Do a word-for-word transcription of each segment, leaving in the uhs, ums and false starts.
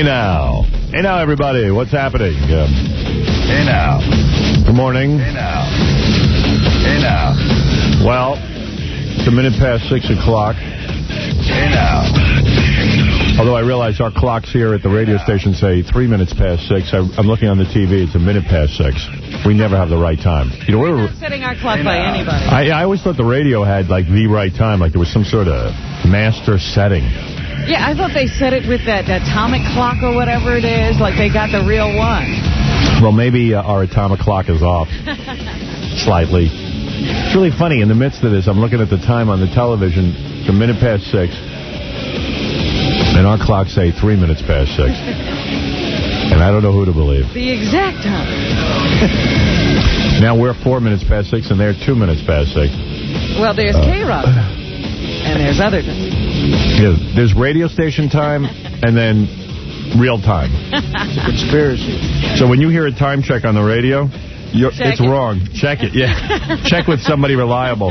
Hey now. Hey now, everybody. What's happening? Um, hey now. Good morning. Hey now. Hey now. Well, it's a minute past six o'clock. Hey now. Although I realize our clocks here at the radio station say three minutes past six. I, I'm looking on the T V. It's a minute past six. We never have the right time. You know, we're, we're not setting our clock by anybody. I, I always thought the radio had, like, the right time. Like, there was some sort of master setting. Yeah, I thought they set it with that atomic clock or whatever it is. Like, they got the real one. Well, maybe uh, our atomic clock is off. Slightly. It's really funny. In the midst of this, I'm looking at the time on the television. It's a minute past six. And our clocks say three minutes past six. And I don't know who to believe. The exact time. Now we're four minutes past six, and they're two minutes past six. Well, there's uh, K-Rock. And there's other things. Yeah, there's radio station time, and then real time. It's a conspiracy. So when you hear a time check on the radio, you're, it's it. wrong. Check it, yeah. Check with somebody reliable.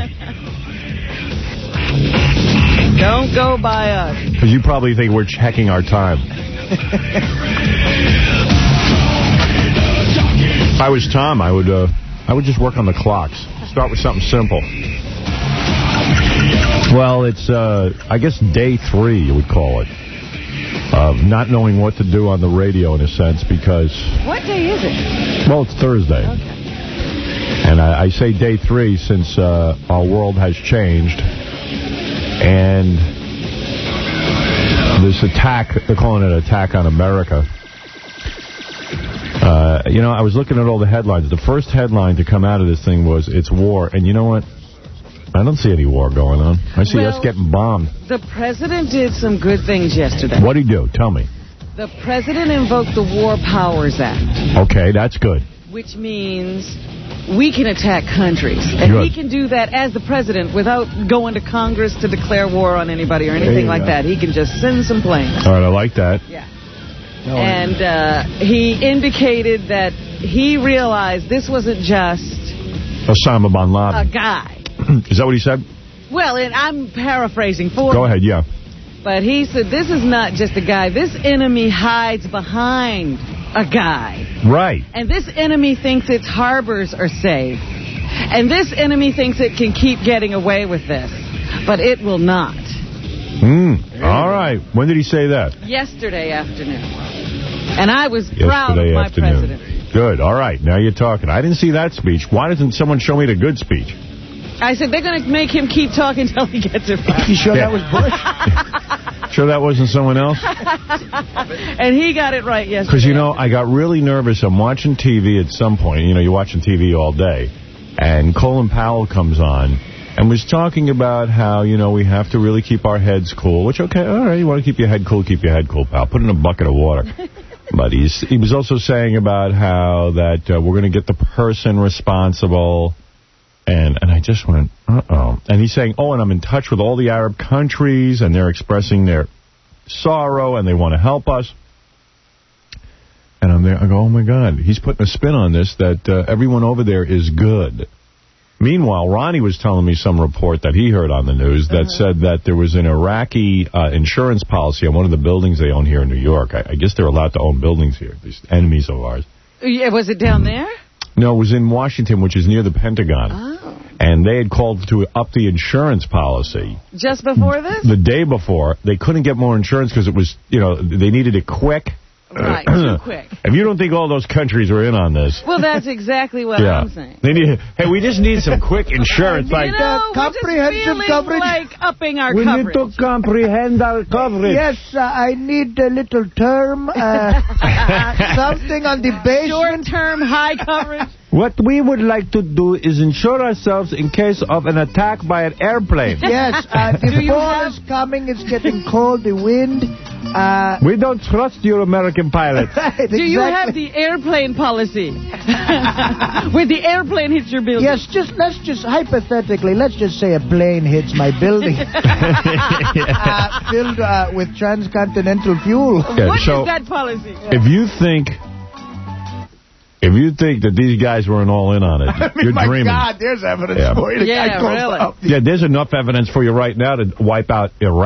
Don't go by us. Because you probably think we're checking our time. If I was Tom, I would uh, I would just work on the clocks. Start with something simple. Well, it's, uh, I guess, day three, you would call it, of not knowing what to do on the radio, in a sense, because... What day is it? Well, it's Thursday. Okay. And I, I say day three since uh, our world has changed. And this attack, they're calling it an attack on America. Uh, you know, I was looking at all the headlines. The first headline to come out of this thing was, it's war. And you know what? I don't see any war going on. I see well, us getting bombed. The president did some good things yesterday. What did he do? Tell me. The president invoked the War Powers Act. Okay, that's good. Which means we can attack countries. And good. he can do that as the president without going to Congress to declare war on anybody or anything like go. that. He can just send some planes. All right, I like that. Yeah. No, and uh, he indicated that he realized this wasn't just... Osama bin Laden. A guy. Is that what he said? Well, and I'm paraphrasing for Go him. ahead, yeah. But he said this is not just a guy. This enemy hides behind a guy. Right. And this enemy thinks its harbors are safe. And this enemy thinks it can keep getting away with this. But it will not. Mm. All right. When did he say that? Yesterday afternoon. And I was Yesterday proud of my afternoon. president. Good. All right. Now you're talking. I didn't see that speech. Why doesn't someone show me the good speech? I said, they're going to make him keep talking until he gets it right. You sure yeah. that was Bush? Sure that wasn't someone else? And he got it right yesterday. Because, you know, I got really nervous. I'm watching T V at some point. You know, you're watching T V all day. And Colin Powell comes on and was talking about how, you know, we have to really keep our heads cool. Which, okay, all right, you want to keep your head cool, keep your head cool, pal. Put in a bucket of water. But he's, he was also saying about how that uh, we're going to get the person responsible. And and I just went, uh-oh. And he's saying, oh, and I'm in touch with all the Arab countries, and they're expressing their sorrow, and they want to help us. And I'm there, I go, oh, my God. He's putting a spin on this that uh, everyone over there is good. Meanwhile, Ronnie was telling me some report that he heard on the news that uh-huh. said that there was an Iraqi uh, insurance policy on one of the buildings they own here in New York. I, I guess they're allowed to own buildings here, these enemies of ours. Yeah, was it down there? No, it was in Washington, which is near the Pentagon. Oh. And they had called to up the insurance policy. Just before this? The day before. They couldn't get more insurance because it was, you know, they needed it quick. Right, too quick. If you don't think all those countries were in on this. Well, that's exactly what yeah. I'm saying. They need, hey, we just need some quick insurance. You like know, comprehensive we're just coverage. like upping our we coverage. need to comprehend our coverage. Yes, uh, I need a little term, uh, something on the basement. Short-term, high coverage. What we would like to do is insure ourselves in case of an attack by an airplane. Yes, uh, the fall is coming, it's getting cold, the wind. Uh, we don't trust your American pilots. Do exactly. you have the airplane policy? Where the airplane hits your building? Yes, just let's just, hypothetically, let's just say a plane hits my building. uh, filled uh, with transcontinental fuel. Yeah, what so is that policy? If you think... If you think that these guys weren't all in on it, I mean, you're my dreaming. God, there's evidence yeah. for you. Yeah, really. Yeah, there's enough evidence for you right now to wipe out Iraq.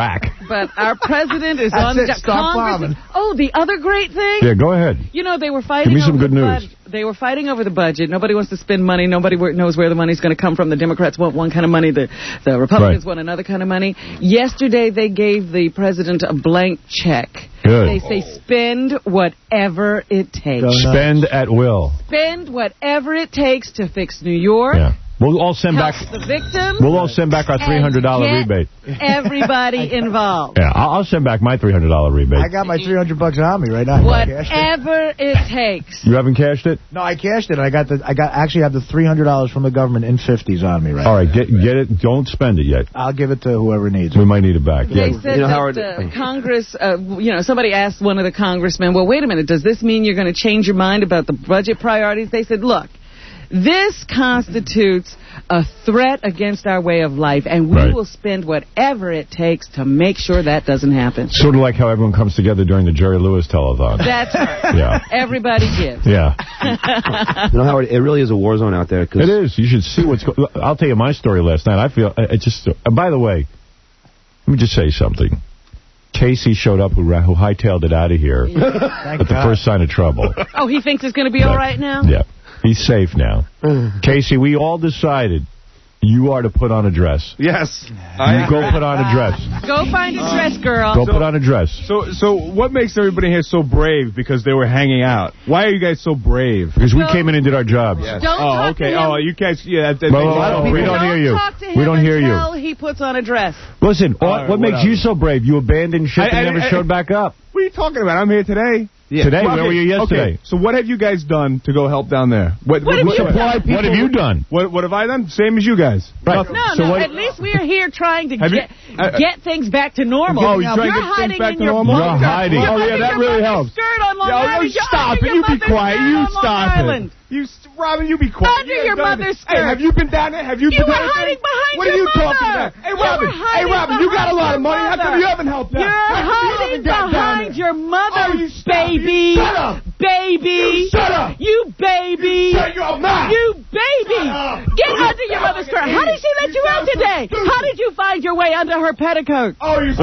but our president is That's on the it, stop Congress. bombing. Oh, the other great thing. Yeah, go ahead. You know, they were fighting. Give me some over good the news. Budget. They were fighting over the budget. Nobody wants to spend money. Nobody knows where the money's going to come from. The Democrats want one kind of money. The the Republicans Right. want another kind of money. Yesterday, they gave the president a blank check. Good. They say spend whatever it takes. Spend at will. Spend whatever it takes to fix New York. Yeah. We'll all send help back. the victims. We'll all send back our three hundred dollars and get rebate. Everybody involved. Yeah, I'll, I'll send back my three hundred dollars rebate. I got my three hundred bucks on me right now. Whatever it takes. You haven't cashed it? No, I cashed it. I got the. I got actually have the three hundred dollars from the government in fifties on me right now. All right, get get it. Don't spend it yet. I'll give it to whoever needs it. We might need it back. They Yeah. said You know, that Howard- uh, Congress, uh, you know, somebody asked one of the congressmen, well, wait a minute, does this mean you're going to change your mind about the budget priorities? They said, look, this constitutes a threat against our way of life, and we Right. will spend whatever it takes to make sure that doesn't happen. Sort of like how everyone comes together during the Jerry Lewis telethon. That's right. Yeah. Everybody gives. Yeah. You know, Howard, it really is a war zone out there. Cause It is. You should see what's going on. I'll tell you my story last night. I feel, it just, uh, by the way, let me just say something. Casey showed up who, ra- who hightailed it out of here at the God. first sign of trouble. Oh, he thinks it's going to be all right now? Yeah. He's safe now. Casey, we all decided you are to put on a dress. Yes. You go put on a dress. Go find a dress, girl. Go put on a dress. So, so what makes everybody here so brave? Because they were hanging out. Why are you guys so brave? Because we came in and did our jobs. Don't Oh, talk okay. to him. Oh, you guys, yeah. That, that Well, makes a lot of well, we people- don't hear you. Talk to him We don't hear you. until he puts on a dress. Listen, All what, right, what makes whatever. you so brave? You abandoned ship I- and I- never I- showed back up. What are you talking about? I'm here today. Today? Well, Where okay, were you yesterday? Okay, so what have you guys done to go help down there? What, What have you supply done? people- What have you done? What, what have I done? Same as you guys. Right. Nothing. No, So no, what- at least we are here trying to Have you- get uh, get things back to normal. Oh, you're trying to You're get things hiding back in to your normal? bunker. You're hiding. You're Oh, yeah, hiding that your really mother's helps. Skirt on Long Yeah, oh, Island. You're stop hiding it. your You be mother's quiet. skirt You on Long stop Island. it. You, st- Robin, you be quiet. Under You your done it. mother's Hey, skirt. have you been down there? Have you, You been were down there? hiding behind What your are you mother. talking about? Hey, You Robin. were Hey, hiding Robin, you got a lot of money. How come behind you your haven't helped out? You're How come you hiding haven't got down behind there? your mother, Oh, you stop. baby. You shut up. Baby. You shut up. You baby. Shut your mouth. You baby. Shut up. Get under your mother's skirt. How did she let You you out sound so today? stupid. How did you find your way under her petticoat? Oh, you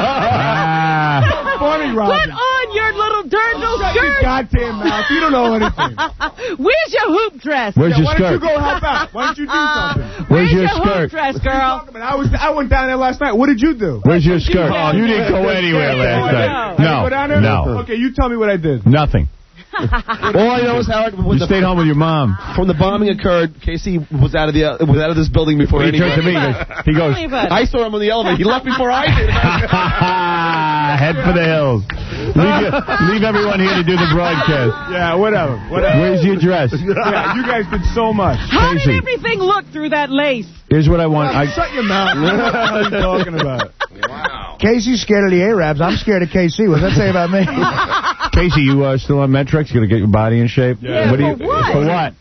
Ah. funny, Robin. Put on your little dirndl Shut your skirt. goddamn mouth. You don't know anything. Where's your hoop dress? Where's your Why don't you skirt? go help out? Why don't you do something? Where's Where's your your skirt? hoop dress, What are you girl? talking about? I was I went down there last night. What did you do? Where's your skirt? down You there? didn't go anywhere last night. Did you go down there? No. Okay, you tell me what I did. Nothing. all I know is, Howard, when You the, stayed home with your mom. from the bombing occurred, Casey was out of the uh, was out of this building before He anybody. turned to me. He goes, he goes Anybody. I saw him on the elevator. He left before I did. head for the hills. Leave, your, leave everyone here to do the broadcast. Yeah, whatever. Whatever. Where's your dress? Yeah, you guys did so much. How Casey. did everything look through that lace? Here's what I want. I, Shut your mouth. What are you talking about? Casey's scared of the Arabs. I'm scared of K C. What's that say about me? Casey, you uh, still on Metrex? You going to get your body in shape? Yeah, what do you, for what? For what?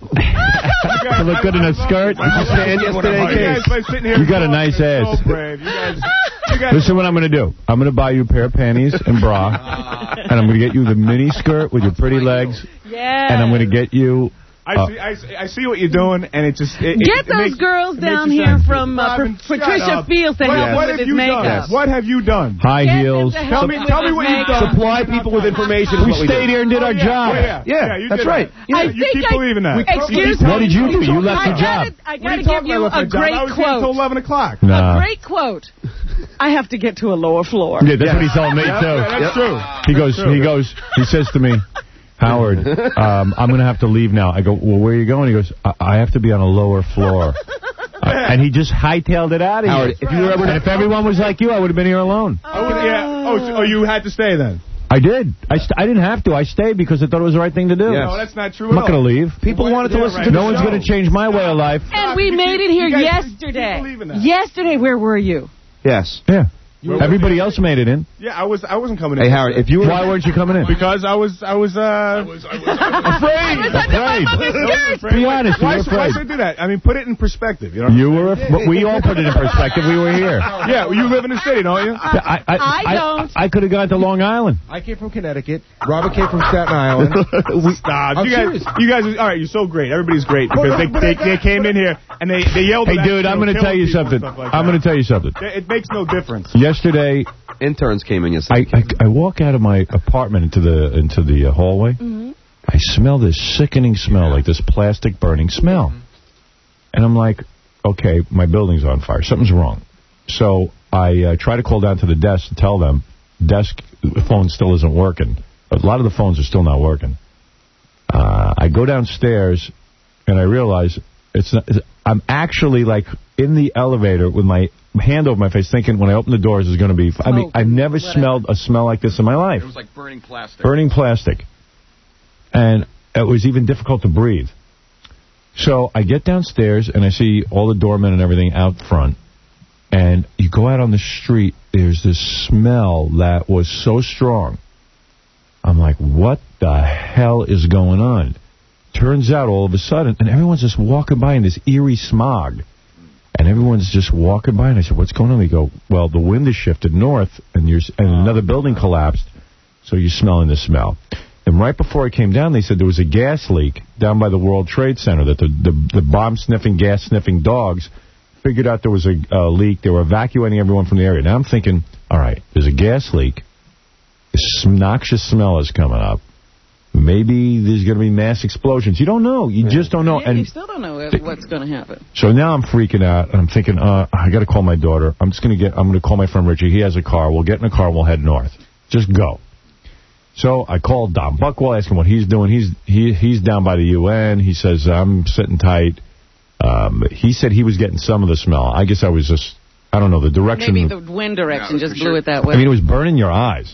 To look good in a skirt? Did you stand yesterday, You guys Casey? like sitting here You got a talking nice so ass. brave. You guys, you guys, Listen what I'm going to do. I'm going to buy you a pair of panties and bra, and I'm going to get you the mini skirt with your pretty legs, Yeah. and I'm going to get you... I Uh, see, I, see, I see what you're doing, and it just... It, Get it, it those makes, girls it makes down you here sound- from uh, Robin, Pat- shut Patricia up. Fields to what, help what him with have his you makeup. done? What have you done? High Get them heels. to help Tell me, him tell with me his what you've makeup. done. Supply people with information. is We what we stayed do. here and did Oh, our yeah, job. oh, yeah, Yeah, you that's did right. that. Yeah, I you think keep I- believing that. Excuse What did you do? You left I your job. gotta, I What gotta are you give talking you about a with my job? great I was here until quote. eleven o'clock. A Nah. great quote. I have to get to a lower floor. Yeah, that's what he's telling me, Yeah, too. that's true. He goes, true. he goes, he says to me, Howard, um, I'm going to have to leave now. I go, well, where are you going? He goes, I, I have to be on a lower floor. Uh, and he just hightailed it out of Howard, here. if you were ever... And if everyone was like you, I would have been here alone. Oh, yeah. Oh, so, oh, you had to stay then? I did. I, st I didn't have to. I stayed because I thought it was the right thing to do. Yes. No, that's not true I'm at not going all. to leave. People What? wanted to Yeah, listen right. to No the one's show. going to change my way of life. And we You made keep- it here you guys keep- keep yesterday. believing that. Yesterday, where were you? Yes. Yeah. Where- Everybody else made it in. Yeah, I was. I wasn't coming in. Hey, Howard, if you were... Why weren't you coming in? Because I was. I was. Uh, I was. I was afraid. I was under my Afraid. mother's skirt. Be honest, you Why, were why afraid. should I do that? I mean, put it in perspective. You know. You were. Af we all put it in perspective. We were here. Yeah, well, you live in the city, don't you? I, I, I don't. I, I could have gone to Long Island. I came from Connecticut. Robert came from Staten Island. we, Stop. I'm You guys, serious. you guys, are, all right. You're so great. Everybody's great because they, they, they came in here and they, they yelled. Hey, at dude, you I'm know, going to killing tell you people and something. stuff like I'm that. going to tell you something. It makes no difference. Yesterday, interns came in yesterday. I, I, I walk out of my apartment into the into the uh, hallway. Mm-hmm. I smell this sickening smell, like this plastic burning smell. Mm-hmm. And I'm like, okay, my building's on fire. Something's wrong. So I uh, try to call down to the desk to tell them, desk phone still isn't working. A lot of the phones are still not working. Uh, I go downstairs, and I realize it's not, I'm actually, like, in the elevator with my hand over my face, thinking when I open the doors, it's going to be... I mean, I've never whatever. smelled a smell like this in my life. It was like burning plastic. Burning plastic. And it was even difficult to breathe. So I get downstairs, and I see all the doormen and everything out front. And you go out on the street, there's this smell that was so strong. I'm like, what the hell is going on? Turns out, all of a sudden, and everyone's just walking by in this eerie smog. And everyone's just walking by, and I said, what's going on? They go, well, the wind has shifted north, and, you're, and another building collapsed, so you're smelling the smell. And right before I came down, they said there was a gas leak down by the World Trade Center, that the, the, the bomb-sniffing, gas-sniffing dogs figured out there was a uh, leak. They were evacuating everyone from the area. Now I'm thinking, all right, there's a gas leak. This noxious smell is coming up. Maybe there's going to be mass explosions. You don't know. You just don't know. Yeah, and you still don't know what's going to happen. So now I'm freaking out, and I'm thinking, uh, I got to call my daughter. I'm just going to get. I'm going to call my friend Richie. He has a car. We'll get in a car and we'll head north. Just go. So I called Don Buckwell, asked him what he's doing. He's he he's down by the U N. He says, I'm sitting tight. Um, he said he was getting some of the smell. I guess I was just, I don't know, the direction. Maybe the wind direction yeah, just blew sure. it that way. I mean, it was burning your eyes.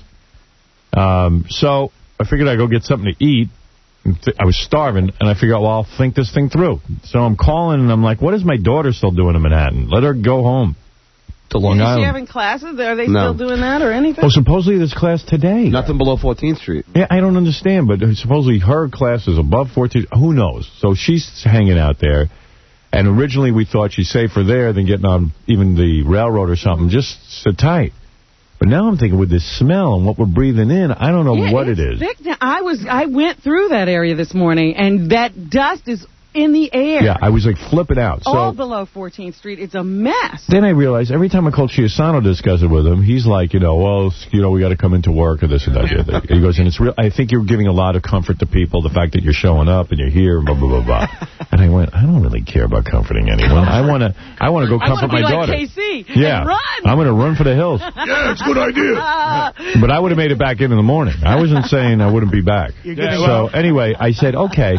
Um, so I figured I'd go get something to eat. I was starving, and I figured, well, I'll think this thing through. So I'm calling, and I'm like, what is my daughter still doing in Manhattan? Let her go home to Long is Island. Is she having classes? Are they no. still doing that or anything? Oh, supposedly there's class today. Nothing below fourteenth Street. Yeah, I don't understand, but supposedly her class is above fourteenth. Who knows? So she's hanging out there. And originally we thought she's safer there than getting on even the railroad or something. Just sit tight. But now I'm thinking with this smell and what we're breathing in, I don't know yeah, what it is. Thick. I was I went through that area this morning, and that dust is in the air. Yeah, I was like flipping out. So all below fourteenth Street. It's a mess. Then I realized every time I called Chiusano to discuss it with him, he's like, you know, well, you know, we got to come into work or this and that. He goes, and it's real. I think you're giving a lot of comfort to people, the fact that you're showing up and you're here, blah, blah, blah, blah. And I went, I don't really care about comforting anyone. I want to I want to go comfort my like daughter. K C yeah. and run. I'm going to run for the hills. Yeah, it's a good idea. But I would have made it back in in the morning. I wasn't saying I wouldn't be back. Yeah, so anyway, I said, okay.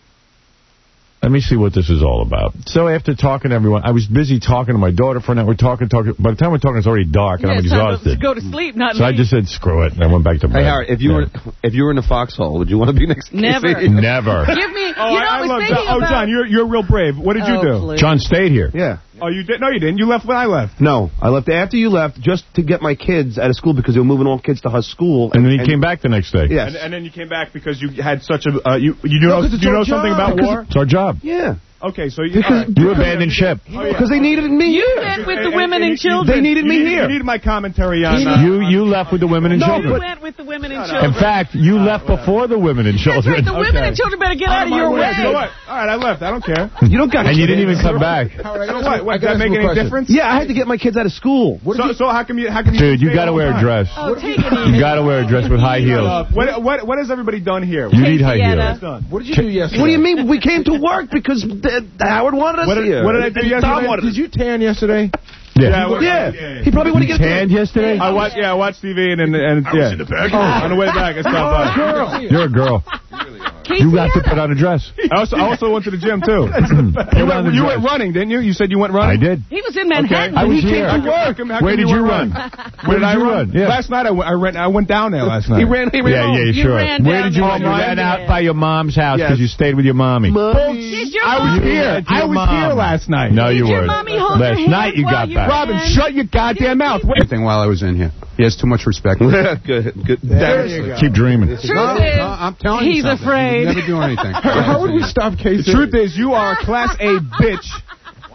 Let me see what this is all about. So after talking to everyone, I was busy talking to my daughter for an hour. We're talking, talking. By the time we're talking, it's already dark, and yeah, I'm exhausted. To go to sleep, not So me. I just said, screw it, and I went back to bed. Hey, Howard, if you yeah. were if you were in the foxhole, would you want to be next to Never. K C? Never. Give me, oh, you know, I, I I was love thinking John. about... Oh, John, you're, you're real brave. What did oh, you do? Please. John stayed here. Yeah. Oh, you did? No, you didn't. You left when I left. No, I left after you left just to get my kids out of school because they were moving all kids to her school. And, and then you and, came back the next day. Yes. And, and then you came back because you had such a... Uh, you you no, know, do you know something about because war? It's our job. Yeah. Okay, so you, because, right. you abandoned ship. Oh, yeah. Because they needed me You here. went with the And- women and, and you- children. They needed you me needed, here. You needed my commentary on... Uh, You you left with the women and No, children. You went with the women and children. In fact, you left before the women and That's children. right, the women Okay. and children better get out of my your way. way. So what? All right, I left. I don't care. You don't got And you didn't even come back. Howard, so what? What, does that make any difference? Yeah, I had to get my kids out of school. So, so how come you... How come you Dude, you got to all wear the a time? dress. Oh, take it easy. You got to wear a dress with high heels. What, what, what has everybody done here? You need high Sienna. heels. What did you do yesterday? What do you mean? We came to work because uh, Howard wanted us What did, here. what did I do And yesterday? Tom wanted Did you tan yesterday? Yeah. Yeah, well, Yeah. yeah. He probably wanted to You get tanned yesterday? I watched, yeah, I watched T V and, and, and I yeah. was in the back. Oh, on the way back, I stopped by. girl. You're a girl. You got to put on a dress. I also, I also went to the gym, too. Put you on went, the you dress. went running, didn't you? You said you went running? I did. He was in Manhattan. I was He here. came to work. How come- how Where come did you you weren't run? Where did I you run? run? Yeah. Last night I went, I, ran, I went down there last night. He ran, he ran Yeah, home. yeah, You sure. ran Where down did you there. run? You Oh, ran my out God. by your mom's house because Yes. you stayed with your mommy. Is your I was mommy- here. to your I was mom. here last night. No, you Did your weren't. mommy hold your Last hand night you while got you back. Robin, ran? shut your goddamn mouth. Wait. Everything while I was in here. He has too much respect. Good, good. There you go. Keep dreaming. Truth No, is, no, I'm telling you he's something. afraid. He'd never do anything. How would we stop Casey? The truth is, you are a class A bitch.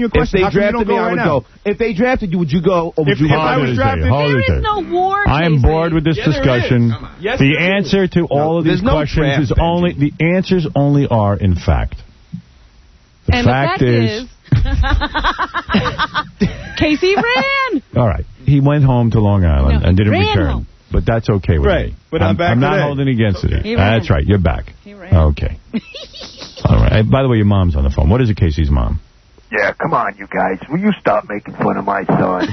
asking you a question. If How they come you drafted don't me, go I right would now? go. If they drafted you, would you go? Or would If- you if go? I was drafted- Hold There it a is second. no war, I am Casey. bored with this Yeah, there discussion. is. Come on. Yes, the there is. answer to all No, of these there's no questions draft, is only the answers only are in fact. The And fact the fact is, is Casey ran. all right. He went home to Long Island No, and didn't ran return. home. but that's okay with right. me. But I'm, I'm back I'm not today. holding against it. He That's ran. right. You're back. He ran. Okay. All right. By the way, your mom's on the phone. What is it, Casey's mom? Yeah, come on, you guys. Will you stop making fun of my son?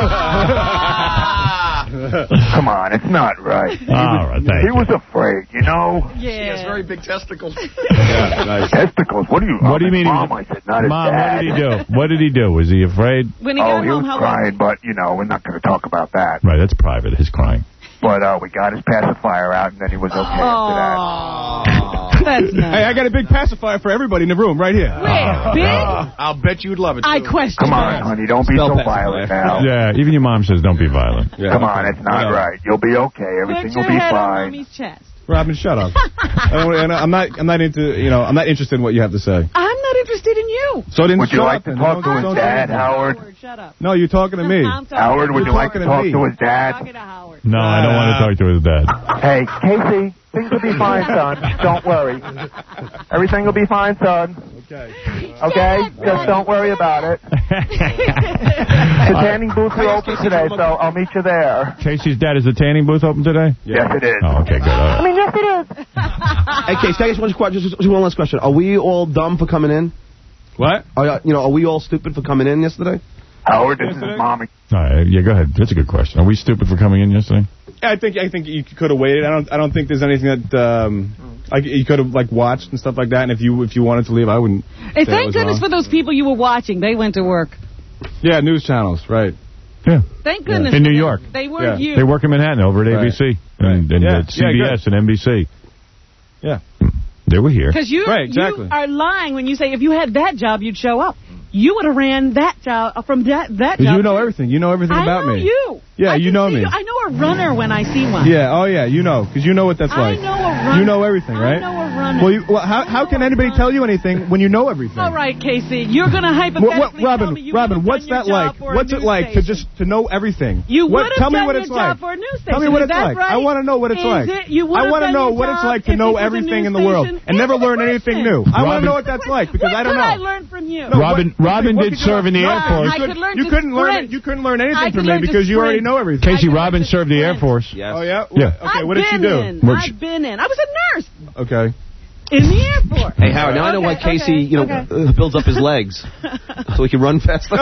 Come on, it's not right. He All was, right, thank He you. was afraid, you know? Yeah. He has very big testicles. Yeah, nice. Testicles? What do you... What do you mean? Mom, I said, not Mom, his dad. what did he do? What did he do? Was he afraid? When he Oh, got he home, was how crying, but, you know, we're not going to talk about that. Right, that's private, his crying. But uh, we got his pacifier out, and then he was okay after that. That's nice. Hey, I got a big pacifier for everybody in the room right here. Wait, big? I'll bet you'd love it. I too. question Come on, that. honey, don't be Spell so pacifier. violent now. Yeah, even your mom says don't be violent. Yeah. Come on, it's not Yeah. right. You'll be okay. Everything Put your will be head on fine. mommy's chest. Robin, shut up. I don't, wanna- I'm not. I'm not into. You know. I'm not interested in what you have to say. I'm not interested in you. So then Would you shut like up to then. talk Don't- to his don't- dad, don't- Howard? Howard, shut up. No, you're talking to me. I'm talking Howard, would You're you like to talking to talk me. to his I'm dad? talking to Howard. No, I don't want to talk to his dad. Hey, Casey, things will be fine, son. Don't worry. Everything will be fine, son. Okay. Okay? Just don't worry about it. The tanning booths are open today, so I'll meet you there. Casey's dad, is the tanning booth open today? Yes, it is. Oh, okay, good. All right. I mean, yes, it is. Hey, Case, can I ask one, question, just, just one last question? Are we all dumb for coming in? What? Are, you know, are we all stupid for coming in yesterday? Howard, this is Yesterday? mommy. All right, yeah, go ahead. That's a good question. Are we stupid for coming in yesterday? Yeah, I think I think you could have waited. I don't. I don't think there's anything that um, like you could have like watched and stuff like that. And if you if you wanted to leave, I wouldn't. Hey, say thank it was goodness wrong. for those people you were watching. They went to work. Yeah, news channels, right? Yeah. Thank goodness. In for New them. York. They were Yeah. you. They work in Manhattan over at A B C Right. and, and Yeah. at C B S Yeah, good. and N B C. Yeah. They were here. Because you, Right, exactly. you are lying when you say if you had that job, you'd show up. You would have ran that job from that that job. You know everything. You know everything I about know me. you. Yeah, I you can know see me. You. I know a runner when I see one. Yeah. Oh yeah. You know, because you know what that's I like. know a runner. You know everything, right? I know a runner. Well, you, well how how can anybody tell you anything when you know everything? All right, Casey, you're going to What, hypothetically what, tell Robin, me you Robin, would've what's done that your like? job for a What's it news like station. to just to know everything? You what, would have tell me done what your it's job like. for a news Tell me station. what Is it's that like. right? I want to know what it's Is like. it- you would I have want to done know your what it's job like to if know it was a everything news in the world station? and never Answer the learn anything question. new. I want to Robin- know what that's like because what I don't could know. I learn from you? No, Robin what- Robin what did could you serve in the learn? Air Force. I could learn You to couldn't learn. sprint. You couldn't learn I anything could from me learn to because you already sprint. know everything. Casey, I could Robin learn to served the Air sprint. Force. Yes. Oh yeah. Yeah. Okay. I've What did she been do? in. What'd she- I've been in. I was a nurse Okay. in the Air Force. Hey, Howard, now I know why Okay, Casey, okay, you know, okay. uh, builds up his legs so he can run faster.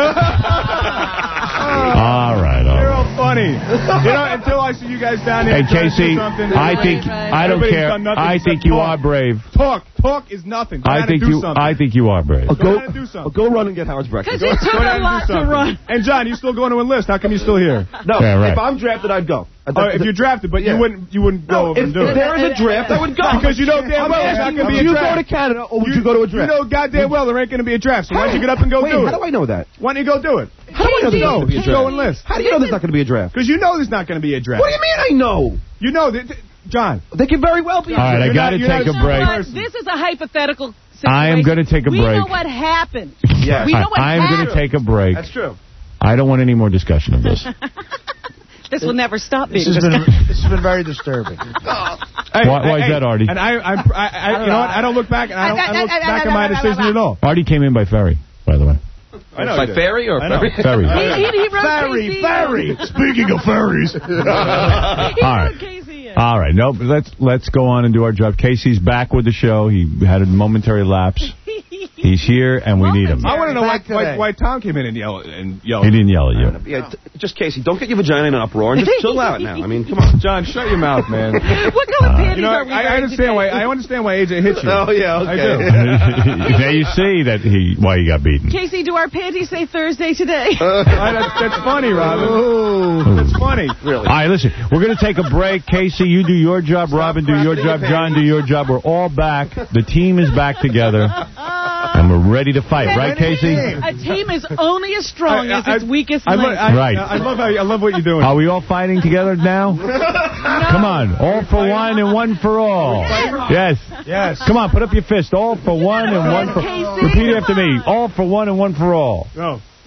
All right, all You're right. all funny. You know, until I see you guys down here. Hey, trying to do Casey, something- I think I don't Everybody's care. done nothing I except think you talk. are brave. Talk. Talk is nothing. Go I down think and do you. something. I think you are brave. Oh, Go go, down and do something. oh, go run and get Howard's breakfast. Because it took Go down a and do lot to something. run. And John, you still going to enlist? How come you're still here? No, Yeah, right. if I'm drafted, I'd go. Oh, if you're drafted, but Yeah. you wouldn't. You wouldn't No, go over if, and do if it. there is a draft, I would go. Because you know damn I'm well there's not asking, going to be would a you draft. go to Canada or would you, go to a You draft? know goddamn well there ain't going to be a draft, so why don't you get up and go Wait, do how it? do I know that? Why don't you go do it? How do I know there's not No, going to be a just go draft? enlist. How do you know there's not going to be a draft? Because you know there's not going to be a draft. What do you mean I know? You know that, John. They could very well be a All right, draft. I You're got to not- you're take not- a You know break. what? This is a hypothetical situation. I am gonna take a we break. know what happened. Yes. We know what I am going to happened. take a break. That's true. I don't want any more discussion of this. This will never stop being This has been discussed. this has been very disturbing. Hey, Why- why is hey, that, Artie? And I, I'm, I, I, you know what? I don't look back, and I don't, I don't look back at my decision at all. Artie came in by ferry, by the way. I know. By he did. ferry or I know. ferry? Ferry. He, he, he wrote Ferry, Casey ferry. Speaking of ferries. in. He All wrote right. Casey in. All right. Nope. Let's let's go on and do our job. Casey's back with the show. He had a momentary lapse. He's here, and we need him. I want to know why, Back why, today. why Tom came in and yelled and yelled. He didn't yell at you. Yeah, t- just Casey, don't get your vagina in an uproar and just chill out now. I mean, come on. John, shut your mouth, man. What kind of panties You know, are we I, I wearing understand today? why. I understand why A J hit you. Oh, yeah, okay. I do. Now you see that he why he got beaten. Casey, do our panties say Thursday today? All right, that's, that's funny, Robin. That's funny. Really? All right, listen. We're going to take a break. Casey, you do your job. Robin, do your job. John, do your job. We're all back. The team is back together, and we're ready to fight. Right, Casey? A team is only as strong I- as I- its weakest I, lo- link. I, Right. I love how you, I love what you're doing. Are we all fighting together now? Come on. All for one and one for all. Yes. Yes. Come on, put up your fist. All for one and one for... Casey, Repeat come after me. All for one and one for all. No.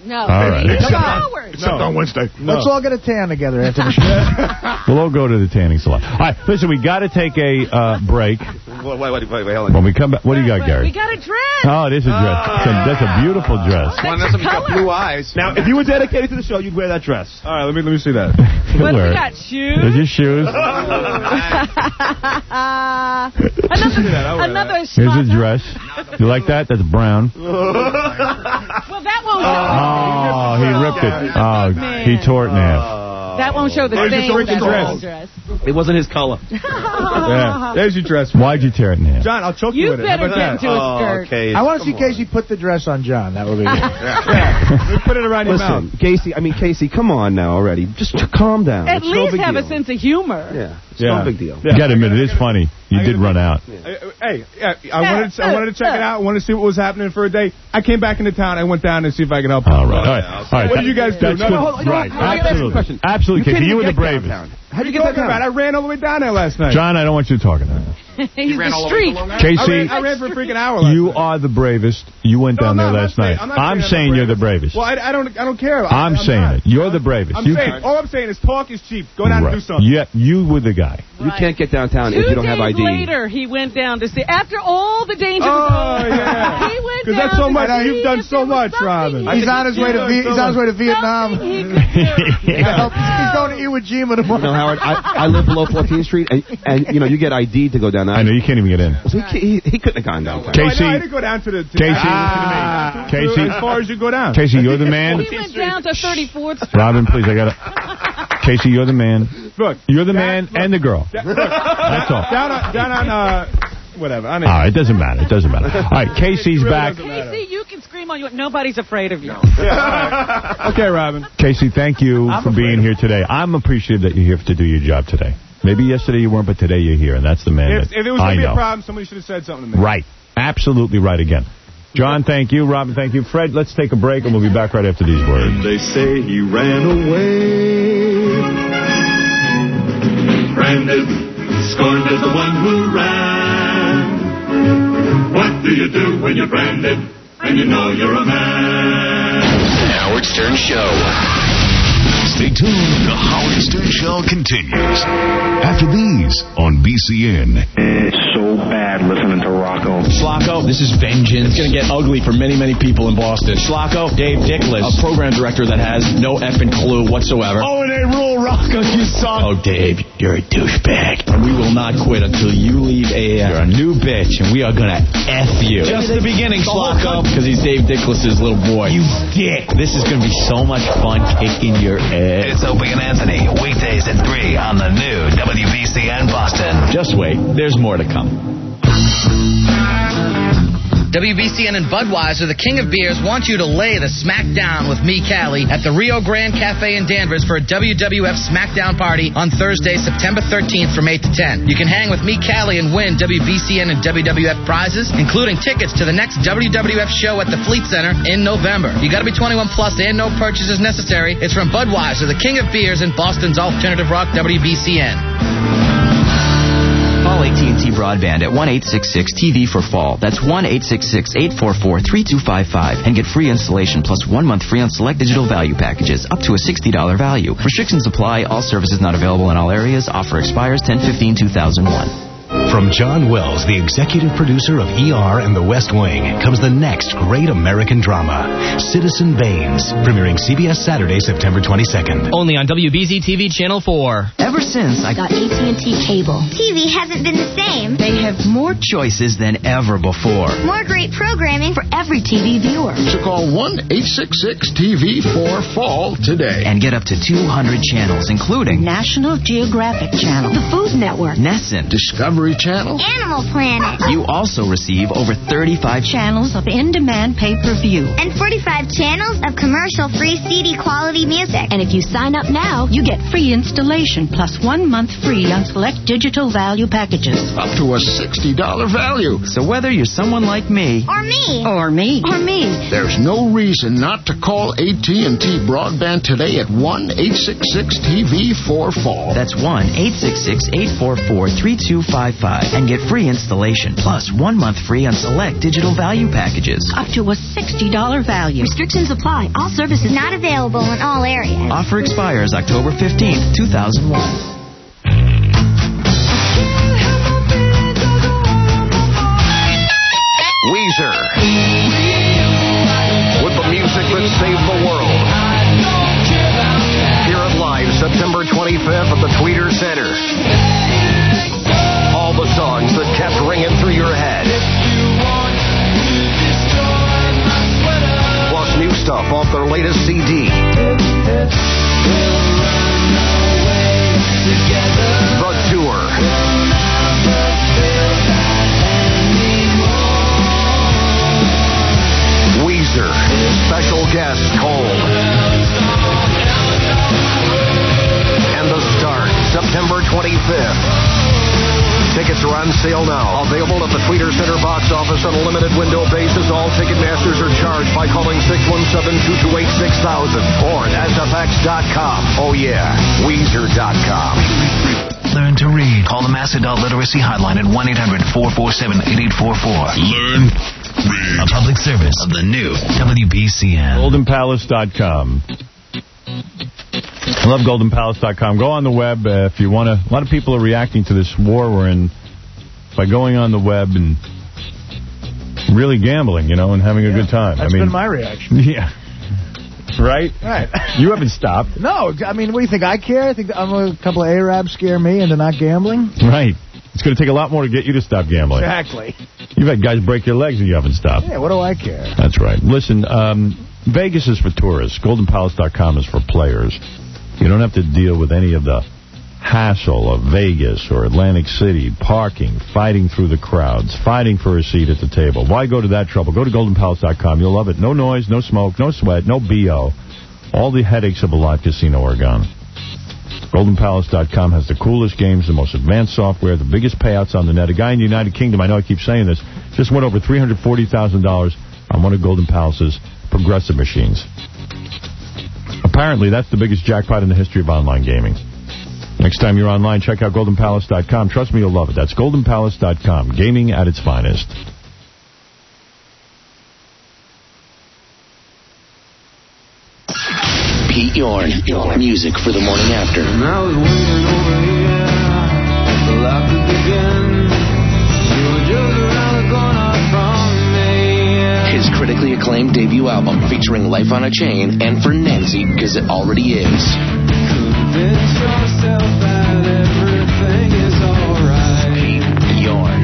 No. All right. Except, Except No. on Wednesday. No. Let's all get a tan together after the show. We'll all go to the tanning salon. All right, listen, we got to take a uh, break. Wait, wait, wait, wait, hold on. When we come back, what do you got, We Gary? got a dress. Oh, this is a dress. That's a beautiful dress. Come on, that's something got blue eyes. Now, if you were dedicated to the show, you'd wear that dress. All right, let me let me see that. What do Wear we it. got? Shoes? There's your shoes. another another Here's his schmuck. dress. You like that? That's brown. Well, that won't Oh, he ripped it. Oh, he tore it in half. That won't show the There's your stain. freaking That's dress. dress. It wasn't his color. Yeah, there's your dress. Why'd you tear it in half? John, I'll choke you, You with it. How better about get that? into a skirt. Oh, okay. I want to see Casey put the dress on John. That would be good. Yeah. Let me put it around your mouth. Listen, Casey, I mean, Casey, come on now already. Just t- calm down. At It's no least big have deal. a sense of humor. Yeah, it's Yeah. no big deal. You got to admit, it is funny. You did run out. Hey, yeah, I wanted to, I wanted to check it out. I wanted to see what was happening for a day. I came back into town. I went down to see if I could help. All right. All right. All right. What did you guys do? That's No, good. no, hold on, Right. hold on. Let me ask you a question. Absolutely. Absolutely, You Casey. You were the can't even get bravest. downtown. How'd you get that about? I ran all the way down there last night. John, I don't want you talking now. He's ran the all the way street. to Long Island? I Casey, ran, I ran for a freaking hour last you night. are the bravest. You went No, down no, there I'm not last saying- night. I'm not I'm saying I'm saying the you're the bravest. Well, I, I don't I don't care. I, I'm saying not. it. You're the bravest. I'm You saying, all I'm saying is talk is cheap. Go down right. and do something. Yeah, you were the guy. You can't get downtown Two if you don't have I days D. later, he went down to see. After all the danger was Oh, over, yeah. he went Because down that's so to much. see You've done if so there was much, something Robin. he He's on his way to You've Vi- done he's so on his way to much. Vietnam. Something he could do. He's going to Iwo Jima tomorrow. You know, Howard, I, I live below fourteenth Street, and, and, you know, you get I D to go down there. I know, you can't even get in. So he, he, he couldn't have gone downtown. No, I, Casey- know, I didn't go down to the... To Casey- Ah, Casey- As far as you go down. Casey, you're the man. He went down to thirty-fourth Street. Robin, please, I got to... Casey, you're the man. Look. You're the down- man and the girl. Down, look, That's all. Down on... Down on uh, whatever. I All right, it doesn't matter. It doesn't matter. All right, Casey's It really back. doesn't matter. Casey, you can scream all you want. Nobody's afraid of you. Yeah, all right. Okay, Robin. Casey, thank you I'm for afraid being of here today. I'm appreciative that you're here to do your job today. Maybe yesterday you weren't, but today you're here, and that's the man If, that if it was I going to be know. a problem, somebody should have said something to me. Right. Absolutely right again. John, thank you. Robin, thank you. Fred, let's take a break, and we'll be back right after these words. They say he ran away. Branded, scorned as the one who ran. What do you do when you're branded and you know you're a man? The Howard Stern Show. Stay tuned. The Howard Stern Show continues after these on B C N. It's so bad listening to Rocco. Schlocko, this is vengeance. It's going to get ugly for many, many people in Boston. Schlocko, Dave Dickless, a program director that has no effing clue whatsoever. Oh, and they rule, Rocco, you suck. Oh, Dave, you're a douchebag. And we will not quit until you leave A M. You're a new bitch, and we are going to F you. Just the beginning, Schlocko, because he's Dave Dickless' little boy. You dick. This is going to be so much fun kicking your ass. It's Opie and Anthony, weekdays at three on the new W B C N Boston. Just wait. There's more to come. W B C N and Budweiser, the king of beers, want you to lay the smackdown with me, Callie, at the Rio Grande Cafe in Danvers for a W W F Smackdown party on Thursday, September thirteenth from eight to ten. You can hang with me, Callie, and win W B C N and W W F prizes, including tickets to the next W W F show at the Fleet Center in November. You gotta be twenty-one plus and no purchases necessary. It's from Budweiser, the king of beers, and Boston's alternative rock W B C N. Call A T and T Broadband at one eight six six T V for fall. That's one eight six six eight four four three two five five and get free installation plus one month free on select digital value packages up to a sixty dollars value. Restrictions apply. All services not available in all areas. Offer expires ten fifteen two thousand one. From John Wells, the executive producer of E R and The West Wing, comes the next great American drama, Citizen Baines, premiering C B S Saturday, September twenty-second. Only on W B Z T V Channel four. Ever since I got A T and T cable, T V hasn't been the same. They have more choices than ever before. More great programming for every T V viewer. So call one eight six six T V for fall today. And get up to two hundred channels, including National Geographic Channel, the Food Network, Nessun, Discovery Channel, Animal Planet. You also receive over thirty-five channels of in-demand pay-per-view and forty-five channels of commercial-free C D quality music. And if you sign up now, you get free installation plus one month free on select digital value packages. Up to a sixty dollars value. So whether you're someone like me, or me, or me, or me, there's no reason not to call A T and T Broadband today at one eight six six T V for fall. That's one eight six six eight four four three two five five. five and get free installation plus one month free on select digital value packages. Up to a sixty dollars value. Restrictions apply. All services not available in all areas. Offer expires October fifteenth, two thousand one. Weezer. With the music that saved the world. Hear it live September twenty-fifth at the Tweeter Center. All the songs that kept ringing through your head. Plus new stuff off their latest C D. The Tour. Weezer. Special guest Cold. And the start, September twenty-fifth. Tickets are on sale now. Available at the Tweeter Center box office on a limited window basis. All Ticketmasters are charged by calling six one seven, two two eight, six thousand or at S F X dot com. Oh yeah, Weezer dot com. Learn to read. Call the Mass Adult Literacy Hotline at one eight hundred, four four seven, eight eight four four. Learn. Read. A public service of the new W B C N. Golden Palace dot com. I love Golden Palace dot com. Go on the web uh, if you want to. A lot of people are reacting to this war we're in by going on the web and really gambling, you know, and having a yeah, good time. That's I mean, been my reaction. Yeah. Right? Right. You haven't stopped. No, I mean, what do you think? I care? I think I'm a couple of Arabs scare me into not gambling? Right. It's going to take a lot more to get you to stop gambling. Exactly. You've had guys break your legs and you haven't stopped. Yeah, what do I care? That's right. Listen, um, Vegas is for tourists. Golden Palace dot com is for players. You don't have to deal with any of the hassle of Vegas or Atlantic City, parking, fighting through the crowds, fighting for a seat at the table. Why go to that trouble? Go to Golden Palace dot com. You'll love it. No noise, no smoke, no sweat, no B O. All the headaches of a live casino are gone. Golden Palace dot com has the coolest games, the most advanced software, the biggest payouts on the net. A guy in the United Kingdom, I know I keep saying this, just won over three hundred forty thousand dollars on one of Golden Palace's progressive machines. Apparently, that's the biggest jackpot in the history of online gaming. Next time you're online, check out Golden Palace dot com. Trust me, you'll love it. That's Golden Palace dot com. Gaming at its finest. Pete Yorn. Music for the morning after. I was waiting over here till I could begin. You were just around the corner from me. His critically acclaimed debut album featuring Life on a Chain and For Nancy, because it already is. Convince yourself that everything is alright. Pete Yorn.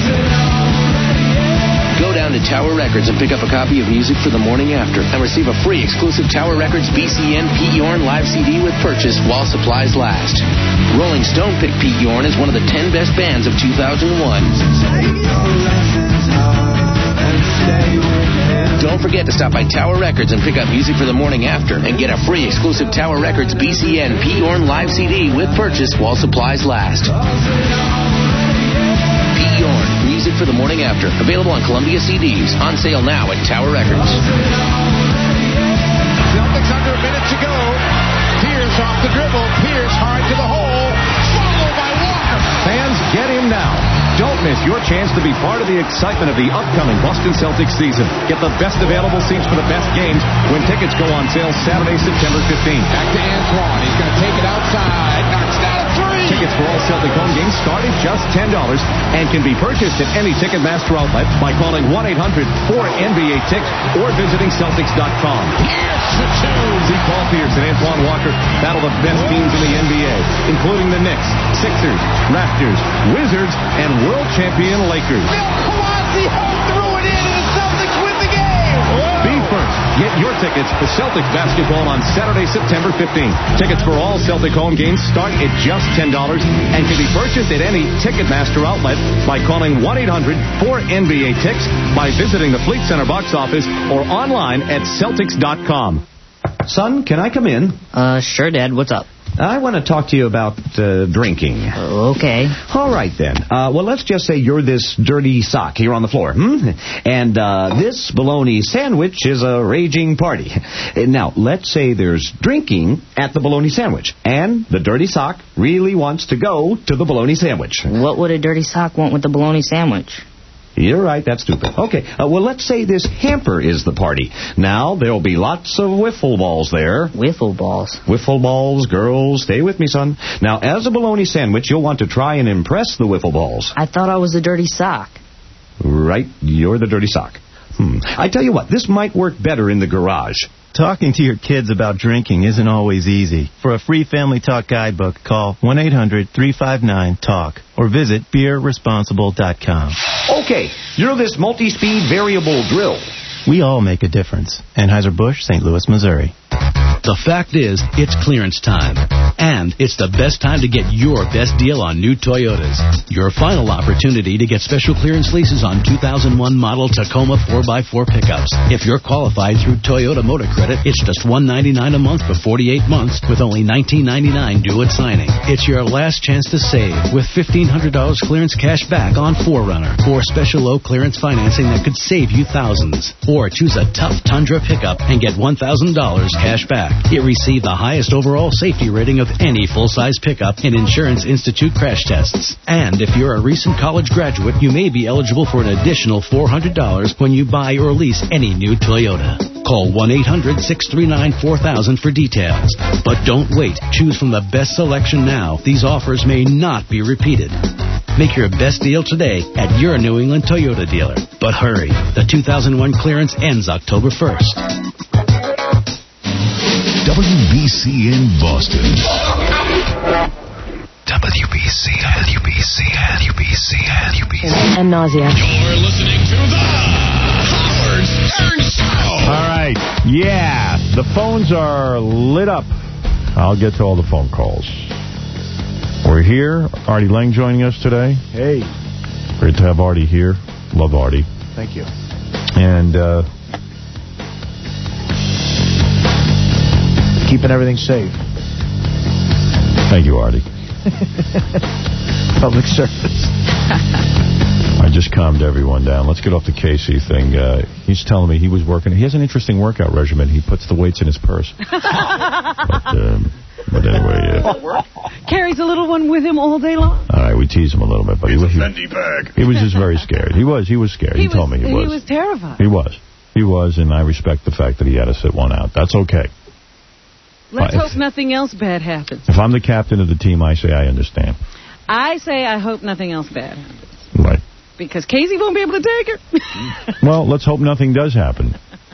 Go down to Tower Records and pick up a copy of Music for the Morning After and receive a free exclusive Tower Records B C N Pete Yorn live C D with purchase while supplies last. Rolling Stone picked Pete Yorn as one of the ten best bands of two thousand one. Don't forget to stop by Tower Records and pick up Music for the Morning After and get a free exclusive Tower Records B C N Pete Yorn live C D with purchase while supplies last. Pete Yorn, Music for the Morning After. Available on Columbia C Ds. On sale now at Tower Records. Celtics under a minute to go. Pierce off the dribble. Pierce hard to the hole. Followed by Walker. Fans, get him now. Don't miss your chance to be part of the excitement of the upcoming Boston Celtics season. Get the best available seats for the best games when tickets go on sale Saturday, September fifteenth. Back to Antoine. He's going to take it outside. Knocks down a three. Tickets for all Celtic home games start at just ten dollars and can be purchased at any Ticketmaster outlet by calling one eight hundred, four N B A Tix or visiting Celtics dot com. Pierce for two. See Paul Pierce and Antoine Walker battle the best teams in the N B A, including the Knicks, Sixers, Raptors, Wizards, and world champion Lakers. Kawhi threw it in and the Celtics win the game. Be first. Get your tickets for Celtics basketball on Saturday, September fifteenth. Tickets for all Celtic home games start at just ten dollars and can be purchased at any Ticketmaster outlet by calling one eight hundred, four N B A Tix, by visiting the Fleet Center box office or online at Celtics dot com. Son, can I come in? Uh, sure, Dad. What's up? I want to talk to you about uh, drinking. Okay. All right, then. Uh, well, let's just say you're this dirty sock here on the floor. Hmm? And uh, this bologna sandwich is a raging party. Now, let's say there's drinking at the bologna sandwich, and the dirty sock really wants to go to the bologna sandwich. What would a dirty sock want with the bologna sandwich? You're right, that's stupid. Okay, uh, well, let's say this hamper is the party. Now, there'll be lots of wiffle balls there. Wiffle balls? Wiffle balls, girls, stay with me, son. Now, as a bologna sandwich, you'll want to try and impress the wiffle balls. I thought I was a dirty sock. Right, you're the dirty sock. Hmm. I tell you what, this might work better in the garage. Talking to your kids about drinking isn't always easy. For a free Family Talk guidebook, call one eight hundred three five nine talk or visit beer responsible dot com. Okay, you're this multi-speed variable drill. We all make a difference. Anheuser-Busch, Saint Louis, Missouri. The fact is, it's clearance time. And it's the best time to get your best deal on new Toyotas. Your final opportunity to get special clearance leases on two thousand one model Tacoma four by four pickups. If you're qualified through Toyota Motor Credit, it's just one hundred ninety-nine dollars a month for forty-eight months with only nineteen ninety-nine due at signing. It's your last chance to save with fifteen hundred dollars clearance cash back on four runner or special low clearance financing that could save you thousands. Or choose a tough Tundra pickup and get one thousand dollars cash back. It received the highest overall safety rating of any full-size pickup in Insurance Institute crash tests. And if you're a recent college graduate, you may be eligible for an additional four hundred dollars when you buy or lease any new Toyota. Call one eight hundred six three nine four thousand for details. But don't wait. Choose from the best selection now. These offers may not be repeated. Make your best deal today at your New England Toyota dealer. But hurry. The two thousand one clearance ends October first. W B C in Boston. W B C, W B C, W B C, W B C. And nausea. You're listening to the Howard Stern Show. All right. Yeah. The phones are lit up. I'll get to all the phone calls. We're here. Artie Lang joining us today. Hey. Great to have Artie here. Love Artie. Thank you. And, uh... keeping everything safe. Thank you, Artie. Public service. I just calmed everyone down. Let's get off the Casey thing. Uh, he's telling me he was working. He has an interesting workout regimen. He puts the weights in his purse. but, um, but anyway, uh, carries a little one with him all day long. All right, we tease him a little bit, but He's he, a Fendi bag. he was just very scared. He was. He was scared. He, He he told was, me he was. He was terrified. He was. He was, and I respect the fact that he had to sit one out. That's okay. Let's Uh, hope if, nothing else bad happens. If I'm the captain of the team, I say I understand. I say I hope nothing else bad happens. Right. Because Casey won't be able to take her. Well, let's hope nothing does happen.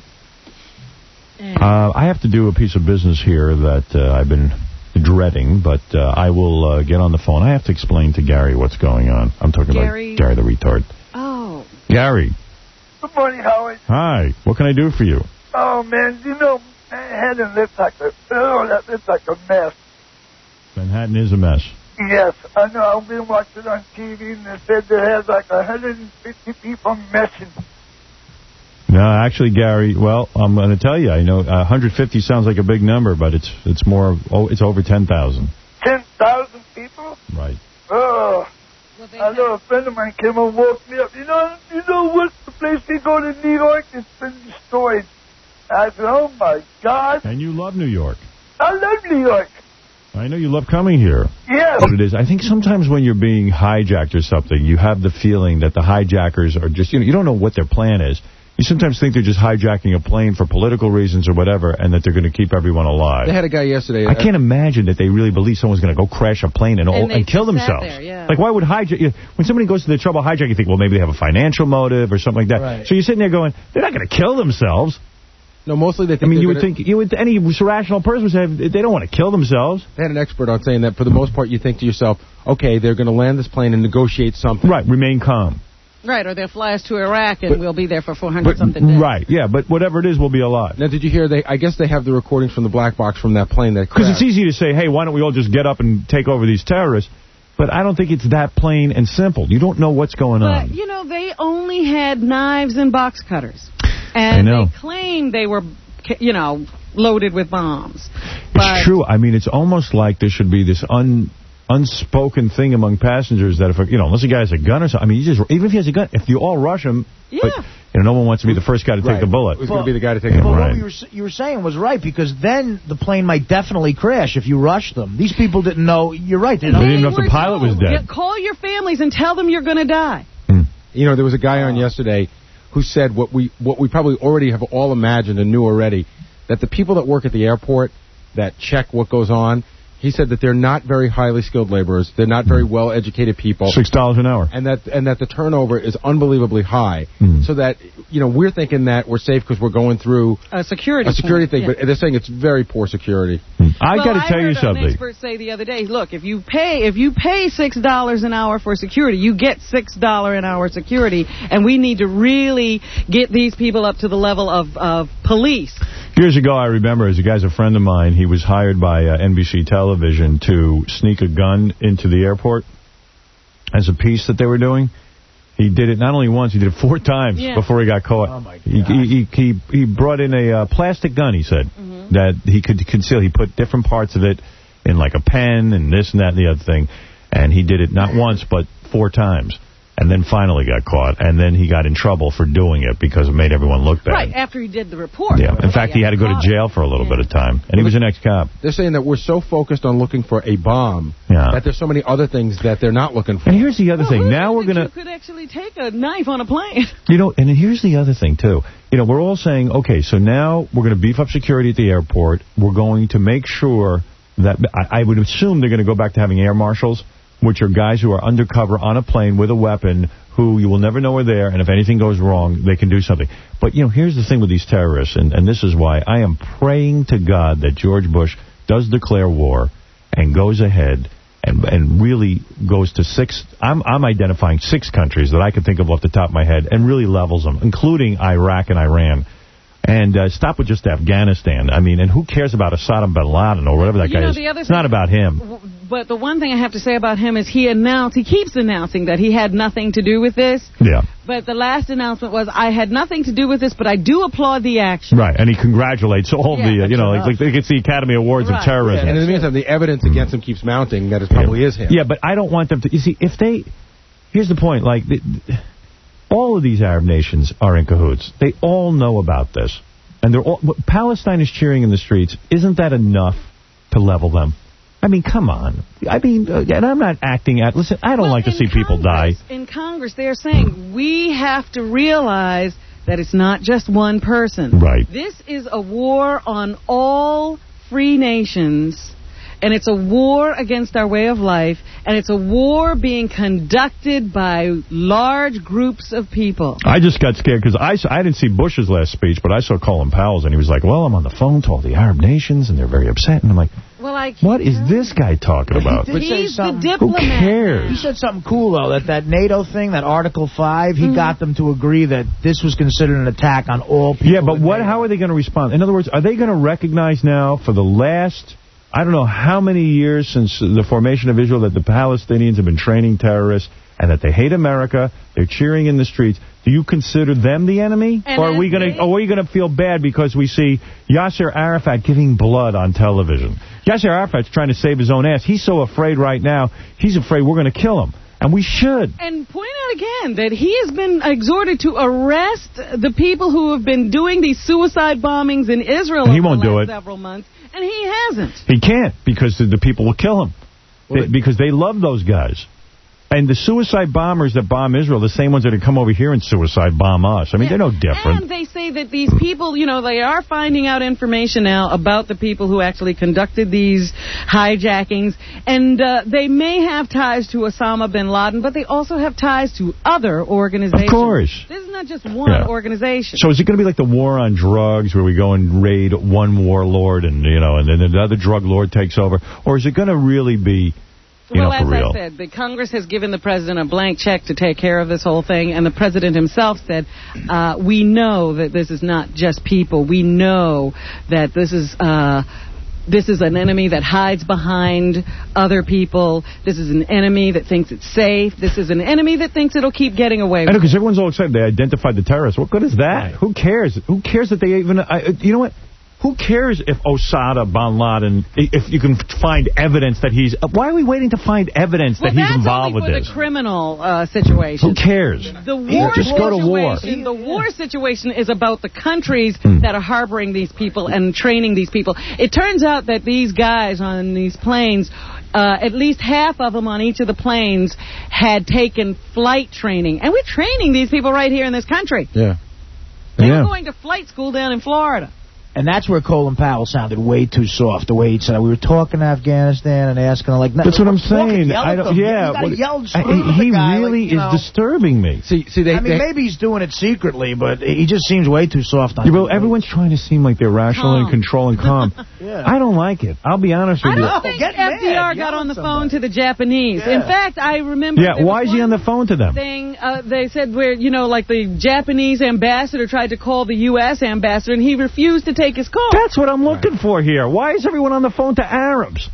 Uh, I have to do a piece of business here that uh, I've been dreading, but uh, I will uh, get on the phone. I have to explain to Gary what's going on. I'm talking Gary? about Gary the retard. Oh. Gary. Good morning, Howard. Hi. What can I do for you? Oh, man, you know, Manhattan looks like a, oh, that looks like a mess. Manhattan is a mess. Yes, I know. I've been watching on T V, and they said they had like one hundred fifty people missing. No, actually, Gary, well, I'm going to tell you, I know uh, one hundred fifty sounds like a big number, but it's it's more, oh, it's over ten thousand. ten thousand people? Right. Oh, I know a friend of mine came and woke me up. You know, you know what? The place we go to New York has been destroyed. I said, oh, my God. And you love New York. I love New York. I know you love coming here. Yeah. What it is, I think sometimes when you're being hijacked or something, you have the feeling that the hijackers are just, you know, you don't know what their plan is. You sometimes think they're just hijacking a plane for political reasons or whatever, and that they're going to keep everyone alive. They had a guy yesterday. I can't imagine that they really believe someone's going to go crash a plane and, And and, and kill just sat themselves. there, yeah. Like, why would hijack? You, when somebody goes to the trouble of hijacking, you think, well, maybe they have a financial motive or something like that. Right. So you're sitting there going, they're not going to kill themselves. No, mostly they think I mean, you would gonna, think, you would, any rational person would say they don't want to kill themselves. They had an expert on saying that for the most part you think to yourself, okay, they're going to land this plane and negotiate something. Right, remain calm. Right, or they'll fly us to Iraq and But- we'll be there for four hundred something days. Right, yeah, but whatever it is, we'll be alive. Now, did you hear, they? I guess they have the recordings from the black box from that plane that crashed. Because it's easy to say, hey, why don't we all just get up and take over these terrorists? But I don't think it's that plain and simple. You don't know what's going But, on. you know, they only had knives and box cutters. I And know. they claimed they were, you know, loaded with bombs. But it's true. I mean, it's almost like there should be this un... unspoken thing among passengers that if, a, you know, unless a guy has a gun or something, I mean, you just, even if he has a gun, if you all rush him, yeah. but, you know, no one wants to be the first guy to right. take the bullet. Who's well, going to be the guy to take the the bullet? What you were, you were saying was right, because then the plane might definitely crash if you rush them. These people didn't know. You're right. They, they didn't know if the pilot told. was dead. Yeah, call your families and tell them you're going to die. Mm. You know, there was a guy on yesterday who said what we what we probably already have all imagined and knew already, that the people that work at the airport that check what goes on, he said that they're not very highly skilled laborers. They're not very well-educated people. Six dollars an hour. And that and that the turnover is unbelievably high. Mm. So that, you know, we're thinking that we're safe because we're going through a security a security point. thing, Yeah. but they're saying it's very poor security. Mm. I well, got to tell you I something. heard an expert say the other day, look, if you pay if you pay six dollars an hour for security, you get six dollars an hour security, and we need to really get these people up to the level of, of police. Years ago, I remember, as a guy's a friend of mine, he was hired by uh, N B C Television to sneak a gun into the airport as a piece that they were doing. He did it not only once, he did it four times yeah. before he got caught. Oh, my God. He, he, he, he brought in a uh, plastic gun, he said, mm-hmm. that he could conceal. He put different parts of it in like a pen and this and that and the other thing. And he did it not once, but four times. And then finally got caught. And then he got in trouble for doing it because it made everyone look bad. Right, after he did the report. Yeah. In fact, he had to go to jail for a little yeah. bit of time. And he was an ex-cop. They're saying that we're so focused on looking for a bomb yeah. that there's so many other things that they're not looking for. And here's the other well, thing. Now we're going to... You could actually take a knife on a plane. You know, and here's the other thing, too. You know, we're all saying, okay, so now we're going to beef up security at the airport. We're going to make sure that... I, I would assume they're going to go back to having air marshals, which are guys who are undercover on a plane with a weapon who you will never know are there, and if anything goes wrong, they can do something. But, you know, here's the thing with these terrorists, and, and this is why I am praying to God that George Bush does declare war and goes ahead and and really goes to six... I'm, I'm identifying six countries that I can think of off the top of my head and really levels them, including Iraq and Iran. And uh, stop with just Afghanistan. I mean, and who cares about Osama bin Laden or whatever that you guy know, is? the other it's not about him. But the one thing I have to say about him is he announced, he keeps announcing that he had nothing to do with this. Yeah. But the last announcement was, I had nothing to do with this, but I do applaud the action. Right, and he congratulates all yeah, the, uh, you know, like, like it's the Academy Awards right. of terrorism. Yeah, and in the meantime, the evidence against him keeps mounting that it probably yeah. is him. Yeah, but I don't want them to, you see, if they, here's the point, like, the, all of these Arab nations are in cahoots. They all know about this. And they're all, Palestine is cheering in the streets. Isn't that enough to level them? I mean, come on. I mean, uh, and I'm not acting at... Listen, I don't well, like to see Congress, people die. In Congress, they're saying we have to realize that it's not just one person. Right. This is a war on all free nations, and it's a war against our way of life, and it's a war being conducted by large groups of people. I just got scared because I, I didn't see Bush's last speech, but I saw Colin Powell's, and he was like, well, I'm on the phone to all the Arab nations, and they're very upset. And I'm like, well, I what is this guy talking about? He He's the diplomat. Who cares? He said something cool, though, that that NATO thing, that Article five, he Mm-hmm. got them to agree that this was considered an attack on all people. Yeah, but what? How are they going to respond? In other words, are they going to recognize now for the last... I don't know how many years since the formation of Israel that the Palestinians have been training terrorists and that they hate America, they're cheering in the streets. Do you consider them the enemy? And or are we going to are we going to feel bad because we see Yasser Arafat giving blood on television? Yasser Arafat's trying to save his own ass. He's so afraid right now, he's afraid we're going to kill him. And we should. And point out again that he has been exhorted to arrest the people who have been doing these suicide bombings in Israel And he over won't the do last it. several months, and he hasn't. He can't because the, the people will kill him. Well, they, because they love those guys. And the suicide bombers that bomb Israel, the same ones that come over here and suicide bomb us. I mean, Yeah. they're no different. And they say that these people, you know, they are finding out information now about the people who actually conducted these hijackings. And uh, they may have ties to Osama bin Laden, but they also have ties to other organizations. Of course. This is not just one Yeah. organization. So is it going to be like the war on drugs where we go and raid one warlord and, you know, and then another drug lord takes over? Or is it going to really be... You well, know, as for real. I said, the Congress has given the president a blank check to take care of this whole thing, and the president himself said, uh, we know that this is not just people. We know that this is... Uh, This is an enemy that hides behind other people. This is an enemy that thinks it's safe. This is an enemy that thinks it'll keep getting away I with know, it. because everyone's all excited. They identified the terrorists. What good is that? Right. Who cares? Who cares that they even... I, you know what? Who cares if Osama bin Laden, if you can find evidence that he's... Why are we waiting to find evidence well, that he's involved with this? Well, that's only for the criminal uh, situation. Who cares? The war just go to war. The war situation is about the countries hmm. that are harboring these people and training these people. It turns out that these guys on these planes... Uh, at least half of them on each of the planes had taken flight training. And we're training these people right here in this country. Yeah. They yeah. were going to flight school down in Florida. And that's where Colin Powell sounded way too soft, the way he said, we were talking to Afghanistan and asking, like... That's what I'm saying. I don't, yeah. What, I, he guy, really like, you know, is disturbing me. See, see, they, I mean, they, maybe he's doing it secretly, but he just seems way too soft on yeah, well, everyone's trying to seem like they're rational calm. and control and calm. yeah. I don't like it. I'll be honest with I you. don't think Get F D R mad. got on the somebody. phone to the Japanese. Yeah. In fact, I remember... Yeah, why is he on the phone to them? Thing, uh, they said where, you know, like the Japanese ambassador tried to call the U S ambassador, and he refused to take his call. That's what I'm looking for here. Why is everyone on the phone to Arabs?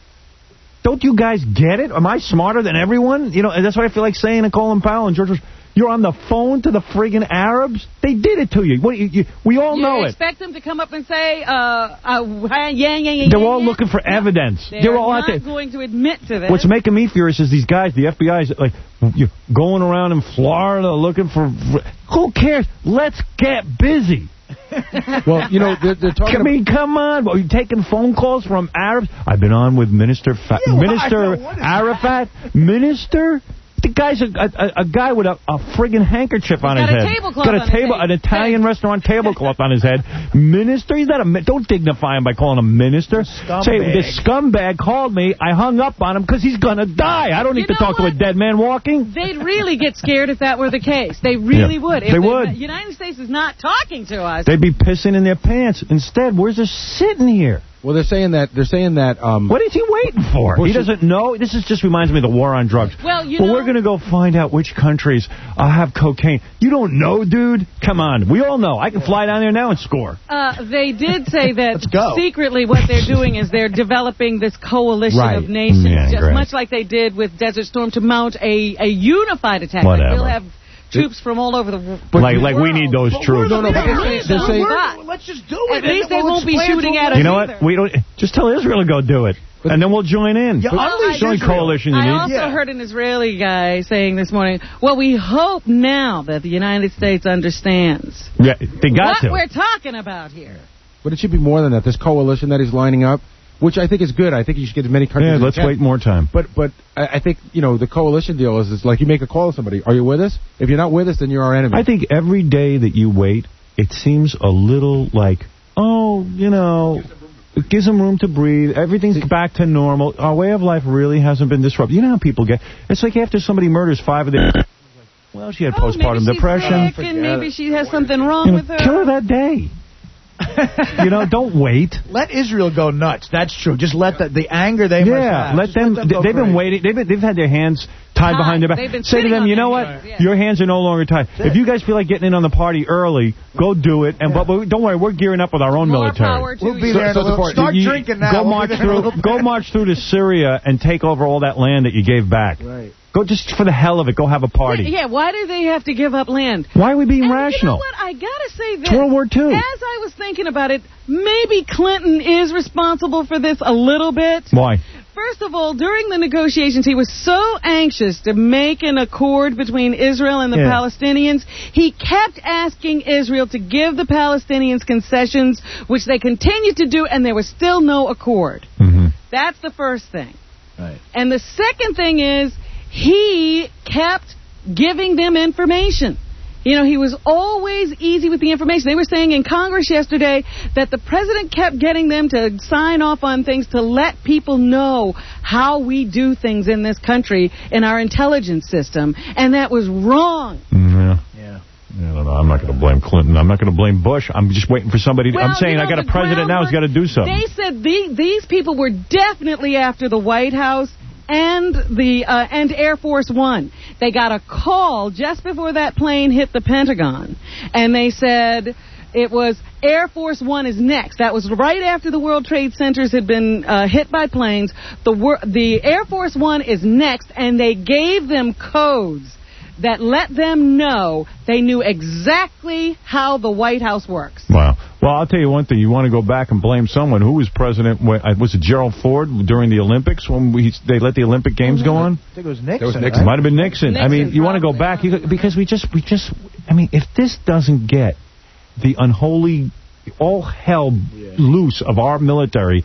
Don't you guys get it? Am I smarter than everyone? You know, and that's what I feel like saying to Colin Powell and George Bush. You're on the phone to the friggin' Arabs? They did it to you. What, you, you we all you know it. You expect them to come up and say, uh, uh, yeah, yeah, yeah, They're yeah, all yeah. looking for evidence. They're, They're all not out there. going to admit to this. What's making me furious is these guys, the F B I, is like you're going around in Florida looking for... Who cares? Let's get busy. Well, you know, they're, they're talking... I mean, come on. Are you taking phone calls from Arabs? I've been on with Minister Fa Yeah, well, Minister Arafat. Minister? The guy's a, a, a guy with a, a friggin' handkerchief on He's his got a head. tablecloth Got a on his table, head. an Italian restaurant tablecloth on his head. Minister? He's not a... Don't dignify him by calling him minister. Scumbag. Say, this scumbag called me. I hung up on him because he's going to die. I don't need You to know talk what? to a dead man walking. They'd really get scared if that were the case. They really Yeah. would. If They the would. United States is not talking to us. They'd be pissing in their pants. Instead, we're just sitting here. Well, they're saying that... They're saying that... Um, what is he waiting for? Bush he doesn't know. This is just reminds me of the war on drugs. Well, you well know... we're going to go find out which countries uh, have cocaine. You don't know, dude? Come on. We all know. I can fly down there now and score. Uh, they did say that go. secretly what they're doing is they're developing this coalition Right. of nations, Yeah, just great. much like they did with Desert Storm, to mount a, a unified attack. Whatever. Like we'll have troops from all over the world. Like, like we need those troops. No, no, but they're saying... They're saying But Let's just do at it. least they We'll won't be explain shooting to at them. us You know either. what? We don't. Just tell Israel to go do it. And then we'll join in. Yeah, Well, unleash it's the only Israel. coalition you I need. also Yeah. heard an Israeli guy saying this morning, well, we hope now that the United States understands Yeah, they got what to. we're talking about here. But it should be more than that. This coalition that he's lining up, which I think is good. I think you should get as many countries Yeah, as let's you can. wait more time. But but I, I think, you know, the coalition deal is, is like you make a call to somebody. Are you with us? If you're not with us, then you're our enemy. I think every day that you wait, it seems a little like, oh, you know, it gives them room to breathe. Everything's back to normal. Our way of life really hasn't been disrupted. You know how people get... It's like after somebody murders five of their... Well, she had Oh, postpartum maybe depression. She's sick and maybe she has something wrong You know, with her. kill her that day. You know, don't wait. Let Israel go nuts. That's true. Just let the, the anger they must Yeah, have. let Just them, let them go they've been crazy. waiting. They've been, they've had their hands tied Tied. behind their back. They've been Say to sitting them, on you their know what? hands, yeah. Your hands are no longer tied. If you guys feel like getting in on the party early, go do it. And but, but don't worry, we're gearing up with our own More military. power to We'll be you. there in a little. Start You- drinking now. Go We'll march be there in a through. little Go bit. march through to Syria and take over all that land that you gave back. Right. Go just for the hell of it. Go have a party. Yeah, why do they have to give up land? Why are we being And rational? you know what? I gotta say this. It's World War Two. As I was thinking about it, maybe Clinton is responsible for this a little bit. Why? First of all, during the negotiations, he was so anxious to make an accord between Israel and the Yeah. Palestinians. He kept asking Israel to give the Palestinians concessions, which they continued to do, and there was still no accord. Mm-hmm. That's the first thing. Right. And the second thing is, he kept giving them information. You know, he was always easy with the information. They were saying in Congress yesterday that the president kept getting them to sign off on things to let people know how we do things in this country in our intelligence system. And that was wrong. Yeah. Yeah. I don't know. I'm not going to blame Clinton. I'm not going to blame Bush. I'm just waiting for somebody. To, Well, I'm saying you know, I got a the president now who's got to do something. They said the, these people were definitely after the White House and the uh, and Air Force One. They got a call just before that plane hit the Pentagon, and they said it was Air Force One is next. That was right after the World Trade Centers had been uh, hit by planes. The wor- the Air Force One is next, and they gave them codes that let them know they knew exactly how the White House works. Wow. Well, I'll tell you one thing. You want to go back and blame someone. Who was president? When, uh, was it Gerald Ford during the Olympics when we, they let the Olympic Games go on? I think it was Nixon. It was Nixon. Right? Might have been Nixon. Nixon I mean, you want to go back you, because we just, we just, I mean, if this doesn't get the unholy, all hell yeah. loose of our military,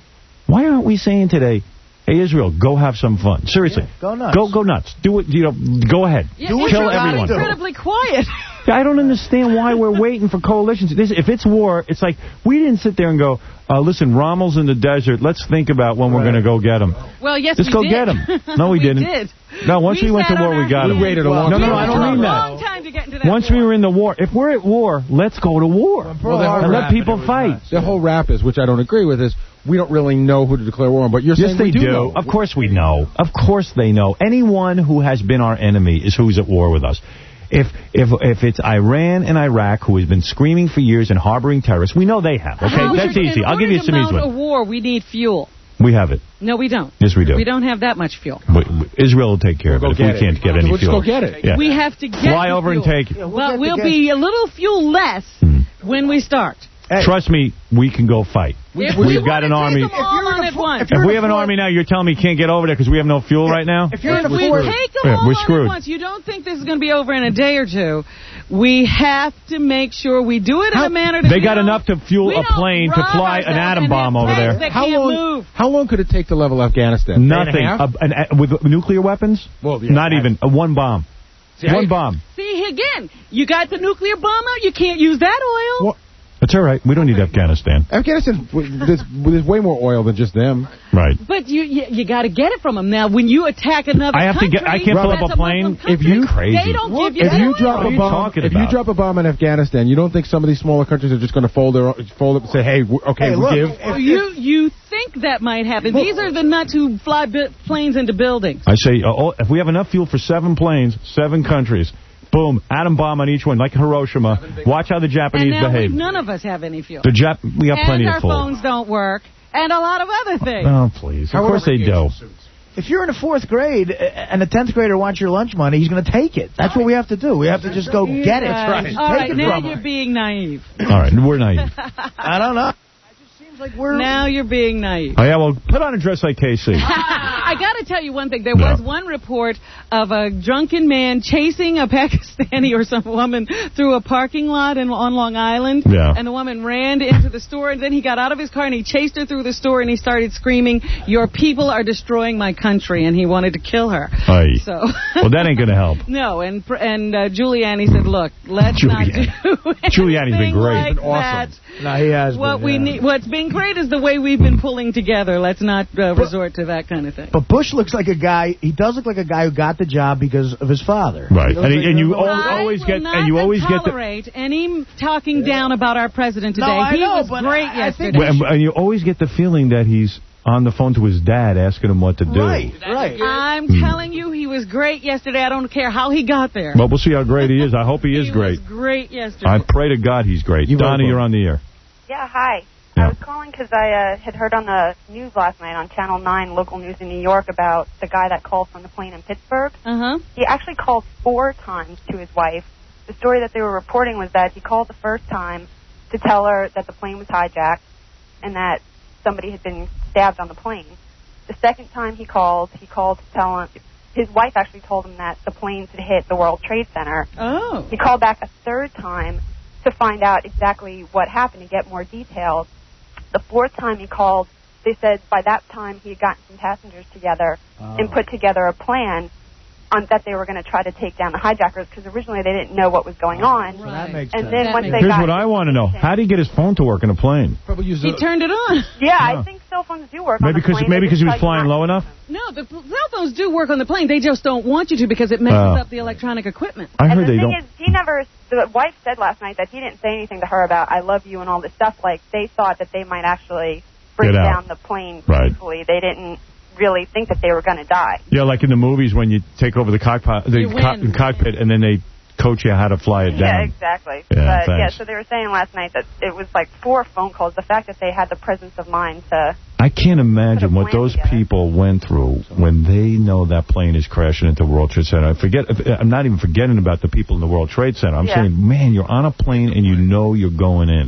why aren't we saying today, hey, Israel, go have some fun? Seriously. Yeah, go nuts. Go, go nuts. Do it, you know, go ahead. Yeah, do Kill everyone. incredibly quiet. I don't understand why we're waiting for coalitions. This, if it's war, it's like we didn't sit there and go, uh, listen, Rommel's in the desert. Let's think about when right. we're going to go get him. Well, yes, Just we go did. get him. No, we, we didn't. Did. No, once we, we went to war, we got we him. We waited a long No, no, no, I don't mean that. Long time to get into that once war. we were in the war, if we're at war, let's go to war. Well, and let people fight. The whole rap is, which I don't agree with, is we don't really know who to declare war on. But you're yes, saying they we do. do. Know. Of course we know. Of course they know. Anyone who has been our enemy is who's at war with us. If if if it's Iran and Iraq who has been screaming for years and harboring terrorists, we know they have. Okay, How that's should, easy. I'll give you some easy one. In order to mount one. a war, we need fuel. We have it. No, we don't. Yes, we do. We don't have that much fuel. We, we, Israel will take care we'll of it if we can't it. get any Let's fuel. Let's go get it. Yeah. We have to get Fly the over fuel. and take it. Yeah, we'll but we'll be a little fuel less hmm. when we start. Hey. Trust me, we can go fight. If We've we got an army. If, if, if we have an army now, you're telling me you can't get over there because we have no fuel right now? If you're if we screwed. take them yeah, all we're on screwed. at once, you don't think this is going to be over in a day or two. We have to make sure we do it How, in a manner that they got enough to fuel a plane to fly an atom bomb over there. How long? Move. How long could it take to level Afghanistan? Nothing. A, an, a, with nuclear weapons? Well, yeah, not even a one bomb. See, one I, bomb. See again. You got the nuclear bomb out. You can't use that oil. Well, That's all right. We don't need Afghanistan. Afghanistan, there's, there's way more oil than just them. Right. But you you, you got to get it from them. Now, when you attack another I have country, to get. I can't fill up a plane. A if you crazy, they don't give you if that you oil. drop a bomb, if about? you drop a bomb in Afghanistan, you don't think some of these smaller countries are just going to fold their fold up and say, "Hey, okay, hey, we look, give." If you you think that might happen? These are the nuts who fly planes into buildings. I say, uh, oh, if we have enough fuel for seven planes, seven countries. Boom, atom bomb on each one, like Hiroshima. Watch how the Japanese and now behave. none of us have any fuel. The Jap we have and plenty our of fuel. phones don't work, and a lot of other things. Oh, please. Of How course they do. If you're in the fourth grade and a tenth grader wants your lunch money, he's going to take it. That's what we have to do. We have to just go get it. Right. Right. All Take right, it now from you're her. being naive. All right, we're naive. I don't know. Like we're now you're being naive. Oh, yeah, well, put on a dress like K C. I got to tell you one thing. There no. was one report of a drunken man chasing a Pakistani or some woman through a parking lot in, on Long Island. Yeah. And the woman ran into the store, and then he got out of his car, and he chased her through the store, and he started screaming, "Your people are destroying my country," and he wanted to kill her. Aye. So. Well, that ain't going to help. No, and and uh, Giuliani said, look, let's Giuliani. not do Giuliani's been great. like been awesome. That. No, he has what been, we yeah. need, what's been great is the way we've been pulling together. Let's not uh, resort to that kind of thing. But Bush looks like a guy. He does look like a guy who got the job because of his father. Right, and, like and you I always will get not and you always get the. tolerate any talking yeah. down about our president today. No, I he know, was but great I, yesterday. And, and you always get the feeling that he's on the phone to his dad asking him what to do. Right, right. I'm Hmm. telling you, he was great yesterday. I don't care how he got there. Well, we'll see how great he is. I hope he is he great. was great yesterday. I pray to God he's great. You Donna, welcome. you're on the air. Yeah, hi. Yeah. I was calling because I uh, had heard on the news last night on Channel nine, local news in New York, about the guy that called from the plane in Pittsburgh. Uh-huh. He actually called four times to his wife. The story that they were reporting was that he called the first time to tell her that the plane was hijacked and that somebody had been stabbed on the plane. The second time he called, he called to tell him, his wife actually told him that the planes had hit the World Trade Center. Oh. He called back a third time to find out exactly what happened and get more details. The fourth time he called, they said by that time he had gotten some passengers together oh. and put together a plan on that they were going to try to take down the hijackers because originally they didn't know what was going on. So that makes and sense. then That once makes they Here's got what I want to know. How did he get his phone to work in a plane? Probably use He a, turned it on. Yeah, Yeah. I think cell phones do work Maybe on the because plane. maybe They because he just was tell you flying not low to. enough. No, the p- cell phones do work on the plane. They just don't want you to because it messes Oh. up the electronic equipment. I And heard the they thing don't. is, he never, the wife said last night that he didn't say anything to her about I love you and all this stuff. Like, they thought that they might actually bring Get out. down the plane Right. peacefully. They didn't really think that they were going to die. Yeah, like in the movies when you take over the cockpit, the You co- win. cockpit, and then they coach you how to fly it Yeah, down. exactly. Yeah, but yeah, thanks. so they were saying last night that it was like four phone calls. The fact that they had the presence of mind to. I can't imagine Put a what plan those together. people went through when they know that plane is crashing into World Trade Center. I forget. I'm not even forgetting about the people in the World Trade Center. I'm Yeah. saying, man, you're on a plane and you know you're going in.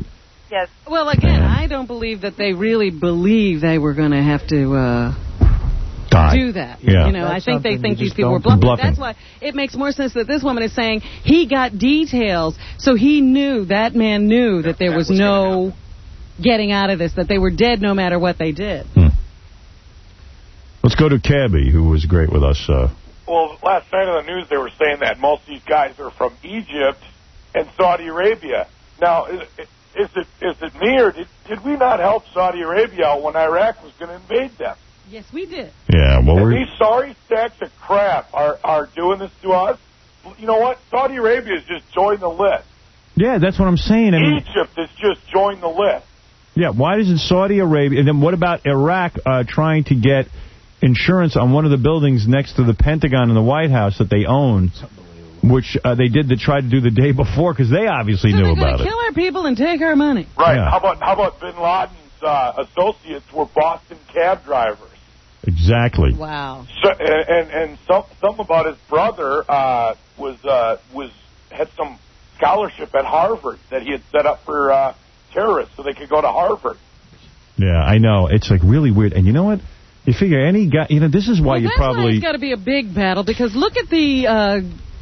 Yes. Well, again, I don't believe that they really believe they were going to have to uh, do that. Yeah. You know, That's I think they something think you these just people were don't- bluffing. Bluffing. That's why it makes more sense that this woman is saying he got details, so he knew, that man knew that there was no getting out of this, that they were dead no matter what they did. Let's go to Cabby, who was great with us. Uh, Well, last night on the news they were saying that most of these guys are from Egypt and Saudi Arabia. Now, is, is it is it me, or did, did we not help Saudi Arabia out when Iraq was going to invade them? Yes, we did. yeah, well, And we're... these sorry sacks of crap are, are doing this to us. You know what? Saudi Arabia has just joined the list. Yeah, that's what I'm saying. I mean, Egypt has just joined the list. yeah, why doesn't Saudi Arabia... And then what about Iraq uh, trying to get insurance on one of the buildings next to the Pentagon and the White House that they own, which uh, they did to try to do the day before, because they obviously So knew they're going about to it. kill our people and take our money. Right. Yeah. How about how about Bin Laden's uh, associates were Boston cab drivers? Exactly. Wow. So, and and, and some some about his brother uh, was uh, was had some scholarship at Harvard that he had set up for uh, terrorists, so they could go to Harvard. Yeah, I know. It's like really weird. And you know what? You figure any guy, you know, this is why Well, you that's why probably... it's got to be a big battle, because look at the uh,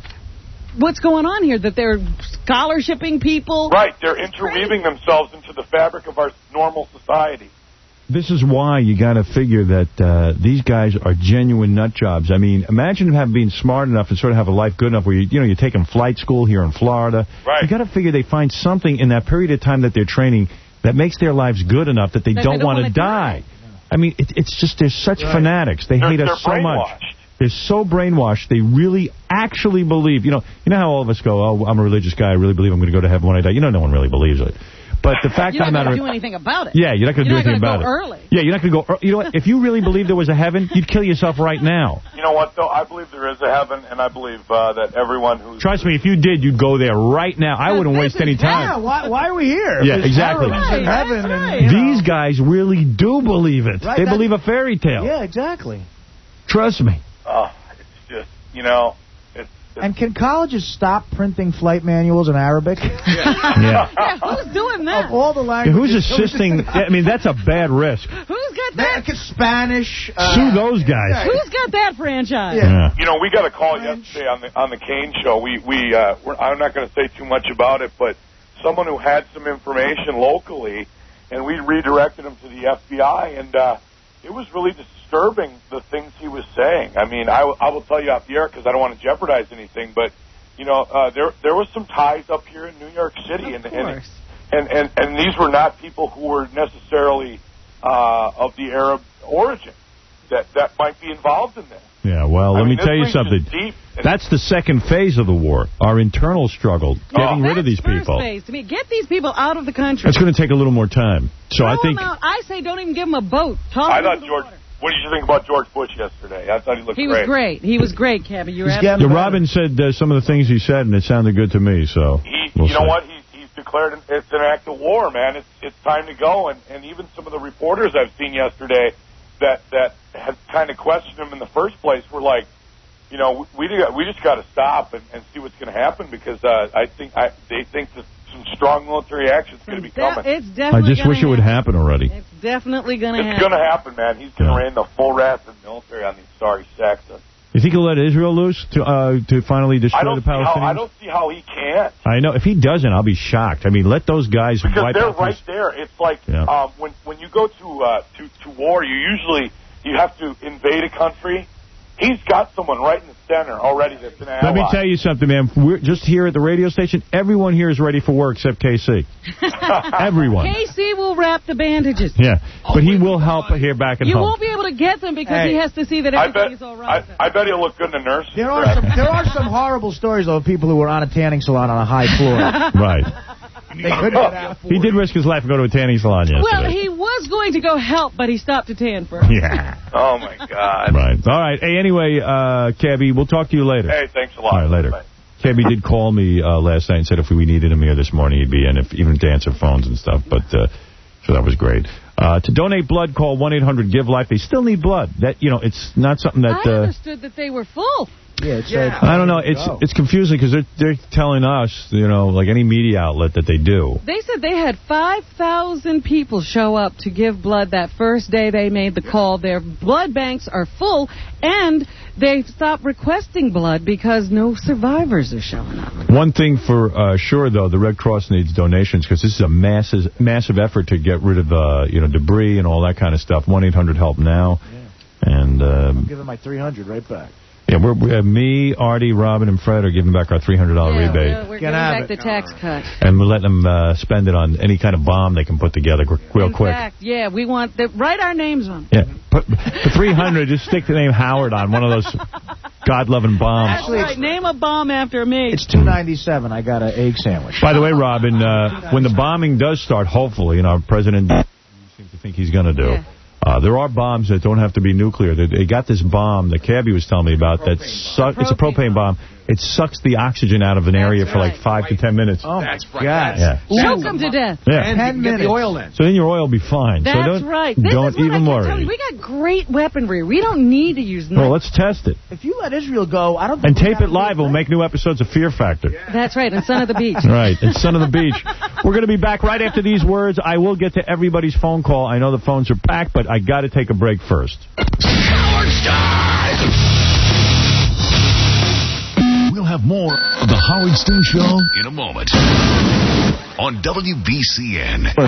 what's going on here, that they're scholarshiping people. Right, they're interweaving themselves into the fabric of our normal society. This is why you got to figure that uh, these guys are genuine nut jobs. I mean, imagine having being smart enough and sort of have a life good enough where you, you know, you're taking flight school here in Florida. Right. You got to figure they find something in that period of time that they're training that makes their lives good enough that they That don't, they don't want to wanna die. die. I mean, it, it's just they're such Right. fanatics. They They're- hate they're us so much. brainwashed. They're so brainwashed. They really actually believe. You know, you know how all of us go, "Oh, I'm a religious guy. I really believe I'm going to go to heaven when I die." You know, no one really believes it. But the fact You're of the not matter, going to do anything about it. yeah, you're not going to do You're not anything gonna about go it. early. Yeah, you're not going to go. You know what? If you really believed there was a heaven, you'd kill yourself right now. You know what, though? I believe there is a heaven, and I believe uh, that everyone who's... Trust me, if you did, you'd go there right now. I wouldn't waste any Yeah, time. why, why are we here? Yeah, There's exactly. heroes in Right, heaven and, you know. These guys really do believe it. Right, they that- believe a fairy tale. Yeah, exactly. Trust me. Oh, it's just, you know... It's, it's, And can colleges stop printing flight manuals in Arabic? Yeah. Yeah, who's doing that? Of all the Yeah, languages. who's assisting? I mean, that's a bad risk. Who's got that? Spanish. Uh, Sue those guys. Who's got that franchise? Yeah. You know, we got a call yesterday on the on the Kane show. We we uh, we're, I'm not going to say too much about it, but someone who had some information locally, and we redirected him to the F B I, and uh, it was really disturbing the things he was saying. I mean, I, w- I will tell you off the air because I don't want to jeopardize anything, but you know, uh, there there was some ties up here in New York City, and, and and and and these were not people who were necessarily uh, of the Arab origin that that might be involved in this. Yeah, well, I let mean, me this tell you reaches something. deep, and- That's the second phase of the war, our internal struggle, getting rid of these First people. phase. To me, get these people out of the country. It's going to take a little more time. So I Throw think... them out. I say don't even give them a boat. Toss I them thought into the George. water. What did you think about George Bush yesterday? I thought he looked He great. was great. He was great, Cabby. You're Yeah, absolutely Robin said uh, some of the things he said, and it sounded good to me, so... He, we'll you know see. what? He's, he's declared an, it's an act of war, man. It's it's time to go. And, and even some of the reporters I've seen yesterday that that had kind of questioned him in the first place were like, you know, we we, we just got to stop and, and see what's going to happen because uh, I think I, they think that some strong military action is going to be coming. It's I definitely just gonna wish it would happen already. It's definitely going to It's happen. going to happen, man. He's going to rain the full wrath of the military on these sorry Saxons. You think he'll let Israel loose to uh, to finally destroy I don't the see how Palestinians? I don't see how he can't. I know. If he doesn't, I'll be shocked. I mean, let those guys Because wipe they're out right these- there. It's like Yeah. um, when when you go to uh, to to war, you usually you have to invade a country. He's got someone right in the center already that's an ally. Let me tell you something, man. We're just here at the radio station. Everyone here is ready for war except K C. Everyone. K C will wrap the bandages. Yeah, but he will help here back at You home. won't be able to get them because Hey. he has to see that I bet everything's all right. I, I bet he'll look good in a nurse. There are some there are some horrible stories though, of people who were on a tanning salon on a high floor. Right. They couldn't get out. He did risk his life and go to a tanning salon yesterday. Well, he was going to go help, but he stopped to tan first. Yeah. Oh my God. Right. All right. Hey, anyway, uh, Cabby, we'll talk to you later. Hey, thanks a lot. All right, later. Bye. Cabby did call me uh, last night and said if we needed him here this morning, he'd be in, if even to answer phones and stuff. But uh, so that was great. Uh, to donate blood, call one eight hundred give life. They still need blood. That you know, it's not something that. I Uh, understood that they were full. Yeah, it said. I don't know. It's Go. it's confusing because they're they're telling us, you know, like any media outlet that they do. They said they had five thousand people show up to give blood that first day they made the call. Their blood banks are full, and they've stopped requesting blood because no survivors are showing up. One thing for uh, sure, though, the Red Cross needs donations because this is a massive massive effort to get rid of uh, you know debris and all that kind of stuff. one eight hundred help now. Yeah. And um, I'm giving my three hundred right back. Yeah, we're, we have me, Artie, Robin, and Fred are giving back our three hundred dollars Yeah, rebate. We're, we're giving back the tax cut. And we're letting them uh, spend it on any kind of bomb they can put together qu- real In quick. fact, yeah, we want to write our names on. Yeah, put, for three hundred, just stick the name Howard on one of those God-loving bombs. That's right. Name a bomb after me. It's two ninety-seven. I got an egg sandwich. By the way, Robin, uh, when the bombing does start, hopefully, you know, our president seems to think he's going to do. Yeah. Uh, there are bombs that don't have to be nuclear. They, they got this bomb that Cabbie was telling me about. That su- It's a propane bomb. It sucks the oxygen out of an area for like five to ten minutes. Oh, my God. Yeah. Choke them to death. Yeah. And ten minutes. the oil in. So then your oil will be fine. That's so don't, right. This don't is what even I worry. Tell you. We got great weaponry. We don't need to use Well, knives. let's test it. If you let Israel go, I don't And think we tape gotta it live. do We'll make new episodes of Fear Factor. That's right. And Son of the Beach. Right. And Son of the Beach. We're going to be back right after these words. I will get to everybody's phone call. I know the phones are packed, but I got to take a break first. Howard Stern! We'll have more of the Howard Stern Show in a moment. On W B C N. I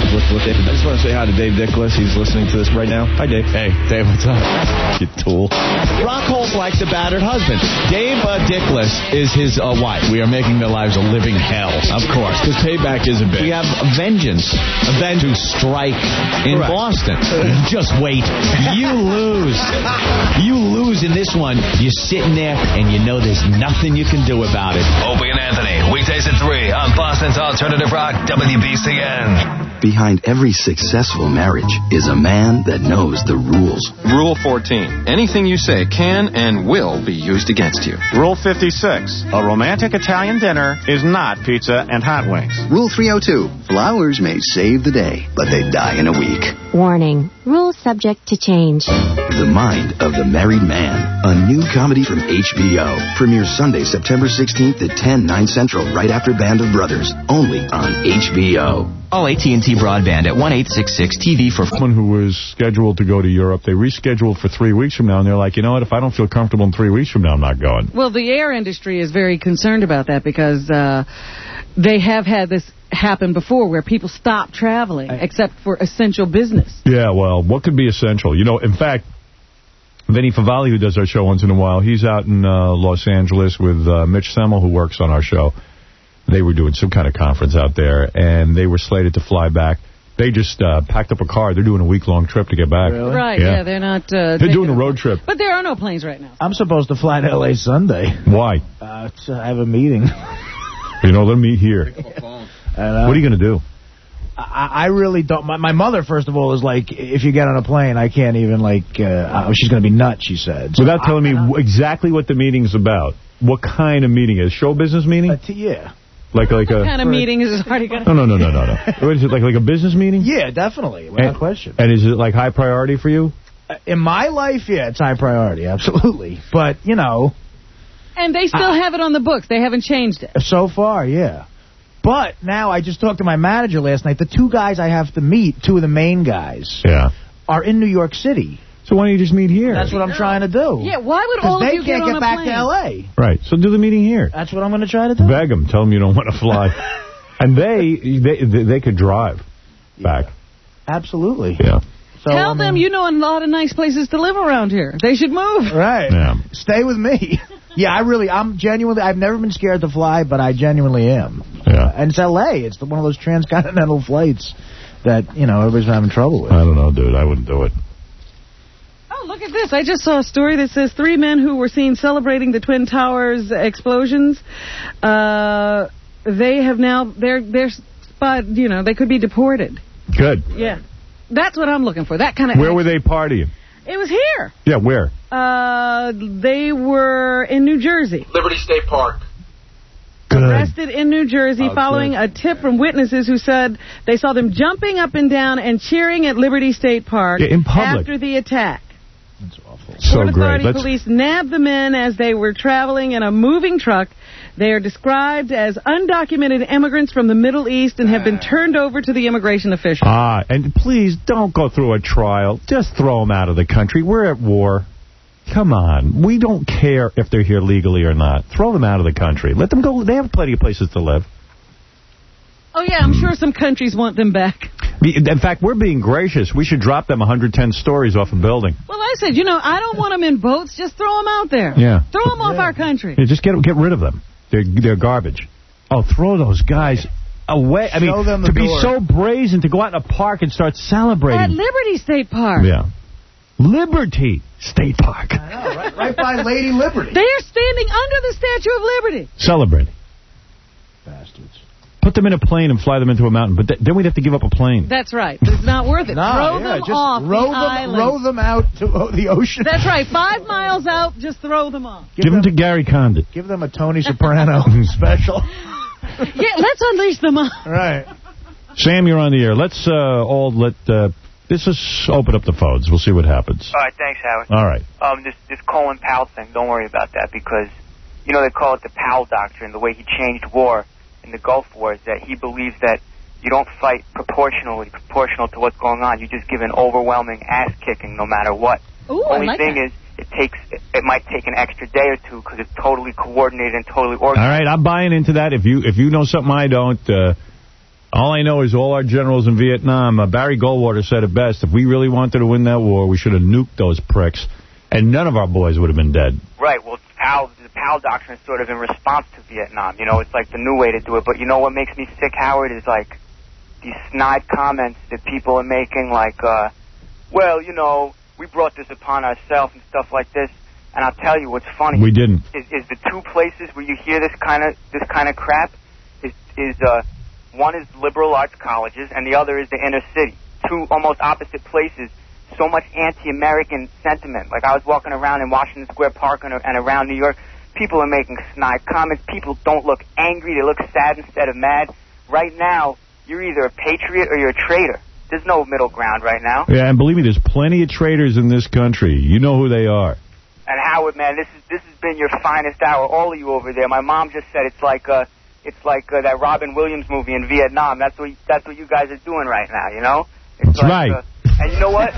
just want to say hi to Dave Dickless. He's listening to this right now. Hi, Dave. Hey, Dave, what's up? You tool. Rock Holmes likes a battered husband. Dave uh, Dickless is his uh, wife. We are making their lives a living hell, of course, because payback is a bitch. We have a vengeance, a vengeance strike in Correct. Boston. Just wait. You lose. You lose in this one. You're sitting there, and you know there's nothing you can do about it. Opie and Anthony, weekdays at three on Boston's Alternative Rock, W B C N. Behind every successful marriage is a man that knows the rules. Rule fourteen. Anything you say can and will be used against you. Rule fifty-six. A romantic Italian dinner is not pizza and hot wings. Rule three oh two. Flowers may save the day, but they die in a week. Warning. Rules subject to change. The Mind of the Married Man. A new comedy from H B O. Premieres Sunday, September sixteenth at ten, nine Central, right after Band of Brothers. Only on H B O. Call A T and T Broadband at one eight six six T V for... Someone who was scheduled to go to Europe, they rescheduled for three weeks from now, and they're like, you know what, if I don't feel comfortable in three weeks from now, I'm not going. Well, the air industry is very concerned about that because uh, they have had this happen before where people stop traveling except for essential business. Yeah, well, what could be essential? You know, in fact, Vinny Favali, who does our show once in a while, he's out in uh, Los Angeles with uh, Mitch Semmel, who works on our show. They were doing some kind of conference out there, and they were slated to fly back. They just uh, packed up a car. They're doing a week-long trip to get back. Really? Right, yeah, they're not... Uh, They're doing a road trip. But there are no planes right now. I'm supposed to fly to L A Sunday. Why? Uh, to have a meeting. You know, let me hear. uh, What are you going to do? I, I really don't. My, my mother, first of all, is like, if you get on a plane, I can't even, like, uh, oh, she's going to be nuts, she said. So Without I, telling me w- exactly what the meeting's about, what kind of meeting is it? Show business meeting? Uh, t- yeah. Like like What a... kind of meeting is this already going No, no, no, no, no, no. What is it, like, like a business meeting? Yeah, definitely, without and, question. And is it, like, high priority for you? Uh, in my life, yeah, it's high priority, absolutely. But, you know... And they still have it on the books. They haven't changed it. So far, yeah. But now I just talked to my manager last night. The two guys I have to meet, two of the main guys, yeah, are in New York City. So why don't you just meet here? That's what I'm trying to do. Yeah, why would 'Cause all of they you get can't on get a back plane? to L A. Right, so do the meeting here. That's what I'm going to try to do. Beg them. Tell them you don't want to fly. And they, they they they could drive back. Absolutely. Yeah. So, Tell I mean, them you know a lot of nice places to live around here. They should move. Right. Yeah. Stay with me. Yeah, I really, I'm genuinely, I've never been scared to fly, but I genuinely am. Yeah. And it's L A. It's the, one of those transcontinental flights that, you know, everybody's having trouble with. I don't know, dude. I wouldn't do it. Oh, look at this. I just saw a story that says three men who were seen celebrating the Twin Towers explosions, uh, they have now, they're, they're spot, you know, they could be deported. Good. Yeah. That's what I'm looking for. That kind of... Where were they partying? It was here. Yeah, where? Uh, they were in New Jersey. Liberty State Park. Good. Arrested in New Jersey Oh, following good. a tip from witnesses who said they saw them jumping up and down and cheering at Liberty State Park Yeah, in public. after the attack. That's awful. So Port great. Authority Let's, police nabbed the men as they were traveling in a moving truck. They are described as undocumented immigrants from the Middle East and have been turned over to the immigration officials. ah, and please don't go through a trial. Just throw them out of the country. We're at war. Come on. We don't care if they're here legally or not. Throw them out of the country. Let them go. They have plenty of places to live. Oh, yeah, I'm sure some countries want them back. In fact, we're being gracious. We should drop them one hundred ten stories off a building. Well, I said, you know, I don't want them in boats. Just throw them out there. Yeah. Throw them off our country. Yeah, just get get rid of them. They're they're garbage. Oh, throw those guys away. I Show mean, them the to be door. so brazen, to go out in a park and start celebrating. At Liberty State Park. Yeah. Liberty State Park. I know, right, right by Lady Liberty. They are standing under the Statue of Liberty. Celebrating. Bastards. Put them in a plane and fly them into a mountain, but th then we'd have to give up a plane. That's right. It's not worth it. Nah, throw yeah, them just off row the them, island. row them out to uh, the ocean. That's right. Five miles out, just throw them off. Give, give them, them to Gary Condit. Give them a Tony Soprano special. Yeah, let's unleash them up. Right. Sam, you're on the air. Let's uh, all let... Uh, Let's just open up the phones. We'll see what happens. All right, thanks, Howard. All right. Um, this this Colin Powell thing, don't worry about that because, you know, they call it the Powell Doctrine, the way he changed war in the Gulf War is that he believes that you don't fight proportionally, proportional to what's going on. You just give an overwhelming ass-kicking no matter what. Ooh, Only I like thing that. is, it takes it, it might take an extra day or two because it's totally coordinated and totally organized. All right, I'm buying into that. If you if you know something I don't... Uh, All I know is all our generals in Vietnam, uh, Barry Goldwater said it best, if we really wanted to win that war, we should have nuked those pricks, and none of our boys would have been dead. Right, well, Powell, the Powell Doctrine is sort of in response to Vietnam. You know, it's like the new way to do it. But you know what makes me sick, Howard, is like these snide comments that people are making, like, uh, well, you know, we brought this upon ourselves and stuff like this. And I'll tell you what's funny. We didn't. Is, is the two places where you hear this kind of this kind of crap is is uh. One is liberal arts colleges, and the other is the inner city. Two almost opposite places. So much anti-American sentiment. Like I was walking around in Washington Square Park and, and around New York. People are making snide comments. People don't look angry. They look sad instead of mad. Right now, you're either a patriot or you're a traitor. There's no middle ground right now. Yeah, and believe me, there's plenty of traitors in this country. You know who they are. And Howard, man, this is this has been your finest hour. All of you over there. My mom just said it's like uh, it's like uh, that Robin Williams movie in Vietnam. That's what that's what you guys are doing right now. You know. It's That's like, right. Uh, and you know what?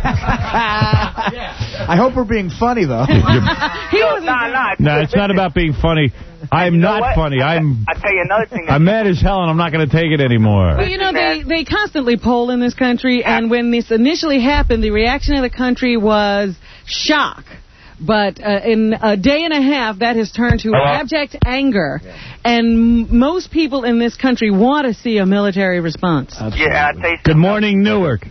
I hope we're being funny, though. no, nah, nah, No, it's not about being funny. I'm You know not what? funny. I'm I'll tell you another thing. I'm mad as hell, and I'm not going to take it anymore. Well, you know, they, they constantly poll in this country, and when this initially happened, the reaction of the country was shock. But uh, in a day and a half, that has turned to Hello? abject anger. And m- most people in this country want to see a military response. Yeah, I'll tell you Good morning, Newark.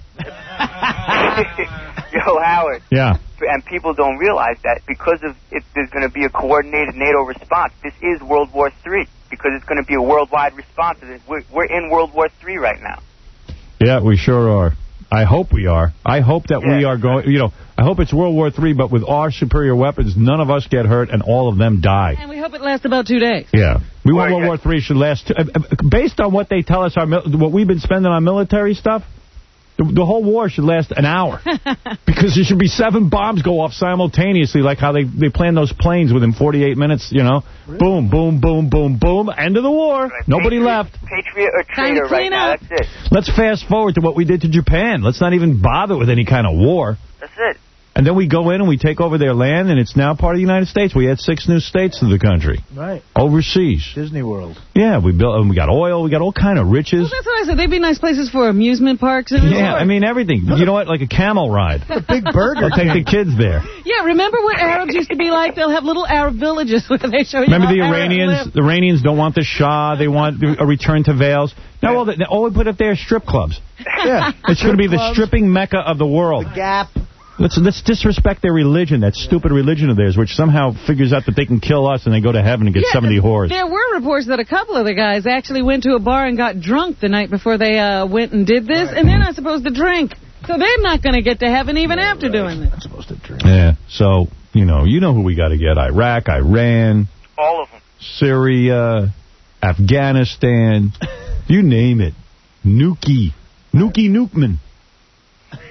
Yo, Howard. Yeah. And people don't realize that because of it, there's going to be a coordinated NATO response. This is World War Three because it's going to be a worldwide response. We're, we're in World War Three right now. Yeah, we sure are. I hope we are. I hope that Yeah. we are going, you know, I hope it's World War Three, but with our superior weapons, none of us get hurt and all of them die. And we hope it lasts about two days. Yeah. We want Well, World yeah. War Three should last, two, uh, uh, based on what they tell us, our mil- what we've been spending on military stuff, the, the whole war should last an hour. Because there should be seven bombs go off simultaneously, like how they, they plan those planes within forty-eight minutes, you know. Really? Boom, boom, boom, boom, boom. End of the war. Right. Nobody Patriot, left. Patriot or Time to traitor right clean now. up. That's it. Let's fast forward to what we did to Japan. Let's not even bother with any kind of war. That's it. And then we go in and we take over their land, and it's now part of the United States. We had six new states to the country. Right. Overseas. Disney World. Yeah, we built, and we got oil, we got all kind of Well, riches. that's what I said. They'd be nice places for amusement parks. And Yeah, resorts. I mean, everything. You know what? Like a camel ride. A big burger. I'll take the kids there. Yeah, remember what Arabs used to be like? They'll have little Arab villages where they show you Remember how the Arabs Iranians? live. The Iranians don't want the Shah. They want a return to veils. Now, all, the, all we put up there is strip clubs. Yeah. It's going to be the Clubs, stripping mecca of the world. The Gap. Let's let's disrespect their religion, that stupid religion of theirs, which somehow figures out that they can kill us and they go to heaven and get Yeah, seventy whores. There were reports that a couple of the guys actually went to a bar and got drunk the night before they uh, went and did this, Right. and they're not supposed to drink. So they're not going to get to heaven even Yeah, after right. doing this. Not supposed to drink. Yeah, so, you know, you know who we got to get. Iraq, Iran, All of them. Syria, Afghanistan, you name it. Nuki. Nuki Nukeman. You with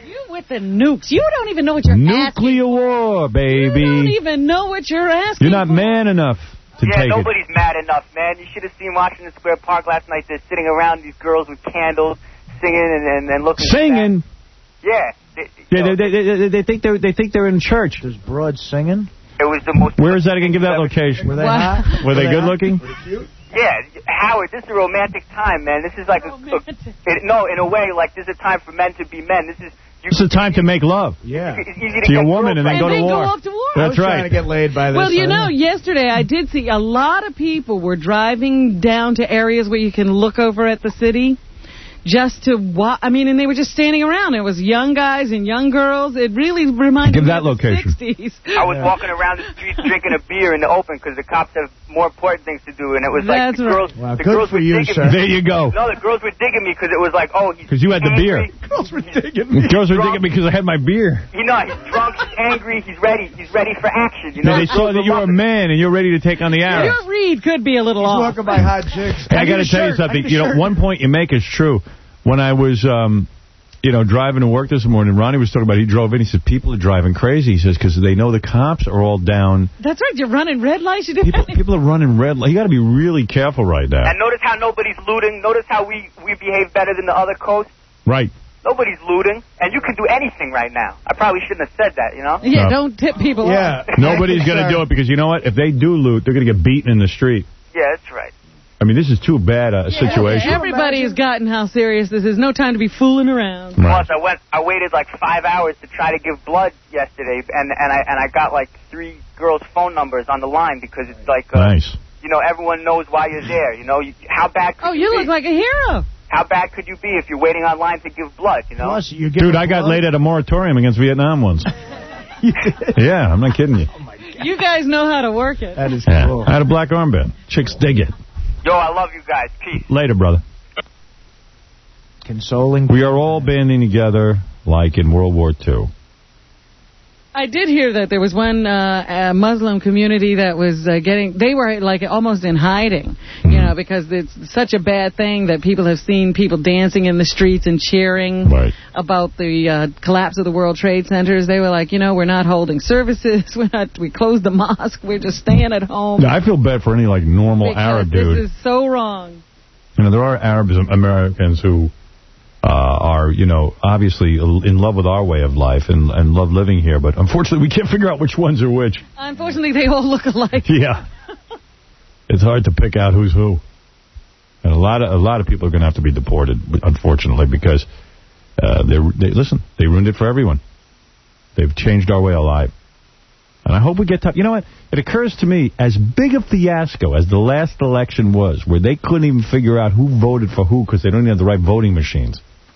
Effing nukes. You don't even know what you're Nuclear asking. war, baby. You don't even know what you're asking. You're not for. man enough to yeah, take nobody's mad enough, man. You should have seen Washington Square Park last night. They're sitting around these girls with candles, singing and, and, and looking. it. Singing? Yeah. They, Yeah, they, they, they, they think they're they think they're in church. There's broads singing. It was the most. Where is that again? Give that location. Were they hot? Were they Were good hot? looking? Yeah, Howard, this is a romantic time, man. This is like a, a it, no, in a way, like this is a time for men to be men. This is you, It's a time to make love. Yeah. It's easy to, To your get woman and then And go to then war. go off to war. I That's was right. trying to get laid by this. Well, you uh, know, yesterday I did see a lot of people were driving down to areas where you can look over at the city just to watch. I mean, and they were just standing around. It was young guys and young girls. It really reminded Give me that of location. the sixties. I was walking around the streets drinking a beer in the open because the cops have more important things to do, and it was like That's the right. girls. Wow, the good girls for were you, digging sir. me. There you go. No, the girls were digging me because it was like, oh, he's Because you had the angry. beer. Girls were digging me. Girls were Drunk. digging because I had my beer. You know, he's drunk, he's angry, he's ready, he's ready for action. You No, know, they saw that you were a man and you're ready to take on the Arabs. Your read could be a little He's off. walking by hot chicks. Hey, I got to need a tell you shirt. I something. need a You know, shirt. one point you make is true. When I was, um, you know, driving to work this morning, Ronnie was talking about, he drove in, he said, people are driving crazy. He says, because they know the cops are all down. That's right. You're running red lights. You didn't. People, people are running red lights. You got to be really careful right now. And notice how nobody's looting. Notice how we, we behave better than the other coasts. Right. Nobody's looting, and you can do anything right now. I probably shouldn't have said that, you know? Yeah, No. don't tip people Yeah. off. Nobody's going to do it because you know what? If they do loot, they're going to get beaten in the street. Yeah, that's right. I mean, this is too bad a situation. Everybody has gotten how serious this is. No time to be fooling around. Right. Plus, I went. I waited like five hours to try to give blood yesterday, and and I and I got like three girls' phone numbers on the line because it's like, uh, Nice. you know, everyone knows why you're there. You know, you, how bad? Could Oh, you be? look like a hero. How bad could you be if you're waiting online to give blood? You know. Plus, you're getting Dude, I got blood. laid at a moratorium against Vietnam once. Yeah, I'm not kidding you. You guys know how to work it. That is Yeah. cool. I had a black armband. Chicks dig it. Yo, I love you guys. Peace. Later, brother. Consoling. We are all banding together like in World War Two. I did hear that there was one uh, uh, Muslim community that was uh, getting, they were like almost in hiding, you know, because it's such a bad thing that people have seen people dancing in the streets and cheering Right. about the uh, collapse of the World Trade Centers. They were like, you know, we're not holding services, we're not, we closed the mosque, we're just staying at home. I feel bad for any like normal because Arab this dude. is so wrong. You know, there are Arabs, Americans who uh, are, you know, obviously in love with our way of life and, and love living here, but unfortunately we can't figure out which ones are which. Unfortunately, they all look alike. Yeah. It's hard to pick out who's who. And a lot of a lot of people are going to have to be deported, unfortunately, because uh, they, they listen, they ruined it for everyone. They've changed our way of life. And I hope we get to... You know what? It occurs to me, as big a fiasco as the last election was, where they couldn't even figure out who voted for who because they don't even have the right voting machines.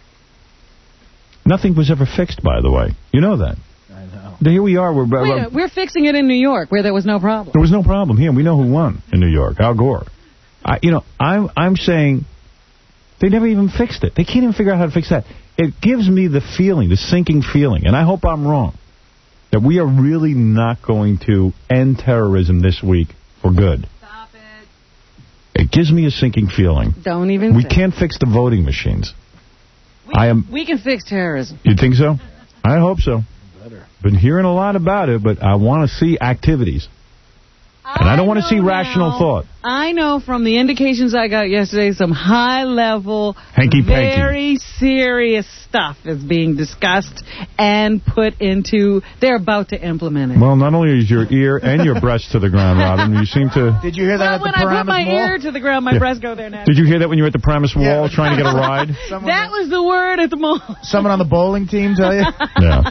Nothing was ever fixed, by the way. You know that. I know. Here we are. We're, Wait, we're, we're fixing it in New York where there was no problem. there was no problem here. We know who won in New York. Al Gore. I, you know, I'm I'm saying they never even fixed it. They can't even figure out how to fix that. It gives me the feeling, the sinking feeling, and I hope I'm wrong, that we are really not going to end terrorism this week for good. Stop it. It gives me a sinking feeling. Don't even We say. can't fix the voting machines. We, I am. we can fix terrorism. You think so? I hope so. Better. Been hearing a lot about it, but I want to see activities. And I don't want to see know rational now. thought. I know from the indications I got yesterday, some high-level, Hanky-panky. very serious stuff is being discussed and put into, they're about to implement it. Well, not only is your ear and your breast to the ground, Robin, you seem to... Did you hear that Well, at the when I put Paramus my Mall? ear to the ground, my Yeah. breasts go there now. Did you hear that when you were at the Paramus Wall Yeah. trying to get a ride? Someone, That was the word at the mall. someone on the bowling team tell you? Yeah.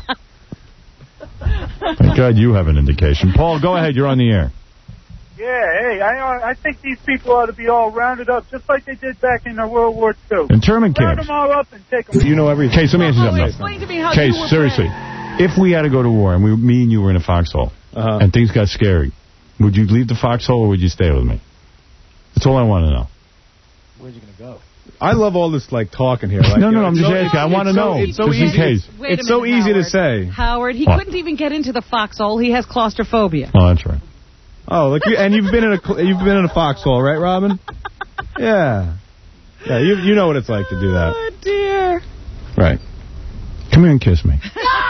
Thank God you have an indication. Paul, go ahead. You're on the air. Yeah, hey, I I think these people ought to be all rounded up, just like they did back in the World War Two. Internment Round camps. them all up and take them. You know everything. Case, let me ask you Oh, something. explain to me how Case, you were seriously. bred. If we had to go to war and we, me and you were in a foxhole Uh-huh. and things got scary, would you leave the foxhole or would you stay with me? That's all I want to know. Where's he going to go? I love all this like talking here. Like, No, no, uh, no, I'm it's just so- asking. I it's wanna so- know, It's so just in easy. case. Wait a It's so minute, easy to Howard. say. Howard, he What? couldn't even get into the foxhole. He has claustrophobia. Oh, that's right. Oh, look, you, and you've been in a cl- you've been in a foxhole, right, Robin? Yeah, yeah. You you know what it's like to do that, Oh, dear. right? Come here and kiss me.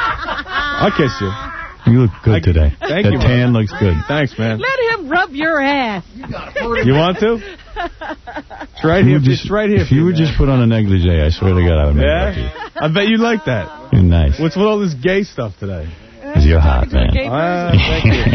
I'll kiss you. You look good today. Thank that you. That tan man. looks good. Thanks, man. Let him rub your ass. You want to? It's right here. Just, it's right here. If you would just put on a negligee, I swear to God, I would make yeah? it you. I bet you'd like that. You're nice. What's with all this gay stuff today? Because you're hot, man. Ah, thank you.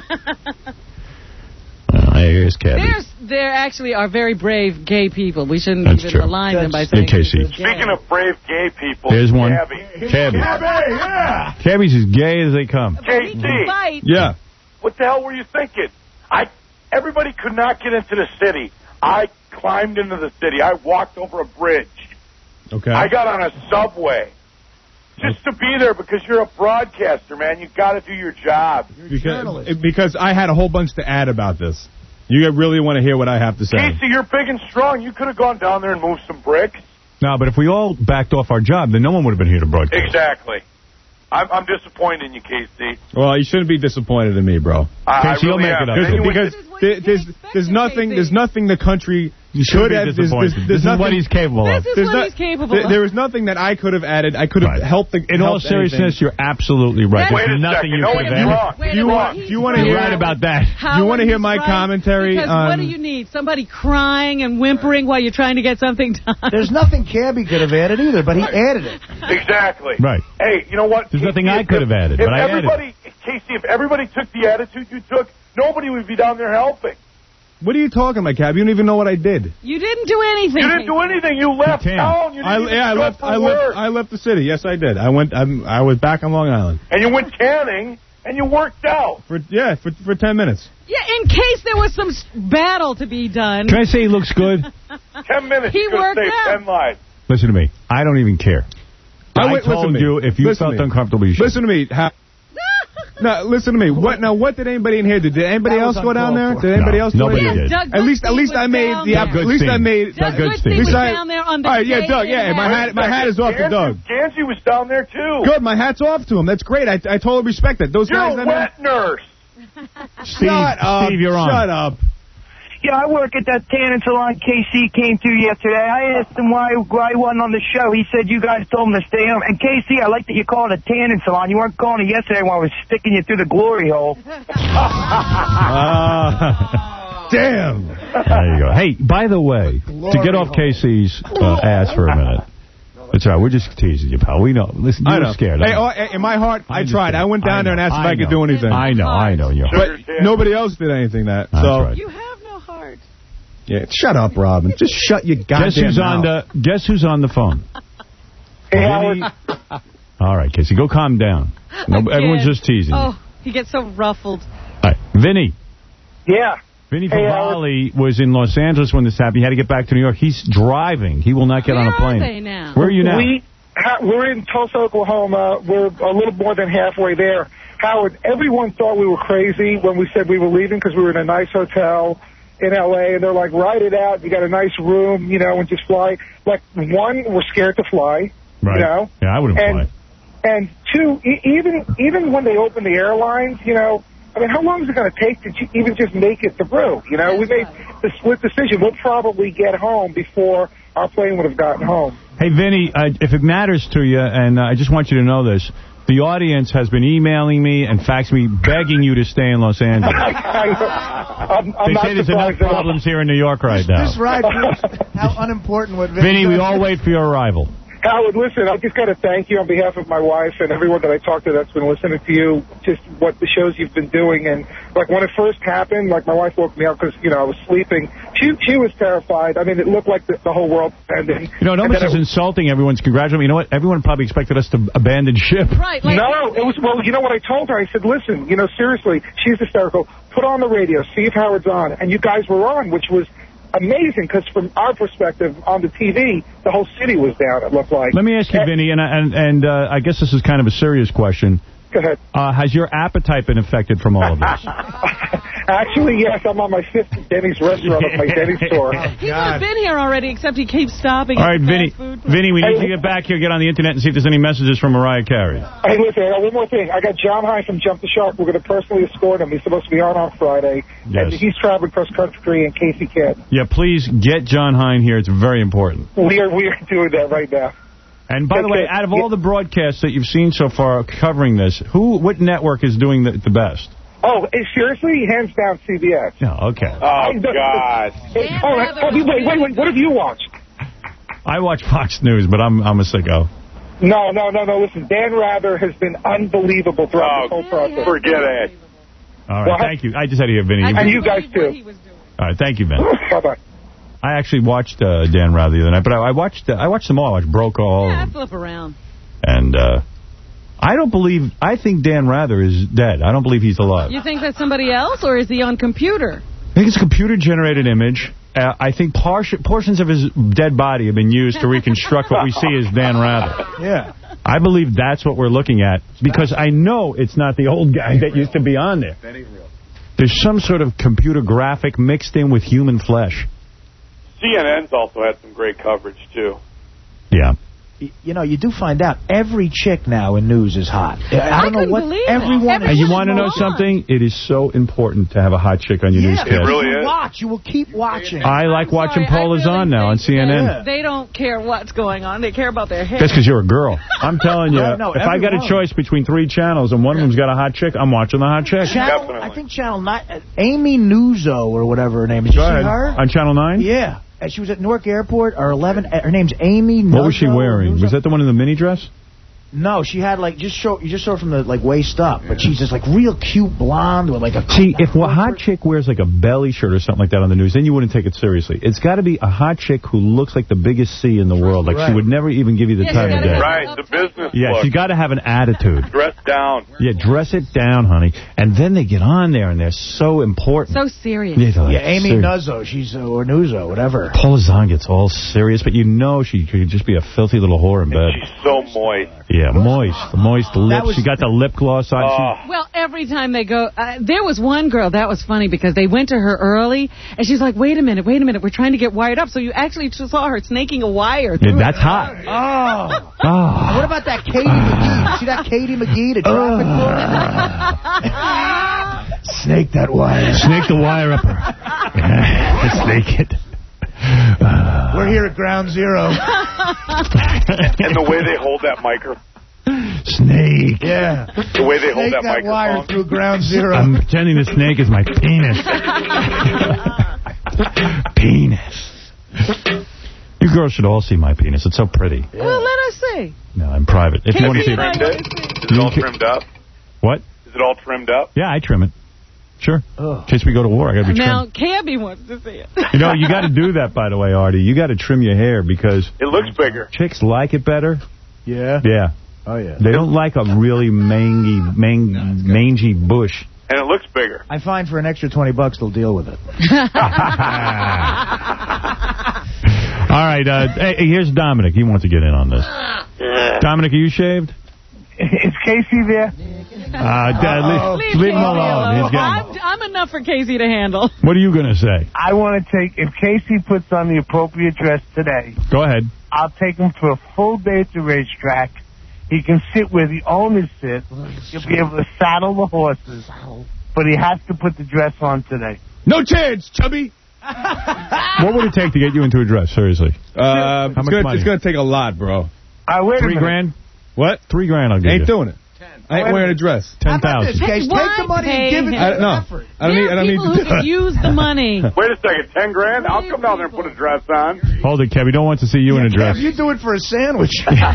Well, hey, here's Cabby. There's, there actually are very brave gay people. We shouldn't That's even true. malign them by Hey, saying Casey. Speaking of brave gay people, Here's one. Cabby. Cabby. Cabby, yeah. Cabby's as gay as they come. J T. Yeah. What the hell were you thinking? I everybody could not get into the city. I climbed into the city. I walked over a bridge. Okay. I got on a subway. Just to be there because you're a broadcaster, man. You got to do your job. Because, because I had a whole bunch to add about this. You really want to hear what I have to say. Casey, you're big and strong. You could have gone down there and moved some bricks. No, but if we all backed off our job, then no one would have been here to broadcast. Exactly. I'm, I'm disappointed in you, Casey. Well, you shouldn't be disappointed in me, bro. I, Casey, I you'll really make am. it up. Then you Because there's, there's, there's nothing there's nothing the country You should could be have. There's, disappointed. there's, This there's is nothing, what he's capable of. This is There's what not- he's capable there, of. there was nothing that I could have added. I could have Right. helped the. In all helped seriousness, anything. you're absolutely right. Wait There's a nothing second. you No, could have he's added. wrong. Wait a Do you minute, want? he's Do you want to You're hear right about that. Do you want to hear my Right, commentary because on? what do you need? Somebody crying and whimpering while you're trying to get something done? There's nothing Cabby could have added either, but he added it. Exactly. Right. Hey, you know what? There's Casey, nothing I if- could have added, If but I added. everybody, Casey, if everybody took the attitude you took, nobody would be down there helping. What are you talking about, Cab? You don't even know what I did. You didn't do anything. You didn't do anything. You left You can't. town. You didn't I, even yeah, I go left. for I work. left. I left the city. Yes, I did. I went. I'm, I was back on Long Island And you went canning, and you worked out. for yeah for for ten minutes. Yeah, in case there was some s- battle to be done. Can I say he looks good? Ten minutes. He you could worked save out. ten lives. Listen to me. I don't even care. I, I went- listen told to me. you if you Listen felt to me. uncomfortable, you should. Listen to me. How, no, listen to me. What now? What did anybody in here do? Did anybody That else was go down there? uncalled for. Did anybody No, else? do nobody anything? did. Doug At least, at Goodstein least I was made down the. there. At least I made. Doug Goodstein. Goodstein At was least I- down there on the All right, yeah, day Doug. and Yeah, my had- hat. My hat is off to Gansey- Doug. Gansey was down there, too. Good. My hat's off to him. That's great. I I totally respect that. Those You're guys. a down there- wet nurse. Steve, Shut up. Steve, you're on. Shut up. Yeah, I work at that tanning salon K C came to yesterday. I asked him why, why he wasn't on the show. He said you guys told him to stay home. And K C, I like that you call it a tanning salon. You weren't calling it yesterday when I was sticking you through the glory hole. Uh, Damn. There you go. Hey, by the way, to get off Casey's uh, ass for a minute. It's all right. We're just teasing you, pal. We know. Listen, I you know. were scared. Hey, I know. oh, in my heart, I, I tried. I went down I there and know. asked if I I could know. do anything. I know. I know. You're But nobody else did anything that. That's so right. You have no heart. yeah, shut up, Robin. Just shut your goddamn Guess who's mouth. on the? Guess who's on the phone? Hey, Howard. All right, Casey, go calm down. No, Again. everyone's just teasing. you. Oh, he gets so ruffled. All right, Vinny. Yeah. Vinny Hey, Favali was in Los Angeles when this happened. He had to get back to New York. He's driving. He will not get Where on a are plane. they now? Where are you now? We, ha- we're in Tulsa, Oklahoma. We're a little more than halfway there. Howard, everyone thought we were crazy when we said we were leaving because we were in a nice hotel in L A, and they're like, write it out. You got a nice room, you know, and just fly. Like, one, we're scared to fly, right. you know. Yeah, I wouldn't and, fly. And two, e- even even when they open the airlines, you know, I mean, how long is it going to take to ju- even just make it through? You know, we made the split decision. We'll probably get home before our plane would have gotten home. Hey, Vinny, uh, if it matters to you, and uh, I just want you to know this, the audience has been emailing me and faxing me, begging you to stay in Los Angeles. I'm, I'm They not say there's enough surprised at all. problems here in New York right now. This ride proves how unimportant what Vinny Vinny, we does. all wait for your arrival. Howard, listen, I just got to thank you on behalf of my wife and everyone that I talked to that's been listening to you, just what the shows you've been doing. And, like, when it first happened, like, my wife woke me up because, you know, I was sleeping. She she was terrified. I mean, it looked like the, the whole world was ending. You know, it And almost then is it- insulting. Everyone's congratulating. You know what? Everyone probably expected us to abandon ship. Right. Like, no, it was, well, you know what I told her? I said, listen, you know, seriously, she's hysterical. Put on the radio, see if Howard's on. And you guys were on, which was amazing because from our perspective on the T V, the whole city was down, it looked like. Let me ask you, And- Vinny, and, and, and uh, I guess this is kind of a serious question. Go ahead. Uh, has your appetite been affected from all of this? Actually, yes, I'm on my fifth Denny's restaurant of my Denny's store. He would have been here already, except he keeps stopping. All at right, the Vinny, fast food. Vinny, we need to get back here, get on the internet, and see if there's any messages from Mariah Carey. Hey, listen, I got one more thing. I got John Hine from Jump the Shark. We're going to personally escort him. He's supposed to be on on Friday. And Yes. he's traveling cross country in case he can. Yeah, please get John Hine here. It's very important. We are, we are doing that right now. And by the way, out of all the broadcasts that you've seen so far covering this, who, what network is doing the, the best? Oh, seriously? Hands down, C B S. No, okay. Oh, God. Hey, oh, oh, wait, wait, wait. What have you watched? I watch Fox News, but I'm I'm a sicko. No, no, no, no. Listen, Dan Rather has been unbelievable throughout Oh, this whole process. forget it. All right, Well, thank you. I just had to hear Vinny. And you guys, too. All right, thank you, Ben. Bye-bye. I actually watched uh, Dan Rather the other night, but I, I watched uh, I watched them all. I watched Brokaw. all of Yeah, I them. flip around. And uh, I don't believe, I think Dan Rather is dead. I don't believe he's alive. You think that's somebody else, or is he on computer? I think it's a computer-generated image. Uh, I think par portions of his dead body have been used to reconstruct what we see as Dan Rather. Yeah. I believe that's what we're looking at, because I know it's not the old guy that used to be on there. There's some sort of computer graphic mixed in with human flesh. C N N's also had some great coverage, too. Yeah. You know, you do find out every chick now in news is hot. I don't I know couldn't what believe everyone. it. And you is want to know so something? It is so important to have a hot chick on your Yeah, newscast. It really you is. watch. You will keep watching. I like watching Sorry, I Paul really Lizon now on think C N N. that They don't care what's going on. They care about their hair. That's because you're a girl. I'm telling you, No, no, if I got a everyone. choice between three channels and one of them's got a hot chick, I'm watching the hot chick. Channel, Definitely. I think Channel nine. Uh, Amy Nuzzo or whatever her name is. Did Go you see ahead. her? On Channel nine? Yeah. Uh, She was at Newark Airport, or eleven. Uh, her name's Amy Nuzzo. What was she wearing? Nuzzo? Was that the one in the mini dress? No, she had like just show you just saw her from the like waist up, but she's just like real cute blonde with like a. See, if a hot chick wears like a belly shirt or something like that on the news, then you wouldn't take it seriously. It's got to be a hot chick who looks like the biggest C in the world. Like Right. she would never even give you the Yeah, time she of gotta day. have- Right, the business Yeah, look. she got to have an attitude. Dress down. Yeah, dress it down, honey. And then they get on there and they're so important. So serious. Yeah, they're like, Yeah, Amy serious. Nuzzo. She's uh, or Nuzzo, whatever. Paul Lizon gets all serious, but you know she could just be a filthy little whore in bed. She's so moist. Yeah, moist. Moist lips. was- She got the lip gloss on. Oh. Well, every time they go, uh, there was one girl, that was funny, because they went to her early, and she's like, wait a minute, wait a minute, we're trying to get wired up. So you actually saw her snaking a wire She, through yeah, that's it. hot. Oh. Oh. What about that Katie McGee? See that Katie McGee, the traffic lawyer? Snake that wire. Snake the wire up her. Yeah, snake it. Uh, We're here at Ground Zero. And the way they hold that microphone. Snake. Yeah. The way they hold Snake that, that wire microphone. through Ground Zero. I'm pretending the snake is my penis. Penis. You girls should all see my penis. It's so pretty. Well, let us see. No, in private. If you want to see Trimmed it. it? Is it all trimmed up? What? Is it all trimmed up? Yeah, I trim it. Sure. Ugh. In case we go to war, I got to be Now, trimmed. Cabby wants to see it. You know, you got to do that, by the way, Artie. You got to trim your hair because It looks bigger. chicks like it better. Yeah. Yeah. Oh, yeah. They don't like a really mangy, mang, mangy bush. And it looks bigger. I find for an extra twenty bucks, they'll deal with it. All right. Uh, hey, here's Dominic. He wants to get in on this. Dominic, are you shaved? Is Casey there? Uh, Dad, leave, leave him alone. He's getting... I'm, I'm enough for Casey to handle. What are you going to say? I want to take, if Casey puts on the appropriate dress today, Go ahead. I'll take him for a full day at the racetrack. He can sit where the owners sit. He'll be able to saddle the horses. But he has to put the dress on today. No chance, chubby. What would it take to get you into a dress, seriously? Uh, How it's much gonna, money? It's going to take a lot, bro. Uh, wait Three a minute. grand? What? Three grand I'll give Ain't you. doing it. I ain't wearing a dress. Ten thousand. Case, take the money and give it I, to no, effort. I don't There need. I are don't need people to who do could it. use the money. Wait a second, ten grand? I'll come down there and put a dress on. Hold it, Kev. We don't want to see you in a dress. Kev, you do it for a sandwich.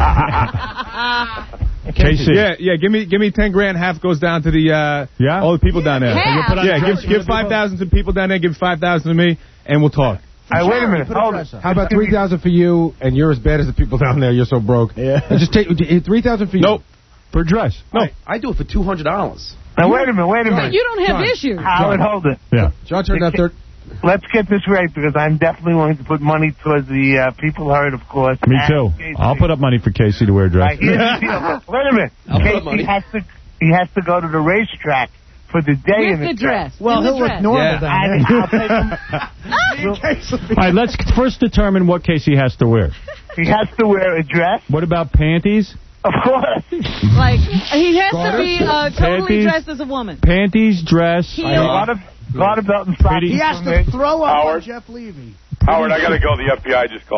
K C. Yeah, yeah. Give me, give me ten grand. Half goes down to the uh, Yeah? all the people down there. Half? You put on Yeah, a dress give for give the five people? thousand to people down there. Give five thousand to me, and we'll talk. All right, wait a minute. Put a Hold dress it. on. How about three thousand for you, and you're as bad as the people down there. You're so broke. Yeah. And just take three thousand for you. Nope. For a dress. No. I, I do it for two hundred dollars. Now, wait a minute, wait a minute. You don't have John. issues. Howard, hold it. Yeah. John turned out third. Let's get this right, because I'm definitely willing to put money towards the uh, people heard, of course. Me and too. Casey. I'll put up money for Casey to wear a dress. Right, here's the deal. Wait a minute. I'll put up money. Casey has to, he has to go to the racetrack for the day in With the dress. Well, In the he'll look dress. normal Yeah. down And there. I'll take him. All right, let's first determine what Casey has to wear. He has to wear a dress, What about panties? of course. Like, he has to be uh, totally Panties? dressed as a woman. Panties, dress. Heels. A lot of, lot of belt and socks. Pretty- He has for me. to throw up Howard. on Jeff Levy. Howard, I got to go. The F B I just called me.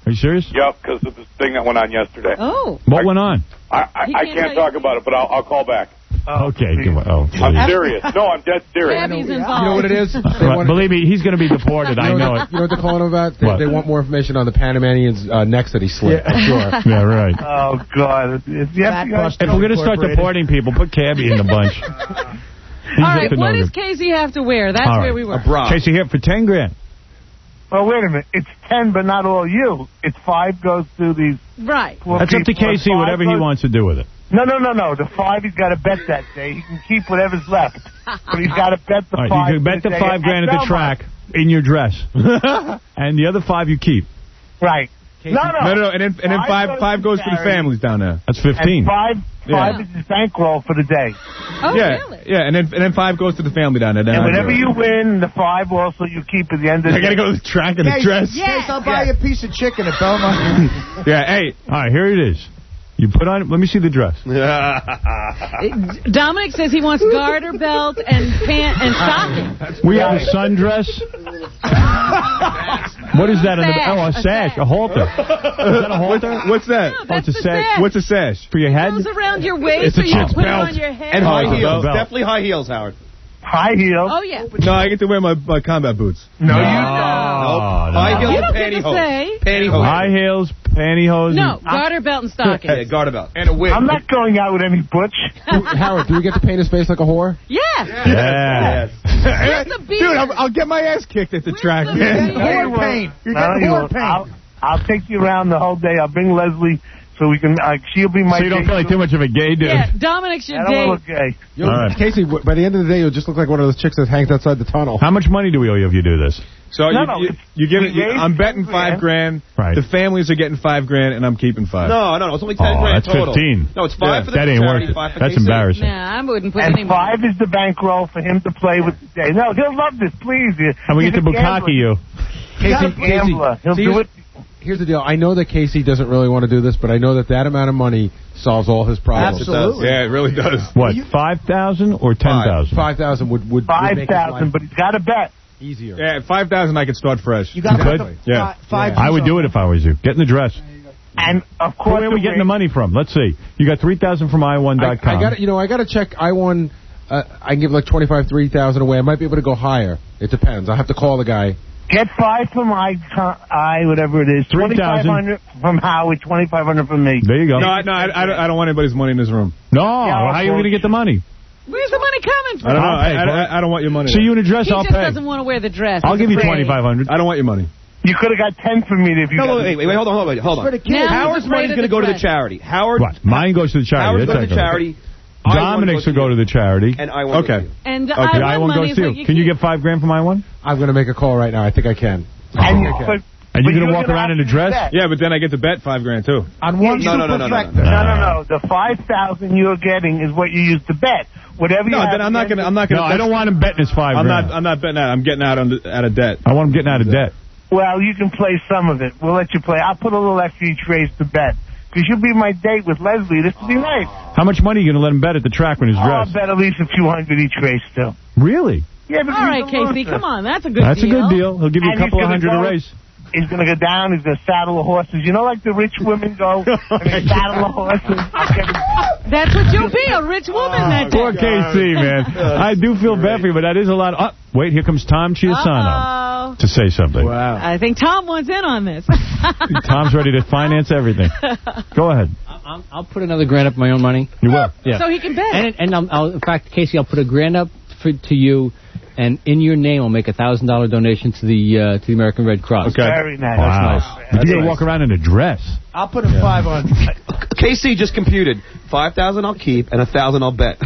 Are you serious? Yep, because of this thing that went on yesterday. Oh. What went on? I, I, I can't talk about it, but I'll, I'll call back. Oh, okay. Come on. Oh, I'm serious. No, I'm dead serious. Gabby's You know what it is? They Right, want- believe me, he's going to be deported. I You know what- it. You know what they're calling him about? They, What? they want more information on the Panamanian's uh, necks that he slit. Yeah. I'm sure. Yeah, right. Oh, God. If, you have to go If we're going to start deporting people, put Cabby in the bunch. All right, what does Casey have to wear? That's All where right. we were. Casey, here for ten grand. Well, wait a minute. It's ten, but not all you. It's five goes to these... Right. That's up to Casey, whatever he wants to do with it. No, no, no, no. The five, he's got to bet that day. He can keep whatever's left. But he's got to bet the All right, five. you can bet for the day five grand at the Belmont. track in your dress. And the other five you keep. Right. No, no. No, no, no. And then, and then five, five goes to the families down there. That's fifteen. And five, five Yeah. is his bankroll for the day. Oh, yeah, really? yeah, and then and then five goes to the family down there. Then And I whatever do it. you win, the five also you keep at the end of the I gotta go to the track in a dress. Yes, I'll buy you a piece of chicken at Belmont. Yeah, hey. All right, here it is. You put on, let me see the dress. Dominic says he wants garter belt and pant and stockings. We have a sundress. What is that? On the, oh, a sash, a halter. Is that a halter? What's that? No, Oh, that's it's a the sash. sash. What's a sash? For your head? It goes around your waist It's a so you can chick's put belt. it on your head. And Oh, high it's a heels. belt. Definitely high heels, Howard. high heels. Oh, yeah. No, I get to wear my, my combat boots. No, you No, don't. no. High heels You and don't get to pantyhose. say. Pantyhose. High heels, pantyhose. No, garter belt and stockings. Yeah, garter belt. And a wig. I'm not going out with any butch. Howard, do we get to paint his face like a whore? Yes. Yeah. Where's the beard? Dude, I'll, I'll get my ass kicked at the track. the beard? Whore paint. I'll, I'll take you around the whole day. I'll bring Leslie so we can. Uh, she'll be my. So you don't date feel like too much of a gay dude. Yeah, Dominic should I don't date. look gay. You'll, All right. Casey, w- by the end of the day, you'll just look like one of those chicks that hangs outside the tunnel. How much money do we owe you if you do this? So No, you, no, you, it's- you give it. we You, gave I'm betting ten five grand. Right. The families are getting five grand, and I'm keeping five. No, no, no. It's only ten Oh, grand that's total. fifteen. No, it's five Yeah, for the That ain't charity, worth it. five for That's K C. embarrassing. Nah, I wouldn't put any And more. five is the bankroll for him to play with today. No, he'll love this, please. And we He's get to a gambler. bukkake you. He's a Casey, gambler. He'll see, do here's- it. Here's the deal. I know that Casey doesn't really want to do this, but I know that that amount of money solves all his problems. Absolutely. Yeah, it really does. What, five thousand or ten thousand? Five thousand would would would Five make his thousand, life but he's got to bet. easier. Yeah, at five thousand, I could start fresh. You got to Good. put the Yeah. fi- five. I would do it if I was you. Get in the dress. And of course, Where are we getting the rate- money from? Let's see. You got three thousand from i one I, dot com. I got you know I got to check I one. Uh, I can give like twenty five, three thousand away. I might be able to go higher. It depends. I'll have to call the guy. Get five from I, I whatever it is. three thousand. twenty-five hundred from Howard, twenty-five hundred from me. There you go. No, I, no, I, I, don't, I don't want anybody's money in this room. No, Yeah, how are you going to get the money? Where's the money coming from? I don't know. I'll I, pay for I, it. I, I don't want your money. See you in a dress, He I'll just pay. doesn't want to wear the dress. I'll He's give you afraid. twenty-five hundred. I don't want your money. You could have got ten from me if you. No, got wait, wait, wait, hold on, hold on, hold on. For the kids. Now Howard's he's afraid money's of going to the go to the dress. charity. Howard. What? Mine goes to the charity. Howard That's goes to not gonna- charity. I want Dominic's to will go to the charity. And I want Okay. And Okay, I I want one money goes is to what you. Can you keep. get five grand from I one? I'm going to make a call right now. I think I can. And, you- Okay. but, And but you're going you're to walk gonna around in have a to dress? bet. Yeah, but then I get to bet five grand too. On one Yeah, no, no, no, no, no, super no. No, no, no. The five thousand you're getting is what you used to bet. Whatever you No, have then I'm not to gonna. I'm not gonna. No, I don't want him betting his five I'm grand. not. I'm not betting that. I'm getting out on the, out of debt. I want him getting out of debt. Well, you can play some of it. We'll let you play. I'll put a little extra each race to bet. Because you'll be my date with Leslie. This will be nice. How much money are you going to let him bet at the track when he's Oh, I'll dressed? bet at least a few hundred each race still. Really? Yeah, because All right, he's a Casey, loser. come on. That's a good That's a deal. good deal. He'll give you a And he's couple of gonna hundred go- a race. He's going to go down. He's going to saddle the horses. You know, like the rich women go and they saddle the horses. I'll get him. That's what you'll be, a rich woman that day. Poor K C, man. I do feel bad for you, but that is a lot. Of, oh, wait, here comes Tom Chiasano Uh-oh. to say something. Wow. I think Tom wants in on this. Tom's ready to finance everything. Go ahead. I'll, I'll put another grand up of my own money. You will. Yeah. So he can bet. And, and I'll, I'll, in fact, Casey, I'll put a grand up for, to you, and in your name, I'll make a thousand dollar donation to the uh, to the American Red Cross. Okay. Very nice. Wow. nice. If you're going to walk around in a dress. I'll put him five hundred. K C just computed. five thousand I'll keep and one thousand I'll bet.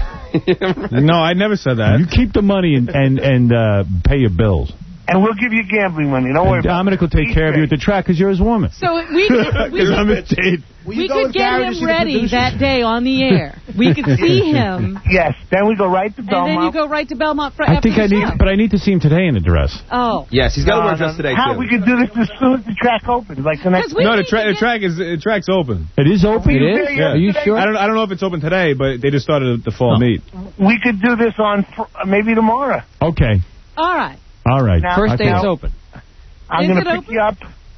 No, I never said that. You keep the money and and, and uh, pay your bills. And we'll give you gambling money. Don't worry And about it. Dominic will take care of you at the track because you're his woman. So we could, we Because I'm could, his date. Will you we go could with get Gary to him see the ready producers? that day on the air. We could see him, Yes. Then we go right to and Belmont. then you go right to Belmont for I after think the I need, show. but I need to see him today in a dress. Oh. Yes, he's got to No, wear a no, dress today, How too. we could do this as soon as the track opens, like the next. We No, the, need tra- to the track is the track's open. It is open. It is? Yeah. Are you sure? I don't. I don't know if it's open today, but they just started the fall No. meet. We could do this on fr- maybe tomorrow. Okay. All right. All right. Now- First I day feel- it's open. I'm Is going it to pick open? you up.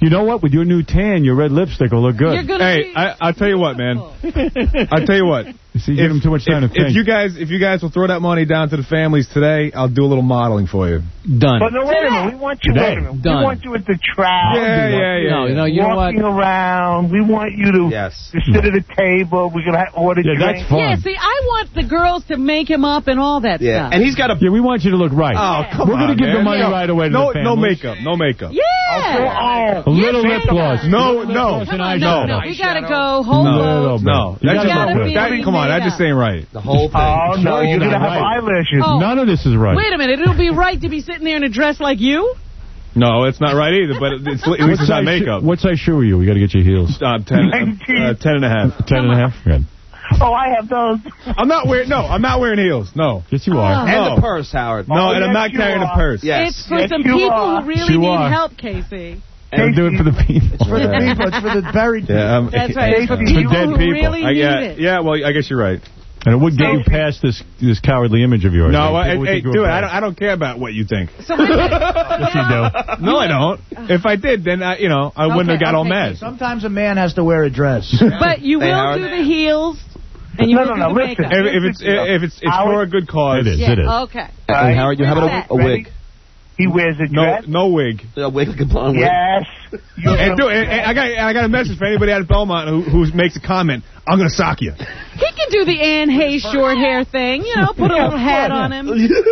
You know what? With your new tan, your red lipstick will look good. Hey, I, I'll tell you what, man. I'll tell you what. See, you give him too much time if, to think. If you guys, if you guys will throw that money down to the families today, I'll do a little modeling for you. Done. But no, wait a minute. We want you. Today. Wait a minute. Done. We want you at the track. Yeah, yeah, yeah. No, no, you know what? Walking around. We want you to, yes. to sit at a table. We're gonna have, order Yeah, drinks. that's fun. Yeah, see, I want the girls to make him up and all that Yeah, stuff. and he's got a. Yeah, we want you to look right. Oh, come We're on, going to give man. the money no, right away to no, the no families. makeup, no makeup. Yeah. Oh, A little Yeah, lip gloss. No, Little lip no, gloss and Come on, eyeshadow. no, no, we gotta go whole No, load. no, You that gotta just, be that, come on, made that just up. ain't right. The whole thing. Oh, no, you're going to have right. eyelashes. Oh. None of this is right. Wait a minute, it'll be right to be sitting there in a dress like you? No, it's not right either. But it's, at least it's not makeup. What size shoe are you? We got to get your heels. Uh, ten, uh, ten and a half. Ten and a half? Good. Oh, I have those. I'm not wearing. No, I'm not wearing heels. No. Yes, you are. No. And the purse, Howard. No, Oh, and I'm yes, not you carrying are. a purse. Yes. It's for Yes, some you people are. who really You need are. help, Casey. And do it for the people. It's for the people. It's for the buried people. Yeah, um, That's right. It's for For people dead who people. really I, need yeah, it. yeah. Well, I guess you're right. And it would get you past this this cowardly image of yours. No, Like, I, people would hey, think you dude, were I bad. don't. I don't care about what you think. So wait a minute. Yes, you do. No, I don't. If I did, then I, you know, I wouldn't have Okay, got all okay, mad. Sometimes a man has to wear a dress. But you Hey, will Howard. do the heels, and you No, will no, do no, the listen. makeup. If, if it's if it's it's for a good cause. It is. Yeah, It is. okay. Hey, Howard, you have Ready? a, a wig. He wears a No, dress. no wig. A wig like a blonde wig. Yes. And, dude, and, and I got and I got a message for anybody out of Belmont who who makes a comment. I'm gonna sock you. He can do the Anne Hayes short hair thing, you know, put a little hat on him.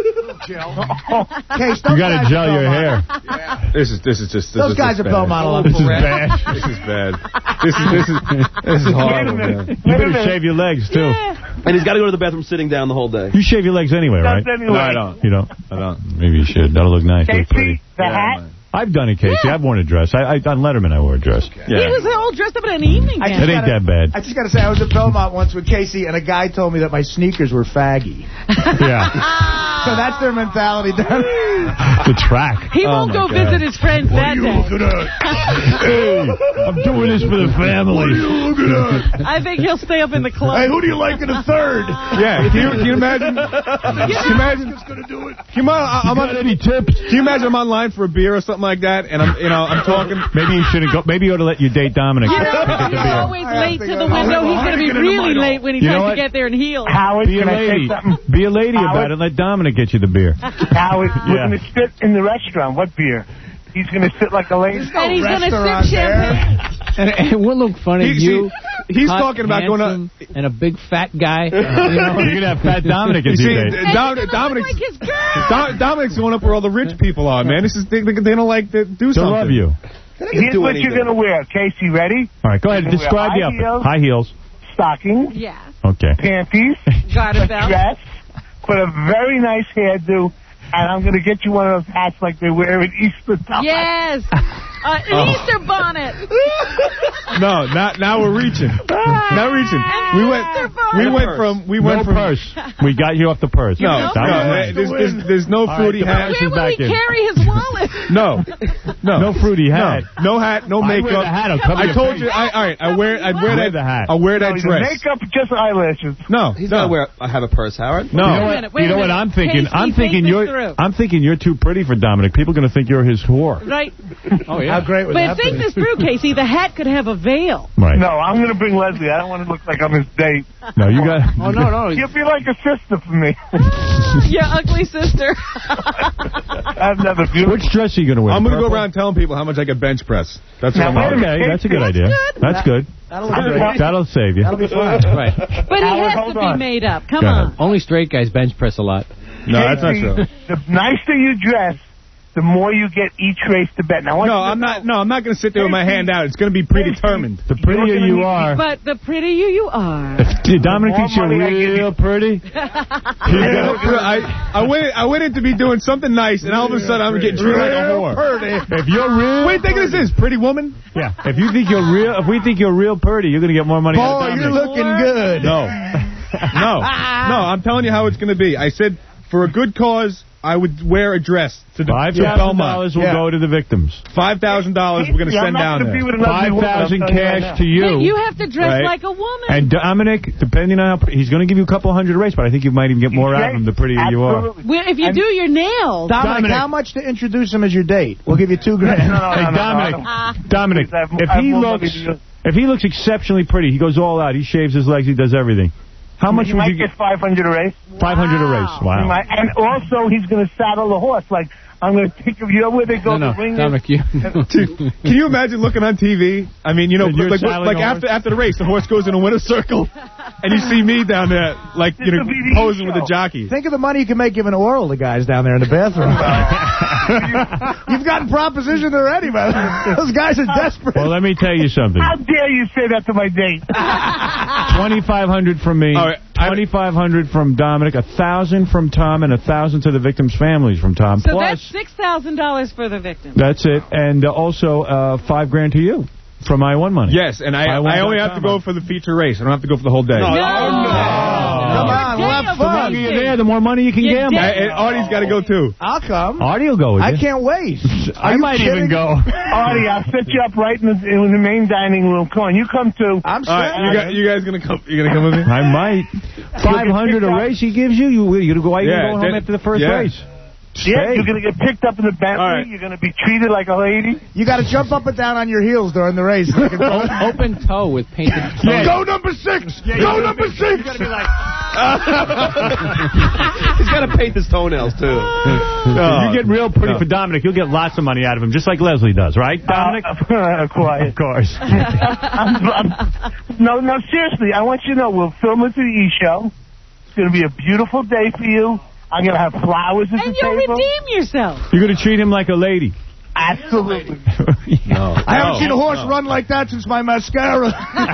Case, You got to gel your hair. This is this is just this Those is guys just at bad. Belmont will This is bad. This is bad. This is this is this is horrible, man. You better shave your legs, too. And he's got to go to the bathroom sitting down the whole day. You shave your legs anyway, right? Does anyway. No, I don't. You don't? I don't. Maybe you should. That'll look nice. Look pretty. Casey, the hat. I've done it, Casey. I've worn a dress. I, I on Letterman, I wore a dress. He was all dressed up in an evening I gown. just It ain't gotta- that bad. I just got to say, I was at Belmont once with Casey, and a guy told me that my sneakers were faggy. Yeah. So that's their mentality down The track. He Oh, won't my go God. visit his friends that day. Hey, I'm doing this for the family. I think he'll stay up in the club. Hey, who do you like in a third? Yeah, can you, can you imagine? Can you imagine? gonna do it. Can you, I- I'm on any tips? Can you imagine I'm online for a beer or something like that, and I'm, you know, I'm talking. Maybe you shouldn't go. Maybe you ought to let you date Dominic. You know, Get the he's beer. always late to the window. He's going to be really late when he You know tries to what? get there in heels. Howard, Be a can I say lady. something? Be a lady about Howard? it and let Dominic get you the beer. Howard, we're Yeah. going to sit in the restaurant. What beer? He's going to sit like a lady. And he's going to restaurant sip champagne. And it wouldn't look funny. He- you, see, he's hot, talking about going handsome, to- and a big fat guy. You know? You're going to have fat Dominic You as see, your date. And Dom, he's gonna Dominic's, look like his girl. Dom, Dominic's going up where all the rich people are, man. This is they, they don't like to do They something. love you. Here's what you're going to wear. Casey, ready? All right, go ahead. You're gonna Describe wear the high outfit. heels. High heels. Stockings, Yes. Okay. panties, Garter a belt. dress, put a very nice hairdo, and I'm going to get you one of those hats like they wear at Easter time. Yes. Uh, an Oh. Easter bonnet. No, not now we're reaching. Now we're reaching. We went. We went from. We went no from. purse. We got you off the purse. No, That no, was no, nice. there's, there's, there's no All fruity right, the hat. purse Where is will back he in. carry his wallet? No, no, No fruity hat. No, no hat, no I wear makeup. the hat, I'll cover I your told face. you. I, all right, I wear. I'd wear Wear that. the hat. I wear that No, the dress. makeup, just eyelashes. No, He's no. got to wear. I have a purse, Howard. No. You know Wait a what? minute, wait You know a what minute. I'm thinking? Casey, I'm think thinking this you're. through. I'm thinking you're too pretty for Dominic. People are going to think you're his whore. Right. Oh, yeah. How great would But that think be? this through, Casey. The hat could have a veil. Right. No, I'm going to bring Leslie. I don't want to look like I'm his date. No, you got. Oh, no, no. You'll be like a sister for me. Your ugly sister. I've never viewed. Which dress are you going to wear? I'm going to go Purple? around telling people how much I can bench press. That's Now, what I'm wait a on. minute. Okay, that's a good idea. That's good. That'll look great. That'll save you. That'll be fun. Right. But he Howard, has hold to be on. made up. Come Go ahead. on. Only straight guys bench press a lot. No, that's not Casey, true. The nicer you dress, the more you get each race to bet. Now, I want No, you to I'm not. know- No, I'm not going to sit there with my hand out. It's going to be predetermined. The prettier you are. But the prettier you are. If Dominic thinks you're money I give real pretty. I, I went. I went in to be doing something nice, and all of a sudden I'm getting treated like a whore. If you're real. What do you think this is, Pretty Woman? Yeah. If you think you're real, if we think you're real pretty, you're going to get more money out Boy, of Dominic. you're looking good. No, no, no. I'm telling you how it's going to be. I said for a good cause, I would wear a dress to the Five to thousand Belmont. dollars will Yeah. go to the victims. Five thousand dollars we're going to Yeah, send I'm not down gonna there. be with another Five woman, I'm thousand telling you right cash now. to you. But you have to dress right? like a woman. And Dominic, depending on how he's going to give you a couple hundred a race, but I think you might even get more out of him the prettier you are. Well, if you And- do your nails. Dominic, Dominic. how much to introduce him as your date? We'll give you two grand. No, no, Hey, no, no, Dominic, no, Ah. Dominic, Please, I have- if I have he more money looks, than you. if he looks exceptionally pretty, he goes all out. He shaves his legs. He does everything. How much you would might you get get? five hundred a race. Five hundred a race. You Wow. might- and also, he's going to saddle the horse. Like, I'm going to take you know where they go No, to no, ring. Dominic, you. Dude, can you imagine looking on T V? I mean, you know, And you're like, saddling like a after horse? after the race, the horse goes in a winner's circle, and you see me down there, like, you know, This will be the posing with the show. jockey. Think of the money you can make giving oral to guys down there in the bathroom. You've gotten propositioned already, man. Those guys are desperate. Well, let me tell you something. How dare you say that to my date? Twenty-five hundred from me. All right, I- Twenty-five hundred from Dominic. A thousand from Tom, and a thousand to the victims' families from Tom. So Plus, that's six thousand dollars for the victim. that's it, and uh, also uh, five grand to you from I One Money. Yes, and I I I, only have to go for the feature race. I don't have to go for the whole day. No. Come on, we'll have The longer fun. you're there, the more money you can You gamble. did. And Artie's got to go too. I'll come. Artie will go with you. I can't wait. I Are you might kidding? even go. Artie, I'll set you up right in the, in the main dining room. Come on, you come too. I'm All right, you, got, you guys gonna come? You gonna come with me? I might. Five hundred a race he gives you. You you go? Why you Yeah, going home then- after the first yeah. race? Yeah, Stay. you're going to get picked up in the Bentley. All right. You're going to be treated like a lady. You got to jump up and down on your heels during the race. O- open toe with painted toenails. Go number six. Go number six. He's got to paint his toenails, too. you get real pretty No. for Dominic. You'll get lots of money out of him, just like Leslie does, right, Dominic? Uh, quiet. Of course. I'm, I'm, no, no, seriously. I want you to know we'll film it for the E-show. It's going to be a beautiful day for you. I'm going to have flowers at And the you'll table. redeem yourself. You're going to treat him like a lady. Absolutely. No. I haven't No. seen a horse No. run like that since my mascara.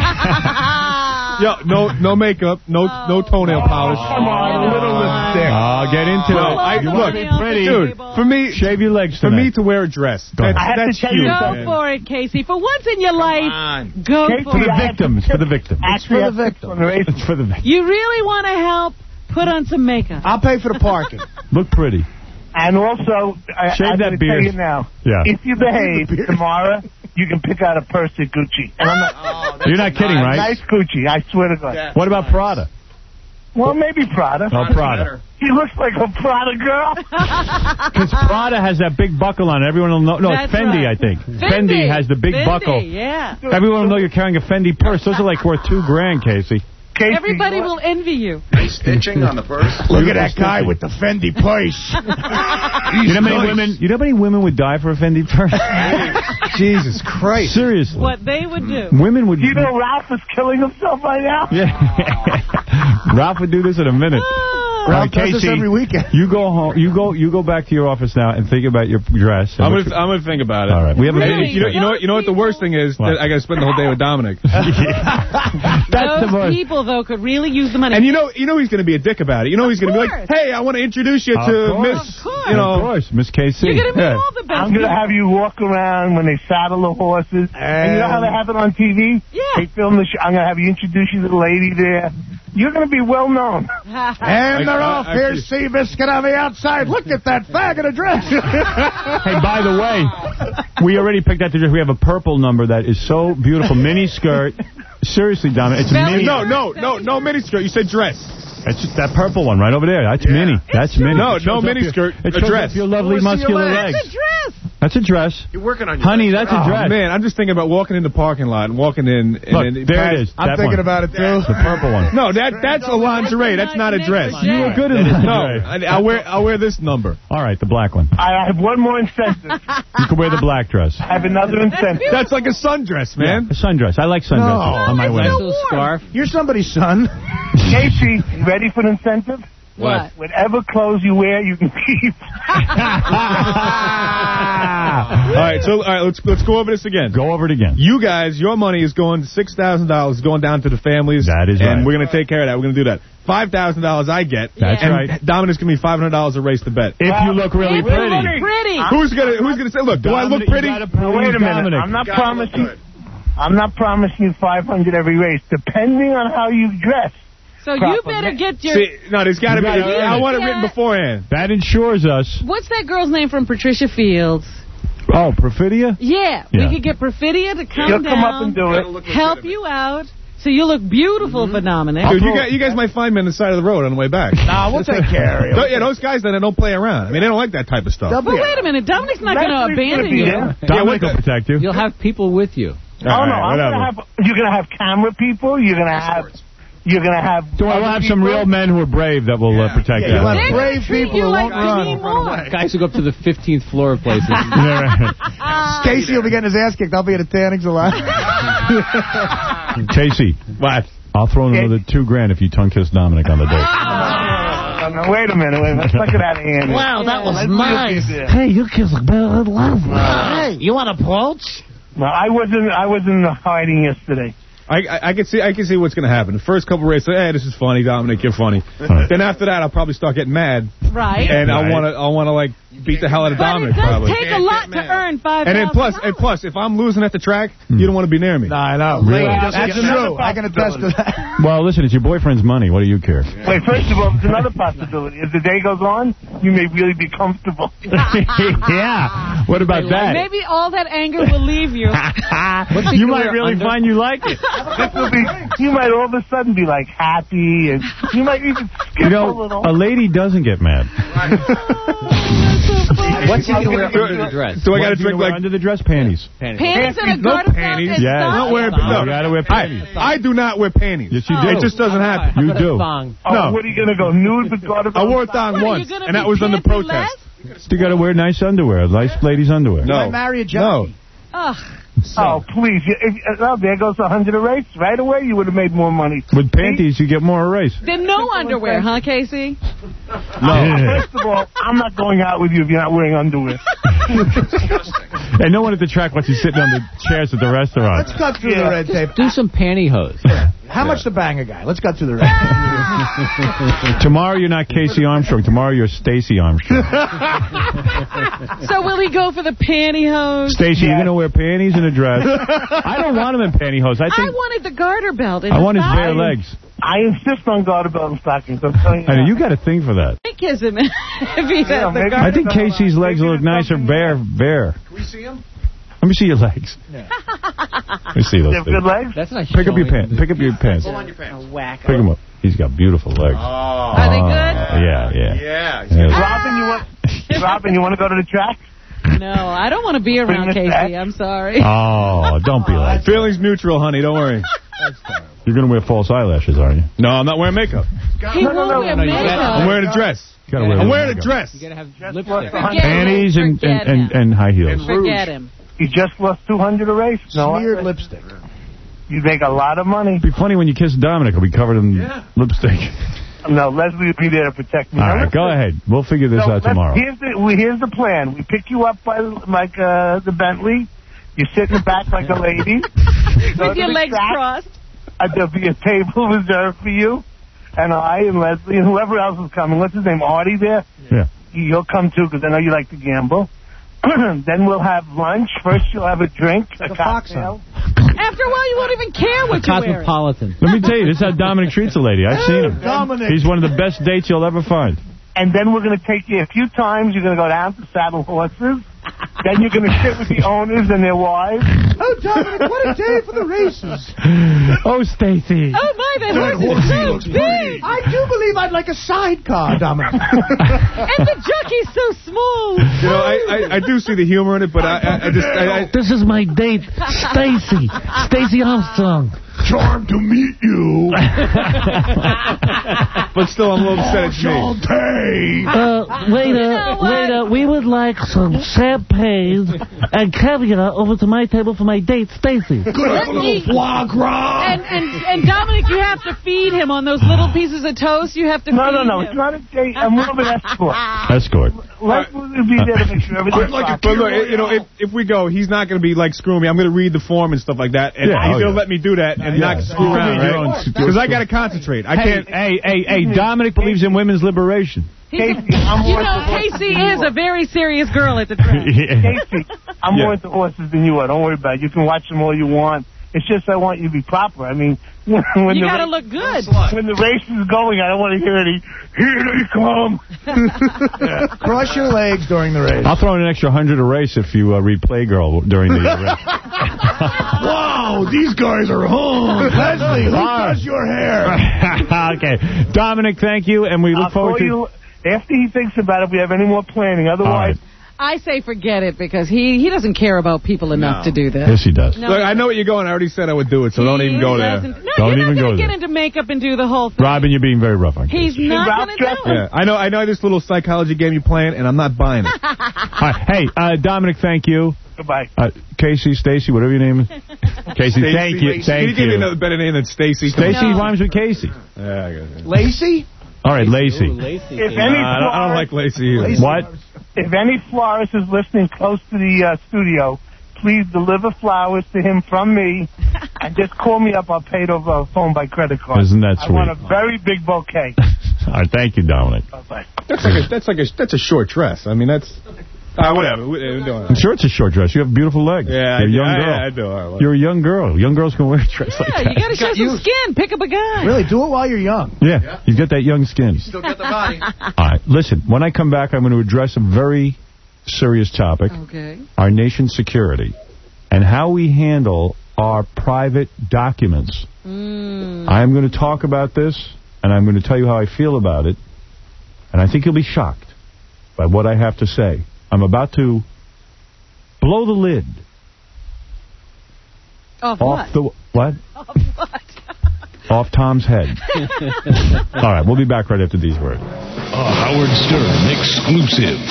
Yo, no, no makeup, no, no toenail polish. Come on, a little lipstick. Oh, get into No, it. I- you look, want to be pretty. Dude, for me, Shave your legs for tonight. me to wear a dress, Go that's, ahead. I have to that's tell huge, you Go man. for it, Casey. For once in your life, on. go Casey, for For the it. I have victims. to- For the victims. Actually, For the I have to- victim. on the race. It's for the victims. You really want to help? Put on some makeup. I'll pay for the parking. Look pretty. And also, I, Shave I'm that going to tell beard. you now, Yeah. if you behave tomorrow, you can pick out a purse at Gucci. And I'm not, You're not kidding, right? Nice Gucci, I swear to God. Yeah. What about Prada? Well, maybe Prada. Oh, Prada. He looks like a Prada girl. Because Prada has that big buckle on it. Everyone will know. No, it's That's Fendi, right. I think. Fendi. has the big Fendi, buckle. Yeah. Everyone will know you're carrying a Fendi purse. Those are like worth two grand, Casey. Casey, Everybody will envy you. Stitching on the purse. Look at that guy with the Fendi purse. You know how many women? You know how many women would die for a Fendi purse? Jesus Christ. Seriously. What they would do. Women would. You know Ralph is killing himself right now? Yeah. Ralph would do this in a minute. All Ralph right, does this Casey, every weekend. You go home. You go. You go back to your office now and think about your dress. I'm gonna, I'm gonna think about it. All right. We have a And meeting. you know, you know what? You know what the worst thing is? What? That I got to spend the whole day with Dominic. That's the Those most. people, though, could really use the money. And you know, you know he's gonna be a dick about it. You know he's gonna be like, course. "Hey, I want to introduce you Of to course. Miss, Of course. you know, of course, Miss K C. You're going to meet Yeah. all the best I'm going to people. have you walk around when they saddle the horses. And you know how they have it on T V? Yeah. They film the show. I'm going to have you introduce you to the lady there. You're going to be well known. And they're I- off. I- Here's Seabiscuit on the outside. Look at that fag in a dress. Hey, by the way, we already picked out the dress. We have a purple number that is so beautiful. Mini skirt. Seriously, Dominic, it's Belly mini. no, no, no, no miniskirt. You said dress. It's just that purple one right over there. That's Yeah. mini. That's mini. No, It no shows up miniskirt, your- It a shows dress. up your lovely Wanna see your muscular legs? legs. It's a dress. That's a dress. You're working on your Honey, legs. that's a Oh, dress. man, I'm just thinking about walking in the parking lot and walking in. And Look, then there it is. I'm that thinking one. about it, too. The purple one. No, that that's a lingerie. That's not a dress. You You were good in that. No, I, I'll wear I'll wear this number. All right, the black one. I have one more incentive. You can wear the black dress. I have another incentive. That's like a sundress, man. A sundress. I like sundresses No. on my it's wedding. so Nice little scarf. You're somebody's son. Casey, you ready for the incentive? What? Whatever clothes you wear, you can keep. All right, so all right, let's let's go over this again. Go over it again. You guys, your money is going six thousand dollars, going down to the families. That is and right. we're gonna take care of that. We're gonna do that. Five thousand dollars I get. That's and right. Dominic's gonna be five hundred dollars a race to bet. If you look really If you pretty. look pretty. Who's gonna Who's gonna say? Look, do I look Dominic, you pretty? gotta Now, wait a minute. Dominic. I'm not Gotta look promising. good. I'm not promising you five hundred every race, depending on how you dress. So So you better get your... See, no, there's got to be... gotta- I want it Yeah. written beforehand. That insures us. What's that girl's name from Patricia Fields? Oh, Perfidia? Yeah, Yeah. we could get Perfidia to come She'll down, come up and do it. help you out, so you look beautiful for Dominic. Dude, you guys, you guys might find me on the side of the road on the way back. Nah, we'll take care of you. Don't- yeah, those guys that don't play around. I mean, they don't like that type of stuff. But wait a minute, Dominic's not going to Leslie's gonna abandon be you. there. Dominic will protect you. You'll have people with you. Oh no, I'm gonna have. You're gonna have camera people. You're gonna have. You're gonna have. So we'll have some real men who are brave that will uh, protect Yeah, you. you'll have They're brave gonna treat people you who like won't Demi run. Moore. Guys who go up to the fifteenth floor of places. Casey will be getting his ass kicked. I'll be at a Tanning's a lot. Casey. What? I'll throw in another two grand if you tongue kiss Dominic on the date. Oh, no, wait a minute. Wait a minute. Let's not get out of hand. Wow, that was Let's nice. do this. Hey, you kiss a better than love. Hey, you want to approach? No, I wasn't. I was in hiding yesterday. I, I, I can see I can see what's going to happen. The first couple races, hey, this is funny, Dominic, you're funny. Right. Then after that, I'll probably start getting mad, Right. and I Right. want to I want to like beat the hell out of But Dominic, it does probably. take a lot to earn five And thousand then plus, and plus, if I'm losing at the track, you don't want to be near me. No, I know. Really? That's true. I can attest to that. Well, listen, it's your boyfriend's money. What do you care? Wait, first of all, there's another possibility. If the day goes on, you may really be comfortable. Yeah. What about that? Maybe all that anger will leave you. You might really find you like it. This will be. You might all of a sudden be like happy, and you might even skip You know, a little. a lady doesn't get mad. What's he going to wear under the dress? So I got What to do you drink wear like... under the dress? Panties. Panties. Panties and a No garter belt panties. and Yes. socks? Not wearing, You no. gotta wear panties. I, I do not wear panties. Yes, you do. It just doesn't happen. You do. Thong. Oh, No. what are you gonna go nude with garter I belt? wore a thong What, are you once, gonna and that be was under panty-less? protest. You gotta wear nice underwear, nice ladies' underwear. No. I marry a No. junkie. Ugh. Oh, please. You- If, oh, there goes a hundred a race. Right away, you would have made more money. With panties, you get more erase. Then no underwear, huh, Casey? No. First of all, I'm not going out with you if you're not wearing underwear. And no one at the track wants you sitting on the chairs at the restaurant. Let's cut through the red tape. Do some pantyhose. How much to bang a guy? Let's cut through the red tape. Tomorrow you're not Casey Armstrong. Tomorrow you're Stacey Armstrong. So will he go for the pantyhose? Stacey, you're going to wear panties and a dress. I don't want him in pantyhose. I I think wanted the garter belt. and I the want his bare stockings. legs. I insist on garter belt and stockings. I'm telling you. I know, now. you got a thing for that. I kiss him if he Yeah, has the maybe- garter I think belt. Casey's legs will look nicer bare. bare. Can we see him? Let me see your legs. Let me see those You have things. good legs? That's not Pick up your showing. pants. Pick up your pants. Pull on your pants. Whack. Pick them up. He's got beautiful legs. Are they good? Yeah, yeah. Yeah. Yeah. Robin, you want? Robin, you want to go to the track? No, I don't want to be around Bring this Casey. back. I'm sorry. Oh, don't be like that. Feelings neutral, honey. Don't worry. You're going to wear false eyelashes, aren't you? No, I'm not wearing makeup. He No, no, won't no, wear no, you makeup. I'm wearing a dress. You gotta wear I'm a wearing a makeup. dress. You got to have Just lipstick. lost a Forget hundred. Panties and, Forget and, and, him. and high heels. Forget him. You just lost two hundred a race. No, Smeared lipstick. you make a lot of money. It'd be funny when you kiss Dominic. He'll be covered in lipstick. No, Leslie will be there to protect me. All Now, right, listen. go ahead. We'll figure this So out let's- tomorrow. Here's the we, here's the plan. We pick you up by like uh, the Bentley. You sit in the back like a lady. Go With to your the legs track. crossed. Uh, there'll be a table reserved for you, and I and Leslie and whoever else is coming. What's his name? Artie there. Yeah. You'll come too because I know you like to gamble. Then we'll have lunch. First, you'll have a drink, a cocktail. After a while, you won't even care what you're wearing. Cosmopolitan. Let me tell you, this is how Dominic treats a lady. I've seen him. Dominic. He's one of the best dates you'll ever find. And then we're going to take you a few times. You're going to go down to Saddle Horses. Then you're going to sit with the owners and their wives. Oh, Dominic, what a day for the races. Oh, Stacey. Oh, my, that horse is so big. I do believe I'd like a sidecar, Dominic. And the jockey's so small. You know, I, I, I do see the humor in it, but I, I, I just... I, I, This is my date, Stacey. Stacey Armstrong. Charmed to meet you. but still, I'm a little upset it's me. Shantae. Uh, waiter, You know what? waiter, we would like some champagne and caviar over to my table for my date, Stacey. Could I have a little foie gras? And, and, and Dominic, you have to feed him on those little pieces of toast. You have to No, feed no, no. him. It's not a date. I'm more of an escort. Escort. Leslie will be there to make sure everything's But, fine. but look, you know, if, if we go, he's not going to be like screwing me. I'm going to read the form and stuff like that, and Yeah, he's oh, going to yeah. let me do that and Yeah. not screw You around, need your own right? skill. Because I got to concentrate. I Hey, can't. hey, hey, hey, Dominic believes in women's liberation. He's a- Casey, I'm you more know, into horses Casey than you is are. a very serious girl at the track. Casey, I'm Yeah. more into horses than you are. Don't worry about it. You can watch them all you want. It's just I want you to be proper. I mean, when, when you the gotta race, look good. When the race is going, I don't want to hear any, here they come. Yeah. Cross your legs during the race. I'll throw in an extra hundred a race if you uh, read Playgirl during the uh, race. Wow, these guys are home. Leslie, who does your hair? Okay. Dominic, thank you, and we look I'll forward call to... you after he thinks about it, if we have any more planning. Otherwise... I say forget it because he, he doesn't care about people enough No. to do this. Yes, he does. No. Look, I know what you're going. I already said I would do it, so don't even go there. No, Don't you're even not go going to there. get into makeup and do the whole thing. Robin, you're being very rough on Casey. He's not going to do it. Yeah, I know. I know this little psychology game you're playing, and I'm not buying it. All right. Hey, uh, Dominic, thank you. Goodbye. Uh, Casey, Stacy, whatever your name is. Casey, Stacey, thank you. Can Thank you give me you. another better name than Stacy? Stacy No. rhymes with Casey. Yeah, I got it. Lacey? All right, Lacey. Ooh, Lacey. If Nah, any I, don't, I don't like Lacey either. What? If any florist is listening close to the uh, studio, please deliver flowers to him from me, and just call me up. I'll pay it over phone by credit card. Isn't that I sweet? want a very big bouquet. All right, thank you, Dominic. Bye-bye. That's like a that's like a that's a short dress. I mean that's uh, whatever. We- we're doing I'm sure it's a short dress. You have beautiful legs. Yeah, You're a I, young do, girl. I, I do. All right, well. You're a young girl. Young girls can wear a dress Yeah, like that. you got to show some skin. Pick up a guy. Really, do it while you're young. Yeah, you got that young skin. Still got the body. All right, listen, when I come back, I'm going to address a very serious topic, Okay. our nation's security, and how we handle our private documents. Mm. I'm going to talk about this, and I'm going to tell you how I feel about it, and I think you'll be shocked by what I have to say. I'm about to blow the lid Off off what? the... What? Off what? Off Tom's head. All right, we'll be back right after these words. A Howard Stern exclusive.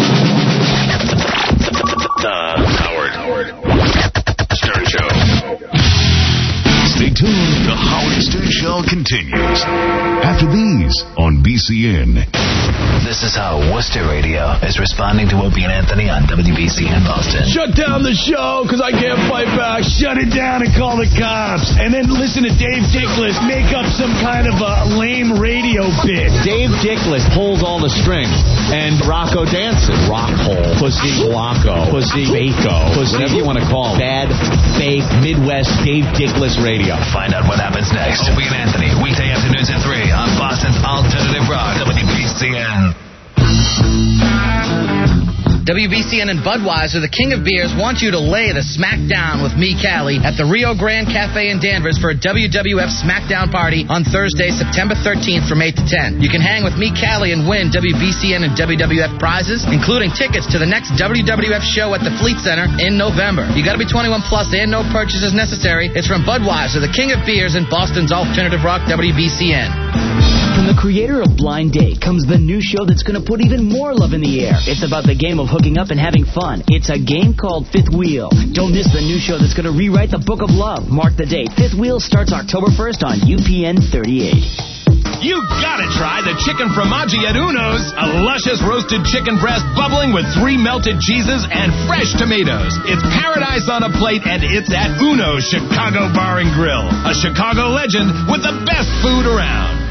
The Howard Stern Show. Stay tuned. The Howard Stern Show continues after these on B C N. This is how Worcester Radio is responding to Opie and Anthony on W B C N Boston. Shut down the show because I can't fight back. Shut it down and call the cops. And then listen to Dave Dickless make up some kind of a lame radio bit. Dave Dickless pulls all the strings, and Rocco dances. Rock hole, pussy, Rocco, pussy, Baco, pussy, whatever you want to call it. Bad, fake, Midwest Dave Dickless Radio. Find out what happens next. Opie and Anthony, weekday afternoons at three on Boston's Alternative Rock, W B C N. W B C N and Budweiser, the king of beers, want you to lay the smackdown with me, Callie, at the Rio Grande Cafe in Danvers for a W W F Smackdown party on Thursday, September thirteenth from eight to ten. You can hang with me, Callie, and win W B C N and W W F prizes, including tickets to the next W W F show at the Fleet Center in November. You got to be twenty-one plus and no purchases necessary. It's from Budweiser, the king of beers, and Boston's Alternative Rock, W B C N. From the creator of Blind Date comes the new show that's going to put even more love in the air. It's about the game of hooking up and having fun. It's a game called Fifth Wheel. Don't miss the new show that's going to rewrite the book of love. Mark the date. Fifth Wheel starts October first on U P N thirty-eight. You gotta try the chicken formaggi at Uno's. A luscious roasted chicken breast bubbling with three melted cheeses and fresh tomatoes. It's paradise on a plate, and it's at Uno's Chicago Bar and Grill. A Chicago legend with the best food around.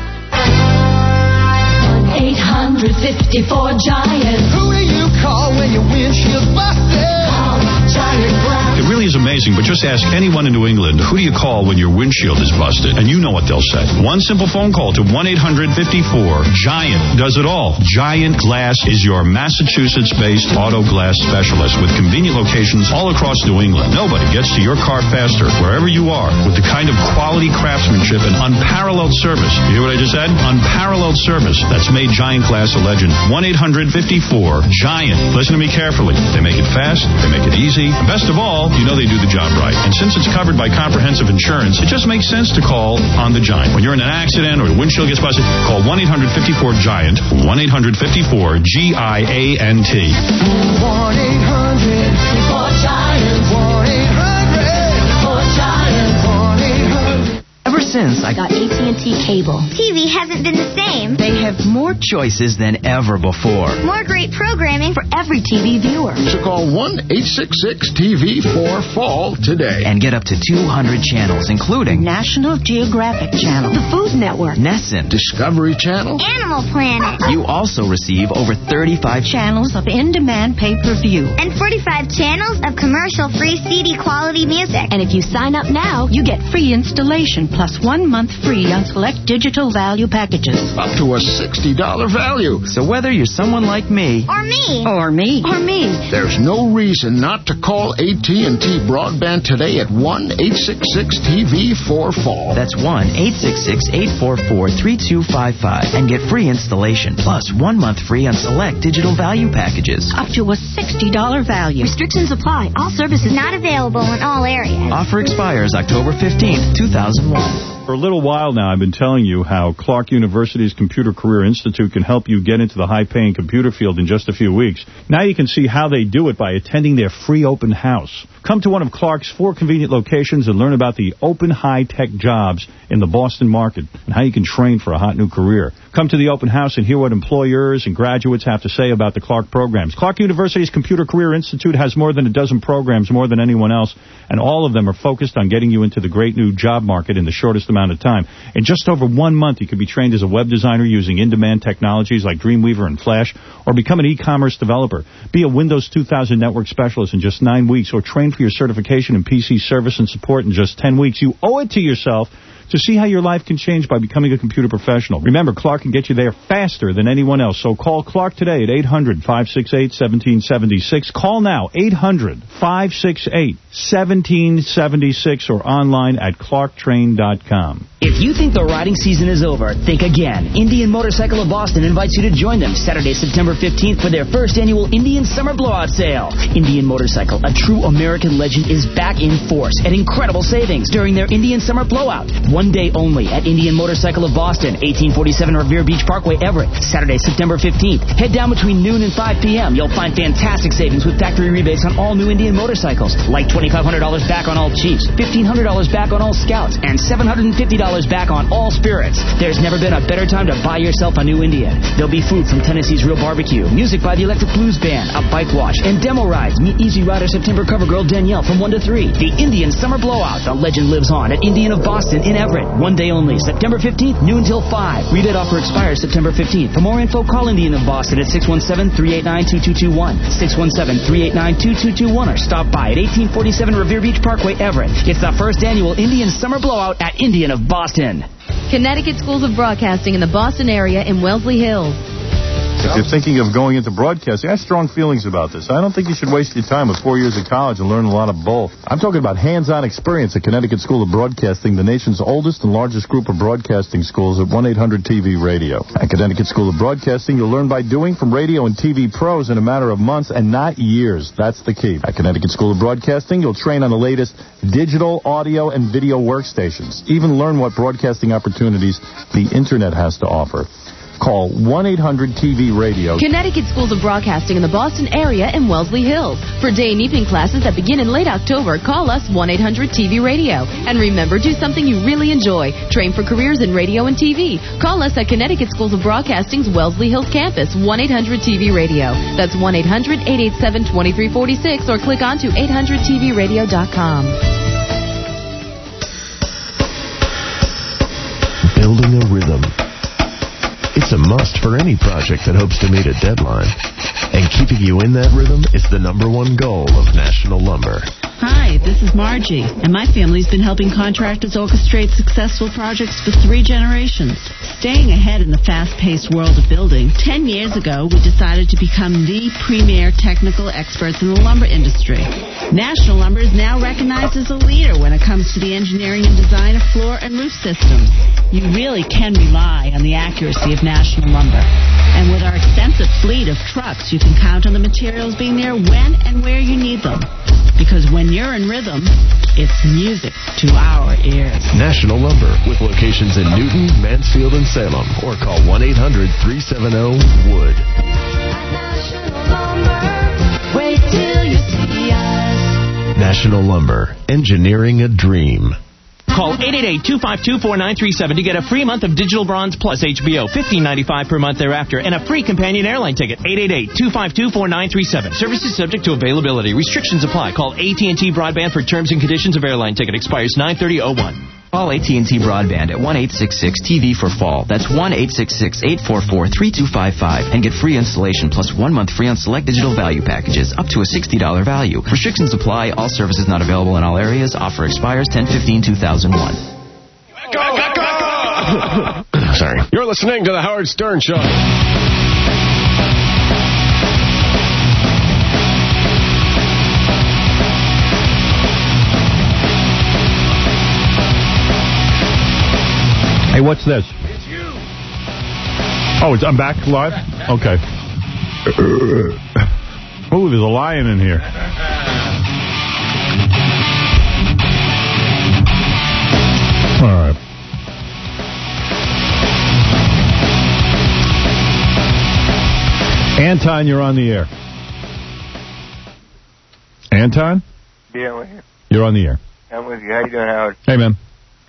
eight hundred fifty-four Giant. Who do you call when your windshield's busted? Call Giant Glass. It really is amazing, but just ask anyone in New England, who do you call when your windshield is busted? And you know what they'll say. One simple phone call to one eight hundred fifty-four Giant does it all. Giant Glass is your Massachusetts-based auto glass specialist with convenient locations all across New England. Nobody gets to your car faster wherever you are with the kind of quality craftsmanship and unparalleled service. You hear what I just said? Unparalleled service that's made Giant Glass a legend. one eight hundred fifty-four Giant. Listen to me carefully. They make it fast. They make it easy. And best of all, you know they do the job right. And since it's covered by comprehensive insurance, it just makes sense to call on the Giant. When you're in an accident or your windshield gets busted, call one eight hundred fifty-four Giant. one eight hundred fifty-four G I A N T. one eight hundred fifty-four Giant. one eight hundred fifty-four Giant. one eight hundred Ever since since I got A T and T cable. T V hasn't been the same. They have more choices than ever before. More great programming for every T V viewer. So call one eight six six T V four fall today. And get up to two hundred channels, including National Geographic Channel, the Food Network, Nessun, Discovery Channel, Animal Planet. You also receive over thirty-five channels of in-demand pay-per-view. And forty-five channels of commercial-free C D quality music. And if you sign up now, you get free installation plus one month free on select digital value packages. Up to a sixty dollars value. So whether you're someone like me, or me, or me, or me, there's no reason not to call A T and T Broadband today at one eight six six T V four fall. That's one eight six six eight four four three two five five and get free installation plus one month free on select digital value packages. Up to a sixty dollars value. Restrictions apply. All services not available in all areas. Offer expires October fifteenth, two thousand one. For a little while now, I've been telling you how Clark University's Computer Career Institute can help you get into the high-paying computer field in just a few weeks. Now you can see how they do it by attending their free open house. Come to one of Clark's four convenient locations and learn about the open high-tech jobs in the Boston market and how you can train for a hot new career. Come to the open house and hear what employers and graduates have to say about the Clark programs. Clark University's Computer Career Institute has more than a dozen programs, more than anyone else, and all of them are focused on getting you into the great new job market in the shortest amount of time. In just over one month, you could be trained as a web designer using in-demand technologies like Dreamweaver and Flash, or become an e-commerce developer. Be a Windows two thousand network specialist in just nine weeks, or train for your certification in P C service and support in just ten weeks. You owe it to yourself to see how your life can change by becoming a computer professional. Remember, Clark can get you there faster than anyone else. So call Clark today at eight hundred, five six eight, one seven seven six. Call now, eight hundred, five six eight, one seven seven six, or online at clark train dot com. If you think the riding season is over, think again. Indian Motorcycle of Boston invites you to join them Saturday, September fifteenth for their first annual Indian Summer Blowout Sale. Indian Motorcycle, a true American legend, is back in force at incredible savings during their Indian Summer Blowout. One day only at Indian Motorcycle of Boston, eighteen forty-seven Revere Beach Parkway, Everett. Saturday, September fifteenth. Head down between noon and five p.m. You'll find fantastic savings with factory rebates on all new Indian motorcycles, like twenty-five hundred dollars back on all Chiefs, fifteen hundred dollars back on all Scouts, and seven hundred fifty dollars back on all Spirits. There's never been a better time to buy yourself a new Indian. There'll be food from Tennessee's Real Barbecue, music by the Electric Blues Band, a bike wash, and demo rides. Meet Easy Rider September cover girl Danielle from one to three. The Indian Summer Blowout. The legend lives on at Indian of Boston in Everett. One day only, September fifteenth, noon till five. Rebate offer expires September fifteenth. For more info, call Indian of Boston at six one seven, three eight nine, two two two one, six one seven, three eight nine, two two two one, or stop by at eighteen forty-seven Revere Beach Parkway, Everett. It's the first annual Indian Summer Blowout at Indian of Boston. Connecticut Schools of Broadcasting in the Boston area in Wellesley Hills. If you're thinking of going into broadcasting, I have strong feelings about this. I don't think you should waste your time with four years of college and learn a lot of bull. I'm talking about hands-on experience at Connecticut School of Broadcasting, the nation's oldest and largest group of broadcasting schools at one eight hundred T V Radio. At Connecticut School of Broadcasting, you'll learn by doing from radio and T V pros in a matter of months and not years. That's the key. At Connecticut School of Broadcasting, you'll train on the latest digital, audio, and video workstations. Even learn what broadcasting opportunities the Internet has to offer. Call one eight hundred T V Radio. Connecticut Schools of Broadcasting in the Boston area in Wellesley Hills. For day and evening classes that begin in late October, call us one eight hundred T V Radio. And remember, do something you really enjoy. Train for careers in radio and T V. Call us at Connecticut Schools of Broadcasting's Wellesley Hills campus, one eight hundred T V Radio. That's one eight hundred, eight eight seven, two three four six, or click on to eight hundred T V radio dot com. Building a rhythm. It's a must for any project that hopes to meet a deadline. And keeping you in that rhythm is the number one goal of National Lumber. Hi, this is Margie, and my family's been helping contractors orchestrate successful projects for three generations. Staying ahead in the fast-paced world of building, ten years ago, we decided to become the premier technical experts in the lumber industry. National Lumber is now recognized as a leader when it comes to the engineering and design of floor and roof systems. You really can rely on the accuracy of National Lumber. And with our extensive fleet of trucks, you can count on the materials being there when and where you need them. Because when you're in rhythm, it's music to our ears. National Lumber, with locations in Newton, Mansfield, and Salem. Or call one eight hundred, three seven zero, W O O D. Wait till you see us. National Lumber, engineering a dream. Call eight eight eight, two five two, four nine three seven to get a free month of Digital Bronze plus H B O, fifteen ninety-five per month thereafter, and a free companion airline ticket. eight eight eight, two five two, four nine three seven. Services subject to availability. Restrictions apply. Call A T and T Broadband for terms and conditions of airline ticket. Expires nine thirty oh one. Call A T and T Broadband at one eight six six T V for fall. That's one eight six six, eight four four, three two five five and get free installation plus one month free on select digital value packages up to a sixty dollars value. Restrictions apply. All services not available in all areas. Offer expires ten fifteen two thousand one. Sorry. You're listening to The Howard Stern Show. Hey, what's this? It's you. Oh, it's, I'm back live? Okay. Oh, there's a lion in here. All right. Anton, you're on the air. Anton? Yeah, I'm here. You're on the air. I'm with you. How you doing, Howard? Hey, man.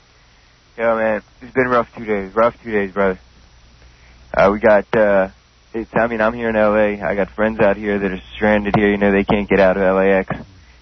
Yo, man, it's been rough two days. Rough two days, brother. Uh, we got, uh, it's, I mean, I'm here in L A. I got friends out here that are stranded here. You know, they can't get out of L A X.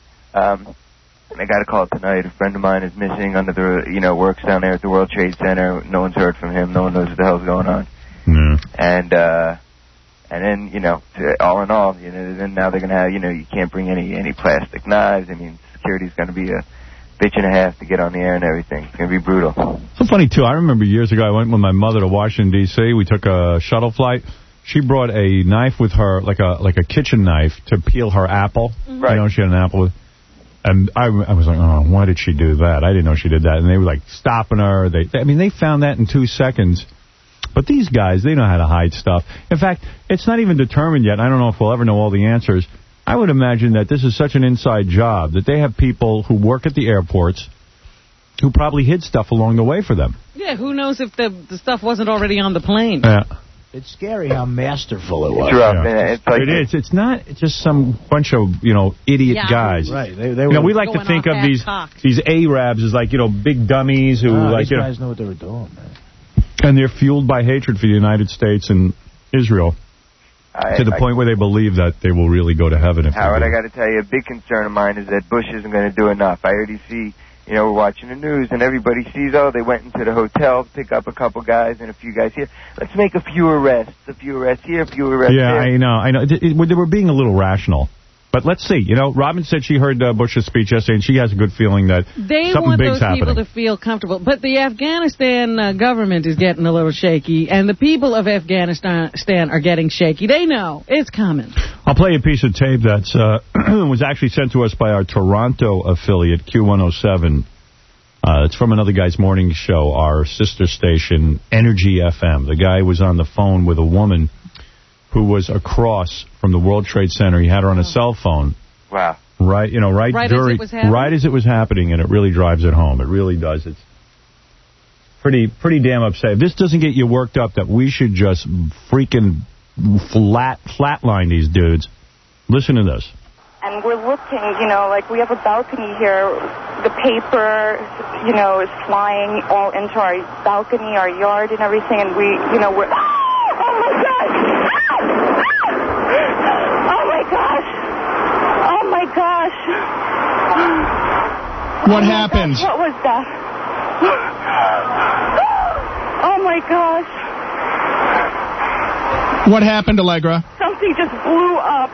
Um, and I got a call tonight. A friend of mine is missing under the, you know, works down there at the World Trade Center. No one's heard from him. No one knows what the hell's going on. Mm. And, uh, and then, you know, to, all in all, you know, then now they're going to have, you know, you can't bring any, any plastic knives. I mean, security's going to be a bitch and a half to get on the air and everything. It's going to be brutal. So funny, too. I remember years ago, I went with my mother to Washington, D C We took a shuttle flight. She brought a knife with her, like a like a kitchen knife, to peel her apple. Mm-hmm. Right. You know, she had an apple with... And I, I was like, oh, why did she do that? I didn't know she did that. And they were, like, stopping her. They, I mean, they found that in two seconds. But these guys, they know how to hide stuff. In fact, it's not even determined yet. I don't know if we'll ever know all the answers. I would imagine that this is such an inside job that they have people who work at the airports who probably hid stuff along the way for them. Yeah, who knows if the, the stuff wasn't already on the plane. Yeah. It's scary how masterful it was. It's rough, yeah. man. It's like it is. It's not just some bunch of, you know, idiot yeah. guys. Right. They, they you were know, we like to think of these cock. these Arabs as like, you know, big dummies who oh, like, these you know, guys know what they were doing, man. And they're fueled by hatred for the United States and Israel I, to the I, point where they believe that they will really go to heaven. If Howard, they I got to tell you, a big concern of mine is that Bush isn't going to do enough. I already see, you know, we're watching the news and everybody sees, oh, they went into the hotel to pick up a couple guys and a few guys here. Let's make a few arrests, a few arrests here, a few arrests yeah, there. Yeah, I know, I know. It, it, they were being a little rational. But let's see. You know, Robin said she heard uh, Bush's speech yesterday, and she has a good feeling that they something want big's those people happening. to feel comfortable. But the Afghanistan uh, government is getting a little shaky, and the people of Afghanistan are getting shaky. They know it's coming. I'll play a piece of tape that uh, was actually sent to us by our Toronto affiliate, Q one oh seven. Uh, it's from another guy's morning show, our sister station, Energy F M. The guy was on the phone with a woman who was across from the World Trade Center. He had her on a cell phone. Wow. Right, you know, right, right during, as it was happening? right as it was happening, and it really drives it home. It really does. It's pretty, pretty damn upset. If this doesn't get you worked up, that we should just freaking flat, flatline these dudes. Listen to this. And we're looking, you know, like we have a balcony here. The paper, you know, is flying all into our balcony, our yard, and everything. And we, you know, we're. Oh my God! Oh my gosh! Oh my gosh! What oh happened? Gosh, what was that? Oh my gosh! What happened, Allegra? Something just blew up.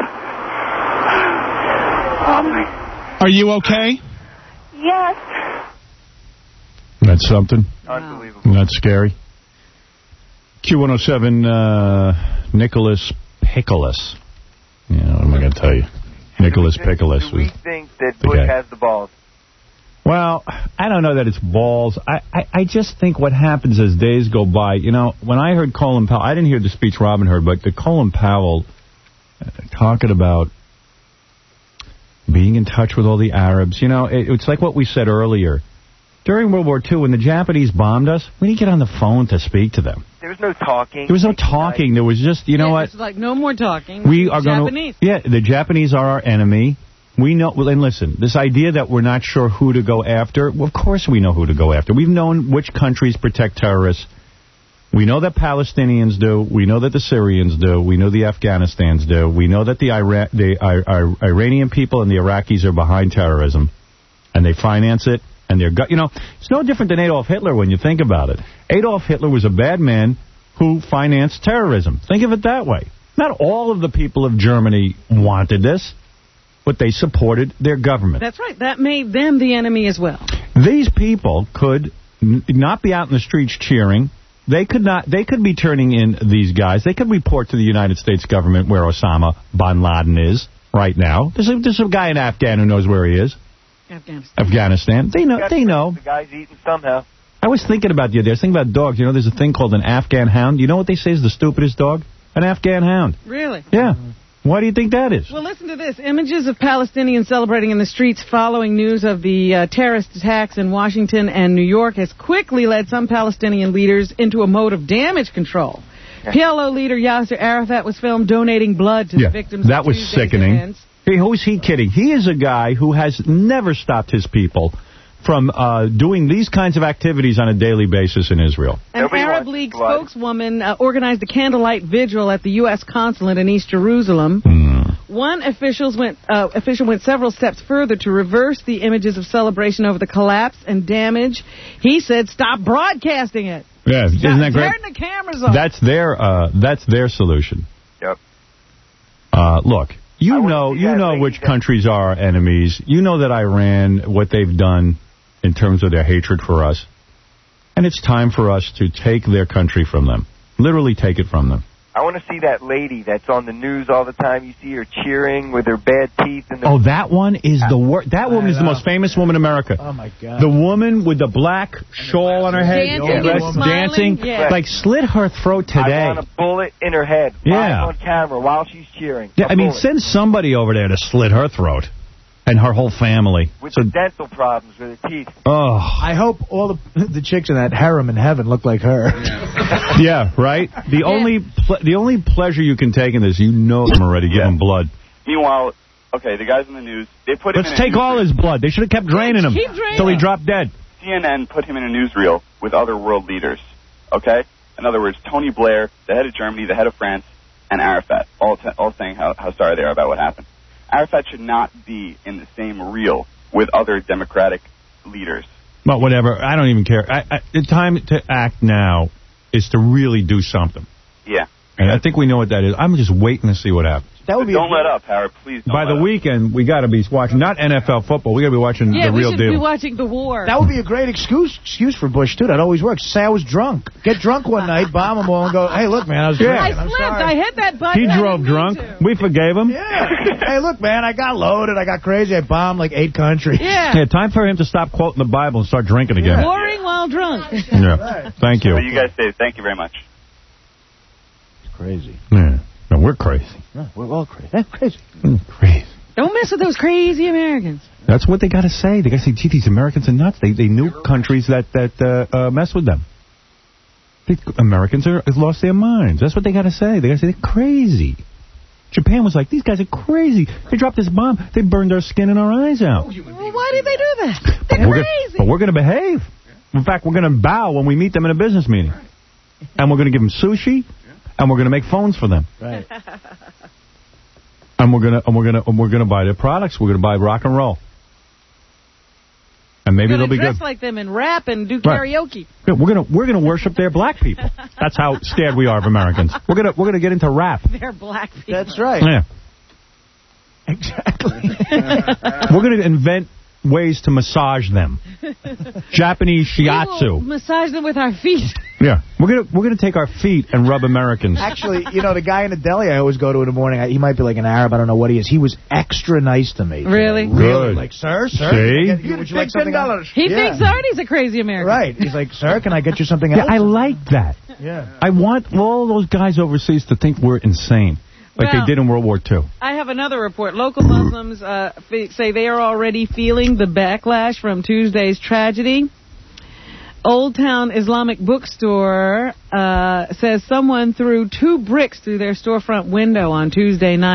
Oh my. Are you okay? Yes. That's something. Unbelievable. That's scary. Q one oh seven, uh, Nicholas Pickles. Yeah, what am I going to tell you? Nicholas Pickles. Do we think that Bush has the balls? Well, I don't know that it's balls. I, I, I just think what happens as days go by, you know, when I heard Colin Powell, I didn't hear the speech Robin heard, but the Colin Powell uh, talking about being in touch with all the Arabs, you know, it, it's like what we said earlier. During World War Two, when the Japanese bombed us, we didn't get on the phone to speak to them. There was no talking. There was no talking. There was just, you know yeah, what? It's like no more talking. We are Japanese. going to. Yeah, the Japanese are our enemy. We know, well, and listen, this idea that we're not sure who to go after, well, of course we know who to go after. We've known which countries protect terrorists. We know that Palestinians do. We know that the Syrians do. We know the Afghanistans do. We know that the, Ira the I I Iranian people and the Iraqis are behind terrorism, and they finance it. And they're, you know, it's no different than Adolf Hitler when you think about it. Adolf Hitler was a bad man who financed terrorism. Think of it that way. Not all of the people of Germany wanted this, but they supported their government. That's right. That made them the enemy as well. These people could n not be out in the streets cheering. They could not. They could be turning in these guys. They could report to the United States government where Osama bin Laden is right now. There's a, there's a guy in Afghan who knows where he is. Afghanistan. Afghanistan. They know. They know. The guy's eating somehow. I was thinking about the other day. I was thinking about dogs. You know, there's a thing called an Afghan hound. You know what they say is the stupidest dog? An Afghan hound. Really? Yeah. Why do you think that is? Well, listen to this. Images of Palestinians celebrating in the streets following news of the uh, terrorist attacks in Washington and New York has quickly led some Palestinian leaders into a mode of damage control. P L O leader Yasser Arafat was filmed donating blood to yeah, the victims that of was Tuesday's sickening. events. Hey, who's he kidding? He is a guy who has never stopped his people from uh, doing these kinds of activities on a daily basis in Israel. An Nobody Arab wants League blood. spokeswoman uh, organized a candlelight vigil at the U S consulate in East Jerusalem. Mm. One officials went, uh, official went several steps further to reverse the images of celebration over the collapse and damage. He said, stop broadcasting it. Yeah, Stop, isn't that great? Turn the cameras off. That's their, uh, that's their solution. Yep. Uh, look. You know, you know which countries are our enemies. You know that Iran, what they've done in terms of their hatred for us. And it's time for us to take their country from them. Literally take it from them. I want to see that lady that's on the news all the time. You see her cheering with her bad teeth. And the oh, that one is the worst. That woman is the most famous woman in America. Oh, my God. The woman with the black shawl on her head. Dancing and smiling. Dancing. Yeah. Like, slit her throat today. I want a bullet in her head. Yeah. Live on camera while she's cheering. Yeah, A I mean, bullet. send somebody over there to slit her throat. And her whole family. With so, the dental problems with her teeth. Oh. I hope all the the chicks in that harem in heaven look like her. Yeah, right? The yeah. only ple the only pleasure you can take in this, you know them already, give him blood. Meanwhile, okay, the guys in the news, they put him Let's in take all his blood. They should have kept draining him until he dropped dead. C N N put him in a newsreel with other world leaders, okay? In other words, Tony Blair, the head of Germany, the head of France, and Arafat, all, t all saying how, how sorry they are about what happened. Arafat should not be in the same reel with other democratic leaders. But whatever. I don't even care. I, I, the time to act now is to really do something. Yeah. And I think we know what that is. I'm just waiting to see what happens. That would be don't let up, Howard. Please don't By the let weekend, up. we got to be watching, not N F L football. We got to be watching yeah, the real deal. Yeah, we should be watching the war. That would be a great excuse excuse for Bush, too. That always works. Say I was drunk. Get drunk one night, bomb them all, and go, hey, look, man, I was yeah. drinking. I I'm slipped. sorry. I hit that button. He drove drunk. We forgave him. Yeah. Hey, look, man, I got loaded. I got crazy. I bombed like eight countries. Yeah. Yeah, time for him to stop quoting the Bible and start drinking again. Yeah. Warring while drunk. Yeah. Right. Thank you. So you guys say thank you very much. It's crazy. Yeah. No, we're crazy. No, we're all crazy. That's crazy. Mm, crazy. Don't mess with those crazy Americans. That's what they got to say. They got to say, gee, these Americans are nuts. They they nuke countries that, that uh, uh, mess with them. The Americans are have lost their minds. That's what they got to say. They got to say they're crazy. Japan was like, these guys are crazy. They dropped this bomb. They burned our skin and our eyes out. Well, why did they do that? They're but crazy. Gonna, but we're going to behave. In fact, we're going to bow when we meet them in a business meeting. And we're going to give them sushi. And we're going to make phones for them. Right. And we're going to and we're going to and we're going to buy their products. We're going to buy rock and roll. And maybe they'll be dress good. like them and rap and do Right. karaoke. Yeah, we're going to we're going to worship their black people. That's how scared we are of Americans. We're going to we're going to get into rap. They're black people. That's right. Yeah. Exactly. We're going to invent ways to massage them. Japanese shiatsu. We will massage them with our feet. Yeah, we're gonna we're gonna take our feet and rub Americans. Actually, you know, the guy in the deli I always go to in the morning, I, he might be like an Arab, I don't know what he is. He was extra nice to me. Really? Today. Really? Good. Like, sir, sir, See? can I get, would you like something else? He yeah. thinks Artie's a crazy American. Right. He's like, sir, can I get you something Yeah, else? I like that. Yeah. I want all those guys overseas to think we're insane, like Well, they did in World War Two. I have another report. Local Muslims uh, f say they are already feeling the backlash from Tuesday's tragedy. Old Town Islamic Bookstore uh, says someone threw two bricks through their storefront window on Tuesday night.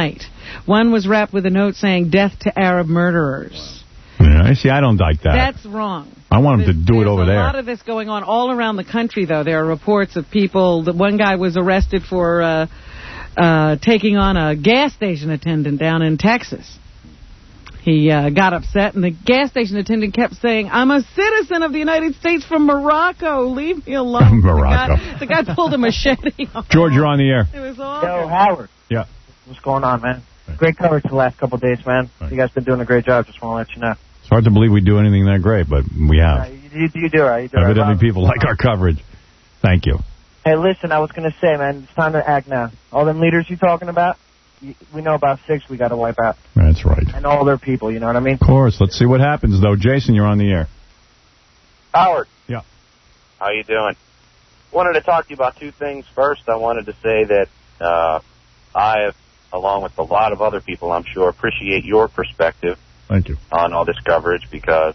One was wrapped with a note saying, "Death to Arab murderers." Yeah, see, I don't like that. That's wrong. I want them to do it over There's there. a lot of this going on all around the country, though. There are reports of people. The one guy was arrested for uh, uh, taking on a gas station attendant down in Texas. He uh, got upset, and the gas station attendant kept saying, "I'm a citizen of the United States from Morocco. Leave me alone." Morocco. The guy, the guy pulled a machete off. George, you're on the air. It was awful. Yo, Howard. Yeah. What's going on, man? Great coverage the last couple of days, man. You guys been doing a great job. Just want to let you know. It's hard to believe we do anything that great, but we have. Uh, you, you, you do right. You do right, Evidently, Rob. people like our coverage. Thank you. Hey, listen, I was going to say, man, it's time to act now. All them leaders you're talking about, you, we know about six we got to wipe out. That's right. And all their people, you know what I mean? Of course. Let's see what happens, though. Jason, you're on the air. Howard. Yeah. How you doing? Wanted to talk to you about two things. First, I wanted to say that uh, I, have, along with a lot of other people, I'm sure, appreciate your perspective Thank you. on all this coverage, because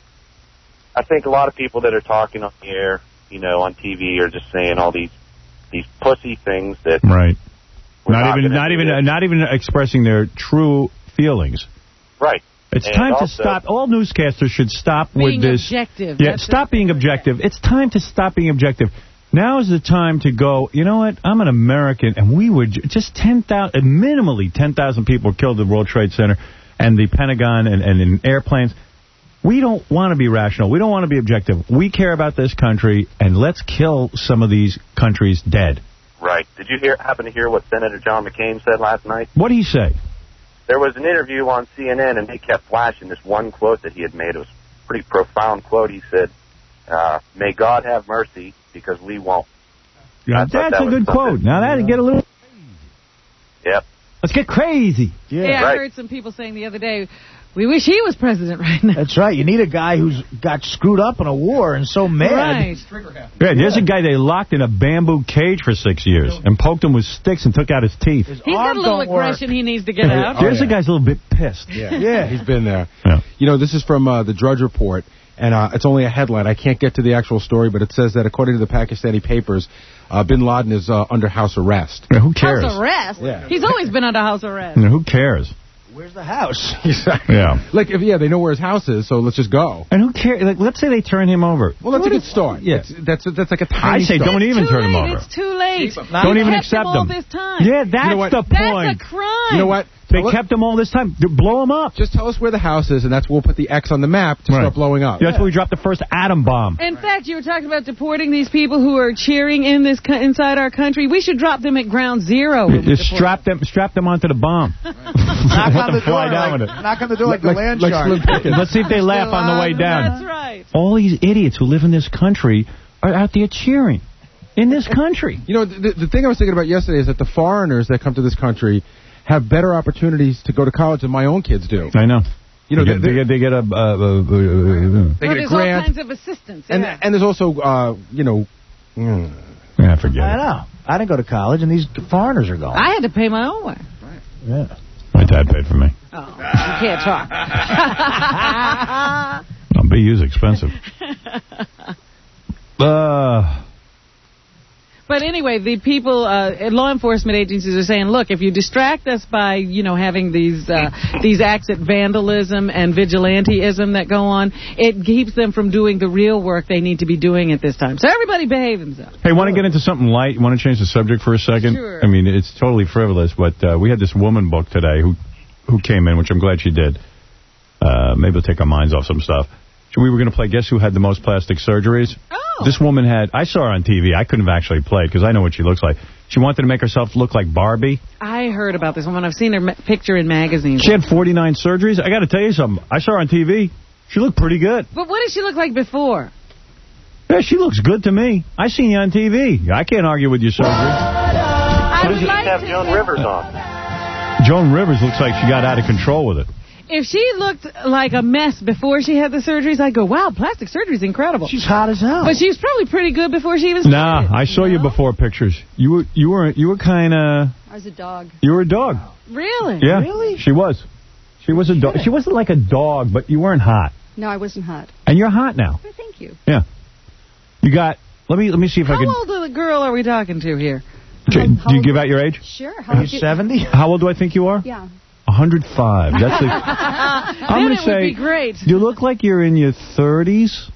I think a lot of people that are talking on the air, you know, on T V, are just saying all these these pussy things that Right. we're Not even, gonna not do even, this. uh, not even expressing their true feelings. Right. It's And time to also- stop. All newscasters should stop Being with this. objective. Yeah, That's stop being objective. It's time to stop being objective. Now is the time to go, you know what, I'm an American, and we were j- just ten thousand, minimally ten thousand people were killed at the World Trade Center and the Pentagon and, and in airplanes. We don't want to be rational. We don't want to be objective. We care about this country, and let's kill some of these countries dead. Right. Did you hear? happen to hear what Senator John McCain said last night? What did he say? There was an interview on C N N, and they kept flashing this one quote that he had made. It was a pretty profound quote. He said, uh, "May God have mercy, because we won't." Yeah, I thought that's that a was good something. quote. Now that'd get a little... Yep. Let's get crazy. Yeah, I Right. heard some people saying the other day, we wish he was president right now. That's right. You need a guy who's got screwed up in a war and so mad. Right. Yeah, there's a guy they locked in a bamboo cage for six years and poked him with sticks and took out his teeth. He's got a little aggression he needs to get out. There's a guy's a little bit pissed. Yeah, Yeah. he's been there. Yeah. You know, this is from uh, the Drudge Report, and uh, it's only a headline. I can't get to the actual story, but it says that according to the Pakistani papers, uh, bin Laden is uh, under house arrest. Yeah, who cares? House arrest? Yeah. He's always been under house arrest. Yeah, who cares? Where's the house? Yeah. Like, if yeah, they know where his house is, so let's just go. And who cares? Like, let's say they turn him over. Well, that's What a good is- start. Yeah. That's, that's that's like a I tiny say start. don't even Too turn him late. over. It's too late. Don't They even kept accept him all him. this time. Yeah, that's You know what? the point. That's a crime. You know what? They Tell- kept him all this time. D- Blow him up. Just tell us where the house is, and that's we'll put the X on the map to Right. start blowing up. That's where we dropped the first atom bomb. In fact, you were talking about deporting these people who are cheering in this co- inside our country. We should drop them at ground zero. when we Just deport strap them, strap them onto the bomb. Knock Let on them the door. fly down Like, with it. knock on the door like, Like- the land like shark. Slim Pickens. Let's see if they laugh on the way down. That's right. All these idiots who live in this country are out there cheering. In this country. You know, the, the thing I was thinking about yesterday is that the foreigners that come to this country have better opportunities to go to college than my own kids do. I know. You know, they, get, they- they get they get a uh, uh, uh, uh, They Well, get a there's all grant, kinds of assistance. and yeah. and there's also, uh, you know, mm, yeah, forget I it. know. I didn't go to college, and these foreigners are going. I had to pay my own way. Yeah. My dad paid for me. Oh, you can't talk. Oh, B U's expensive. Uh, But anyway, the people, uh, law enforcement agencies are saying, look, if you distract us by, you know, having these uh, these acts of vandalism and vigilanteism that go on, it keeps them from doing the real work they need to be doing at this time. So everybody behave themselves. hey, want to get into something light? You want to change the subject for a second? Sure. I mean, it's totally frivolous, but uh, we had this woman booked today who who came in, which I'm glad she did. Uh, maybe we'll take our minds off some stuff. We were going to play Guess Who Had the Most Plastic Surgeries? Oh. This woman had, I saw her on T V. I couldn't have actually played because I know what she looks like. She wanted to make herself look like Barbie. I heard about this woman. I've seen her ma- picture in magazines. She had forty-nine surgeries. I got to tell you something. I saw her on T V. She looked pretty good. But what did she look like before? Yeah, she looks good to me. I seen you on T V. I can't argue with your surgery. I Why would does she like have to Joan say- Rivers on? Joan Rivers looks like she got out of control with it. If she looked like a mess before she had the surgeries, I'd go, wow, plastic surgery's incredible. She's hot as hell. But she was probably pretty good before she even started. Nah, I saw you before pictures. You were you were you were kind of I was a dog. you were a dog. Really? Yeah, Really? she was. She was a dog. She wasn't like a dog, but you weren't hot. No, I wasn't hot. And you're hot now. Oh, thank you. Yeah. You got. Let me let me see if I How can. old of a girl are we talking to here? Do, do you give out your age? Sure. Are you seventy? How old do I think you are? Yeah. one oh five. That's the... I'm then going it to say, would be great. you look like you're in your thirties.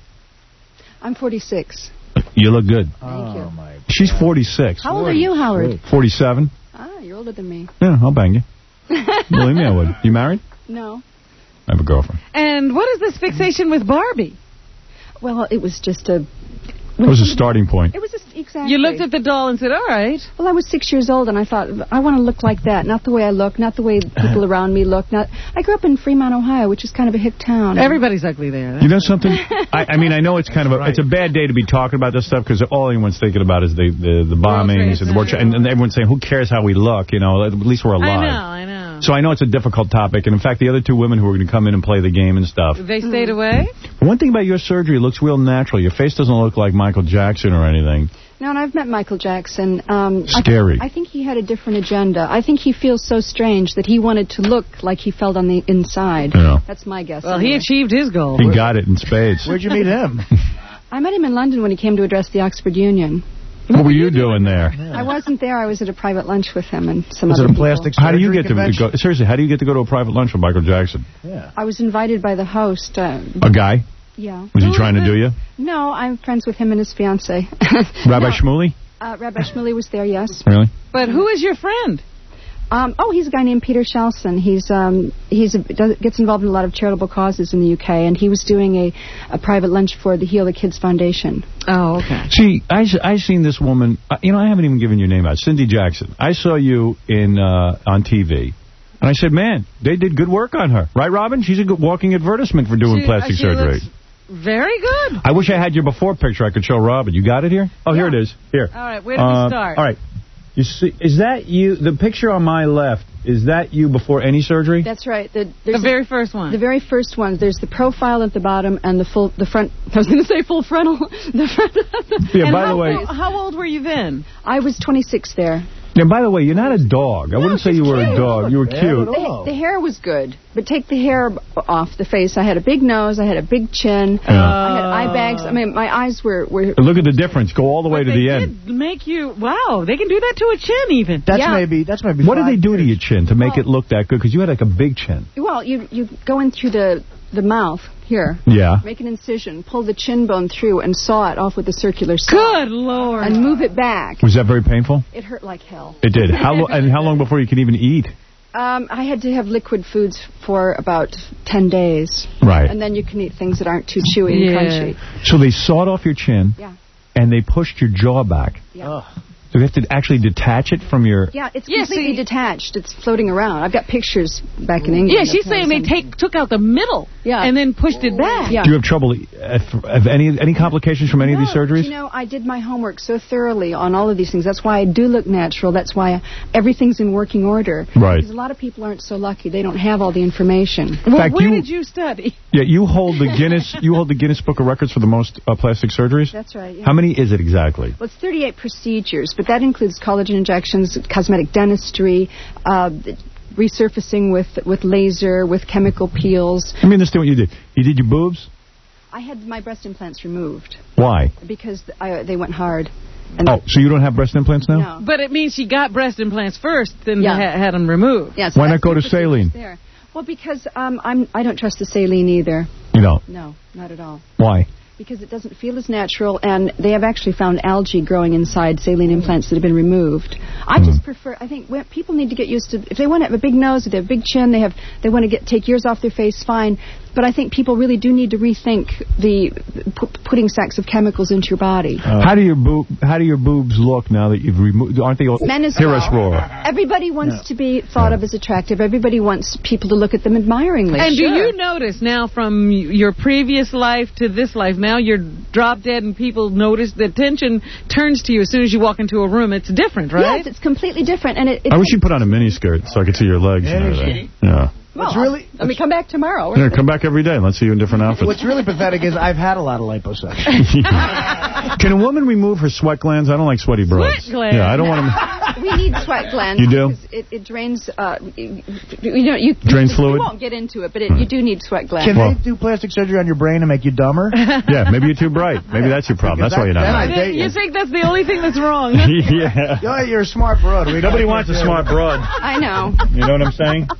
I'm forty-six. You look good. Thank you. She's forty-six. How old are you, Howard? forty-seven. Ah, you're older than me. Yeah, I'll bang you. Believe me, I would. You married? No. I have a girlfriend. And what is this fixation with Barbie? Well, it was just a... It was a starting point. It was just, exactly. You looked at the doll and said, all right. Well, I was six years old, and I thought, I want to look like that. Not the way I look, not the way people around me look. Not. I grew up in Fremont, Ohio, which is kind of a hick town. Everybody's ugly there. You know something? I, I mean, I know it's kind of a, it's a bad day to be talking about this stuff because all anyone's thinking about is the, the, the bombings and the war, and, and everyone's saying, who cares how we look? You know, at least we're alive. I know, I know. So I know it's a difficult topic, and in fact, the other two women who are going to come in and play the game and stuff. They stayed away? One thing about your surgery, it looks real natural. Your face doesn't look like Michael Jackson or anything. No, and I've met Michael Jackson. Um, Scary. I, th I think he had a different agenda. I think he feels so strange that he wanted to look like he felt on the inside. Yeah. That's my guess. Well, anyway. he achieved his goal. He got it in spades. Where'd you meet him? I met him in London when he came to address the Oxford Union. What were you doing there? I wasn't there. I was at a private lunch with him and some Was other it a people. plastic How do you get to convention? go? Seriously, how do you get to go to a private lunch with Michael Jackson? Yeah. I was invited by the host. Uh, A guy? yeah. Was he trying to do you? No, I'm friends with him and his fiancée. Rabbi No. Shmuley? Uh, Rabbi Shmuley was there, yes. Really? But who is your friend? Um, oh, he's a guy named Peter Shelson. He's um, he's a, does, gets involved in a lot of charitable causes in the U K, and he was doing a, a private lunch for the Heal the Kids Foundation. Oh, okay. See, I I seen this woman. Uh, you know, I haven't even given your name out. Cindy Jackson. I saw you in uh, on T V, and I said, man, they did good work on her, right, Robin? She's a good walking advertisement for doing She- plastic she surgery. looks very good. I wish I had your before picture. I could show Robin. You got it here? Oh, here it is. Here. All right, where do Uh, we start? All right. You see, is that you? The picture on my left, is that you before any surgery? That's right. The, The there's very first one. The very first one. There's the profile at the bottom and the full, the front. I was going to say full frontal. the front. Yeah, And by how, the way- How old were you then? I was twenty-six there. And by the way, you're not a dog. I wouldn't say you were a dog. You were cute. The, the hair was good, but take the hair off the face. I had a big nose. I had a big chin. Yeah. I had eye bags. I mean, my eyes were... were Look at the difference. Go all the way to They the did end. make you... Wow, they can do that to a chin even. That's Yeah. maybe. That's maybe. What did five they do to years. your chin to make it look that good? Because you had like a big chin. Well, you you go in through the the mouth here. Yeah. Make an incision, pull the chin bone through, and saw it off with a circular saw. Good Lord. And move it back. Was that very painful? It hurt like hell. It did. How lo and how long before you could even eat? Um, I had to have liquid foods for about ten days. Right. And then you can eat things that aren't too chewy and Yeah. crunchy. So they sawed off your chin. Yeah. And they pushed your jaw back. Yeah. So you have to actually detach it from your... Yeah, it's Yeah, completely see- detached. It's floating around. I've got pictures back in England. Yeah, she's of saying they those. take took out the middle Yeah. and then pushed it back. Yeah. Do you have trouble? Have, have any any complications from any of these surgeries? You know, I did my homework so thoroughly on all of these things. That's why I do look natural. That's why everything's in working order. Right. Because a lot of people aren't so lucky. They don't have all the information. Well, fact, where you- did you study? Yeah, you hold the Guinness. You hold the Guinness Book of Records for the most uh, plastic surgeries. That's right. Yeah. How many is it exactly? Well, it's thirty-eight procedures, but that includes collagen injections, cosmetic dentistry, uh, resurfacing with, with laser, with chemical peels. Let me understand what you did. You did your boobs? I had my breast implants removed Why? because I, they went hard. And Oh, so you don't have breast implants now? No. But it means she got breast implants first, then Yeah. ha- had them removed. Yeah, so Why not that's go the to saline? procedures there. Well, because um, I'm, I don't trust the saline either. You don't. No, not at all. Why? Because it doesn't feel as natural, and they have actually found algae growing inside saline implants that have been removed. I Hmm. just prefer. I think when people need to get used to. If they want to have a big nose, if they have a big chin, they have. They want to get take years off their face. Fine, but I think people really do need to rethink the pu- putting sacks of chemicals into your body. how do your boob? How do your boobs look now that you've removed? Aren't they all? Men as Hear well. us roar. Everybody wants to be thought of as attractive. Everybody wants people to look at them admiringly. And Sure. do you notice now from your previous life to this life, now you're drop dead and people notice the attention turns to you as soon as you walk into a room. It's different, right? Yes, it's completely different, and it. it I wish you put on a miniskirt so I could see your legs. and everything. Yeah. What's really? Let me come back tomorrow. Yeah, come back every day and let's see you in different outfits. What's really pathetic is I've had a lot of liposuction. Can a woman remove her sweat glands? I don't like sweaty broads. Sweat glands? Yeah, I don't want to. We need sweat glands. You do? because It, it drains. Uh, you, you know, you Drains you, fluid? You won't get into it, but it, you do need sweat glands. Can they do plastic surgery on your brain and make you dumber? Yeah, maybe you're too bright. Maybe that's your problem. That's why you're not. Then I married. date You you. think that's the only thing that's wrong? Yeah. You're, you're a smart broad. We Nobody wants a smart broad. I know. You know what I'm saying?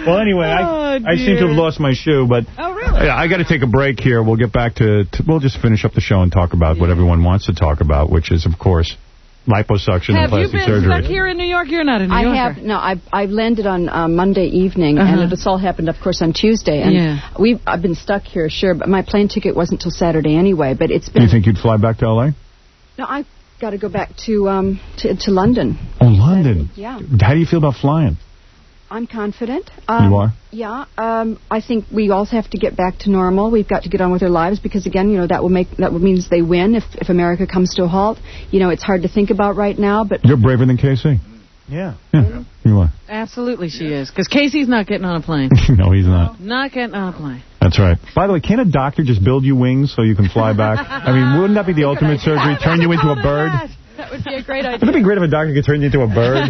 Well, anyway, Oh, I, I seem to have lost my shoe, but Oh, really? I, I got to take a break here. We'll get back to, to, we'll just finish up the show and talk about what everyone wants to talk about, which is, of course, liposuction Have and you plastic been surgery. stuck here in New York? You're not a New I Yorker. have no. I I landed on uh, Monday evening, Uh-huh. and this all happened, of course, on Tuesday. And Yeah. we I've been stuck here, sure, but my plane ticket wasn't till Saturday anyway. But it's Do been. you think you'd fly back to L A? No, I've got to go back to um to, to London. Oh, London. Yeah. How do you feel about flying? I'm confident. Um, You are? Yeah. Um, I think we all have to get back to normal. We've got to get on with our lives because, again, you know, that will make that means they win if if America comes to a halt. You know, it's hard to think about right now, but You're braver than K C. Yeah. Yeah, you are. Absolutely she is. Because Casey's not getting on a plane. No, he's not. Not getting on a plane. That's right. By the way, can't a doctor just build you wings so you can fly back? I mean, wouldn't that be the ultimate surgery? Turn you into a bird? That would be a great idea. Wouldn't it be great if a doctor could turn you into a bird?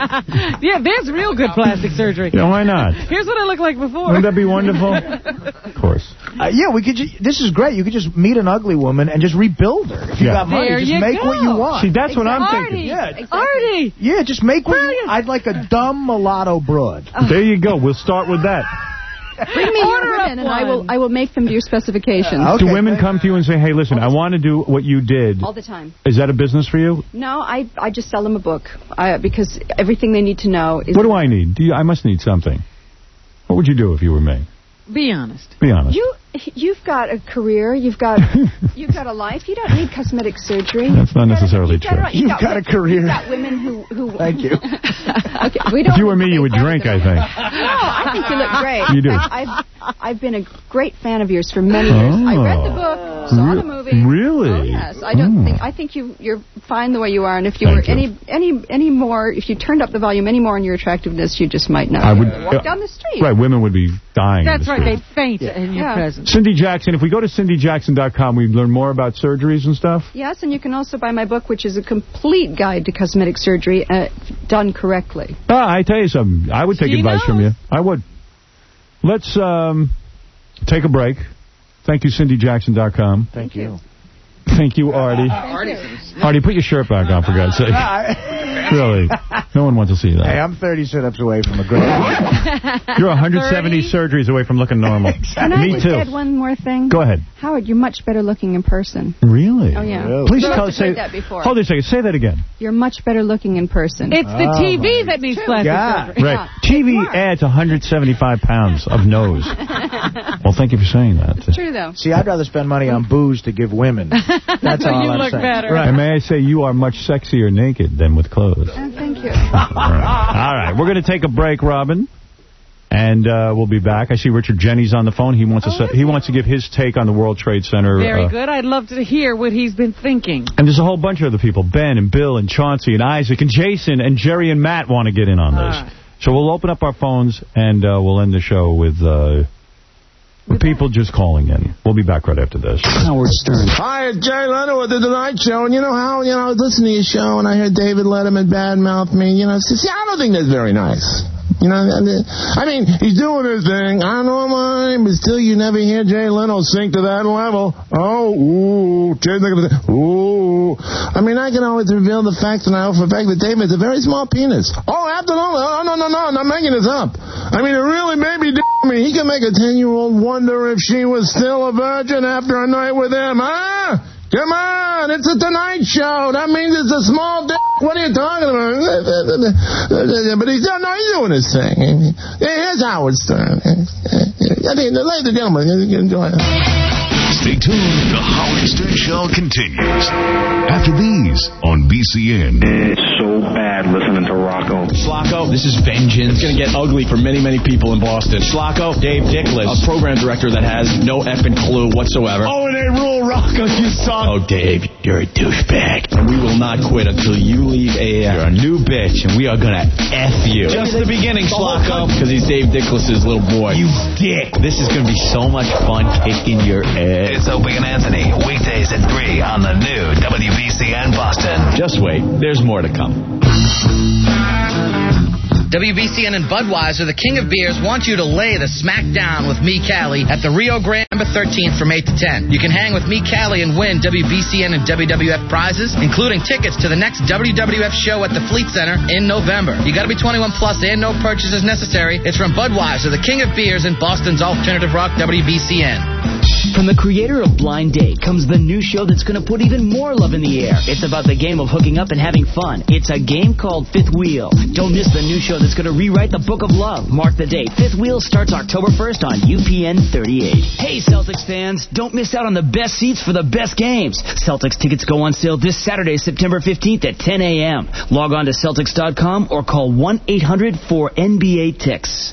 Yeah, there's real good plastic surgery. Yeah, why not? Here's what I looked like before. Wouldn't that be wonderful? Of course. Uh, yeah, we could. Ju- this is great. You could just meet an ugly woman and just rebuild her. If you Yeah. got money, There just you make go. what you want. See, that's what I'm Artie. thinking. Yeah, Artie. yeah, just make what you. I'd like a dumb mulatto broad. There you go. We'll start with that. bring me your Order up women, and I one. will I will make them to your specifications. Yeah, okay. Do women come to you and say, hey, listen, I want to do what you did? All the time. Is that a business for you? No, I I just sell them a book I, because everything they need to know is. What do I need? Do you, I must need something. What would you do if you were me? Be honest. Be honest. You you've got a career. You've got you've got a life. You don't need cosmetic surgery. That's not necessarily You've true. got, You've got a career. You've got women who who. Thank you. Okay, we don't. If you were me, you would drink, I think. No, I think you look great. You do. I've I've been a great fan of yours for many years. I read the book, saw the movie. Really? Oh yes. I don't Oh. think I think you you're fine the way you are, and if you Thank were you. any any any more, if you turned up the volume any more on your attractiveness, you just might not. I would walk down the street. Right, women would be dying. in That's the right. street. They faint in your Yeah. presence. Cindy Jackson, if we go to cindy jackson dot com, we learn more about surgeries and stuff. Yes, and you can also buy my book, which is a complete guide to cosmetic surgery uh, done correctly. Ah, I tell you something. I would take She advice from you. knows. I would. Let's um, take a break. Thank you, cindy jackson dot com. Thank you. Thank you, Artie. Artie, put your shirt back on, for God's sake. Really. No one wants to see Hey, that. I'm thirty sit-ups away from a great. You're one hundred seventy surgeries away from looking normal. Can I Me just too. add one more thing? Go ahead. Howard, you're much better looking in person. Really? Oh, yeah. Really? Please You tell must us. have Say, heard that before. hold on a second. Say that again. You're much better looking in person. It's the Oh, T V my that needs plastic God. surgery. Right. T V adds one hundred seventy-five pounds of nose. Well, thank you for saying that. It's true, though. See, I'd rather spend money on booze to give women. That's So all you I'm look saying. better. Right. And may I say, you are much sexier naked than with clothes. Oh, thank you. All right. All right. We're going to take a break, Robin. And uh, we'll be back. I see Richard Jennings on the phone. He wants to Oh, say, he wants to give his take on the World Trade Center. Very uh, good. I'd love to hear what he's been thinking. And there's a whole bunch of other people. Ben and Bill and Chauncey and Isaac and Jason and Jerry and Matt want to get in on this. Ah. So we'll open up our phones and uh, we'll end the show with, uh, with people just calling in. We'll be back right after this. Howard Stern. Hi, it's Jay Leno with the Tonight Show. And you know how, you know, I was listening to your show and I heard David Letterman badmouth me. You know, see, I don't think that's very nice. You know, I mean, he's doing his thing. I don't mind, but still you never hear Jay Leno sink to that level. Oh, ooh, Jay Leno, ooh. I mean, I can always reveal the facts, and I know for a fact that David has a very small penis. Oh, after all, no, no, no, no, I'm not making this up. I mean, it really made me d- me. He can make a ten-year-old wonder if she was still a virgin after a night with him, huh? Come on, it's a Tonight Show. That means it's a small dick. What are you talking about? But he's, no, he's doing his thing. Here's Howard Stern. I mean, ladies and gentlemen, enjoy it. Stay tuned. The Howard Stern Show continues after these on B C N. It's so bad listening to Rocco. Schlocko, this is vengeance. It's going to get ugly for many, many people in Boston. Schlocko, Dave Dickless, a program director that has no effing clue whatsoever. Oh, and they rule Rocco, you suck. Oh, Dave, you're a douchebag. And we will not quit until you leave A M. You're a new bitch, and we are going to F you. Just the beginning, Schlocko, because he's Dave Dickless' little boy. You dick. This is going to be so much fun kicking your ass. It's Opie and Anthony, weekdays at three on the new W B C N Boston. Just wait. There's more to come. W B C N and Budweiser, the king of beers, want you to lay the smack down with me, Callie, at the Rio Grande September thirteenth from eight to ten. You can hang with me, Callie, and win W B C N and W W F prizes, including tickets to the next W W F show at the Fleet Center in November. You gotta be twenty-one plus and no purchases necessary. It's from Budweiser, the king of beers in Boston's alternative rock W B C N. From the creator of Blind Date comes the new show that's going to put even more love in the air. It's about the game of hooking up and having fun. It's a game called Fifth Wheel. Don't miss the new show that's going to rewrite the book of love. Mark the date. Fifth Wheel starts October first on U P N thirty-eight. Hey, Celtics fans, don't miss out on the best seats for the best games. Celtics tickets go on sale this Saturday, September fifteenth at ten a.m. Log on to Celtics dot com or call one eight hundred four N B A T I X.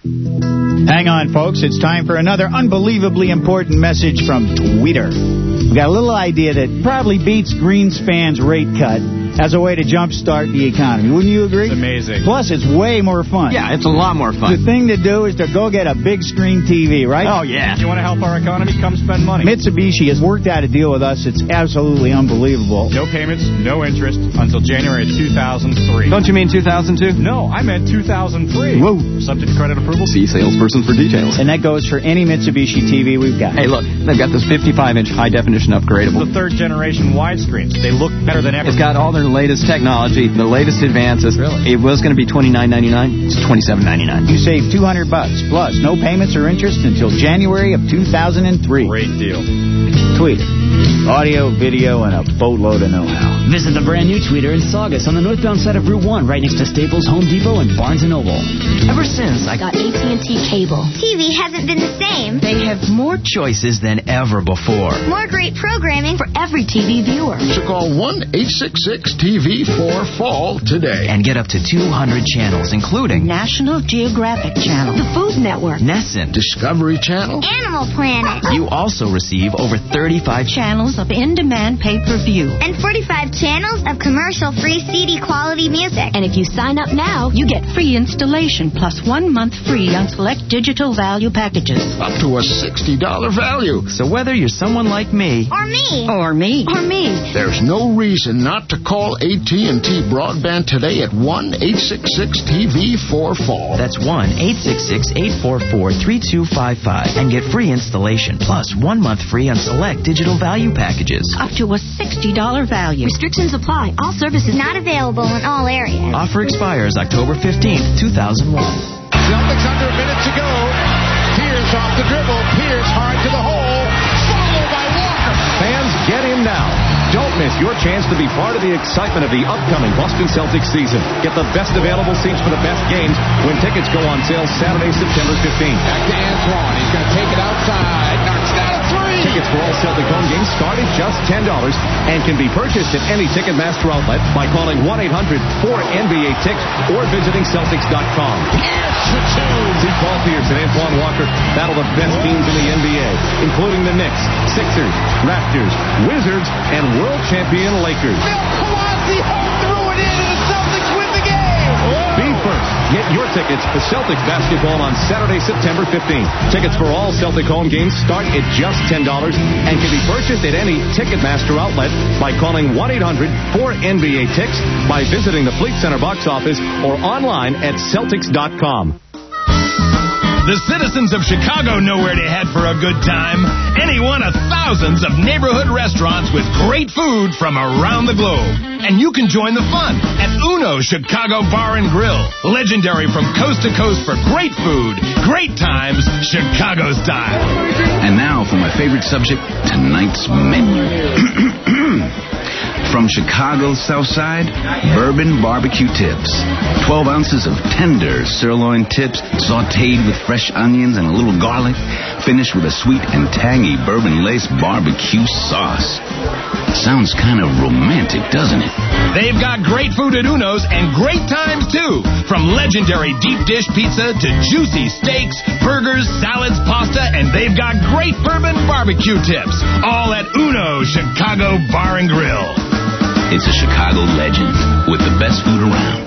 Hang on, folks. It's time for another unbelievably important message from Twitter. We've got a little idea that probably beats Greenspan's rate cut as a way to jumpstart the economy. Wouldn't you agree? It's amazing. Plus, it's way more fun. Yeah, it's a lot more fun. The thing to do is to go get a big screen T V, right? Oh, yeah. If you want to help our economy, come spend money. Mitsubishi has worked out a deal with us. It's absolutely unbelievable. No payments, no interest until January two thousand three. Don't you mean two thousand two? No, I meant two thousand three. Whoa. Subject to credit approval. See salesperson for details. And that goes for any Mitsubishi T V we've got. Hey, look, they've got this fifty-five inch high-definition upgradable. The third generation widescreens. They look better than ever. It's got all their latest technology, the latest advances. Really? It was going to be twenty-nine ninety-nine. It's twenty-seven ninety-nine. You save two hundred bucks plus no payments or interest until January of two thousand three. Great deal. Tweet it. Audio, video, and a boatload of know-how. Visit the brand new Tweeter in Saugus on the northbound side of Route one, right next to Staples, Home Depot, and Barnes and Noble. Ever since I got A T and T cable, T V hasn't been the same. They have more choices than ever before. More great programming for every T V viewer. So call one eight six six T V four fall today. And get up to two hundred channels, including National Geographic Channel, the Food Network, Nessun, Discovery Channel, Animal Planet. You also receive over thirty-five channels of in-demand pay-per-view. And forty-five channels of commercial-free C D quality music. And if you sign up now, you get free installation plus one month free on select digital value packages. Up to a sixty dollars value. So whether you're someone like me, Or me. Or me. Or me. There's no reason not to call A T and T Broadband today at one eight six six T V four fall. That's one eight six six eight four four three two five five and get free installation plus one month free on select digital value packages. Up to a sixty dollars value. Restrictions apply. All services not available in all areas. Offer expires October fifteenth, two thousand one. Celtics under a minute to go. Pierce off the dribble. Pierce hard to the hole. Followed by Walker. Fans, get in now. Don't miss your chance to be part of the excitement of the upcoming Boston Celtics season. Get the best available seats for the best games when tickets go on sale Saturday, September fifteenth. Back to Antoine. He's going to take it outside. Knocks down a three. Tickets for all Celtic home games start at just ten dollars and can be purchased at any Ticketmaster outlet by calling one eight hundred four N B A T I X or visiting Celtics dot com. Pierce for two. See Paul Pierce and Antoine Walker battle the best teams in the N B A, including the Knicks, Sixers, Raptors, Wizards, and world champion Lakers. Bill Kawasi threw it in and the Celtics win the game. Whoa. Be first. Get your tickets for Celtics basketball on Saturday, September fifteenth. Tickets for all Celtic home games start at just ten dollars and can be purchased at any Ticketmaster outlet by calling one eight hundred four N B A T I X, by visiting the Fleet Center box office, or online at Celtics dot com. The citizens of Chicago know where to head for a good time. Any one of thousands of neighborhood restaurants with great food from around the globe. And you can join the fun at Uno Chicago Bar and Grill. Legendary from coast to coast for great food, great times, Chicago style. And now for my favorite subject, tonight's menu. From Chicago's South Side, bourbon barbecue tips. twelve ounces of tender sirloin tips sautéed with fresh onions and a little garlic, finished with a sweet and tangy bourbon-laced barbecue sauce. Sounds kind of romantic, doesn't it? They've got great food at Uno's and great times, too. From legendary deep dish pizza to juicy steaks, burgers, salads, pasta, and they've got great bourbon barbecue tips. All at Uno Chicago Bar and Grill. It's a Chicago legend with the best food around.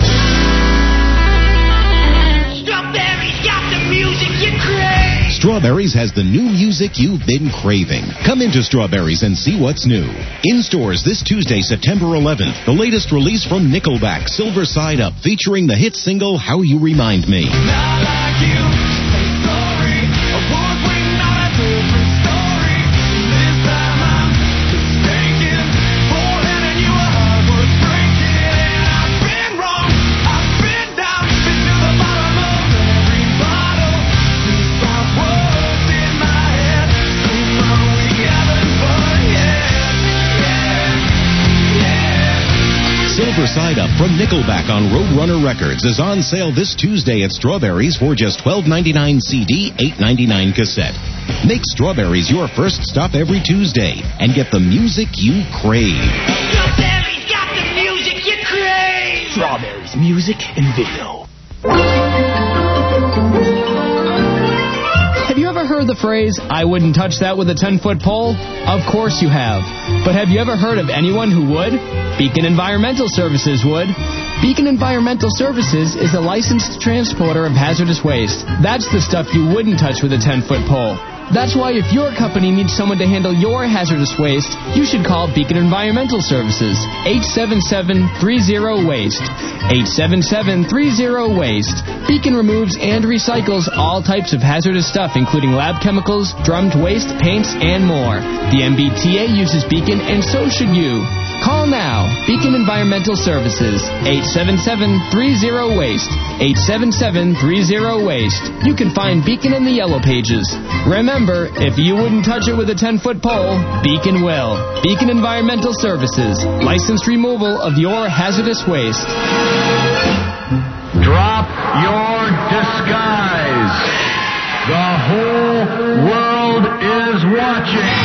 Strawberries got the music you crave. Strawberries has the new music you've been craving. Come into Strawberries and see what's new. In stores this Tuesday, September eleventh, the latest release from Nickelback, Silver Side Up, featuring the hit single How You Remind Me. Not like you. Hey, sorry. Award-winning, not a Silver Side Up from Nickelback on Roadrunner Records is on sale this Tuesday at Strawberries for just twelve ninety-nine C D, eight ninety-nine cassette. Make Strawberries your first stop every Tuesday and get the music you crave. Strawberries got the music you crave. Strawberries, music and video. Have you ever heard the phrase, I wouldn't touch that with a ten-foot pole? Of course you have. But have you ever heard of anyone who would? Beacon Environmental Services would. Beacon Environmental Services is a licensed transporter of hazardous waste. That's the stuff you wouldn't touch with a ten-foot pole. That's why if your company needs someone to handle your hazardous waste, you should call Beacon Environmental Services. eight seven seven, three zero, waste. eight seven seven, three zero, waste. Beacon removes and recycles all types of hazardous stuff, including lab chemicals, drummed waste, paints, and more. The M B T A uses Beacon, and so should you. Call now. Beacon Environmental Services. eight seven seven, three zero, waste. eight seven seven, three zero, waste. You can find Beacon in the Yellow Pages. Remember, if you wouldn't touch it with a ten-foot pole, Beacon will. Beacon Environmental Services. Licensed removal of your hazardous waste. Drop your disguise. The whole world is watching.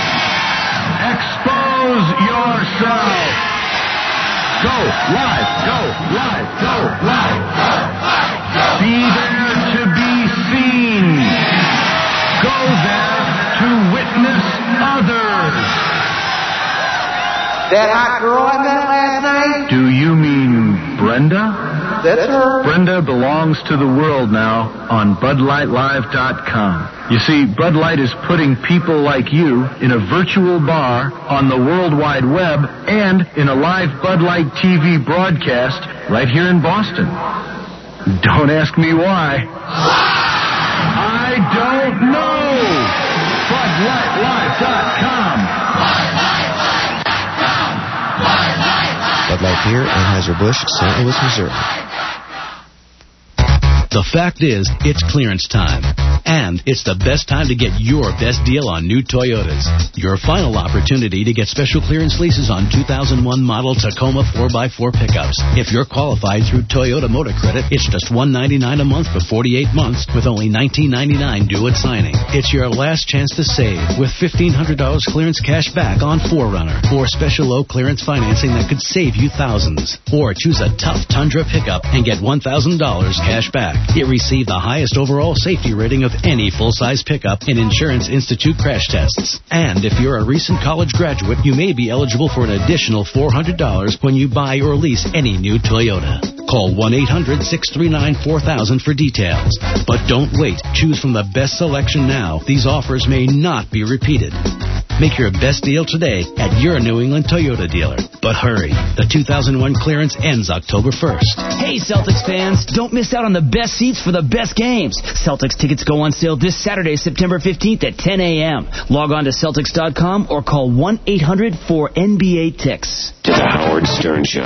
Expose yourself. Go live, go live, go live. Be there to be seen. Go there to witness others. That hot girl I met last night? Do you mean Brenda? That's her. Brenda belongs to the world now on Bud Light Live dot com. You see, Bud Light is putting people like you in a virtual bar on the World Wide Web and in a live Bud Light T V broadcast right here in Boston. Don't ask me why. I don't know. Bud Light Live dot com. Bud Light Beer, Anheuser-Busch, Saint Louis, Missouri. The fact is, it's clearance time. And it's the best time to get your best deal on new Toyotas. Your final opportunity to get special clearance leases on two thousand one model Tacoma four by four pickups. If you're qualified through Toyota Motor Credit, it's just one hundred ninety-nine dollars a month for forty-eight months with only nineteen ninety-nine due at signing. It's your last chance to save with fifteen hundred dollars clearance cash back on four runner or special low clearance financing that could save you thousands. Or choose a tough Tundra pickup and get one thousand dollars cash back. It received the highest overall safety rating of any full-size pickup in Insurance Institute crash tests. And if you're a recent college graduate, you may be eligible for an additional four hundred dollars when you buy or lease any new Toyota. Call one eight hundred, six three nine, four thousand for details. But don't wait. Choose from the best selection now. These offers may not be repeated. Make your best deal today at your New England Toyota dealer. But hurry. The two thousand one clearance ends October first. Hey, Celtics fans, don't miss out on the best seats for the best games. Celtics tickets go on sale this Saturday, September fifteenth at ten a.m. Log on to Celtics dot com or call one eight hundred, four N B A T I X. To the Howard Stern Show.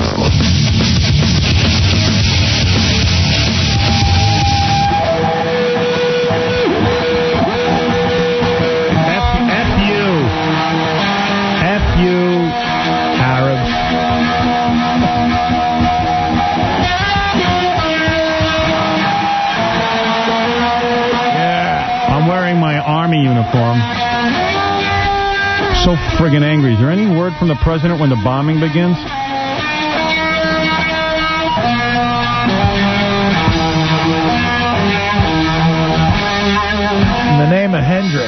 Army uniform. So friggin' angry. Is there any word from the president when the bombing begins? In the name of Hendrix.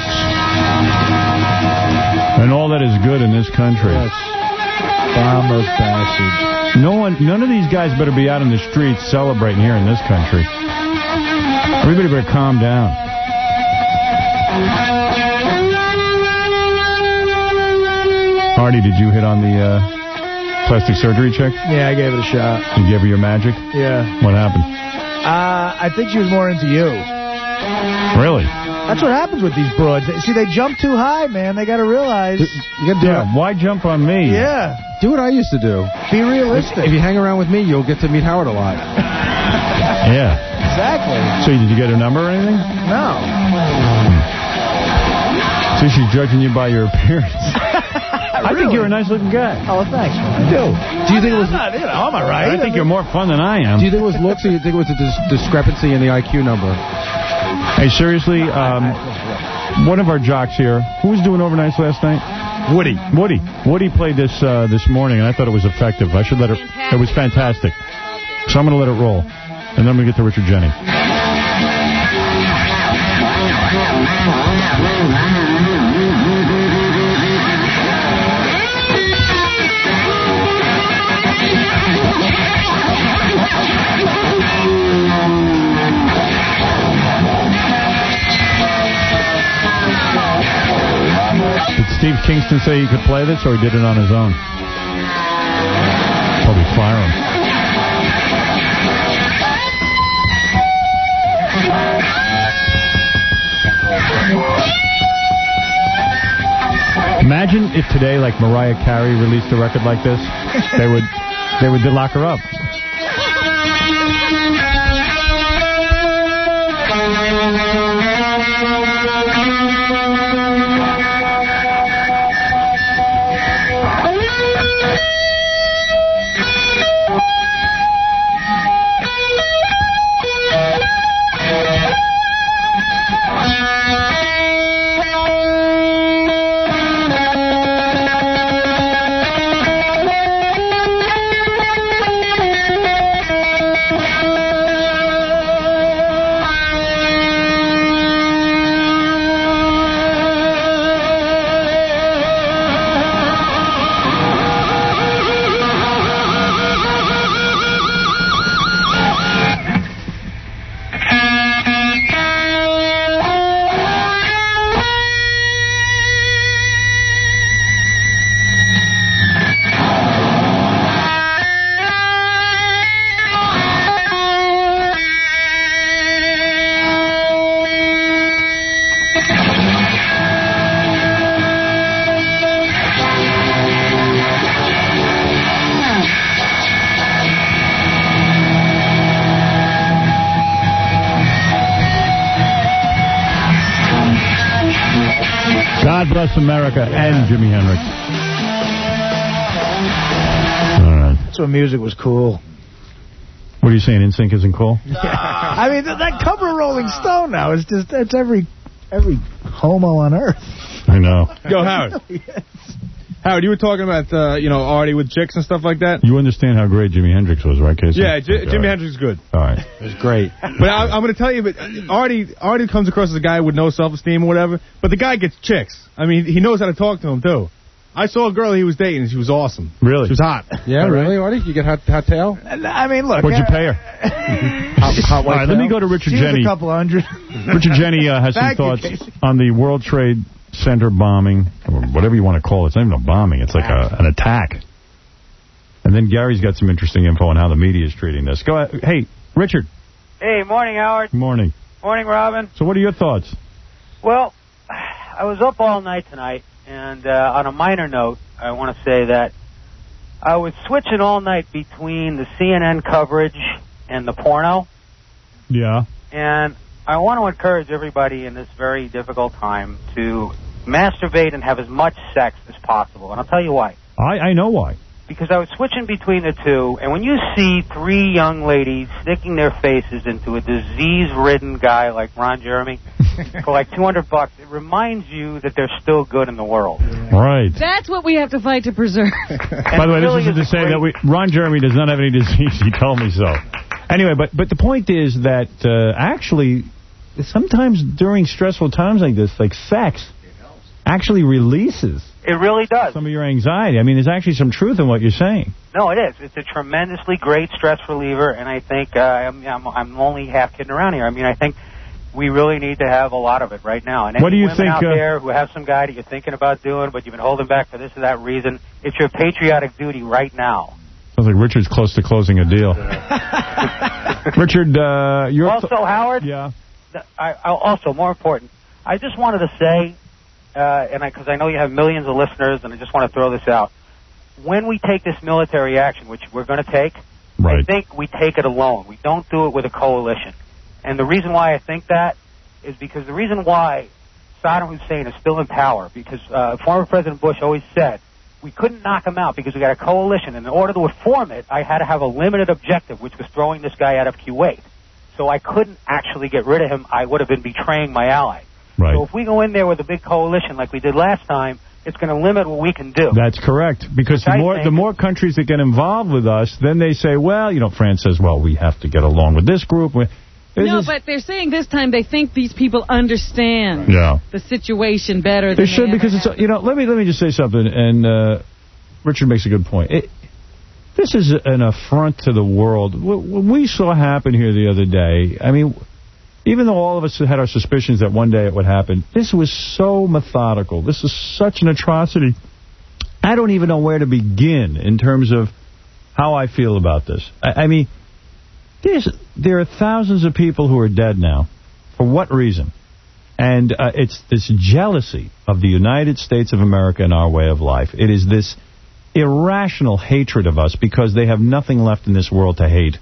And all that is good in this country. Yes. Bomb of passage. No one, none of these guys better be out in the streets celebrating here in this country. Everybody better calm down. Artie, did you hit on the uh, plastic surgery chick? Yeah, I gave it a shot. Did you give her your magic? Yeah. What happened? Uh, I think she was more into you. Really? That's what happens with these broads. See, they jump too high, man. They got to realize. You gotta do yeah, it. Why jump on me? Yeah. Do what I used to do. Be realistic. If, if you hang around with me, you'll get to meet Howard a lot. Yeah. Exactly. So did you get her number or anything? No. Hmm. So she's judging you by your appearance. I think you're a nice-looking guy. Oh, thanks. I do. Do you think it was... I'm not, you know, I'm all right. I think you're more fun than I am. Do you think it was looks or you think it was a dis discrepancy in the I Q number? Hey, seriously, um, one of our jocks here, who was doing overnights last night? Woody. Woody. Woody played this uh, this morning, and I thought it was effective. I should let it... It was fantastic. So I'm going to let it roll. And then we get to Richard Jenny. Did Steve Kingston say he could play this, or he did it on his own? Probably fire him. Imagine if today, like Mariah Carey released a record like this, they would they would lock her up. God bless America and Jimi Hendrix. All right. That's when music was cool. What are you saying? N Sync isn't cool? Yeah. I mean, th that cover of Rolling Stone now is just, it's every every homo on earth. I know. Yo, Howard. Yes. Howard, you were talking about, uh, you know, Artie with chicks and stuff like that? You understand how great Jimi Hendrix was, right, Casey? Yeah, J okay, Jimi right. Hendrix is good. All right. It was great. But I, I'm going to tell you, but Artie, Artie comes across as a guy with no self-esteem or whatever, but the guy gets chicks. I mean, he knows how to talk to them, too. I saw a girl he was dating, and she was awesome. Really? She was hot. Yeah, right? really, Artie? You get hot, hot tail? I mean, look. What'd you pay her? hot, hot All right, let me go to Richard she Jenny. Was a couple hundred. Richard Jenny uh, has some Thank you, thoughts Casey. on the World Trade Center bombing, or whatever you want to call it. It's not even a bombing. It's like a, an attack. And then Gary's got some interesting info on how the media is treating this. Go ahead. Hey, Richard. Hey, morning, Howard. Morning. Morning, Robin. So what are your thoughts? Well, I was up all night tonight, and uh, on a minor note, I want to say that I was switching all night between the C N N coverage and the porno. Yeah. And I want to encourage everybody in this very difficult time to masturbate and have as much sex as possible. And I'll tell you why. I, I know why. Because I was switching between the two, and when you see three young ladies sticking their faces into a disease-ridden guy like Ron Jeremy for like two hundred bucks, it reminds you that they're still good in the world. Right. That's what we have to fight to preserve. By the way, this isn't to say that we, Ron Jeremy does not have any disease. He told me so. Anyway, but, but the point is that uh, actually, sometimes during stressful times like this, like sex actually releases It really does. some of your anxiety. I mean, there's actually some truth in what you're saying. No, it is. It's a tremendously great stress reliever, and I think uh, I'm, I'm, I'm only half kidding around here. I mean, I think we really need to have a lot of it right now. And What do any you women think, out uh, there who have some guy that you're thinking about doing, but you've been holding back for this or that reason, it's your patriotic duty right now. Sounds like Richard's close to closing a deal. Richard, uh, you're... Also, Howard, yeah. th- I, I, also, more important, I just wanted to say, uh, and because I, I know you have millions of listeners, and I just want to throw this out, when we take this military action, which we're going to take, right. I think we take it alone. We don't do it with a coalition. And the reason why I think that is because the reason why Saddam Hussein is still in power, because uh, former President Bush always said we couldn't knock him out because we got a coalition. And in order to form it, I had to have a limited objective, which was throwing this guy out of Kuwait. So I couldn't actually get rid of him. I would have been betraying my ally. Right. So if we go in there with a big coalition like we did last time, it's going to limit what we can do. That's correct. Because the more the more countries that get involved with us, then they say, well, you know, France says, well, we have to get along with this group. It's no, just, but they're saying this time they think these people understand yeah. the situation better They than should, they because ever it's, you know, let me let me just say something, and uh, Richard makes a good point. It, this is an affront to the world. What we saw happen here the other day, I mean, even though all of us had our suspicions that one day it would happen, this was so methodical. This is such an atrocity. I don't even know where to begin in terms of how I feel about this. I, I mean, there's, there are thousands of people who are dead now. For what reason? And uh, it's this jealousy of the United States of America and our way of life. It is this irrational hatred of us because they have nothing left in this world to hate.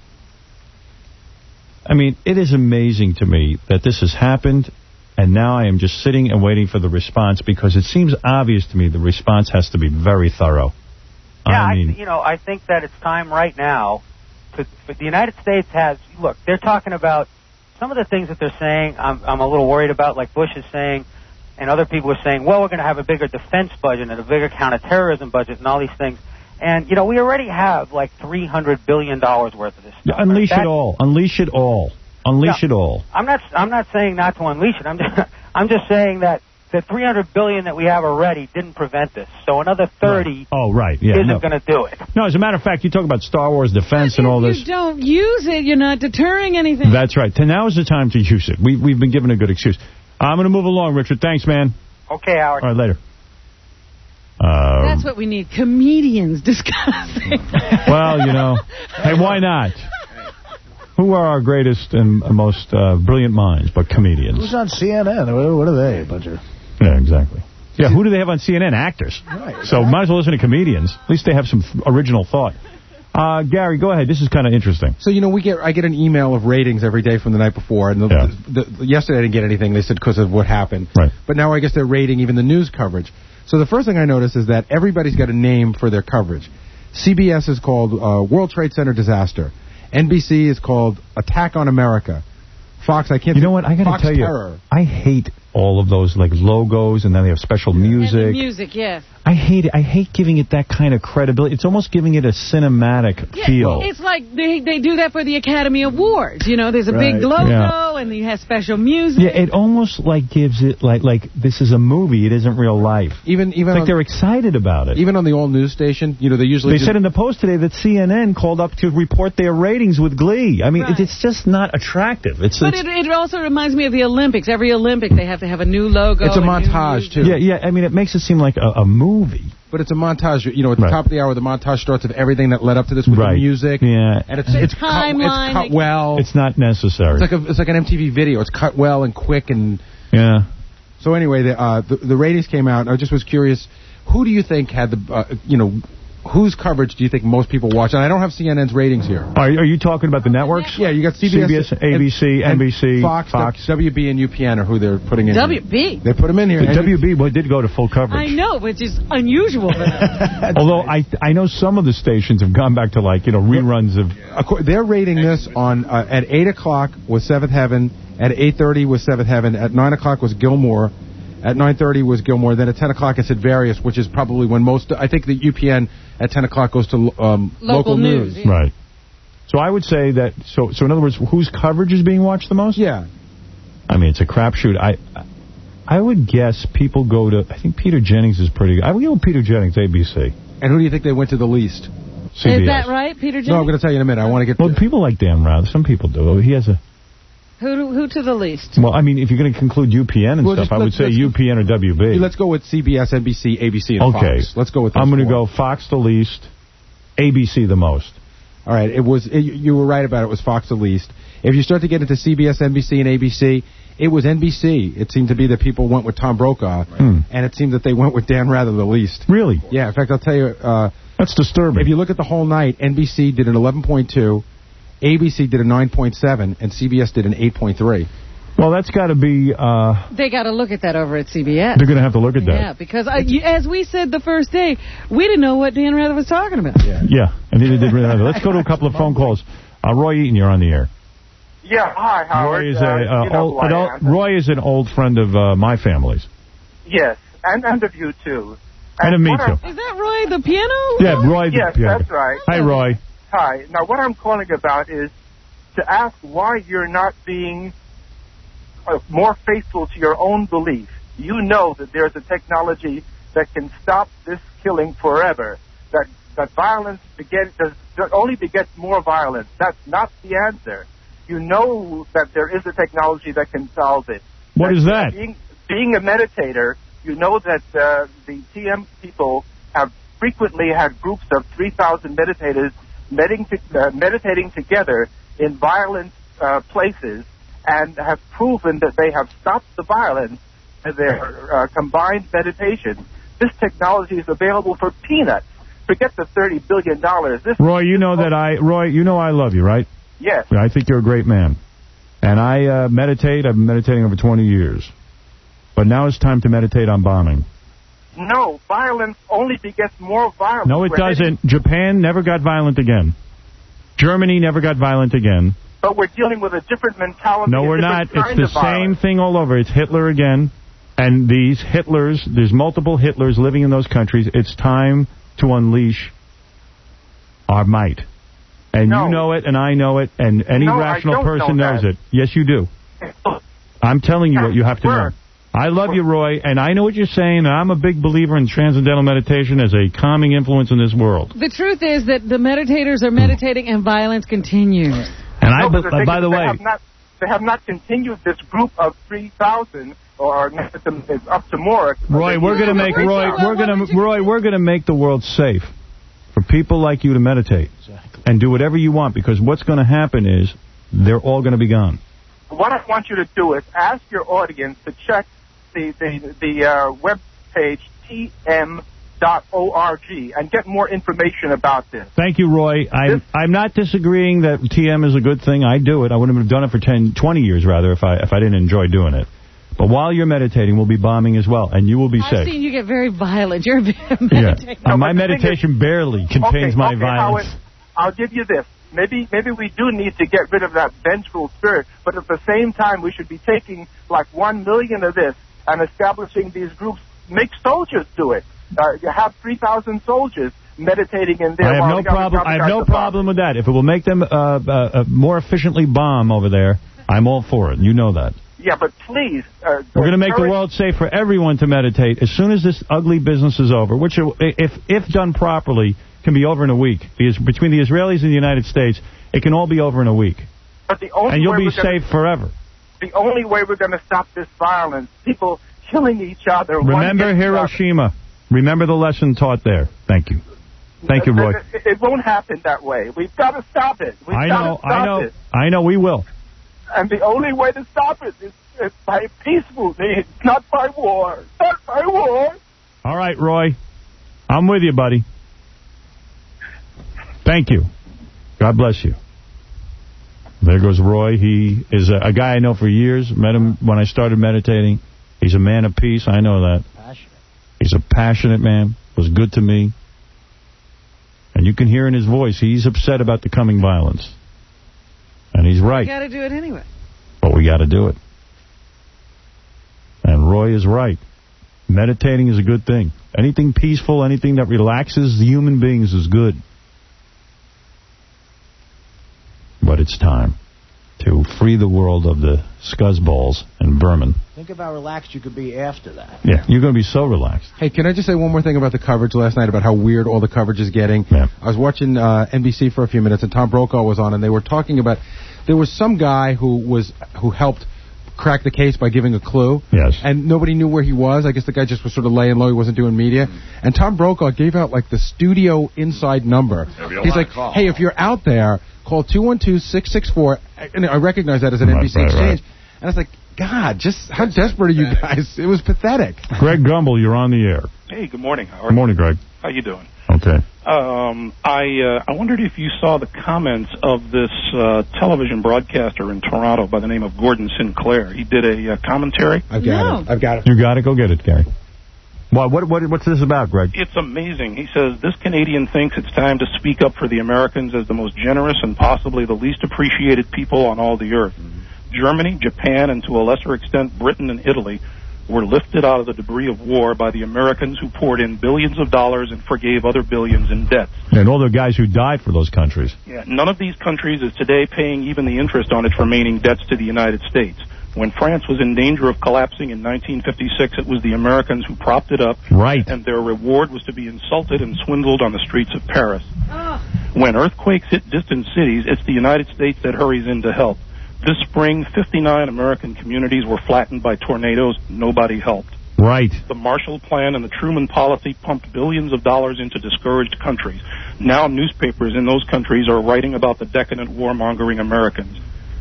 I mean, it is amazing to me that this has happened, and now I am just sitting and waiting for the response because it seems obvious to me the response has to be very thorough. Yeah, I mean, I, you know, I think that it's time right now to, the United States has, look, they're talking about some of the things that they're saying I'm, I'm a little worried about, like Bush is saying, and other people are saying, well, we're going to have a bigger defense budget and a bigger counterterrorism budget and all these things. And, you know, we already have like three hundred billion dollars worth of this stuff. Unleash right? it all. Unleash it all. Unleash no, it all. I'm not I'm not saying not to unleash it. I'm just, I'm just saying that the three hundred billion dollars that we have already didn't prevent this. So another thirty right. Oh, right. Yeah, isn't no. going to do it. No, as a matter of fact, you talk about Star Wars defense and all this. If you don't use it, you're not deterring anything. That's right. Now is the time to use it. We, we've been given a good excuse. I'm going to move along, Richard. Thanks, man. Okay, Howard. All right, later. Uh, That's what we need, comedians discussing. Well, you know, hey, why not? Who are our greatest and most uh, brilliant minds but comedians? Who's on C N N? What, what are they? A bunch of... Yeah, exactly. Yeah, who do they have on C N N? Actors. Right. So might as well listen to comedians. At least they have some th- original thought. Uh, Gary, go ahead. This is kind of interesting. So, you know, we get I get an email of ratings every day from the night before. And the, Yeah. the, the, yesterday I didn't get anything. They said because of what happened. Right. But now I guess they're rating even the news coverage. So the first thing I noticed is that everybody's got a name for their coverage. C B S is called uh, World Trade Center Disaster. N B C is called Attack on America. Fox, I can't... You know what? I got to Fox tell Terror. you, I hate all of those like logos, and then they have special music. And the music, yes. I hate it. I hate giving it that kind of credibility. It's almost giving it a cinematic Yeah, feel. It's like they they do that for the Academy Awards. You know, there's a Right. big logo, Yeah. and you have special music. Yeah, it almost like gives it like like this is a movie. It isn't real life. Even even It's like on, they're excited about it. even on the all news station, you know, they usually They do- said in the Post today that C N N called up to report their ratings with glee. I mean, Right. it, it's just not attractive. It's, But it's it, it also reminds me of the Olympics. Every Olympic, they have to have a new logo. It's a and new montage, music. too. yeah, yeah. I mean, it makes it seem like a, a movie. But it's a montage. You know, at the Right. top of the hour, the montage starts of everything that led up to this with Right. the music. Yeah. And it's The it's cut, timeline, it's cut they- well. It's not necessary. It's like a it's like an M T V video. It's cut well and quick and. yeah. So anyway, the uh, the, the ratings came out. And I just was curious, who do you think had the uh, you know, whose coverage do you think most people watch? And I don't have C N N's ratings here. Are, are you talking about the networks? Yeah, you got C B S, C B S, A B C, and, N B C, and Fox, Fox. W B, and U P N are who they're putting in. W here. B. They put them in here. The And- W B well, did go to full I coverage. know, which is unusual for them. Although I I know some of the stations have gone back to like, you know, reruns of... Acco- They're rating this on uh, at eight o'clock was Seventh Heaven, at eight thirty was Seventh Heaven, at nine o'clock was Gilmore, at nine thirty was Gilmore, then at ten o'clock it said Various, which is probably when most, I think the U P N at ten o'clock goes to um, Local local, news, news. yeah. Right. So I would say that, so so in other words, whose coverage is being watched the most? Yeah. I mean, it's a crapshoot. I I would guess people go to, I think Peter Jennings is pretty good. I would go with Peter Jennings, A B C. And who do you think they went to the least? C B S. Is that right, Peter Jennings? No, I'm going to tell you in a minute. I want to get Well, to... people like Dan Rather. Some people do. He has a... Who, who to the least? Well, I mean, if you're going to conclude U P N and Well, stuff, just I would let's- say let's- U P N or W B. Let's go with C B S, N B C, A B C, and Okay. Fox. Let's go with those I'm going to four. go Fox the least, A B C the most. All right, it was. It, you were right about it. It was Fox the least. If you start to get into C B S, N B C, and A B C, it was N B C. It seemed to be that people went with Tom Brokaw, Hmm. and it seemed that they went with Dan Rather the least. Really? Yeah. In fact, I'll tell you. Uh, That's disturbing. If you look at the whole night, N B C did an eleven point two, A B C did a nine point seven, and C B S did an eight point three. Well, that's got to be... Uh, they got to look at that over at C B S. They're going to have to look at that. Yeah, because I, you, as we said the first day, we didn't know what Dan Rather was talking about. Yeah, yeah and neither did Rather. Let's go to a couple of phone calls. Uh, Roy Eaton, you're on the air. Yeah, hi, Howard. Roy is, uh, a, uh, you know old, who an I old, am. Roy is an old friend of uh, my family's. Yes, and, and of you, too. And, and of me, too. I'm, is that Roy the piano? Yeah, Roy the yes, piano. Yes, that's right. Hi, Roy. Hi. Now, what I'm calling about is to ask why you're not being uh, more faithful to your own belief. You know that there's a technology that can stop this killing forever, that that violence begets, does, does only begets more violence. That's not the answer. You know that there is a technology that can solve it. What that, is that? Uh, being, being a meditator, you know that uh, the T M people have frequently had groups of three thousand meditators meditating, to, uh, meditating together in violent uh, places and have proven that they have stopped the violence in their uh, combined meditation. This technology is available for peanuts. Forget the thirty billion dollars. This Roy, you know that I, Roy, you know I love you, right? Yes. I think you're a great man. And I uh, meditate. I've been meditating over twenty years. But now it's time to meditate on bombing. No, violence only begets more violence. No, it We're doesn't. heading, Japan never got violent again. Germany never got violent again. but we're dealing with a different mentality. No, a we're not. different It's kind the of violence. same thing all over. It's Hitler again. And these Hitlers, there's multiple Hitlers living in those countries. It's time to unleash our might. And No. you know it, and I know it, and any No, I rational don't person know knows that. it. Yes, you do. I'm telling you what you have to know. I love you, Roy, and I know what you're saying, and I'm a big believer in transcendental meditation as a calming influence in this world. The truth is that the meditators are meditating and violence continues. And I, No, but be- thing by is the they way, have not, they have not continued this group of three thousand, or it's up to more. Roy, we're going to make Roy, we're going to Roy, we're going to make the world safe for people like you to meditate and do whatever you want, because what's going to happen is they're all going to be gone. What I want you to do is ask your audience to check the the, the uh, web page T M dot org and get more information about this. Thank you, Roy. I'm I'm not disagreeing that T M is a good thing. I do it. I wouldn't have done it for ten, twenty years, rather, if I if I didn't enjoy doing it. But while you're meditating, we'll be bombing as well, and you will be I've safe. seen you get very violent. You're meditating. Yeah. Uh, my meditation barely contains okay, my okay, violence. Howard, I'll give you this. Maybe maybe we do need to get rid of that vengeful spirit, but at the same time, we should be taking like one million of this and establishing these groups. Make soldiers do it. Uh, you have three thousand soldiers meditating in there. I have while no the other problem. I have guys no are problem with that. If it will make them uh, uh, uh, more efficiently bomb over there, I'm all for it. You know that. Yeah, but please. Uh, We're going to make the encourage- world safe for everyone to meditate as soon as this ugly business is over, which, if if done properly, can be over in a week. Because between the Israelis and the United States, it can all be over in a week. But the only And you'll way be we're gonna- safe forever. The only way we're going to stop this violence, people killing each other. one Remember against the other. Hiroshima. Remember the lesson taught there. Thank you. Thank you, Roy. It, it won't happen that way. We've got to stop it. We've I got know, to stop I know, it. I know we will. And the only way to stop it is, is by peaceful means, not by war. Not by war. All right, Roy. I'm with you, buddy. Thank you. God bless you. There goes Roy. He is a, a guy I know for years. Met him when I started meditating. He's a man of peace. I know that. Passionate. He's a passionate man. Was good to me. And you can hear in his voice, he's upset about the coming violence. And he's right. You got to do it anyway. But we got to do it. And Roy is right. Meditating is a good thing. Anything peaceful, anything that relaxes human beings is good. But it's time to free the world of the scuzzballs and vermin. Think of how relaxed you could be after that. Yeah, you're going to be so relaxed. Hey, can I just say one more thing about the coverage last night, about how weird all the coverage is getting? Yeah. I was watching uh, N B C for a few minutes, and Tom Brokaw was on, and they were talking about, there was some guy who was who helped crack the case by giving a clue. Yes. And nobody knew where he was. I guess the guy just was sort of laying low. He wasn't doing media. And Tom Brokaw gave out, like, the studio inside number. He's like, call. hey, if you're out there, call two one two, six six four. And I recognize that as an Right, N B C right, exchange. right. And I was like, God, just how desperate are you guys? It was pathetic. Greg Gumbel, you're on the air. Hey, good morning, Howard. Good morning, Greg. How you doing? Okay. Um, I uh, I wondered if you saw the comments of this uh, television broadcaster in Toronto by the name of Gordon Sinclair. He did a uh, commentary. I've got no. it. I've got it. You got it? Go get it, Gary. Well, what, what, what's this about, Greg? It's amazing. He says, this Canadian thinks it's time to speak up for the Americans as the most generous and possibly the least appreciated people on all the earth. Mm-hmm. Germany, Japan, and to a lesser extent Britain and Italy were lifted out of the debris of war by the Americans who poured in billions of dollars and forgave other billions in debts. And all the guys who died for those countries. Yeah, none of these countries is today paying even the interest on its remaining debts to the United States. When France was in danger of collapsing in nineteen fifty-six, it was the Americans who propped it up. Right. And their reward was to be insulted and swindled on the streets of Paris. Oh. When earthquakes hit distant cities, it's the United States that hurries in to help. This spring, fifty-nine American communities were flattened by tornadoes. Nobody helped. Right. The Marshall Plan and the Truman policy pumped billions of dollars into discouraged countries. Now newspapers in those countries are writing about the decadent warmongering Americans.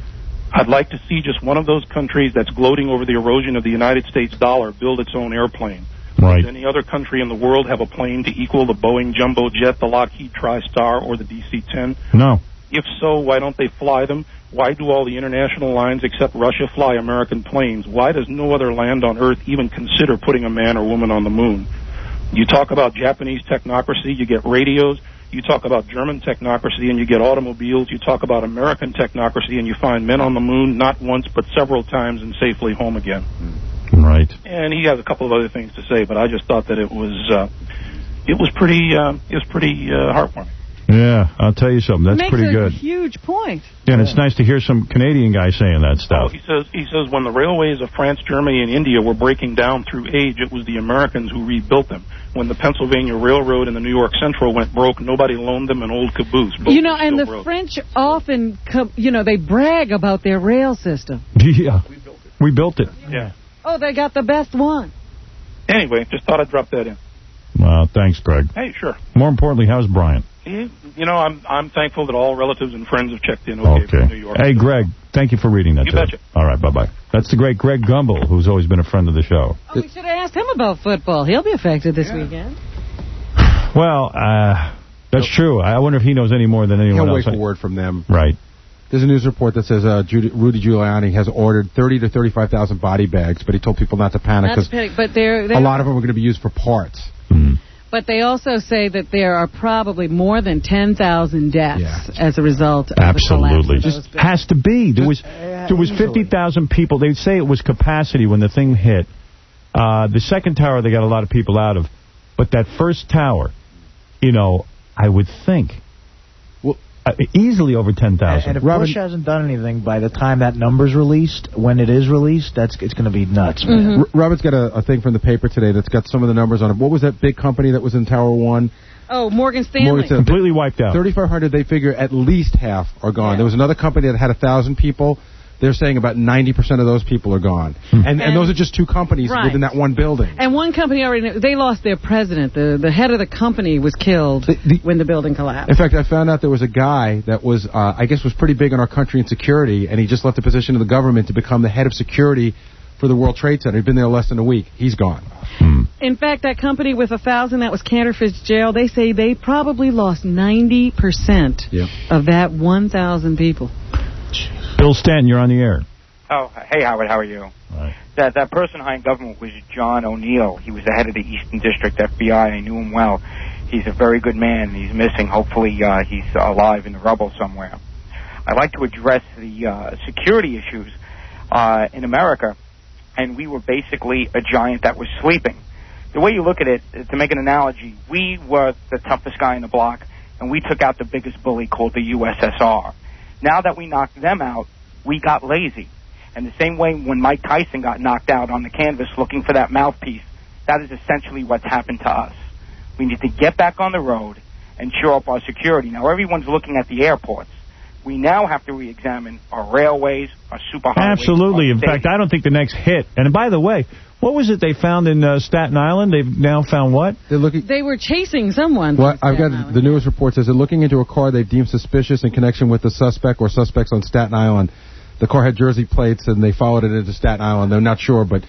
I'd like to see just one of those countries that's gloating over the erosion of the United States dollar build its own airplane. Right. Does any other country in the world have a plane to equal the Boeing Jumbo Jet, the Lockheed TriStar, or the D C ten? No. If so, why don't they fly them? Why do all the international lines except Russia fly American planes? Why does no other land on Earth even consider putting a man or woman on the moon? You talk about Japanese technocracy, you get radios. You talk about German technocracy and you get automobiles. You talk about American technocracy and you find men on the moon not once but several times and safely home again. Right. And he has a couple of other things to say, but I just thought that it was uh, it was pretty uh, it was pretty uh, heartwarming. Yeah, I'll tell you something. That's Makes pretty a good. Huge point. Yeah, and it's nice to hear some Canadian guy saying that stuff. Oh, he says he says when the railways of France, Germany, and India were breaking down through age, it was the Americans who rebuilt them. When the Pennsylvania Railroad and the New York Central went broke, nobody loaned them an old caboose. Both You know, and the broke. French often, co- you know, they brag about their rail system. Yeah, we built it. We built it. Yeah. Oh, they got the best one. Anyway, just thought I'd drop that in. Well, thanks, Greg. Hey, sure. More importantly, how's Brian? He, you know, I'm I'm thankful that all relatives and friends have checked in okay, okay. from New York. Hey, Greg, thank you for reading that You to us. betcha. All right, bye-bye. That's the great Greg Gumbel, who's always been a friend of the show. Oh, we should have asked him about football. He'll be affected this yeah. weekend. Well, uh, that's true. I wonder if he knows any more than anyone Can't else. wait for word from them. Right. There's a news report that says uh, Judy, Rudy Giuliani has ordered thirty to thirty-five thousand body bags, but he told people not to panic because but they're, they're, a lot of them are going to be used for parts. Mm. But they also say that there are probably more than ten thousand deaths yeah. as a result of Absolutely. the collapse of Just has to be. There was there was fifty thousand people. They'd say it was capacity when the thing hit. Uh, the second tower, they got a lot of people out of. But that first tower, you know, I would think, well, uh, easily over ten thousand. And if Robin, Bush hasn't done anything by the time that number's released, when it is released, that's it's going to be nuts, man. Mm-hmm. R- Robert's got a, a thing from the paper today that's got some of the numbers on it. What was that big company that was in Tower One? Oh, Morgan Stanley. Morgan Stanley. Completely wiped out. thirty-five hundred, they figure at least half are gone. Yeah. There was another company that had one thousand people. They're saying about ninety percent of those people are gone. Hmm. And, and and those are just two companies right. within that one building. And one company already, they lost their president. The the head of the company was killed the, the, when the building collapsed. In fact, I found out there was a guy that was, uh, I guess, was pretty big in our country in security, and he just left the position of the government to become the head of security for the World Trade Center. He'd been there less than a week. He's gone. Hmm. In fact, that company with a thousand, that was Cantor Fitzgerald, they say they probably lost ninety percent yep. of that one thousand people. Bill Stanton, you're on the air. Oh, hey, Howard, how are you? Right. That that person high in government was John O'Neill. He was the head of the Eastern District F B I. I knew him well. He's a very good man. He's missing. Hopefully uh, he's alive in the rubble somewhere. I'd like to address the uh, security issues uh, in America, and we were basically a giant that was sleeping. The way you look at it, to make an analogy, we were the toughest guy in the block, and we took out the biggest bully called the U S S R. Now that we knocked them out, we got lazy. And the same way when Mike Tyson got knocked out on the canvas looking for that mouthpiece, that is essentially what's happened to us. We need to get back on the road and shore up our security. Now, everyone's looking at the airports. We now have to re-examine our railways, our superhighways. Absolutely. In states. fact, I don't think the next hit. And by the way, what was it they found in uh, Staten Island? They've now found what? They're looking. They were chasing someone. Well, I've got Island. the newest report says they're looking into a car they've deemed suspicious in connection with the suspect or suspects on Staten Island. The car had Jersey plates, and they followed it into Staten Island. They're not sure, but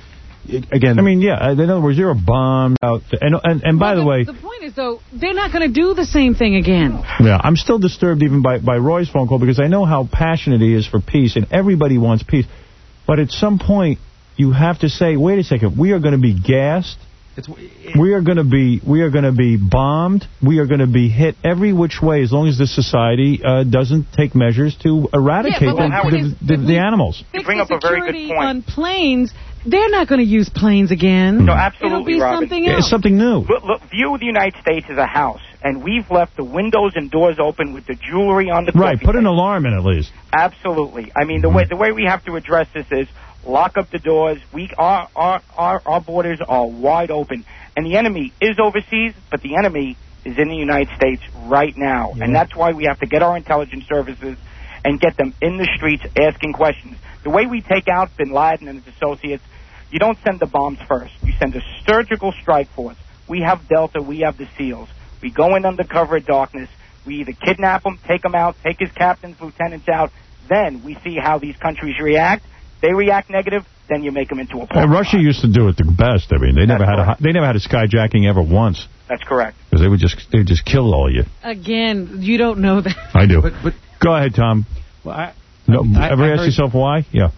again... I mean, yeah, in other words, you're a bomb out. And, and, and by well, the way... The point is, though, they're not going to do the same thing again. Yeah, I'm still disturbed even by, by Roy's phone call because I know how passionate he is for peace, and everybody wants peace. But at some point, you have to say, wait a second, we are going to be gassed. It's, it, we are going to be we are going to be bombed. We are going to be hit every which way as long as this society uh, doesn't take measures to eradicate yeah, well, the, the, the, the animals. You bring up a very good point. On planes, they're not going to use planes again. No, absolutely, It'll be Robin. something else. It's something new. Look, look, view the United States as a house, and we've left the windows and doors open with the jewelry on the right. Put an alarm in at least. Absolutely. I mean, the way the way we have to address this is lock up the doors. We our our our, our borders are wide open, and the enemy is overseas, but the enemy is in the United States right now, yeah. and that's why we have to get our intelligence services and get them in the streets asking questions. The way we take out Bin Laden and his associates, you don't send the bombs first. You send a surgical strike force. We have Delta. We have the SEALs. We go in under cover of darkness. We either kidnap him, take him out, take his captains, lieutenants out. Then we see how these countries react. They react negative, then you make them into a well, Russia used to do it the best. I mean, they That's never had correct. a they never had a skyjacking ever once. That's correct. Because they would just they would just kill all of you. Again, you don't know that. I do. But, but go ahead, Tom. Well, I, no, I, ever I ask heard, yourself why? Yeah.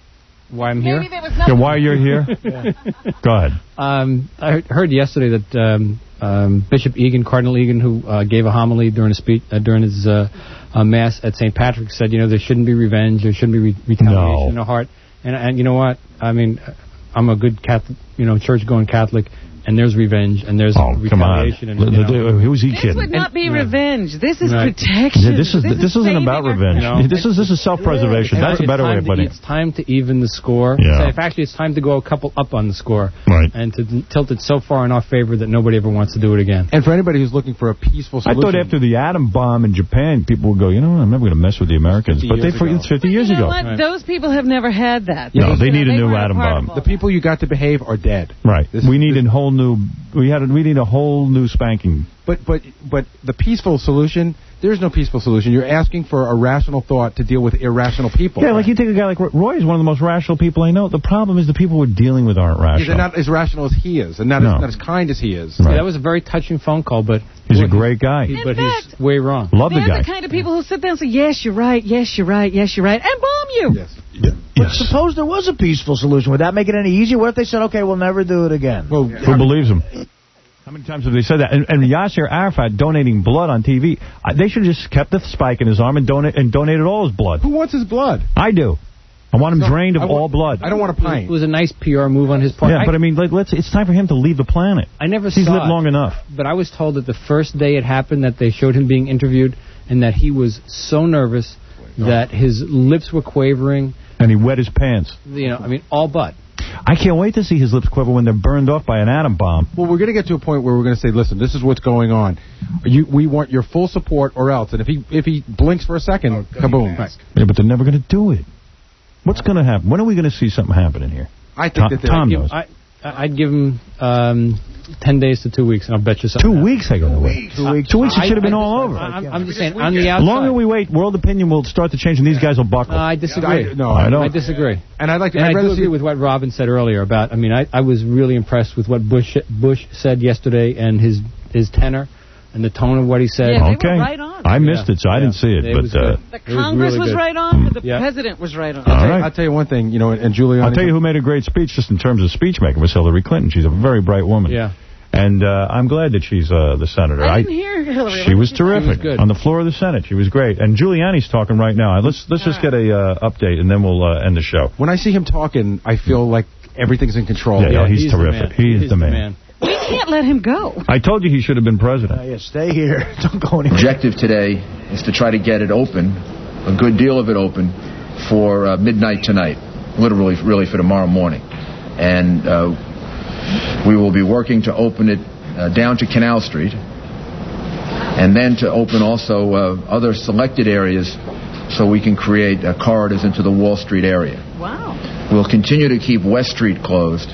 Why I'm here? Maybe there was nothing. Yeah, why you're here? yeah. Go ahead. Um, I heard yesterday that um, um, Bishop Egan, Cardinal Egan, who uh, gave a homily during a speech uh, during his uh, uh, mass at Saint Patrick's, said, you know, there shouldn't be revenge, there shouldn't be re- retaliation no. in the heart. And, and you know what? I mean, I'm a good Catholic, you know, church-going Catholic, and there's revenge, and there's oh, retaliation. Come on. And, you know, who's he this kidding? This would not be and, revenge. This is right. protection. Yeah, this is this, this is isn't about revenge. You know? This is this is self-preservation. That's a better way of putting it. It's time to even the score. Yeah. So actually, it's time to go a couple up on the score. Right. And to tilt it so far in our favor that nobody ever wants to do it again. And for anybody who's looking for a peaceful solution. I thought after the atom bomb in Japan, people would go, you know, I'm never going to mess with the Americans. But they forget it's fifty years you know ago. What? Right. Those people have never had that. No, they, they need a they new atom bomb. The people you got to behave are dead. Right. This, we need this, a whole new. We had. A, we need a whole new spanking. But but but the peaceful solution. There's no peaceful solution. You're asking for a rational thought to deal with irrational people. Yeah, like you take a guy like Roy is one of the most rational people I know. The problem is the people we're dealing with aren't rational. Yeah, they're not as rational as he is, and not, no. as, not as kind as he is. Right. Yeah, that was a very touching phone call, but he's a great guy. He, but fact, he's way wrong. Love the guy. They're the kind of people who sit there and say, yes, you're right, yes, you're right, yes, you're right, and bomb you. Yes. Yeah. But yes. suppose there was a peaceful solution. Would that make it any easier? What if they said, okay, we'll never do it again? Well, yeah. Who believes him? How many times have they said that? And, and Yasser Arafat donating blood on T V, uh, they should have just kept the spike in his arm and, donate, and donated all his blood. Who wants his blood? I do. I want him no, drained of want, all blood. I don't want a pint. It was a nice P R move on his part. Yeah, I, but I mean, like, let's. It's time for him to leave the planet. I never He's saw lived it, long enough. But I was told that the first day it happened that they showed him being interviewed and that he was so nervous that his lips were quavering. And he wet his pants. You know, I mean, all but. I can't wait to see his lips quiver when they're burned off by an atom bomb. Well, we're going to get to a point where we're going to say, listen, this is what's going on. You, we want your full support or else. And if he if he blinks for a second, oh, kaboom. Right. Yeah, but they're never going to do it. What's going to happen? When are we going to see something happen in here? I think Tom, that Tom give, knows. I, I'd give him um, ten days to two weeks, and I'll bet you something. Two happens. weeks, I go to wait. Two weeks. Two weeks, it should have been I, all over. I'm, I'm just saying, on the outside. The longer we wait, world opinion will start to change, and these guys will buckle. No, I disagree. I, no, I don't. I disagree. And I'd like to. And I'd I do agree see with what Robin said earlier about. I mean, I, I was really impressed with what Bush Bush said yesterday and his his tenor and the tone of what he said. Yeah, they okay. were right on. I missed yeah. it, so I yeah. didn't see it. it but was uh, the Congress was, was really right on, but the yeah. president was right on. I'll, All tell, right. I'll tell you one thing, you know, and Giuliani. I'll tell you who made a great speech just in terms of speech making was Hillary Clinton. She's a very bright woman. Yeah. And uh, I'm glad that she's uh, the senator. I didn't I, hear Hillary. She was terrific. She was good. On the floor of the Senate. She was great. And Giuliani's talking right now. Let's let's just get a uh, update, and then we'll uh, end the show. When I see him talking, I feel like everything's in control. Yeah, yeah he's, he's terrific. He is he's the man. the man. We can't let him go. I told you he should have been president. Uh, yeah, stay here. Don't go anywhere. Objective today is to try to get it open, a good deal of it open, for uh, midnight tonight, literally, really for tomorrow morning. And uh, we will be working to open it uh, down to Canal Street, and then to open also uh, other selected areas so we can create uh, corridors into the Wall Street area. Wow. We'll continue to keep West Street closed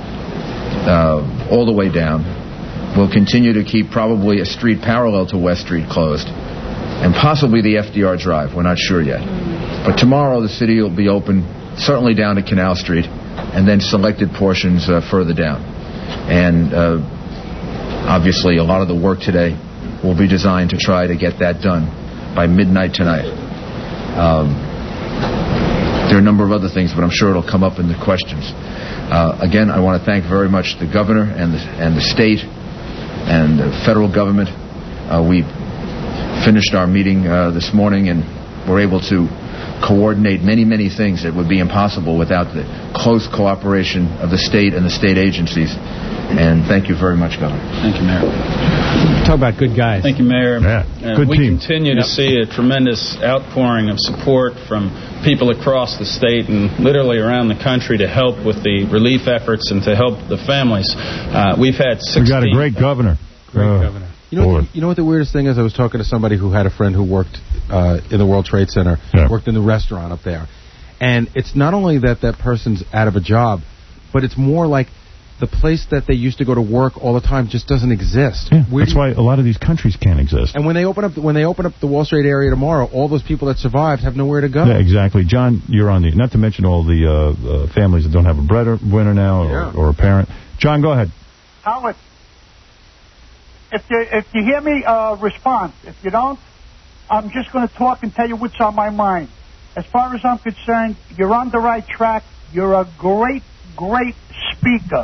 uh, all the way down. We'll continue to keep probably a street parallel to West Street closed, and possibly the F D R Drive. We're not sure yet. But tomorrow the city will be open, certainly down to Canal Street, and then selected portions uh, further down. And uh, obviously a lot of the work today will be designed to try to get that done by midnight tonight. Um, there are a number of other things, but I'm sure it'll come up in the questions. Uh, again, I want to thank very much the governor and the, and the state and the federal government. Uh, we finished our meeting uh, this morning and were able to coordinate many, many things that would be impossible without the close cooperation of the state and the state agencies. And thank you very much, Governor. Thank you, Mayor. Talk about good guys. Thank you, Mayor. Yeah, uh, good we team. continue Yep. to see a tremendous outpouring of support from people across the state and literally around the country to help with the relief efforts and to help the families. Uh, we've had sixteen... We got a great governor. Great Uh, governor. You know, what, you know what the weirdest thing is? I was talking to somebody who had a friend who worked uh, in the World Trade Center, Yeah. worked in the restaurant up there. And it's not only that that person's out of a job, but it's more like the place that they used to go to work all the time just doesn't exist. Yeah, Where that's do you- why a lot of these countries can't exist. And when they open up, when they open up the Wall Street area tomorrow, all those people that survived have nowhere to go. Yeah, exactly. John, you're on the... Not to mention all the uh, uh, families that don't have a breadwinner now or, Yeah. or a parent. John, go ahead. Howard, if you, if you hear me, uh, respond. If you don't, I'm just going to talk and tell you what's on my mind. As far as I'm concerned, you're on the right track. You're a great, great speaker.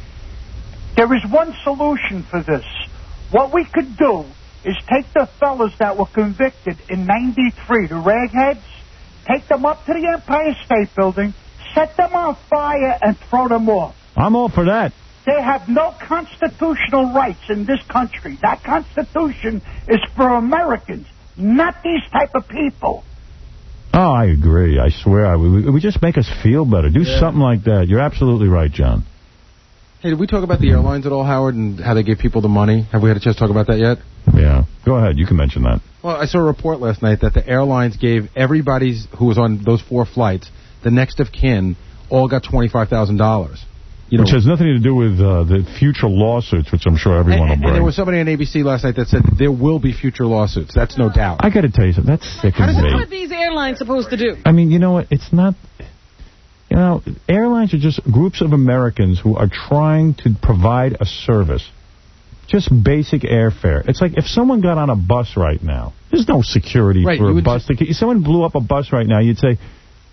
There is one solution for this. What we could do is take the fellas that were convicted in ninety-three, the ragheads, take them up to the Empire State Building, set them on fire, and throw them off. I'm all for that. They have no constitutional rights in this country. That Constitution is for Americans, not these type of people. Oh, I agree. I swear. I, we, we just make us feel better. Do Yeah. something like that. You're absolutely right, John. Hey, did we talk about the airlines at all, Howard, and how they give people the money? Have we had a chance to talk about that yet? Yeah. Go ahead. You can mention that. Well, I saw a report last night that the airlines gave everybody who was on those four flights, the next of kin, all got twenty-five thousand dollars. You know, Which has nothing to do with uh, the future lawsuits, which I'm sure everyone and, will and bring. there was somebody on A B C last night that said there will be future lawsuits. That's no doubt. I got to tell you something. That sickens What me. are these airlines supposed to do? I mean, you know what? It's not... You know, airlines are just groups of Americans who are trying to provide a service. Just basic airfare. It's like if someone got on a bus right now, there's no security Right, for you a would bus. To, if someone blew up a bus right now, you'd say,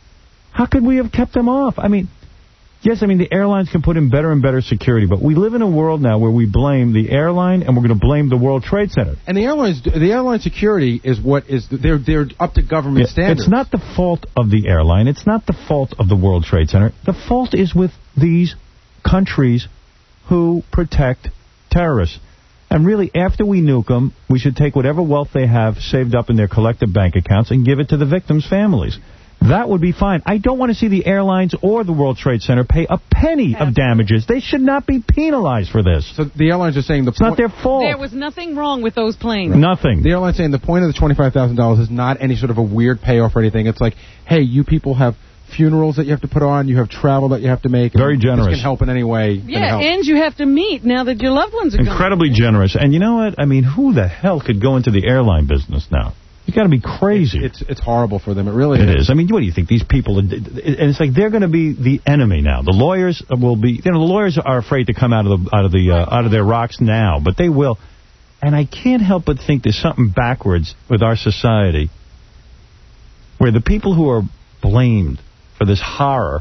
how could we have kept them off? I mean, yes, I mean, the airlines can put in better and better security, but we live in a world now where we blame the airline and we're going to blame the World Trade Center. And the airlines, the airline security is what is they're they're up to government Yeah, standards. It's not the fault of the airline. It's not the fault of the World Trade Center. The fault is with these countries who protect terrorists. And really, after we nuke them, we should take whatever wealth they have saved up in their collective bank accounts and give it to the victims' families. That would be fine. I don't want to see the airlines or the World Trade Center pay a penny of damages. They should not be penalized for this. So the airlines are saying the It's not their fault. There was nothing wrong with those planes. Nothing. The airline's saying the point of the twenty-five thousand dollars is not any sort of a weird payoff or anything. It's like, hey, you people have funerals that you have to put on, you have travel that you have to make. Very and generous. This can help in any way. can Yeah, help. and you have to meet now that your loved ones are gone. Incredibly generous. And you know what? I mean, who the hell could go into the airline business now? You got to be crazy. It's, it's it's horrible for them. It really It is. is. I mean, what do you think? These people, and it's like they're going to be the enemy now. The lawyers will be, you know, the lawyers are afraid to come out of the out of the uh, out of their rocks now, but they will. And I can't help but think there's something backwards with our society, where the people who are blamed for this horror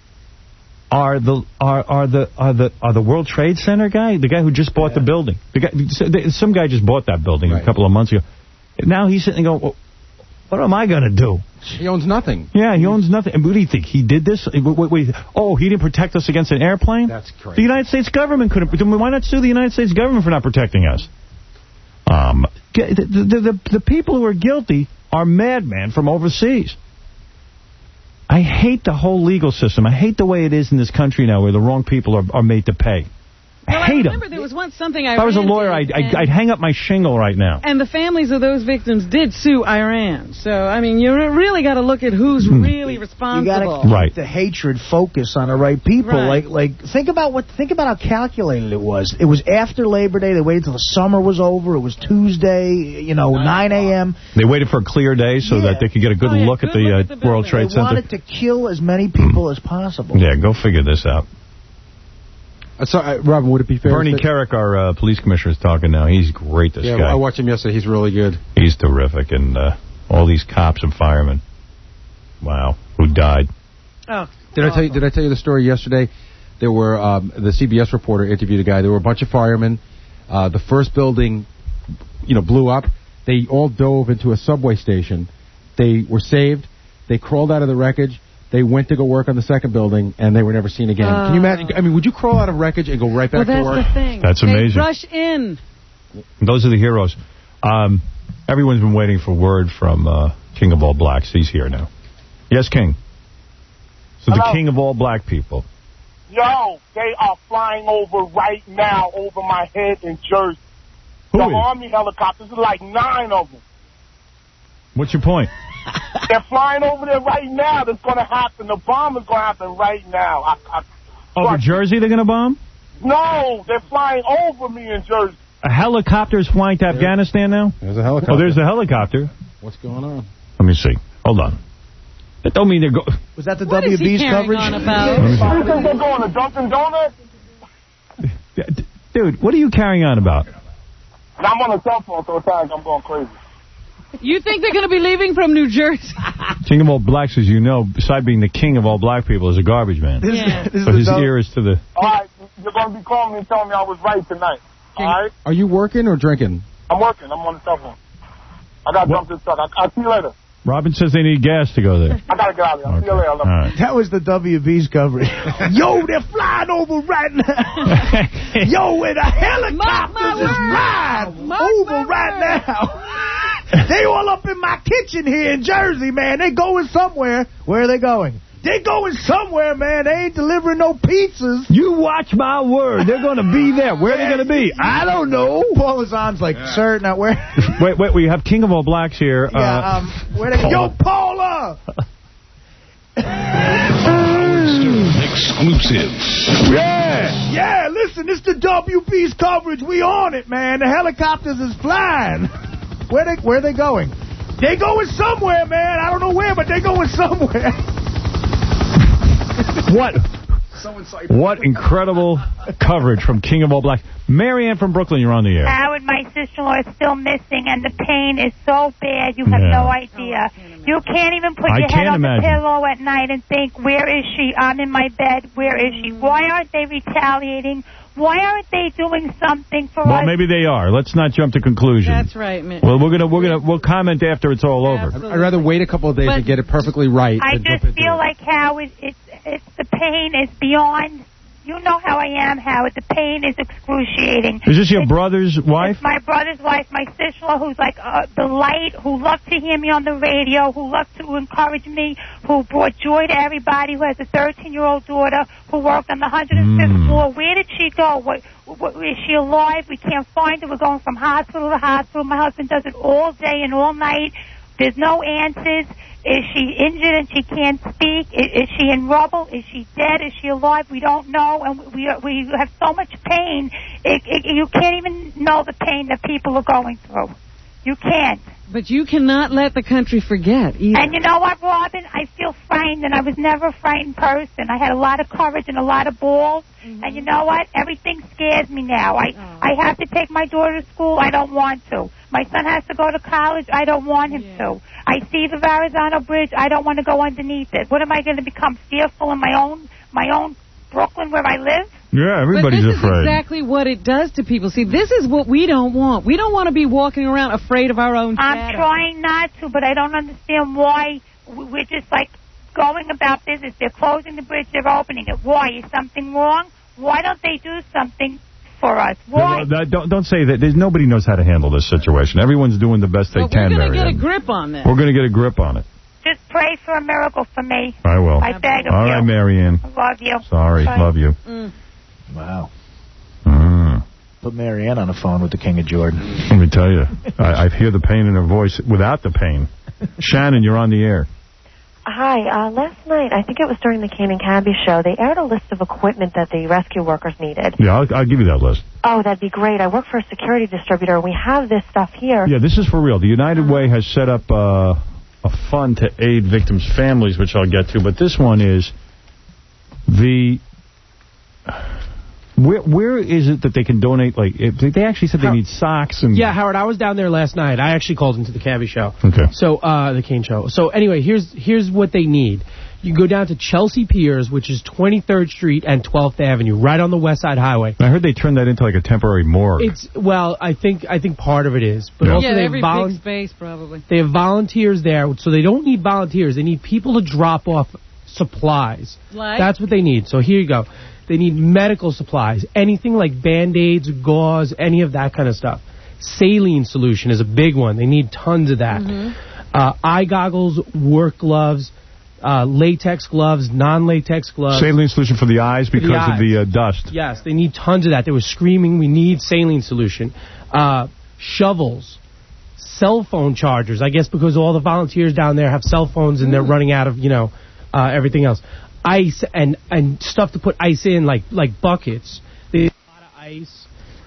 are the are are the are the are the World Trade Center guy, the guy who just bought yeah. the building. The guy, some guy just bought that building right. a couple of months ago. Now he's sitting there going, well, what am I going to do? He owns nothing. Yeah, he owns nothing. And what do you think? He did this? Wait, wait, wait. Oh, he didn't protect us against an airplane? That's crazy. The United States government couldn't. Why not sue the United States government for not protecting us? Um, the, the, the, the people who are guilty are madmen from overseas. I hate the whole legal system. I hate the way it is in this country now where the wrong people are, are made to pay. Well, hate I remember them. there was once something I If I was a ran lawyer, did, I'd, I'd, and- I'd hang up my shingle right now. And the families of those victims did sue Iran. So, I mean, you really got to look at who's really You responsible. got to keep the hatred focused on the right people. Right. Like, like think about what, think about how calculated it was. It was after Labor Day. They waited till the summer was over. It was Tuesday, you know, nine a.m. They waited for a clear day so that they could get a good Oh, yeah, look good at the, look uh, at the World building. Trade They Center. wanted to kill as many people as possible. Yeah, go figure this out. Uh, so, uh, Robin, would it be fair Bernie to say- Carrick, our uh, police commissioner, is talking now. He's great, this Yeah, guy. I watched him yesterday. He's really good. He's terrific. And uh, all these cops and firemen, wow, who died. Oh. Did I tell you? Did I tell you the story yesterday? There were um, the C B S reporter interviewed a guy. There were a bunch of firemen. Uh, the first building, you know, blew up. They all dove into a subway station. They were saved. They crawled out of the wreckage. They went to go work on the second building, and they were never seen again. Uh, Can you imagine? I mean, would you crawl out of wreckage and go right back well, that's to work? the thing. That's They amazing. rush in. Those are the heroes. Um, everyone's been waiting for word from uh, King of All Blacks. He's here now. Yes, King. So the Hello? King of All Black people. Yo, they are flying over right now over my head in Jersey. Who the is? Army helicopters, there's like nine of them. What's your point? They're flying over there right now. That's going to happen. The bomb is going to happen right now. I, I, Over Jersey they're going to bomb? no, they're flying over me in Jersey. A helicopter's flying to Afghanistan now? There's a helicopter. Oh, there's the helicopter. What's going on? Let me see. Hold on. That don't mean they're go. Was that the What is he W B's carrying coverage? on about? You think they're going to Dunkin' Donuts? Dude, what are you carrying on about? And I'm on a cell phone, so at times I'm going crazy. You think they're going to be leaving from New Jersey? King of All Blacks, as you know, besides being the king of all black people, is a garbage man. This is- Yeah. this is So the his dog- ear is to the... All right, you're going to be calling me and telling me I was right tonight. All right? Are you working or drinking? I'm working. I'm on the cell phone. I got to jump this truck. I- I'll see you later. Robin says they need gas to go there. I got to get out of here. I'll see you later. I love you. All right. That was the W B's coverage. Yo, they're flying over right now. Yo, and the helicopters is flying over right now. They all up in my kitchen here in Jersey, man. They going somewhere. Where are they going? They going somewhere, man. They ain't delivering no pizzas. You watch my word. They're going to be there. Where are they going to be? I don't know. Paul Azan's like, sir, not where? Wait, wait. We have King of All Blacks here. Yeah, uh, um, where they? Yo, Paula. Exclusive. Yeah, yeah. Listen, it's the W B's coverage. We on it, man. The helicopters is flying. Where they? Where they going? They going somewhere, man. I don't know where, but they going somewhere. What? What incredible coverage from King of All Blacks. Marianne from Brooklyn, you're on the air. Howard, my sister-in-law is still missing, and the pain is so bad, you have Yeah. no idea. You can't even put I your head can't on imagine. the pillow at night and think, where is she? I'm in my bed. Where is she? Why aren't they retaliating? Why aren't they doing something for Well, us? maybe they are. Let's not jump to conclusions. That's right, Mitch. Well, we're gonna we're gonna we'll comment after it's all over. I'd rather wait a couple of days But and get it perfectly right. I than jump just into feel it. like Howard, it's, it's the pain is beyond. You know how I am, Howard. The pain is excruciating. Is this your brother's wife? It's my brother's wife, my sister-in-law, who's like uh, the light, who loved to hear me on the radio, who loved to encourage me, who brought joy to everybody, who has a thirteen-year-old daughter, who worked on the one hundred fifth Mm. floor. Where did she go? What, what, is she alive? We can't find her. We're going from hospital to hospital. My husband does it all day and all night. There's no answers. Is she injured and she can't speak? Is, is she in rubble? Is she dead? Is she alive? We don't know, and we are, we have so much pain. It, it, you can't even know the pain that people are going through. You can't. But you cannot let the country forget either. And you know what, Robin? I feel frightened, and I was never a frightened person. I had a lot of courage and a lot of balls. Mm-hmm. And you know what? Everything scares me now. I oh. I have to take my daughter to school. I don't want to. My son has to go to college. I don't want him yeah. to. I see the Verrazano Bridge. I don't want to go underneath it. What am I going to become fearful in my own my own Brooklyn where I live? Yeah, everybody's but this afraid. This is exactly what it does to people. See, this is what we don't want. We don't want to be walking around afraid of our own I'm shadow. trying not to, but I don't understand why we're just like going about business. They're closing the bridge. They're opening it. Why? Is something wrong? Why don't they do something for us? Why? No, don't, don't say that. There's, nobody knows how to handle this situation. Everyone's doing the best they but can, we're going to Marianne. get a grip on this. We're going to get a grip on it. Just pray for a miracle for me. I will. I beg of All you. right, Marianne. I love you. Sorry. Bye. Love you. Mm. Wow. Mm. Put Marianne on the phone with the King of Jordan. Let me tell you, I, I hear the pain in her voice without the pain. Shannon, you're on the air. Hi. Uh, last night, I think it was during the Kane and Cabby show, they aired a list of equipment that the rescue workers needed. Yeah, I'll, I'll give you that list. Oh, that'd be great. I work for a security distributor. We have this stuff here. Yeah, this is for real. The United Way has set up uh, a fund to aid victims' families, which I'll get to. But this one is the... Where Where is it that they can donate? Like, if they actually said they need socks and... Yeah, Howard, I was down there last night. I actually called into the Cabby show. Okay. So, uh, the Kane show. So, anyway, here's here's what they need. You go down to Chelsea Piers, which is twenty-third Street and twelfth Avenue, right on the West Side Highway. I heard they turned that into like a temporary morgue. It's well, I think I think part of it is, but Yeah. also Yeah, they every have volu- big space, probably. they have volunteers there, so they don't need volunteers. They need people to drop off supplies. Like? That's what they need. So here you go. They need medical supplies, anything like Band-Aids, gauze, any of that kind of stuff. Saline solution is a big one. They need tons of that. Mhm. Uh, eye goggles, work gloves, uh, latex gloves, non-latex gloves. Saline solution for the eyes For the because of eyes. the uh, dust. Yes, they need tons of that. They were screaming, we need saline solution. Uh, shovels, cell phone chargers. I guess because all the volunteers down there have cell phones and they're running out of, you know, uh, everything else. Ice and, and stuff to put ice in, like like buckets. They need a lot of ice.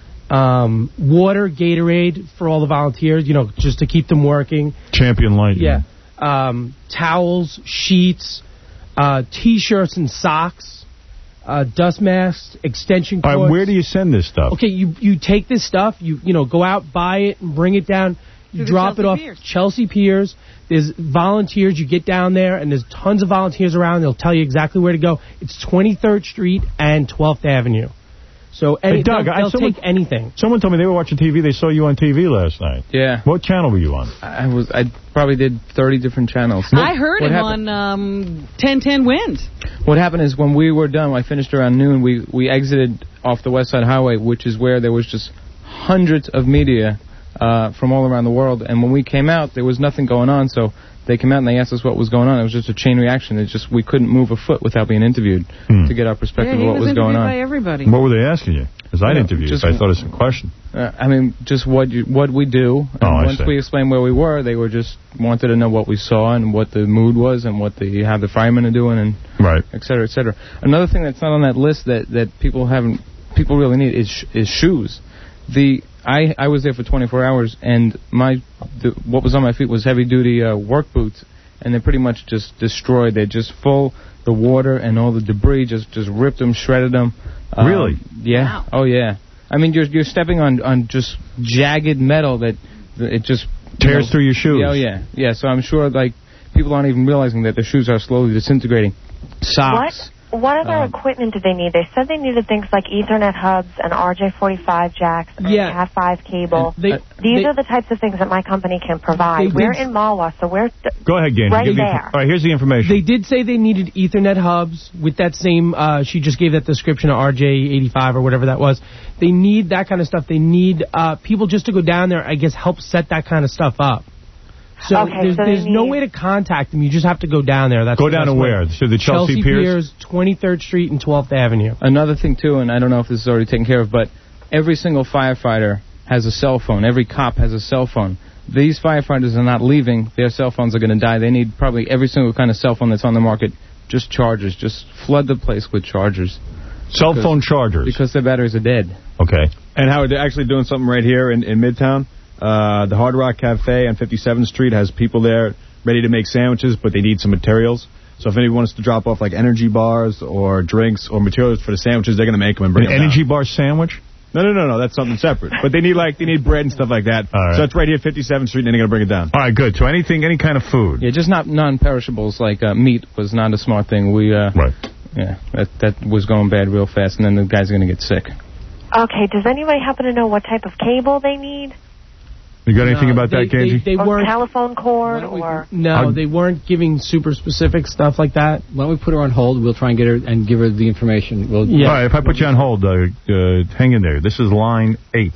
Um, water, Gatorade for all the volunteers, you know, just to keep them working. Champion Light. Yeah. Um, towels, sheets, uh, T-shirts and socks, uh, dust masks, extension cords. All right, where do you send this stuff? Okay, you you take this stuff, you you know, go out, buy it, and bring it down. You To the drop it Chelsea off Piers. Chelsea Piers. There's volunteers. You get down there, and there's tons of volunteers around. They'll tell you exactly where to go. It's twenty-third Street and twelfth Avenue. So any, Hey, Doug, they'll, I- they'll someone- take anything. Someone told me they were watching T V. They saw you on T V last night. Yeah. What channel were you on? I was. I probably did thirty different channels. I heard What him happened- on um, ten ten Wins. What happened is when we were done, I finished around noon, we, we exited off the West Side Highway, which is where there was just hundreds of media uh, from all around the world. And when we came out, there was nothing going on, so they came out and they asked us what was going on. It was just a chain reaction. It just we couldn't move a foot without being interviewed Hmm. to get our perspective Yeah, he of what was was going interviewed on. by everybody. What were they asking you? Because I Yeah, interviewed you, just- so I thought of some question. Uh, I mean, just what you, what we do. And Oh, I once see. we explained where we were, they were just wanted to know what we saw and what the mood was and what the how the firemen are doing and right, et cetera, et cetera. Another thing that's not on that list that, that people haven't people really need is sh- is shoes. The I I was there for twenty-four hours and my the, what was on my feet was heavy duty uh, work boots and they're pretty much just destroyed. They're just full. The water and all the debris just just ripped them, shredded them. Um, Really? Yeah. Wow. Oh yeah. I mean, you're you're stepping on, on just jagged metal that, that it just Tears you know, through your shoes. Yeah, oh yeah, yeah. So I'm sure like people aren't even realizing that their shoes are slowly disintegrating. Socks. What what other Um, equipment did they need? They said they needed things like Ethernet hubs and R J forty-five jacks and Yeah. Cat five cable. They- These they- are the types of things that my company can provide. They We're did- in Mawa, so we're th- Go ahead, Gaines. right Give me- there. all right, here's the information. They did say they needed Ethernet hubs with that same, uh, she just gave that description of R J eighty-five or whatever that was. They need that kind of stuff. They need uh, people just to go down there, I guess, help set that kind of stuff up. So Okay, there's, so they there's no need- way to contact them. You just have to go down there. That's Go the down best to way. where? To the Chelsea Piers? twenty-third Street and twelfth Avenue. Another thing too, and I don't know if this is already taken care of, but every single firefighter has a cell phone. Every cop has a cell phone. These firefighters are not leaving. Their cell phones are going to die. They need probably every single kind of cell phone that's on the market. Just chargers. Just flood the place with chargers. Cell Because- phone chargers. Because their batteries are dead. Okay. And Howard, they're actually doing something right here in, in Midtown. Uh, the Hard Rock Cafe on fifty-seventh Street has people there ready to make sandwiches, but they need some materials. So if anyone wants to drop off like energy bars or drinks or materials for the sandwiches, they're going to make them and bring An them down. energy bar sandwich? No, no, no, no. That's something separate. But they need like they need bread and stuff like that. All right. So it's right here, fifty-seventh Street, and they're going to bring it down. All right, good. So anything, any kind of food. Yeah, just not non-perishables like uh, meat was not a smart thing. We uh, right. Yeah, that that was going bad real fast, and then the guys are going to get sick. Okay, does anybody happen to know what type of cable they need? You got anything No, about they- that, Ganji? They, they or weren't. telephone cord or... No, I'm- they weren't giving super specific stuff like that. Why don't we put her on hold? We'll try and get her and give her the information. We'll Yeah. All right, if I put you on hold, uh, uh, hang in there. This is line eight.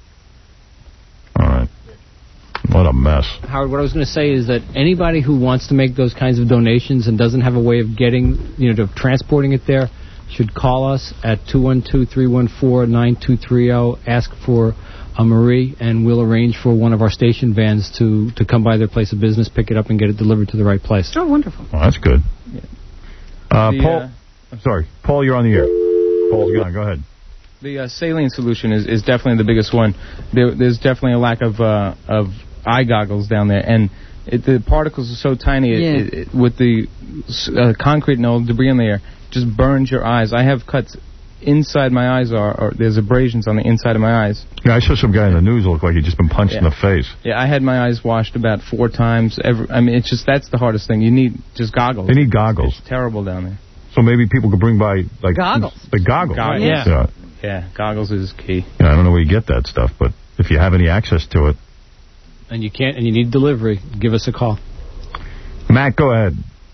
All right. What a mess. Howard, what I was going to say is that anybody who wants to make those kinds of donations and doesn't have a way of getting, you know, of transporting it there, should call us at two one two, three one four, nine two three zero, ask for a Marie, and we'll arrange for one of our station vans to, to come by their place of business, pick it up, and get it delivered to the right place. Oh, wonderful. Well, that's good. Uh, The, Paul, uh, I'm sorry. Paul, you're on the air. Paul's gone. Go ahead. The uh, saline solution is, is definitely the biggest one. There, there's definitely a lack of uh, of eye goggles down there, and it, the particles are so tiny. It, Yeah. it, it, with the uh, concrete and all the debris in the air, just burns your eyes. I have cuts inside my eyes, are or there's abrasions on the inside of my eyes. Yeah, I saw some guy in the news look like he'd just been punched in Yeah. the face. Yeah, I had my eyes washed about four times. Every, I mean, it's just that's the hardest thing. You need just goggles. They need goggles. It's terrible down there. So maybe people could bring by like Goggles. The goggles. Goggles. Yeah. Yeah. Yeah, goggles is key. Yeah, I don't know where you get that stuff, but if you have any access to it. And you can't, and you need delivery, give us a call. Matt, go ahead.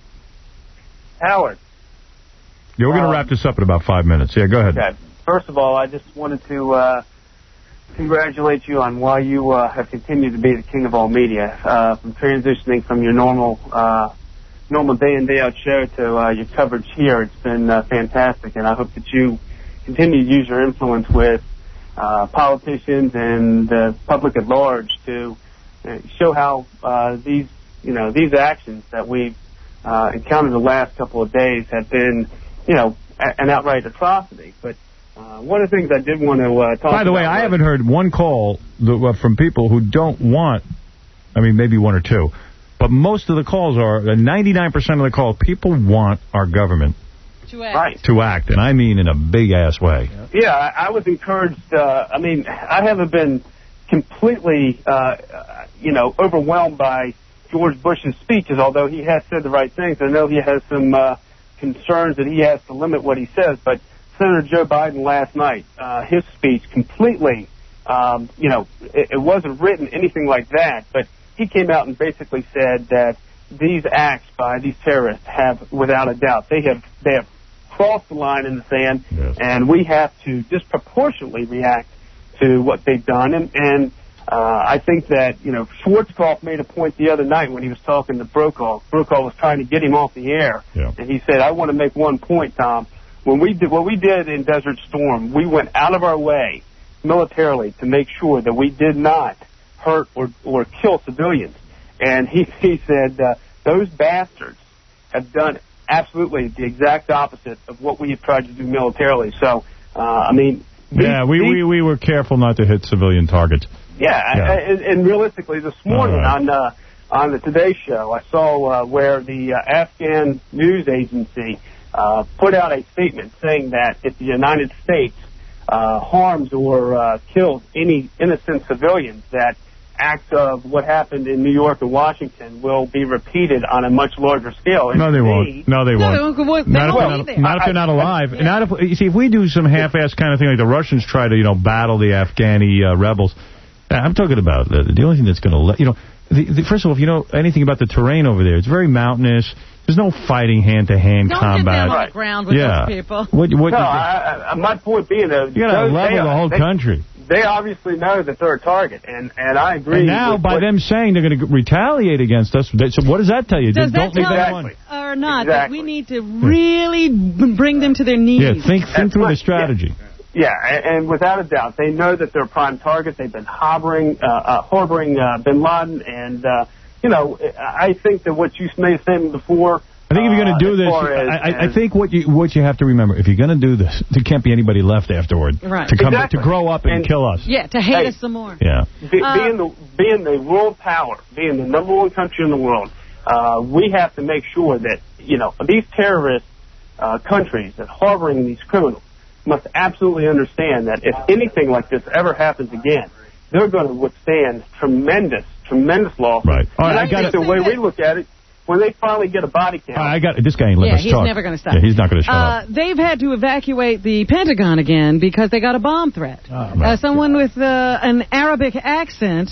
Howard. Yeah, we're going to Um, wrap this up in about five minutes. Yeah, go ahead. Okay. First of all, I just wanted to uh, congratulate you on why you uh, have continued to be the king of all media, uh, from transitioning from your normal uh, normal day in, day out show to uh, your coverage here. It's been uh, fantastic, and I hope that you continue to use your influence with uh, politicians and the public at large to uh, show how uh, these, you know, these actions that we've uh, encountered the last couple of days have been, you know, a- an outright atrocity. But uh, one of the things I did want to uh, talk about... By the way, I haven't heard one call that, uh, from people who don't want, I mean, maybe one or two, but most of the calls are, uh, ninety-nine percent of the calls, people want our government to act. Right. to act, and I mean in a big-ass way. Yeah, I, I was encouraged. Uh, I mean, I haven't been completely, uh, you know, overwhelmed by George Bush's speeches, although he has said the right things. I know he has some uh, concerns that he has to limit what he says, but Senator Joe Biden last night, uh, his speech completely, um, you know, it, it wasn't written anything like that, but he came out and basically said that these acts by these terrorists have, without a doubt, they have they have crossed the line in the sand, yes. and we have to disproportionately react to what they've done. And, and uh, I think that, you know, Schwarzkopf made a point the other night when he was talking to Brokaw. Brokaw was trying to get him off the air, yeah. and he said, I want to make one point, Tom. When we did what we did in Desert Storm, we went out of our way militarily to make sure that we did not hurt or, or kill civilians. And he, he said, uh, those bastards have done absolutely the exact opposite of what we have tried to do militarily. So, uh, I mean... Yeah, these, we, these, we, we were careful not to hit civilian targets. Yeah, Yeah. And, and realistically, this morning right. on uh, on the Today Show, I saw uh, where the uh, Afghan news agency uh, put out a statement saying that if the United States uh, harms or uh, kills any innocent civilians, that acts of what happened in New York and Washington will be repeated on a much larger scale. And No, they to won't. me- No, they No, won't. they won't. They Not, if won't they're either. not, not if they're not I- I- alive. yeah. Not if, you see, if we do some half-assed kind of thing like the Russians try to, you know, battle the Afghani uh, rebels, I'm talking about the, the only thing that's going to let, you know, the, the, first of all, if you know anything about the terrain over there, it's very mountainous. There's no fighting hand-to-hand Don't combat. get down on the ground with yeah. those people. What, what, no, I, I, my point being, though, you got to those- level they, the whole they, country. They obviously know that they're a target, and, and I agree. And now, with by what, them saying they're going to retaliate against us, they, so what does that tell you? Does Don't that leave tell that us one. or not that Exactly. we need to really b- bring them to their knees? Yeah, think, think That's through what- the strategy. Yeah, and, and without a doubt, they know that they're a prime target. They've been harboring, uh, uh, harboring uh, Bin Laden, and uh, you know, I think that what you may have said before. I think if you're going to do uh, this, as far as- I, I, I as- think what you what you have to remember, if you're going to do this, there can't be anybody left afterward Right. to come Exactly. to grow up and, And- kill us. Yeah, to hate Hey. us some more. Yeah. Be, Uh, being the being the world power, being the number one country in the world, uh, we have to make sure that, you know, these terrorist uh, countries that harboring these criminals must absolutely understand that if anything like this ever happens again, they're going to withstand tremendous, tremendous loss. Right. All right, and I, I got think it. the way we look at it, when they finally get a body count, I got this guy ain't letting Yeah, us he's talk. never going to stop. Yeah, he's not going to shut uh, up. They've had to evacuate the Pentagon again because they got a bomb threat. Oh, uh, someone with uh, an Arabic accent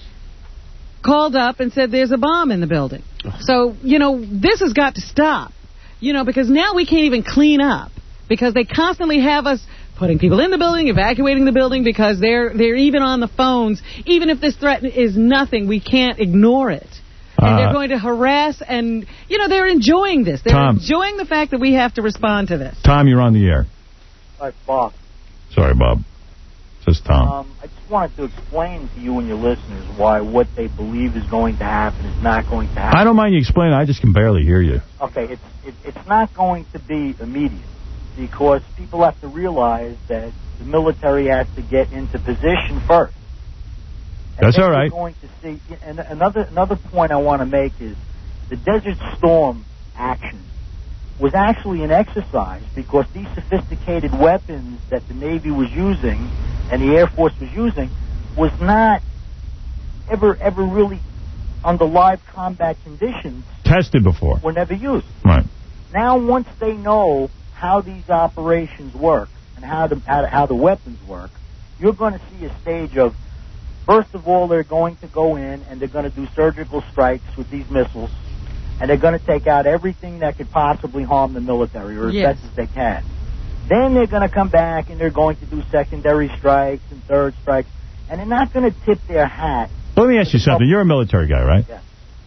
called up and said there's a bomb in the building. So, you know, this has got to stop. You know, because now we can't even clean up because they constantly have us putting people in the building, evacuating the building because they're they're even on the phones. Even if this threat is nothing, we can't ignore it. And Uh, they're going to harass and, you know, they're enjoying this. They're Tom. enjoying the fact that we have to respond to this. Tom, you're on the air. Hi, Bob. Sorry, Bob. Says Tom. Um, I just wanted to explain to you and your listeners why what they believe is going to happen is not going to happen. I don't mind you explaining. I just can barely hear you. Okay, it's it, it's not going to be immediate because people have to realize that the military has to get into position first. And That's then all you're right. Going to see, and another another point I want to make is the Desert Storm action was actually an exercise because these sophisticated weapons that the Navy was using and the Air Force was using was not ever ever really under live combat conditions. Tested before. Were never used. Right. Now, once they know how these operations work and how the how, how the weapons work, you're going to see a stage of, first of all, they're going to go in and they're going to do surgical strikes with these missiles, and they're going to take out everything that could possibly harm the military, or as Yes. best as they can. Then they're going to come back and they're going to do secondary strikes and third strikes, and they're not going to tip their hat. Let me ask you something. You're a military guy, right? Yeah.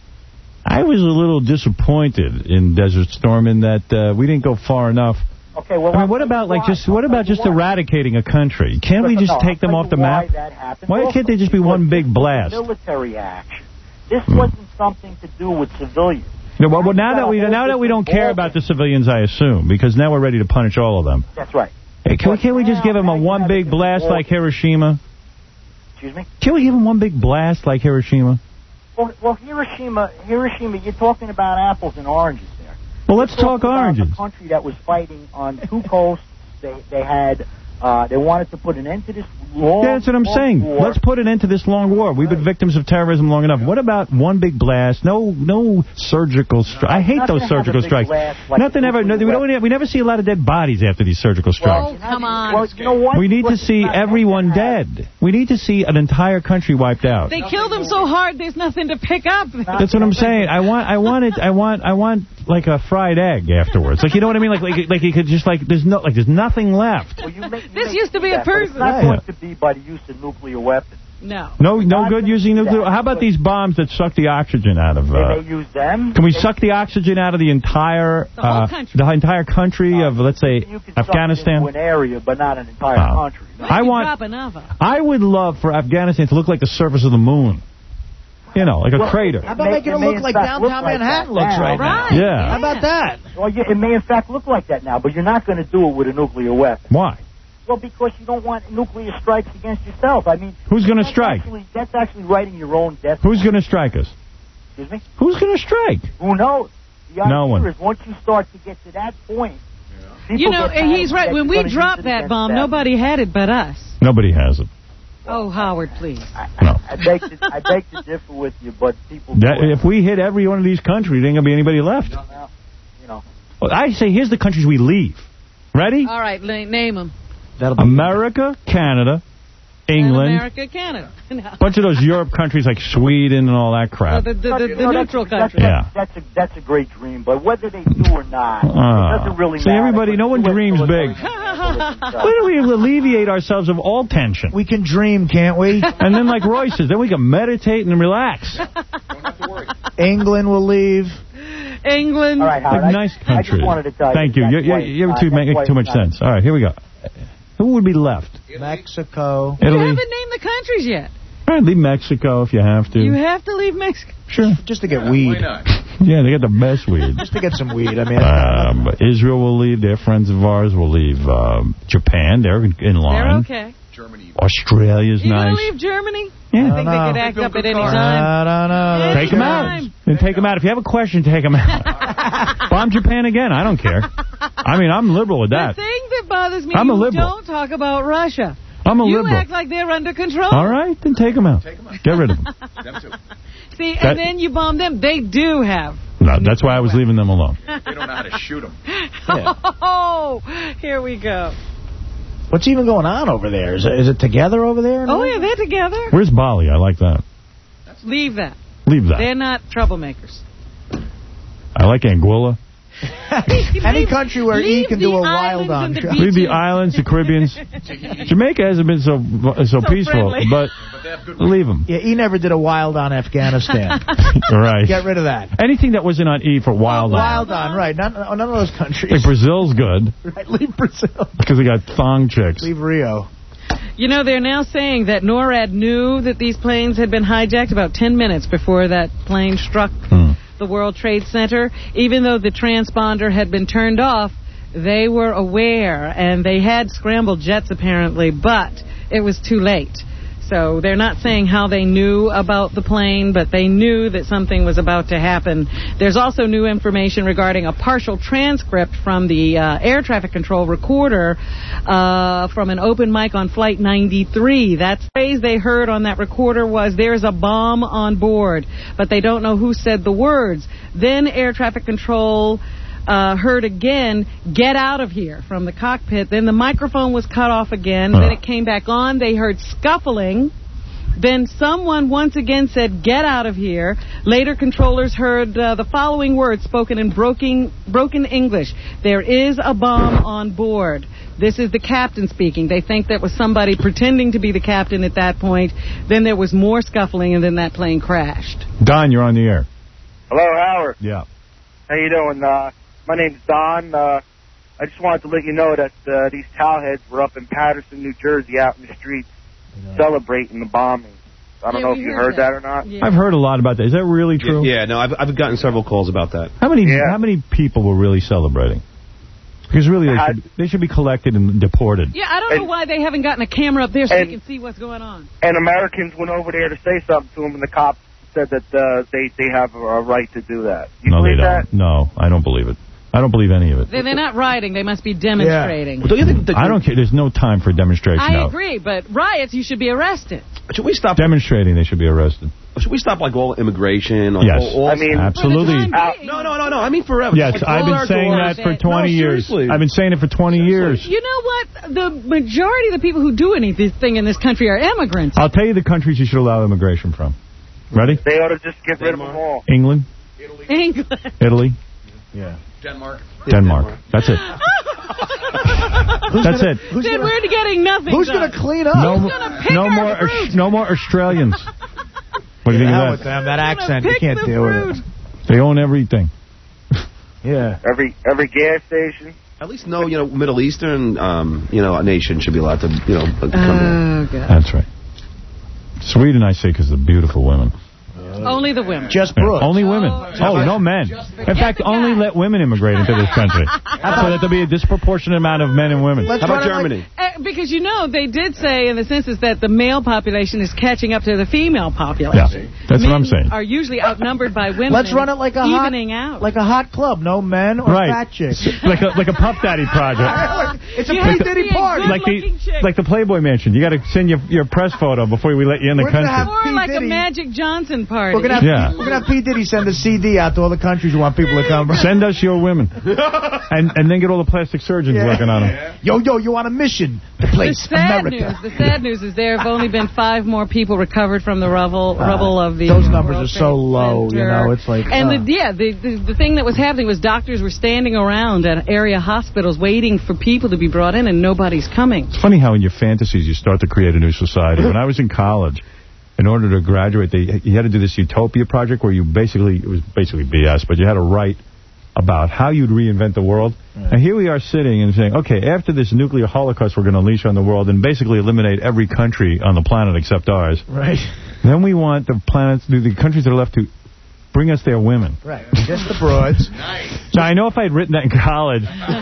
I was a little disappointed in Desert Storm in that uh, we didn't go far enough. Okay, well, I mean, what about like just what about just eradicating a country? Can't we No, just no, take I'll them tell off you the why map? that happened Why also, can't they just be one big blast? Military action. This wasn't something to do with civilians. No, well, well, now that we now that we don't care about the civilians, I assume, because now we're ready to punish all of them. That's right. Hey, can we, can't we just give them a one big blast like Hiroshima? Excuse me? Can we give them one big blast like Hiroshima? Well, well, Hiroshima, Hiroshima, you're talking about apples and oranges there. Well, let's You're talking talk about oranges. A country that was fighting on two coasts. They they had uh, they wanted to put an end to this long. Yeah, that's what I'm long saying. war. Let's put an end to this long war. We've been victims of terrorism long enough. What about one big blast? No, no surgical strikes. I hate Not those to have a surgical big strikes. blast like Nothing the ever. No, we nuclear don't. We never see a lot of dead bodies after these surgical strikes. Oh, come on. Well, you know what? We need to Because see it's not everyone meant to have- dead. We need to see an entire country wiped out. They kill them so hard, there's nothing to pick up. That's what I'm saying. I want, I want it. I want, I want like a fried egg afterwards. Like, you know what I mean? Like, like, like you could just like there's no, like there's nothing left. Well, you may, you This may used to see be a that, but person. It's not Yeah. going to be by the use of nuclear weapons. No. No, no good using nuclear. How about these bombs that suck the oxygen out of? They Uh, may use them. can we They- suck the oxygen out of the entire, The whole uh, country. the entire country of, let's say, You can suck it Afghanistan? into an area, but not an entire Oh. country. No. I want. Drop another. I would love for Afghanistan to look like the surface of the moon. You know, like a Well, crater. it How about may- making it may look in like fact downtown look like Manhattan that looks now. right now? Right. Yeah. How about that? Well, yeah, it may in fact look like that now, but you're not going to do it with a nuclear weapon. Why? Well, because you don't want nuclear strikes against yourself. I mean, Who's going to that's strike? Actually, that's actually writing your own death. Who's going to strike us? Excuse me? Who's going to strike? Who knows? The idea No one. is once you start to get to that point, people You know, get and he's panicked right. that When you're we gonna use dropped it that against bomb, them. nobody had it but us. Nobody has it. Oh, Howard, please. No. I beg to, I beg to differ with you, but people. That, do it. if we hit every one of these countries, there ain't going to be anybody left. You know. Well, I say, here's the countries we leave. Ready? All right, la- name them. America, Canada, England, America, Canada. No. bunch of those Europe countries like Sweden and all that crap. The, the, the, the No, that's- neutral that's- country. Yeah. That's a that's a great dream, but whether they do or not, it Uh, doesn't really see, matter. everybody, no one Do it dreams for big. the- Why don't we alleviate ourselves of all tension? We can dream, can't we? And then, like Roy says, then we can meditate and relax. England will leave. England. All right, Howard, Like I- nice I just country. wanted to tell you Thank you. that's You, you, why- you have uh, too, that's make why too much it's not- sense. All right, here we go. Who would be left? Mexico. You Italy. haven't named the countries yet. All right, leave Mexico if you have to. You have to leave Mexico. Sure. Just to get weed. Yeah, they got the best weed. Just to get some weed. I mean, Um, Israel will leave. They're friends of ours. We'll leave um, Japan. They're in They're line. okay. Australia's You nice. gonna leave Germany? Yeah. I think they could act up at any time. I don't know. Take them out. Anytime. Then take them out. If you have a question, take them out. Bomb Japan again. I don't care. I mean, I'm liberal with The that. thing that bothers me, I'm a you liberal. don't talk about Russia. I'm a you liberal. act like they're under control. All right, then take them out. Get rid of them. See, That- and then you bomb them. They do have. No, that's why I was leaving them alone. They don't know how to shoot them. Oh, here we go. What's even going on over there? Is it, is it together over there? Oh, yeah, they're together. Where's Bali? I like that. Leave that. Leave that. They're not troublemakers. I like Anguilla. Any country where E can do a wild on show. Leave the islands, the Caribbeans. Jamaica hasn't been so so, so peaceful, friendly. but leave them. Yeah, E never did a wild on Afghanistan. Right. Get rid of that. Anything that wasn't on E for wild on. Wild on, right. None, none of those countries. Like Brazil's good. Right, leave Brazil. Because they got thong chicks. Leave Rio. You know, they're now saying that NORAD knew that these planes had been hijacked about ten minutes before that plane struck Hmm. the World Trade Center. Even though the transponder had been turned off, they were aware, and they had scrambled jets apparently, but it was too late. So they're not saying how they knew about the plane, but they knew that something was about to happen. There's also new information regarding a partial transcript from the uh, air traffic control recorder uh, from an open mic on Flight ninety-three. That phrase they heard on that recorder was, "There's a bomb on board," but they don't know who said the words. Then air traffic control Uh, heard again, "Get out of here," from the cockpit. Then the microphone was cut off again. Uh. Then it came back on. They heard scuffling. Then someone once again said, "Get out of here." Later, controllers heard uh, the following words spoken in broken, broken English: "There is a bomb on board." This is the captain speaking. They think that was somebody pretending to be the captain at that point. Then there was more scuffling, and then that plane crashed. Don, you're on the air. Hello, Howard. Yeah. How you doing? Uh, my name's Don. Uh, I just wanted to let you know that uh, these towelheads were up in Patterson, New Jersey, out in the streets, celebrating the bombing. I don't Yeah, know we if you heard heard that, or not. I've heard a lot about that. Is that really true? Yeah, no, I've, I've gotten several calls about that. How many How many people were really celebrating? Because really, they should, they should be collected and deported. Yeah, I don't know why they haven't gotten a camera up there so they can see what's going on. And Americans went over there to say something to them, and the cops said that uh, they, they have a, a right to do that. You No, they believe don't. that? No, I don't believe it. I don't believe any of it. They're, they're not rioting. They must be demonstrating. Well, don't you think that I don't care. There's no time for demonstration. I out. agree, but riots, you should be arrested. Should we stop demonstrating? They should be arrested. Should we stop like all immigration? Like, Yes. all, all I mean, absolutely. No, no, no, no. I mean forever. Yes, Like, I've close been our saying doors. that for twenty No, years. seriously. I've been saying it for twenty years. You know what? The majority of the people who do anything in this country are immigrants. I'll tell you the countries you should allow immigration from. Ready? They ought to just get rid of them all. England, England. Italy, Yeah. Denmark. Denmark. That's it. That's it. Then we're getting nothing Who's done. going to clean up? No, Who's gonna pick no our more. fruit? Aus- no more Australians. What do you Get think out of with that? them. That accent, you pick can't the deal fruit. with it. They own everything. Yeah. Every every gas station. At least no, you know, Middle Eastern, um, you know, a nation should be allowed to, you know, come Oh, here. God. That's right. Sweden, I say, because of beautiful women. Only the women. Just Yeah, Brooks. only women. Oh, no men. In fact, only let women immigrate into this country. So that there'll be a disproportionate amount of men and women. Let's How about run it like- Germany? Uh, because, you know, they did say in the census that the male population is catching up to the female population. Yeah, that's Men what I'm saying. are usually outnumbered by women. Let's run it like a hot, evening out. like a hot club. No men or Right. fat chicks. Like a like a Puff Daddy project. It's a You P. have to Diddy be a party. Like the good-looking chick. like the Playboy Mansion. You got to send your your press photo before we let you in the We're gonna country. have Or P. like Diddy. a Magic Johnson party. We're gonna have Yeah. we're gonna have P. Diddy send a C D out to all the countries who want people to come. Send us your women, and and then get all the plastic surgeons Yeah. working on them. Yo, yo, you on a mission to The place sad America. news, the sad news is there have only been five more people recovered from the rubble, rubble of the. Those uh, numbers World are so Trade low, you Center. know, it's like, And uh. the, yeah, the, the the thing that was happening was doctors were standing around at area hospitals waiting for people to be brought in, and nobody's coming. It's funny how in your fantasies you start to create a new society. When I was in college, in order to graduate, they you had to do this Utopia project where you basically, it was basically B S, but you had to write about how you'd reinvent the world. Right. And here we are sitting and saying, okay, after this nuclear holocaust we're going to unleash on the world and basically eliminate every country on the planet except ours. Right. Then we want the planets, the, the countries that are left to bring us their women. Right. Just the broads. Now, I know if I had written that in college,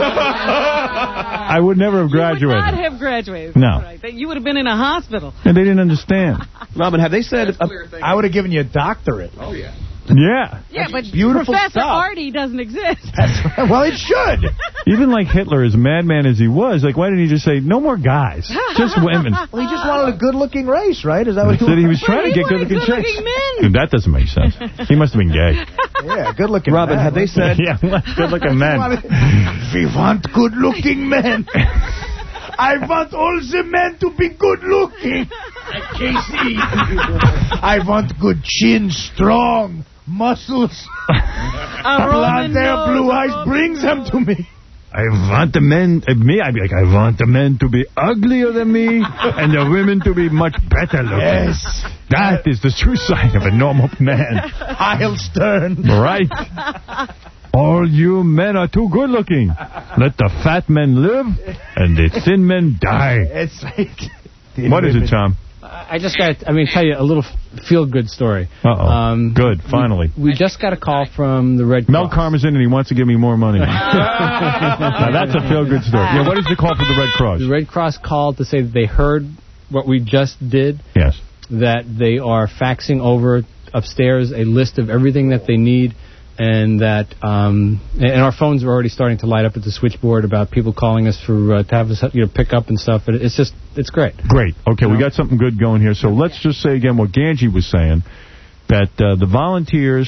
I would never have graduated. You would not have graduated. No. Right. That you would have been in a hospital. And they didn't understand. Robin, have they said... Uh, I would have given you a doctorate. oh, yeah. Yeah. Yeah, but beautiful Professor stuff. Artie doesn't exist. That's right. Well, it should. Even like Hitler, as madman as he was, like, why didn't he just say, no more guys, just women? Well, he just wanted a good-looking race, right? Is that what he Said he was wanted? trying to get good-looking chicks. Good-looking men. Dude, that doesn't make sense. He must have been gay. Yeah, good-looking Robin, men. have they said... Yeah, good-looking men. We want good-looking men. I want all the men to be good-looking. K C. I want good chin, strong muscles. Blonde hair, blue eyes, brings them to me. I want the men, uh, me, I'd be like, I want the men to be uglier than me and the women to be much better looking. Yes. That is the true sign of a normal man. Heil Stern. Right. All you men are too good looking. Let the fat men live and the thin men die. It's like... What is it, Tom? I just got, I mean, tell you a little feel-good story. Uh-oh. Um, Good, finally. We, we just got a call from the Red Cross. Mel Karma's in and he wants to give me more money. Now, that's a feel-good story. Yeah, what is the call from the Red Cross? The Red Cross called to say that they heard what we just did. Yes. That they are faxing over upstairs a list of everything that they need. And that, um, and our phones are already starting to light up at the switchboard about people calling us for uh, to have us, you know, pick up and stuff. But it's just, it's great. Great. Okay, you we know? got something good going here. So let's just say again what Ganji was saying, that uh, the volunteers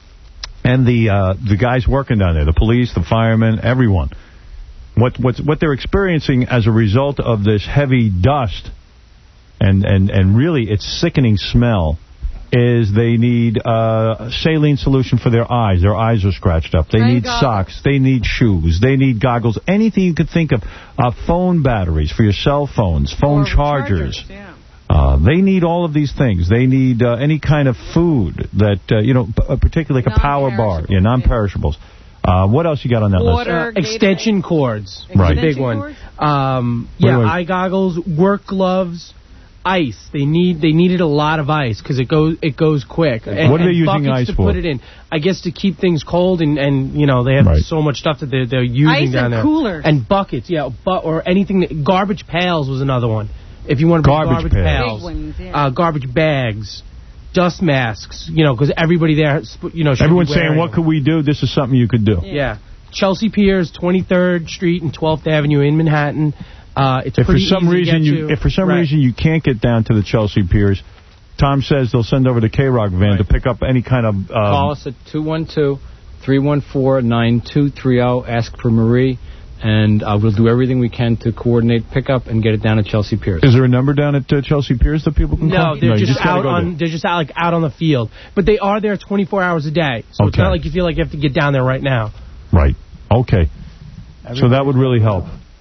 and the uh, the guys working down there, the police, the firemen, everyone, what what's, what they're experiencing as a result of this heavy dust and and and really its sickening smell, is they need uh, a saline solution for their eyes. Their eyes are scratched up. They Rain need goggles. socks. They need shoes. They need goggles. Anything you could think of. Uh, phone batteries for your cell phones. Phone Or chargers. chargers, yeah. Uh, they need all of these things. They need uh, any kind of food that, uh, you know, p- particularly like a power bar. Yeah, non-perishables. Uh, what else you got on that list? Uh, extension cords. Right. It's a big one. Um, yeah, Wait, wait. eye goggles, work gloves, ice. They need they needed a lot of ice because it goes it goes quick. And, What are they and using buckets ice to for? put it in? I guess to keep things cold and, and you know they have Right. so much stuff that they're, they're using Ice down and there. coolers. And buckets, yeah, but or anything. That, garbage pails was another one. If you want to Garbage garbage, pails. pails, Big ones, yeah. uh, garbage bags, dust masks. You know, because everybody there, you know, should Everyone's be saying, wearing what could we do? This is something you could do. yeah. Chelsea Piers, twenty-third Street and twelfth Avenue in Manhattan. Uh, it's If for pretty some easy to reason get you, to. if for some Right. reason you can't get down to the Chelsea Piers, Tom says they'll send over the K-Rock van to pick up any kind of. Um, Call us at two one two, three one four, nine two three zero. Ask for Marie, and uh, we'll do everything we can to coordinate pickup and get it down at Chelsea Piers. Is there a number down at uh, Chelsea Piers that people can call? No, they're you just, gotta out go on. there. They're just out like out on the field, but they are there twenty-four hours a day. So it's Okay. not like you feel like you have to get down there right now. Right. Okay. So that would really help.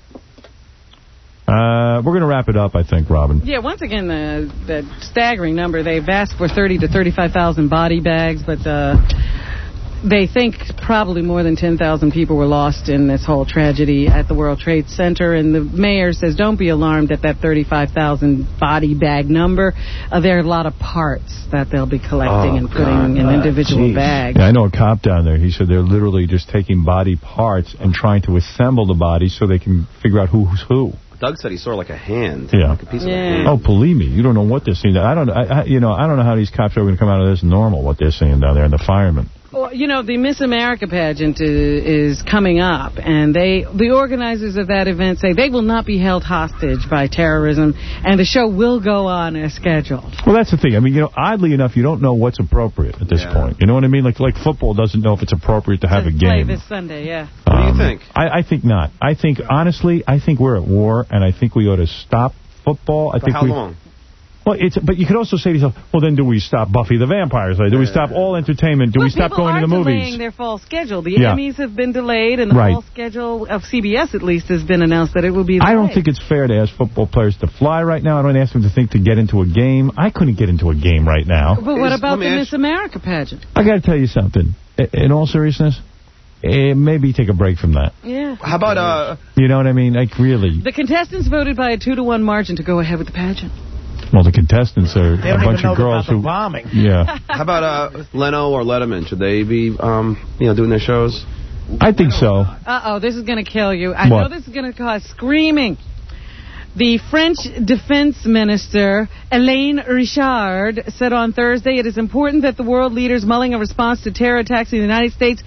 Uh, we're going to wrap it up, I think, Robin. Yeah, once again, the, the staggering number. They've asked for thirty to thirty-five thousand body bags, but uh, they think probably more than ten thousand people were lost in this whole tragedy at the World Trade Center. And the mayor says, don't be alarmed at that thirty-five thousand body bag number. Uh, there are a lot of parts that they'll be collecting Oh, and putting God. in individual Jeez. bags. Yeah, I know a cop down there. He said they're literally just taking body parts and trying to assemble the body so they can figure out who's who. Doug said he saw like a hand. Yeah. Like a piece of a Yeah. hand. Oh, believe me, you don't know what they're seeing. I don't. I, I, you know, I don't know how these cops are going to come out of this normal. What they're seeing down there, and the firemen. Well, you know, the Miss America pageant is, is coming up, and they, the organizers of that event say they will not be held hostage by terrorism, and the show will go on as scheduled. Well, that's the thing. I mean, you know, oddly enough, you don't know what's appropriate at this Yeah. point. You know what I mean? Like, like football doesn't know if it's appropriate to have to a play game. this Sunday, yeah. What do you Um, think? I, I think not. I think, honestly, I think we're at war, and I think we ought to stop football. I For think how we, long? Well, it's, but you could also say to yourself, well, then do we stop Buffy the Vampire Slayer? Do we stop all entertainment? Do Look, we stop people going are to the movies? delaying their fall schedule. The Yeah. Emmys have been delayed, and the Right. fall schedule of C B S, at least, has been announced that it will be delayed. I don't think it's fair to ask football players to fly right now. I don't ask them to think to get into a game. I couldn't get into a game right now. But what Is- about let me the ask- Miss America pageant? I got to tell you something. I- In all seriousness, eh, maybe take a break from that. Yeah. How about, uh... You know what I mean? Like, really. The contestants voted by a two to one margin to go ahead with the pageant. Well, the contestants are They a don't bunch even know of girls about the who... bombing. Yeah. How about uh, Leno or Letterman? Should they be, um, you know, doing their shows? I think so. Uh-oh, this is going to kill you. I What? know this is going to cause screaming. The French Defense Minister, Elaine Richard, said on Thursday it is important that the world leaders mulling a response to terror attacks in the United States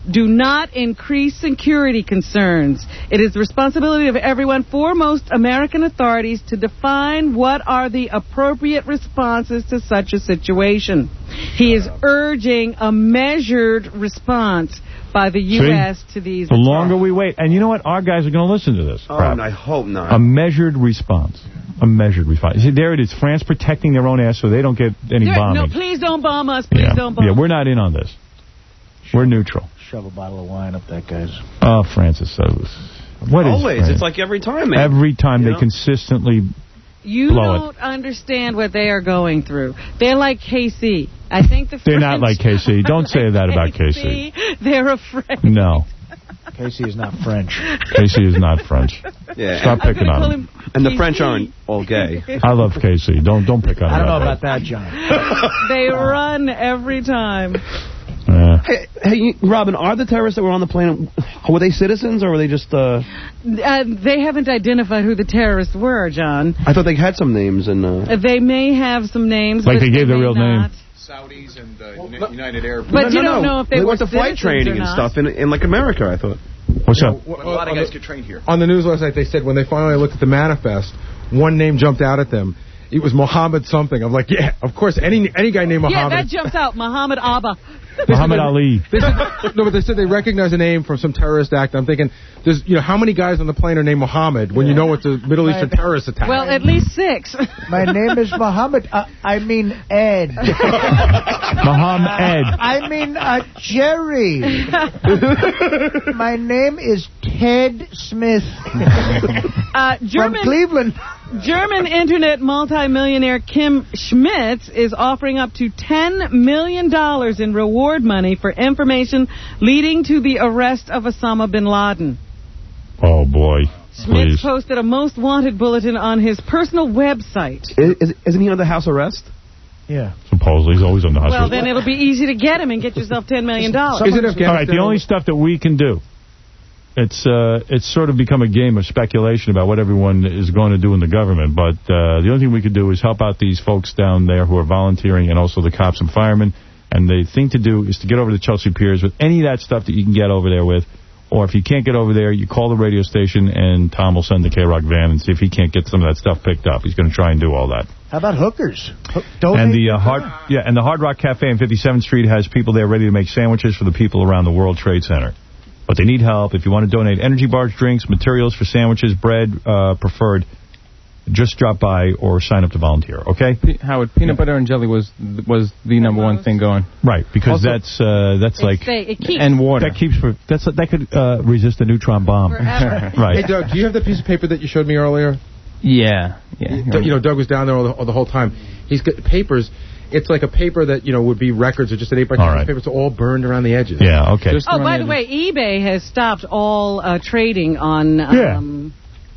do not increase security concerns. It is the responsibility of everyone, foremost American authorities, to define what are the appropriate responses to such a situation. He is urging a measured response by the U S See? to these The attacks. longer we wait, and you know what? Our guys are going to listen to this. Oh, crap. and I hope not. A measured response. A measured response. See, there it is. France protecting their own ass so they don't get any There- bombing. No, please don't bomb us. Please yeah. don't bomb yeah, us. we're not in on this. We're neutral. Shove a bottle of wine up that guy's. Oh, Francis. So, what is Always. France? It's like every time, man. Every time You they know? consistently You blow don't understand what they are going through. They're like K C. I think the They're French not like K C. Don't say that about K C. They're afraid. No. K C is not French. K C is not French. Yeah. Stop and, picking on him. And the French aren't all gay. I love K C. Don't don't pick on him. I don't know about about that, John. They run every time. Uh, Hey, hey, Robin, are the terrorists that were on the plane, were they citizens or were they just, uh... Uh, they haven't identified who the terrorists were, John. I thought they had some names and, uh... Uh, They may have some names, Like but they gave their may real not. name. Saudis and uh, United Air. But no, you no, don't no. know if they, were went to flight citizens training or and not. stuff in, in, like, America, I thought. What's up? A lot of guys get trained here. On the news last night, they said when they finally looked at the manifest, one name jumped out at them. It was Mohammed something. I'm like, yeah, of course, any any guy named Yeah, Mohammed. that jumps out. Muhammad Abba. Muhammad Ali. They said, no, but they said they recognize a name from some terrorist act. I'm thinking, there's, you know, how many guys on the plane are named Mohammed when you know it's a Middle Eastern terrorist attack? Well, at least six. My name is Muhammad. Uh, I mean Ed. Muhammad Ed. I mean uh, Jerry. My name is Ted Smith. Uh, German, From Cleveland. German internet multimillionaire Kim Schmitz is offering up to ten million dollars in reward money for information leading to the arrest of Osama bin Laden. Oh, boy. Schmitz Please. posted a most wanted bulletin on his personal website. Is, is, isn't he under house arrest? Yeah. Supposedly. He's always on the Well, hospital. then it'll be easy to get him and get yourself ten million dollars. Is it Afghanistan? All right, the only stuff that we can do, it's uh, it's sort of become a game of speculation about what everyone is going to do in the government, but uh, the only thing we can do is help out these folks down there who are volunteering and also the cops and firemen, and the thing to do is to get over to Chelsea Piers with any of that stuff that you can get over there with, or if you can't get over there, you call the radio station and Tom will send the K-Rock van and see if he can't get some of that stuff picked up. He's going to try and do all that. How about hookers? Ho- donate And the uh, hard, yeah, and the Hard Rock Cafe on fifty-seventh Street has people there ready to make sandwiches for the people around the World Trade Center. But they need help. If you want to donate energy bars, drinks, materials for sandwiches, bread, uh, preferred, just drop by or sign up to volunteer. Okay, P- Howard, peanut butter and jelly was was the number one thing going. right? Because Also- that's uh, that's like Stay, it keeps And water. that keeps for that's that could uh, resist a neutron bomb. forever. Right. Hey, Doug, do you have that piece of paper that you showed me earlier? Yeah, yeah. Doug- You know, Doug was down there all the, all the whole time. He's got papers. It's like a paper that, you know, would be records or just an eight by ten All right. paper. It's all burned around the edges. Yeah. Okay. Just Oh, around by the the way, eBay has stopped all uh, trading on um,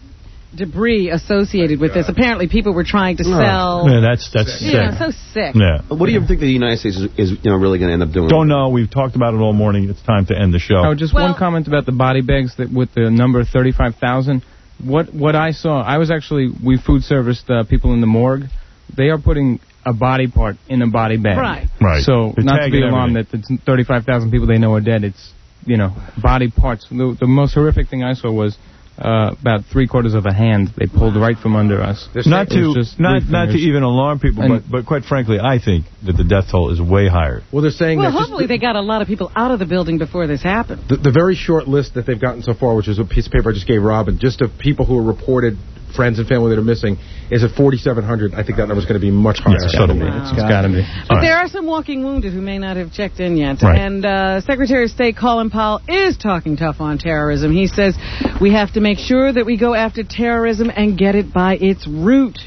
debris associated with this. Apparently, people were trying to sell. Yeah, that's that's You sick. know, so sick. Yeah. What do you think the United States is, is you know, really going to end up doing? Don't know. We've talked about it all morning. It's time to end the show. Oh, just Well- one comment about the body bags that with the number thirty-five thousand. What what I saw, I was actually, we food serviced uh, people in the morgue. They are putting a body part in a body bag. Right. Right. So They're not to tagging be alarmed everything. that it's thirty-five thousand people they know are dead. It's, you know, body parts. The, the most horrific thing I saw was uh, about three quarters of a hand they pulled right from under us. Not It was to just not three not to fingers. even alarm people, And- but but quite frankly, I think that the death toll is way higher. Well, they're saying Well, that just hopefully they got a lot of people out of the building before this happened. the, the very short list that they've gotten so far, which is a piece of paper I just gave Robin, just of people who are reported, friends and family that are missing, is at forty-seven hundred. I think that number's going to be much higher. Yeah, it's gotta be. It's got to be. But All there right. are some walking wounded who may not have checked in yet. Right. And uh, Secretary of State Colin Powell is talking tough on terrorism. He says we have to make sure that we go after terrorism and get it by its root.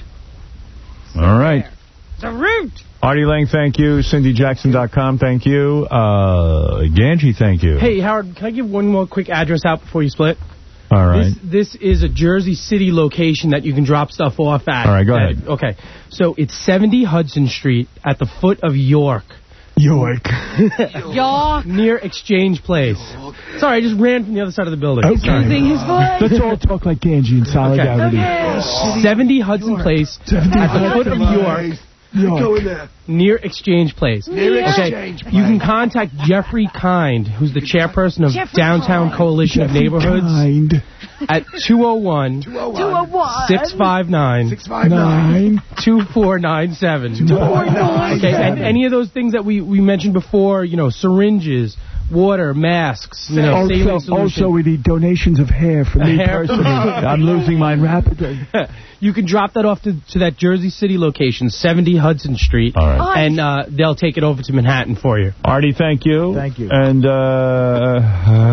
All right. The root. Artie Lang, thank you. Cindy Jackson dot com, thank you. Uh, Ganji, thank you. Hey, Howard, can I give one more quick address out before you split? All right. This, this is a Jersey City location that you can drop stuff off at. All right, go at- ahead. Okay. So it's seventy Hudson Street at the foot of York. York. York. Near Exchange Place. Sorry, I just ran from the other side of the building. Okay. Using his voice. Let's all talk like Ganji in solidarity. seventy Hudson Place at the foot of York. Go in there. Near Exchange Place. Near okay. Exchange Place. You can contact Jeffrey Kind, who's the chairperson of Jeffrey Downtown Kind. Coalition Jeffrey of Neighborhoods Kind. at two oh one, six five nine, two four nine seven. Okay, and any of those things that we, we mentioned before, you know, syringes, water, masks, you know, saline Also, solution. also, we need donations of hair for me Hair. personally. I'm losing mine rapidly. You can drop that off to, to that Jersey City location, seventy Hudson Street, All right. and uh, they'll take it over to Manhattan for you. Artie, thank you. Thank you. And, uh...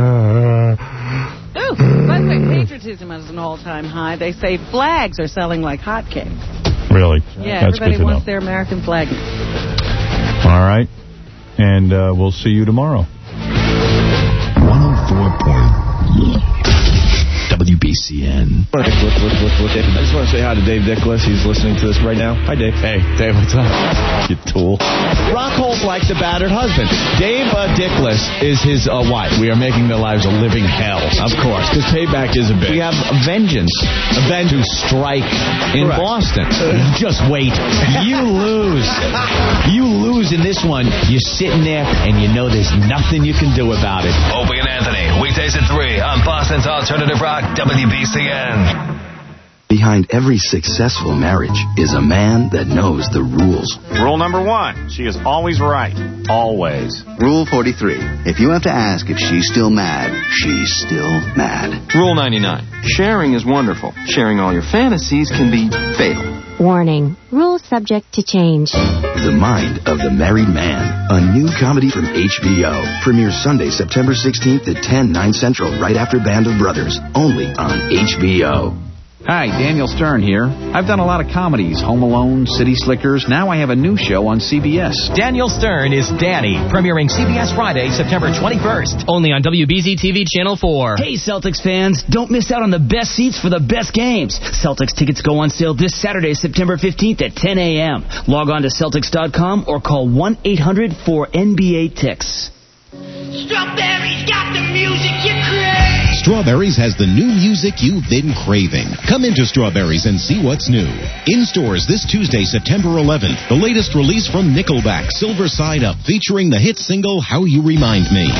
Ooh, by the way, patriotism is an all-time high. They say flags are selling like hotcakes. Really? Yeah, That's everybody good to wants know. their American flag. All right. And uh, we'll see you tomorrow. one oh four point W B C N. I just want to say hi to Dave Dickless. He's listening to this right now. Hi, Dave. Hey, Dave, what's up? You tool. Rockhole's like the battered husband. Dave uh, Dickless is his uh, wife. We are making their lives a living hell. Of course, because payback is a bitch. We have vengeance. A vengeance to strike in Correct. Boston. Just wait. You lose. You lose in this one. You're sitting there, and you know there's nothing you can do about it. Opie and Anthony, weekdays at three on Boston's Alternative Rock, W B C N. Behind every successful marriage is a man that knows the rules. Rule number one, she is always right. Always. Rule forty-three. If you have to ask if she's still mad, she's still mad. Rule ninety-nine. Sharing is wonderful. Sharing all your fantasies can be fatal. Warning. Rules subject to change. The Mind of the Married Man. A new comedy from H B O. Premieres Sunday, September sixteenth at ten, nine Central, right after Band of Brothers. Only on H B O. Hi, Daniel Stern here. I've done a lot of comedies, Home Alone, City Slickers. Now I have a new show on C B S. Daniel Stern is Danny, premiering C B S Friday, September twenty-first. Only on W B Z T V Channel four. Hey, Celtics fans, don't miss out on the best seats for the best games. Celtics tickets go on sale this Saturday, September fifteenth at ten a.m. Log on to Celtics dot com or call one eight hundred four N B A T I X. Strawberries got the music you crave. Strawberries has the new music you've been craving. Come into Strawberries and see what's new. In stores this Tuesday, September eleventh, the latest release from Nickelback, Silver Side Up, featuring the hit single How You Remind Me.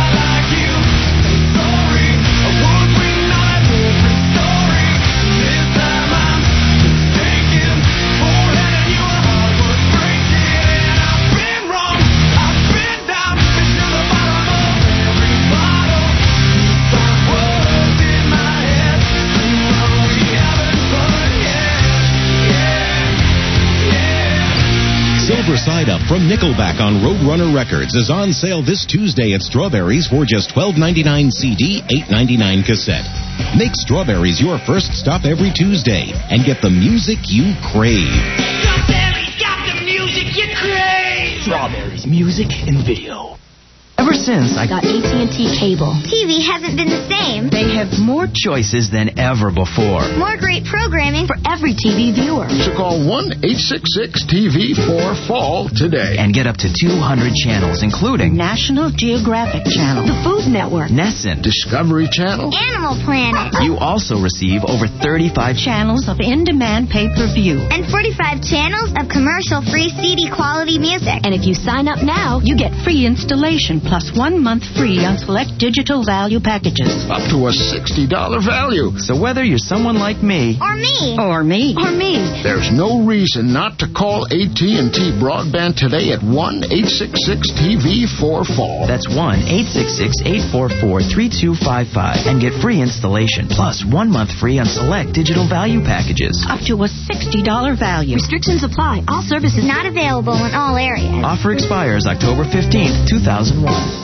Silver Side Up from Nickelback on Roadrunner Records is on sale this Tuesday at Strawberries for just twelve ninety-nine C D, eight ninety-nine cassette. Make Strawberries your first stop every Tuesday and get the music you crave. Strawberries got the music you crave. Strawberries, music and video. Ever since I got A T and T cable. T V hasn't been the same. They have more choices than ever before. More great programming For every T V viewer. So call one eight six six T V for fall today. And get up to two hundred channels, including National Geographic Channel. The Food Network. Nessun, Discovery Channel, Animal Planet. You also receive over thirty-five Channels of in-demand pay-per-view. And forty-five channels of commercial-free C D quality music. And if you sign up now, you get free installation plus one month free on select digital value packages. up to a sixty dollars value. So whether you're someone like me, Or me. Or me. Or me. There's no reason not to call A T and T Broadband today at one eight six six T V for fall. that's one eight six six, eight four four, three two five five and get free installation plus one month free on select digital value packages. Up to a sixty dollars value. Restrictions apply. All services Not available in all areas. Offer expires October fifteenth, two thousand one.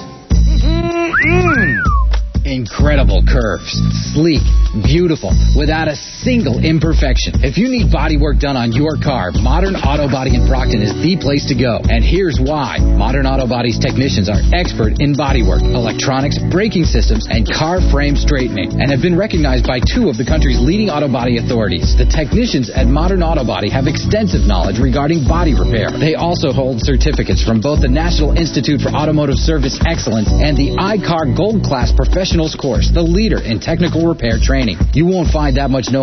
Incredible curves, sleek, beautiful, without a single imperfection. If you need body work done on your car, Modern Auto Body in Brockton is the place to go. And here's why. Modern Auto Body's technicians are expert in body work, electronics, braking systems, and car frame straightening, and have been recognized by two of the country's leading auto body authorities. The technicians at Modern Auto Body have extensive knowledge regarding body repair. They also hold certificates from both the National Institute for Automotive Service Excellence and the I C A R Gold Class Professionals Course, the leader in technical repair training. You won't find that much know-how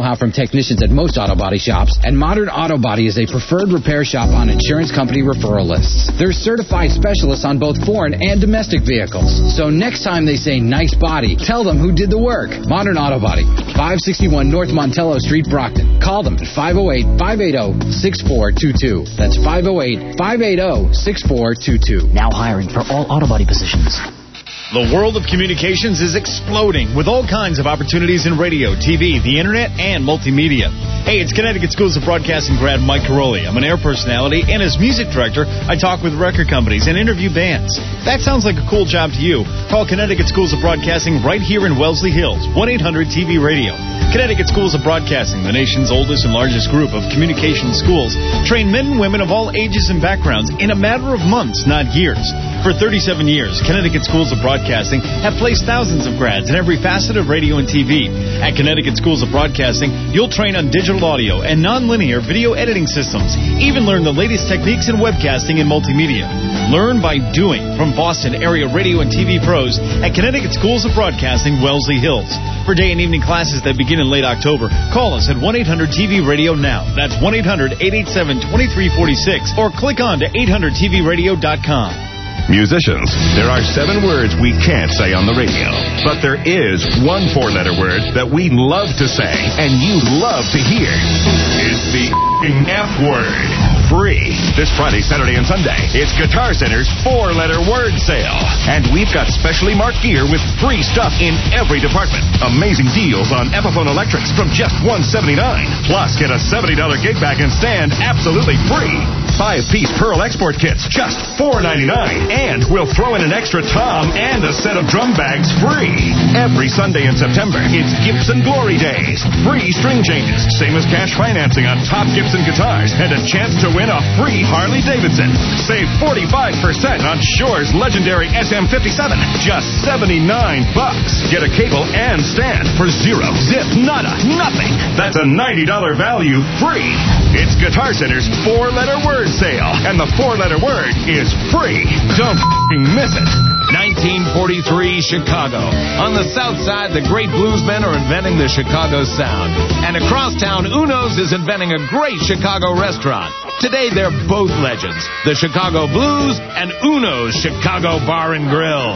know-how from technicians at most auto body shops, and Modern Auto Body is a preferred repair shop on insurance company referral lists. They're certified specialists on both foreign and domestic vehicles. So next time they say nice body, tell them who did the work. Modern Auto Body, five sixty-one North Montello Street, Brockton. Call them at five oh eight, five eight oh, six four two two. That's five oh eight, five eight oh, six four two two. Now hiring for all auto body positions. The world of communications is exploding with all kinds of opportunities in radio, T V, the internet, and multimedia. Hey, it's Connecticut Schools of Broadcasting grad Mike Caroli. I'm an air personality, and as music director, I talk with record companies and interview bands. That sounds like a cool job to you. Call Connecticut Schools of Broadcasting right here in Wellesley Hills, one eight hundred T V radio. Connecticut Schools of Broadcasting, the nation's oldest and largest group of communication schools, train men and women of all ages and backgrounds in a matter of months, not years. For thirty-seven years, Connecticut Schools of Broadcasting have placed thousands of grads in every facet of radio and T V. At Connecticut Schools of Broadcasting, you'll train on digital audio and nonlinear video editing systems. Even learn the latest techniques in webcasting and multimedia. Learn by doing from Boston area radio and T V pros at Connecticut Schools of Broadcasting, Wellesley Hills. For day and evening classes that begin in late October, call us at one eight hundred T V radio now. That's one eight hundred, eight eight seven, two three four six or click on to eight hundred T V radio dot com. Musicians, there are seven words we can't say on the radio. But there is one four-letter word that we love to say and you love to hear. It's the F word. Free. This Friday, Saturday, and Sunday, it's Guitar Center's four-letter word sale. And we've got specially marked gear with free stuff in every department. Amazing deals on Epiphone electrics from just one hundred seventy-nine dollars. Plus, get a seventy dollars gig bag and stand absolutely free. Five-piece Pearl export kits, just four ninety-nine. And we'll throw in an extra tom and a set of drum bags free. Every Sunday in September, it's Gibson Glory Days. Free string changes, same as cash financing on top Gibson guitars, and a chance to win a free Harley Davidson. Save forty-five percent on Shore's legendary S M fifty-seven, just seventy-nine bucks. Get a cable and stand for zero, zip, nada, nothing. That's a ninety dollars value free. It's Guitar Center's four-letter word sale, and the four-letter word is free. Don't f***ing miss it. nineteen forty-three, Chicago. On the south side, the great bluesmen are inventing the Chicago sound. And across town, Uno's is inventing a great Chicago restaurant. Today, they're both legends. The Chicago Blues and Uno's Chicago Bar and Grill.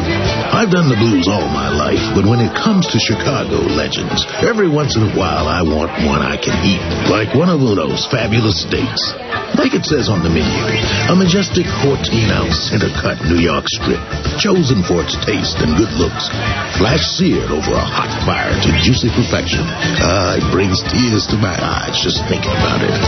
I've done the blues all my life, but when it comes to Chicago legends, every once in a while I want one I can eat, like one of Uno's fabulous steaks. Like it says on the menu, a majestic fourteen-ounce center-cut New York strip, chosen for its taste and good looks, flash-seared over a hot fire to juicy perfection. Ah, it brings tears to my eyes just thinking about it.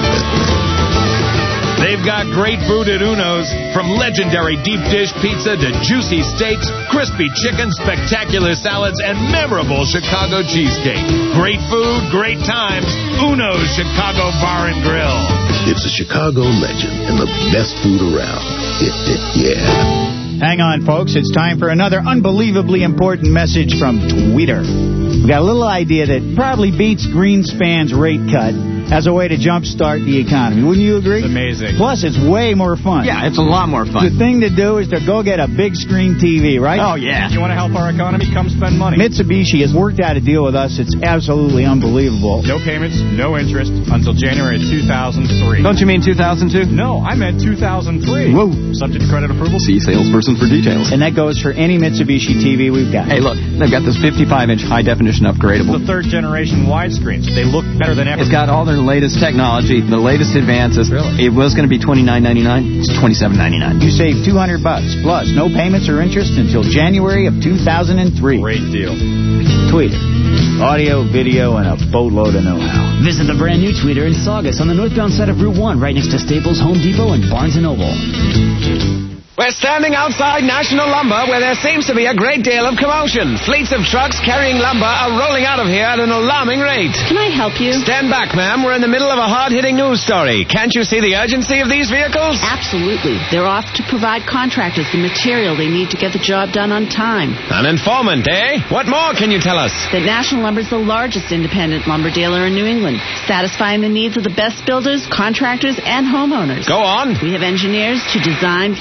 They've got great food at Uno's, from legendary deep dish pizza to juicy steaks, crispy chicken, spectacular salads, and memorable Chicago cheesecake. Great food, great times. Uno's Chicago Bar and Grill. It's a Chicago legend and the best food around. Yeah. Hang on, folks. It's time for another unbelievably important message from Twitter. We've got a little idea that probably beats Greenspan's rate cut as a way to jumpstart the economy. Wouldn't you agree? It's amazing. Plus, it's way more fun. Yeah, it's a lot more fun. The thing to do is to go get a big screen T V, right? Oh, yeah. If you want to help our economy, come spend money. Mitsubishi has worked out a deal with us. It's absolutely unbelievable. No payments, no interest until January two thousand three. Don't you mean two thousand two? No, I meant two thousand three. Whoa. Subject to credit approval. See salesperson for details. And that goes for any Mitsubishi T V we've got. Hey, look, they've got this fifty-five inch high-definition upgradable. The third generation widescreens. They look better than ever. It's got all their latest technology, the latest advances. Really? It was going to be twenty-nine ninety-nine. It's twenty-seven ninety-nine. You save two hundred bucks plus no payments or interest until January of two thousand three. Great deal. Tweeter. Audio, video, and a boatload of know-how. Visit the brand new Tweeter in Saugus on the northbound side of Route one, right next to Staples, Home Depot, and Barnes and Noble. We're standing outside National Lumber, where there seems to be a great deal of commotion. Fleets of trucks carrying lumber are rolling out of here at an alarming rate. Can I help you? Stand back, ma'am. We're in the middle of a hard-hitting news story. Can't you see the urgency of these vehicles? Absolutely. They're off to provide contractors the material they need to get the job done on time. An informant, eh? What more can you tell us? That National Lumber is the largest independent lumber dealer in New England, satisfying the needs of the best builders, contractors, and homeowners. Go on. We have engineers to design floor and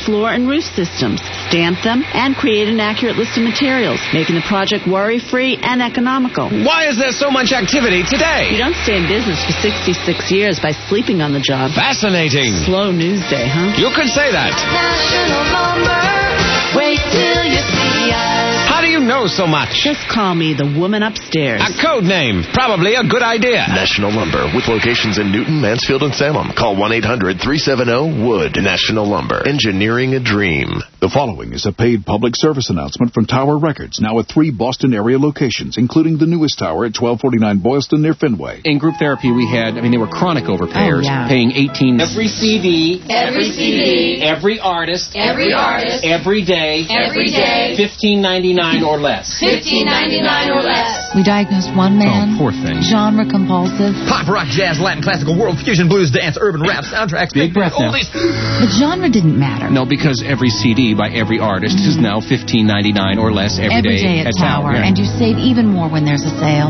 installing roof systems, stamp them, and create an accurate list of materials, making the project worry-free and economical. Why is there so much activity today? You don't stay in business for sixty-six years by sleeping on the job. Fascinating. Slow news day, huh? You could say that. National Lumber. Wait till you see us. How do you know so much? Just call me the woman upstairs. A code name. Probably a good idea. National Lumber, with locations in Newton, Mansfield, and Salem. Call one eight hundred three seven zero wood. National Lumber. Engineering a dream. The following is a paid public service announcement from Tower Records, now at three Boston area locations, including the newest tower at twelve forty-nine Boylston near Fenway. In group therapy, we had, I mean, they were chronic overpayers, oh, yeah. paying eighteen. Every C D. Every C D. Every artist. Every artist. Every day. Every day. fifteen ninety-nine or less. fifteen ninety-nine or less. We diagnosed one man. Oh, poor thing. Genre compulsive. Pop, rock, jazz, Latin, classical, world, fusion, blues, dance, urban, rap, soundtracks, big breath now. The genre didn't matter. No, because every C D by every artist mm-hmm. is now fifteen ninety-nine or less every, every day, day at, at Tower. Tower. Yeah. And you save even more when there's a sale.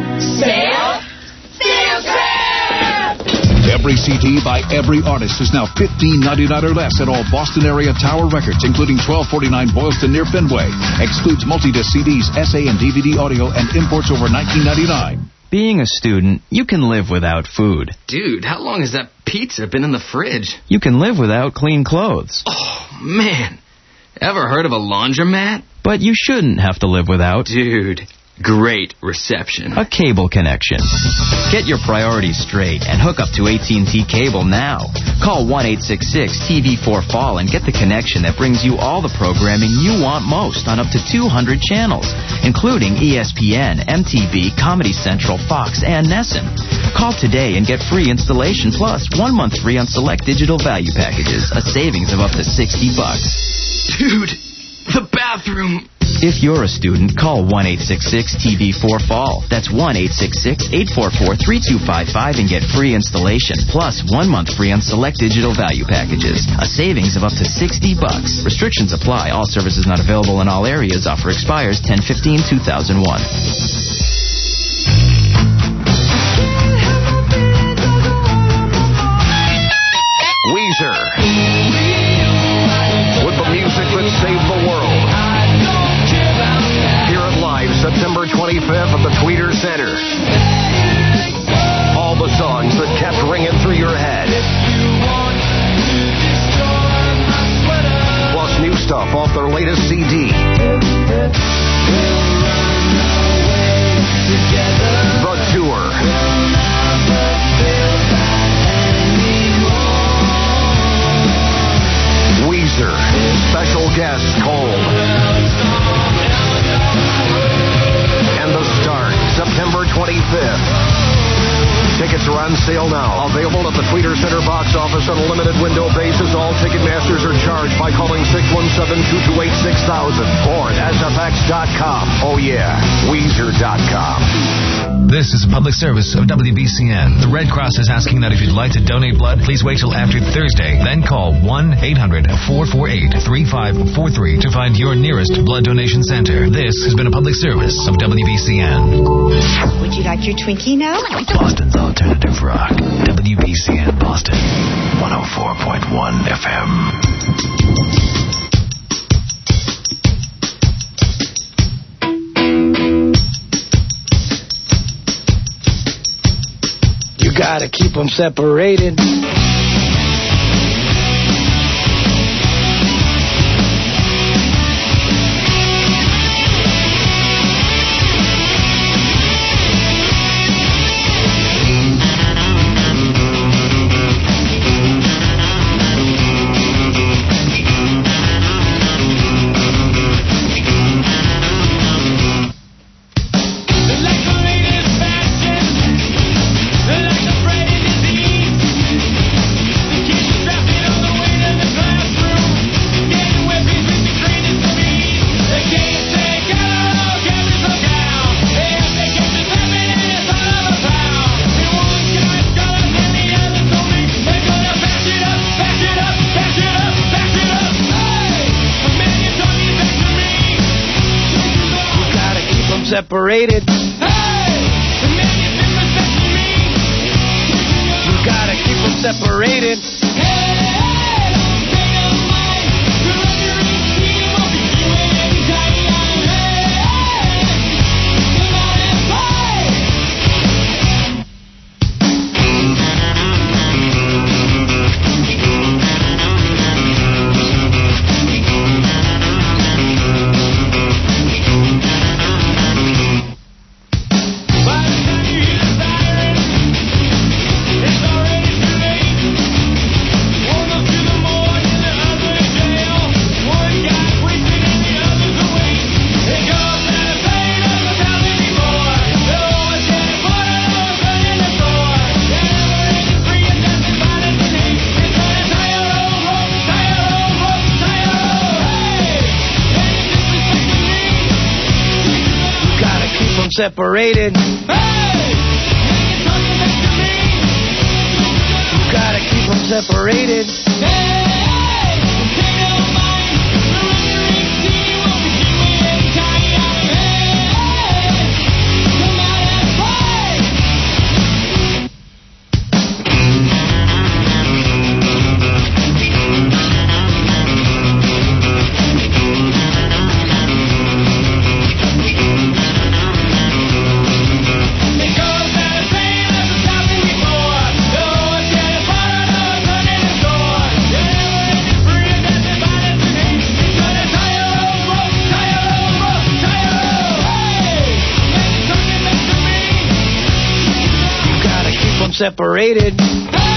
Sale? Sale trap! Every C D by every artist is now fifteen ninety-nine or less at all Boston area Tower Records, including twelve forty-nine Boylston near Fenway. Excludes multi-disc C Ds, S A and D V D audio, and imports over nineteen ninety-nine. Being a student, you can live without food. Dude, how long has that pizza been in the fridge? You can live without clean clothes. Oh, man. Ever heard of a laundromat? But you shouldn't have to live without... Dude, great reception. A cable connection. Get your priorities straight and hook up to A T and T Cable now. Call one eight six six T V four fall and get the connection that brings you all the programming you want most on up to two hundred channels, including E S P N, M T V, Comedy Central, Fox, and Nessun. Call today and get free installation plus one month free on select digital value packages, a savings of up to sixty bucks. Dude, the bathroom. If you're a student, call one eight six six T V four fall. That's one eight six six eight four four three two five five and get free installation, plus one month free on select digital value packages, a savings of up to sixty bucks. Restrictions apply. All services not available in all areas. Offer expires ten fifteen two thousand one. Weezer. With the music that saved the world. Hear it live September twenty-fifth at the Tweeter Center. All the songs that kept ringing through your head. Plus new stuff off their latest C D. The Tour. Weezer. Special guest Cold. And the start, September twenty-fifth. Tickets are on sale now. Available at the Tweeter Center box office on a limited window basis. All Ticketmasters are charged by calling six one seven, two two eight, six thousand or at S F X dot com. Oh yeah, Weezer dot com. This is a public service of W B C N. The Red Cross is asking that if you'd like to donate blood, please wait till after Thursday. Then call one eight hundred four four eight three five four three to find your nearest blood donation center. This has been a public service of W B C N. Would you like your Twinkie now? Boston's Alternative Rock. W B C N Boston. one oh four point one F M. You gotta keep them separated. Separated. Hey! You gotta keep them separated. Hey! separated. Hey! You gotta keep them separated. Separated.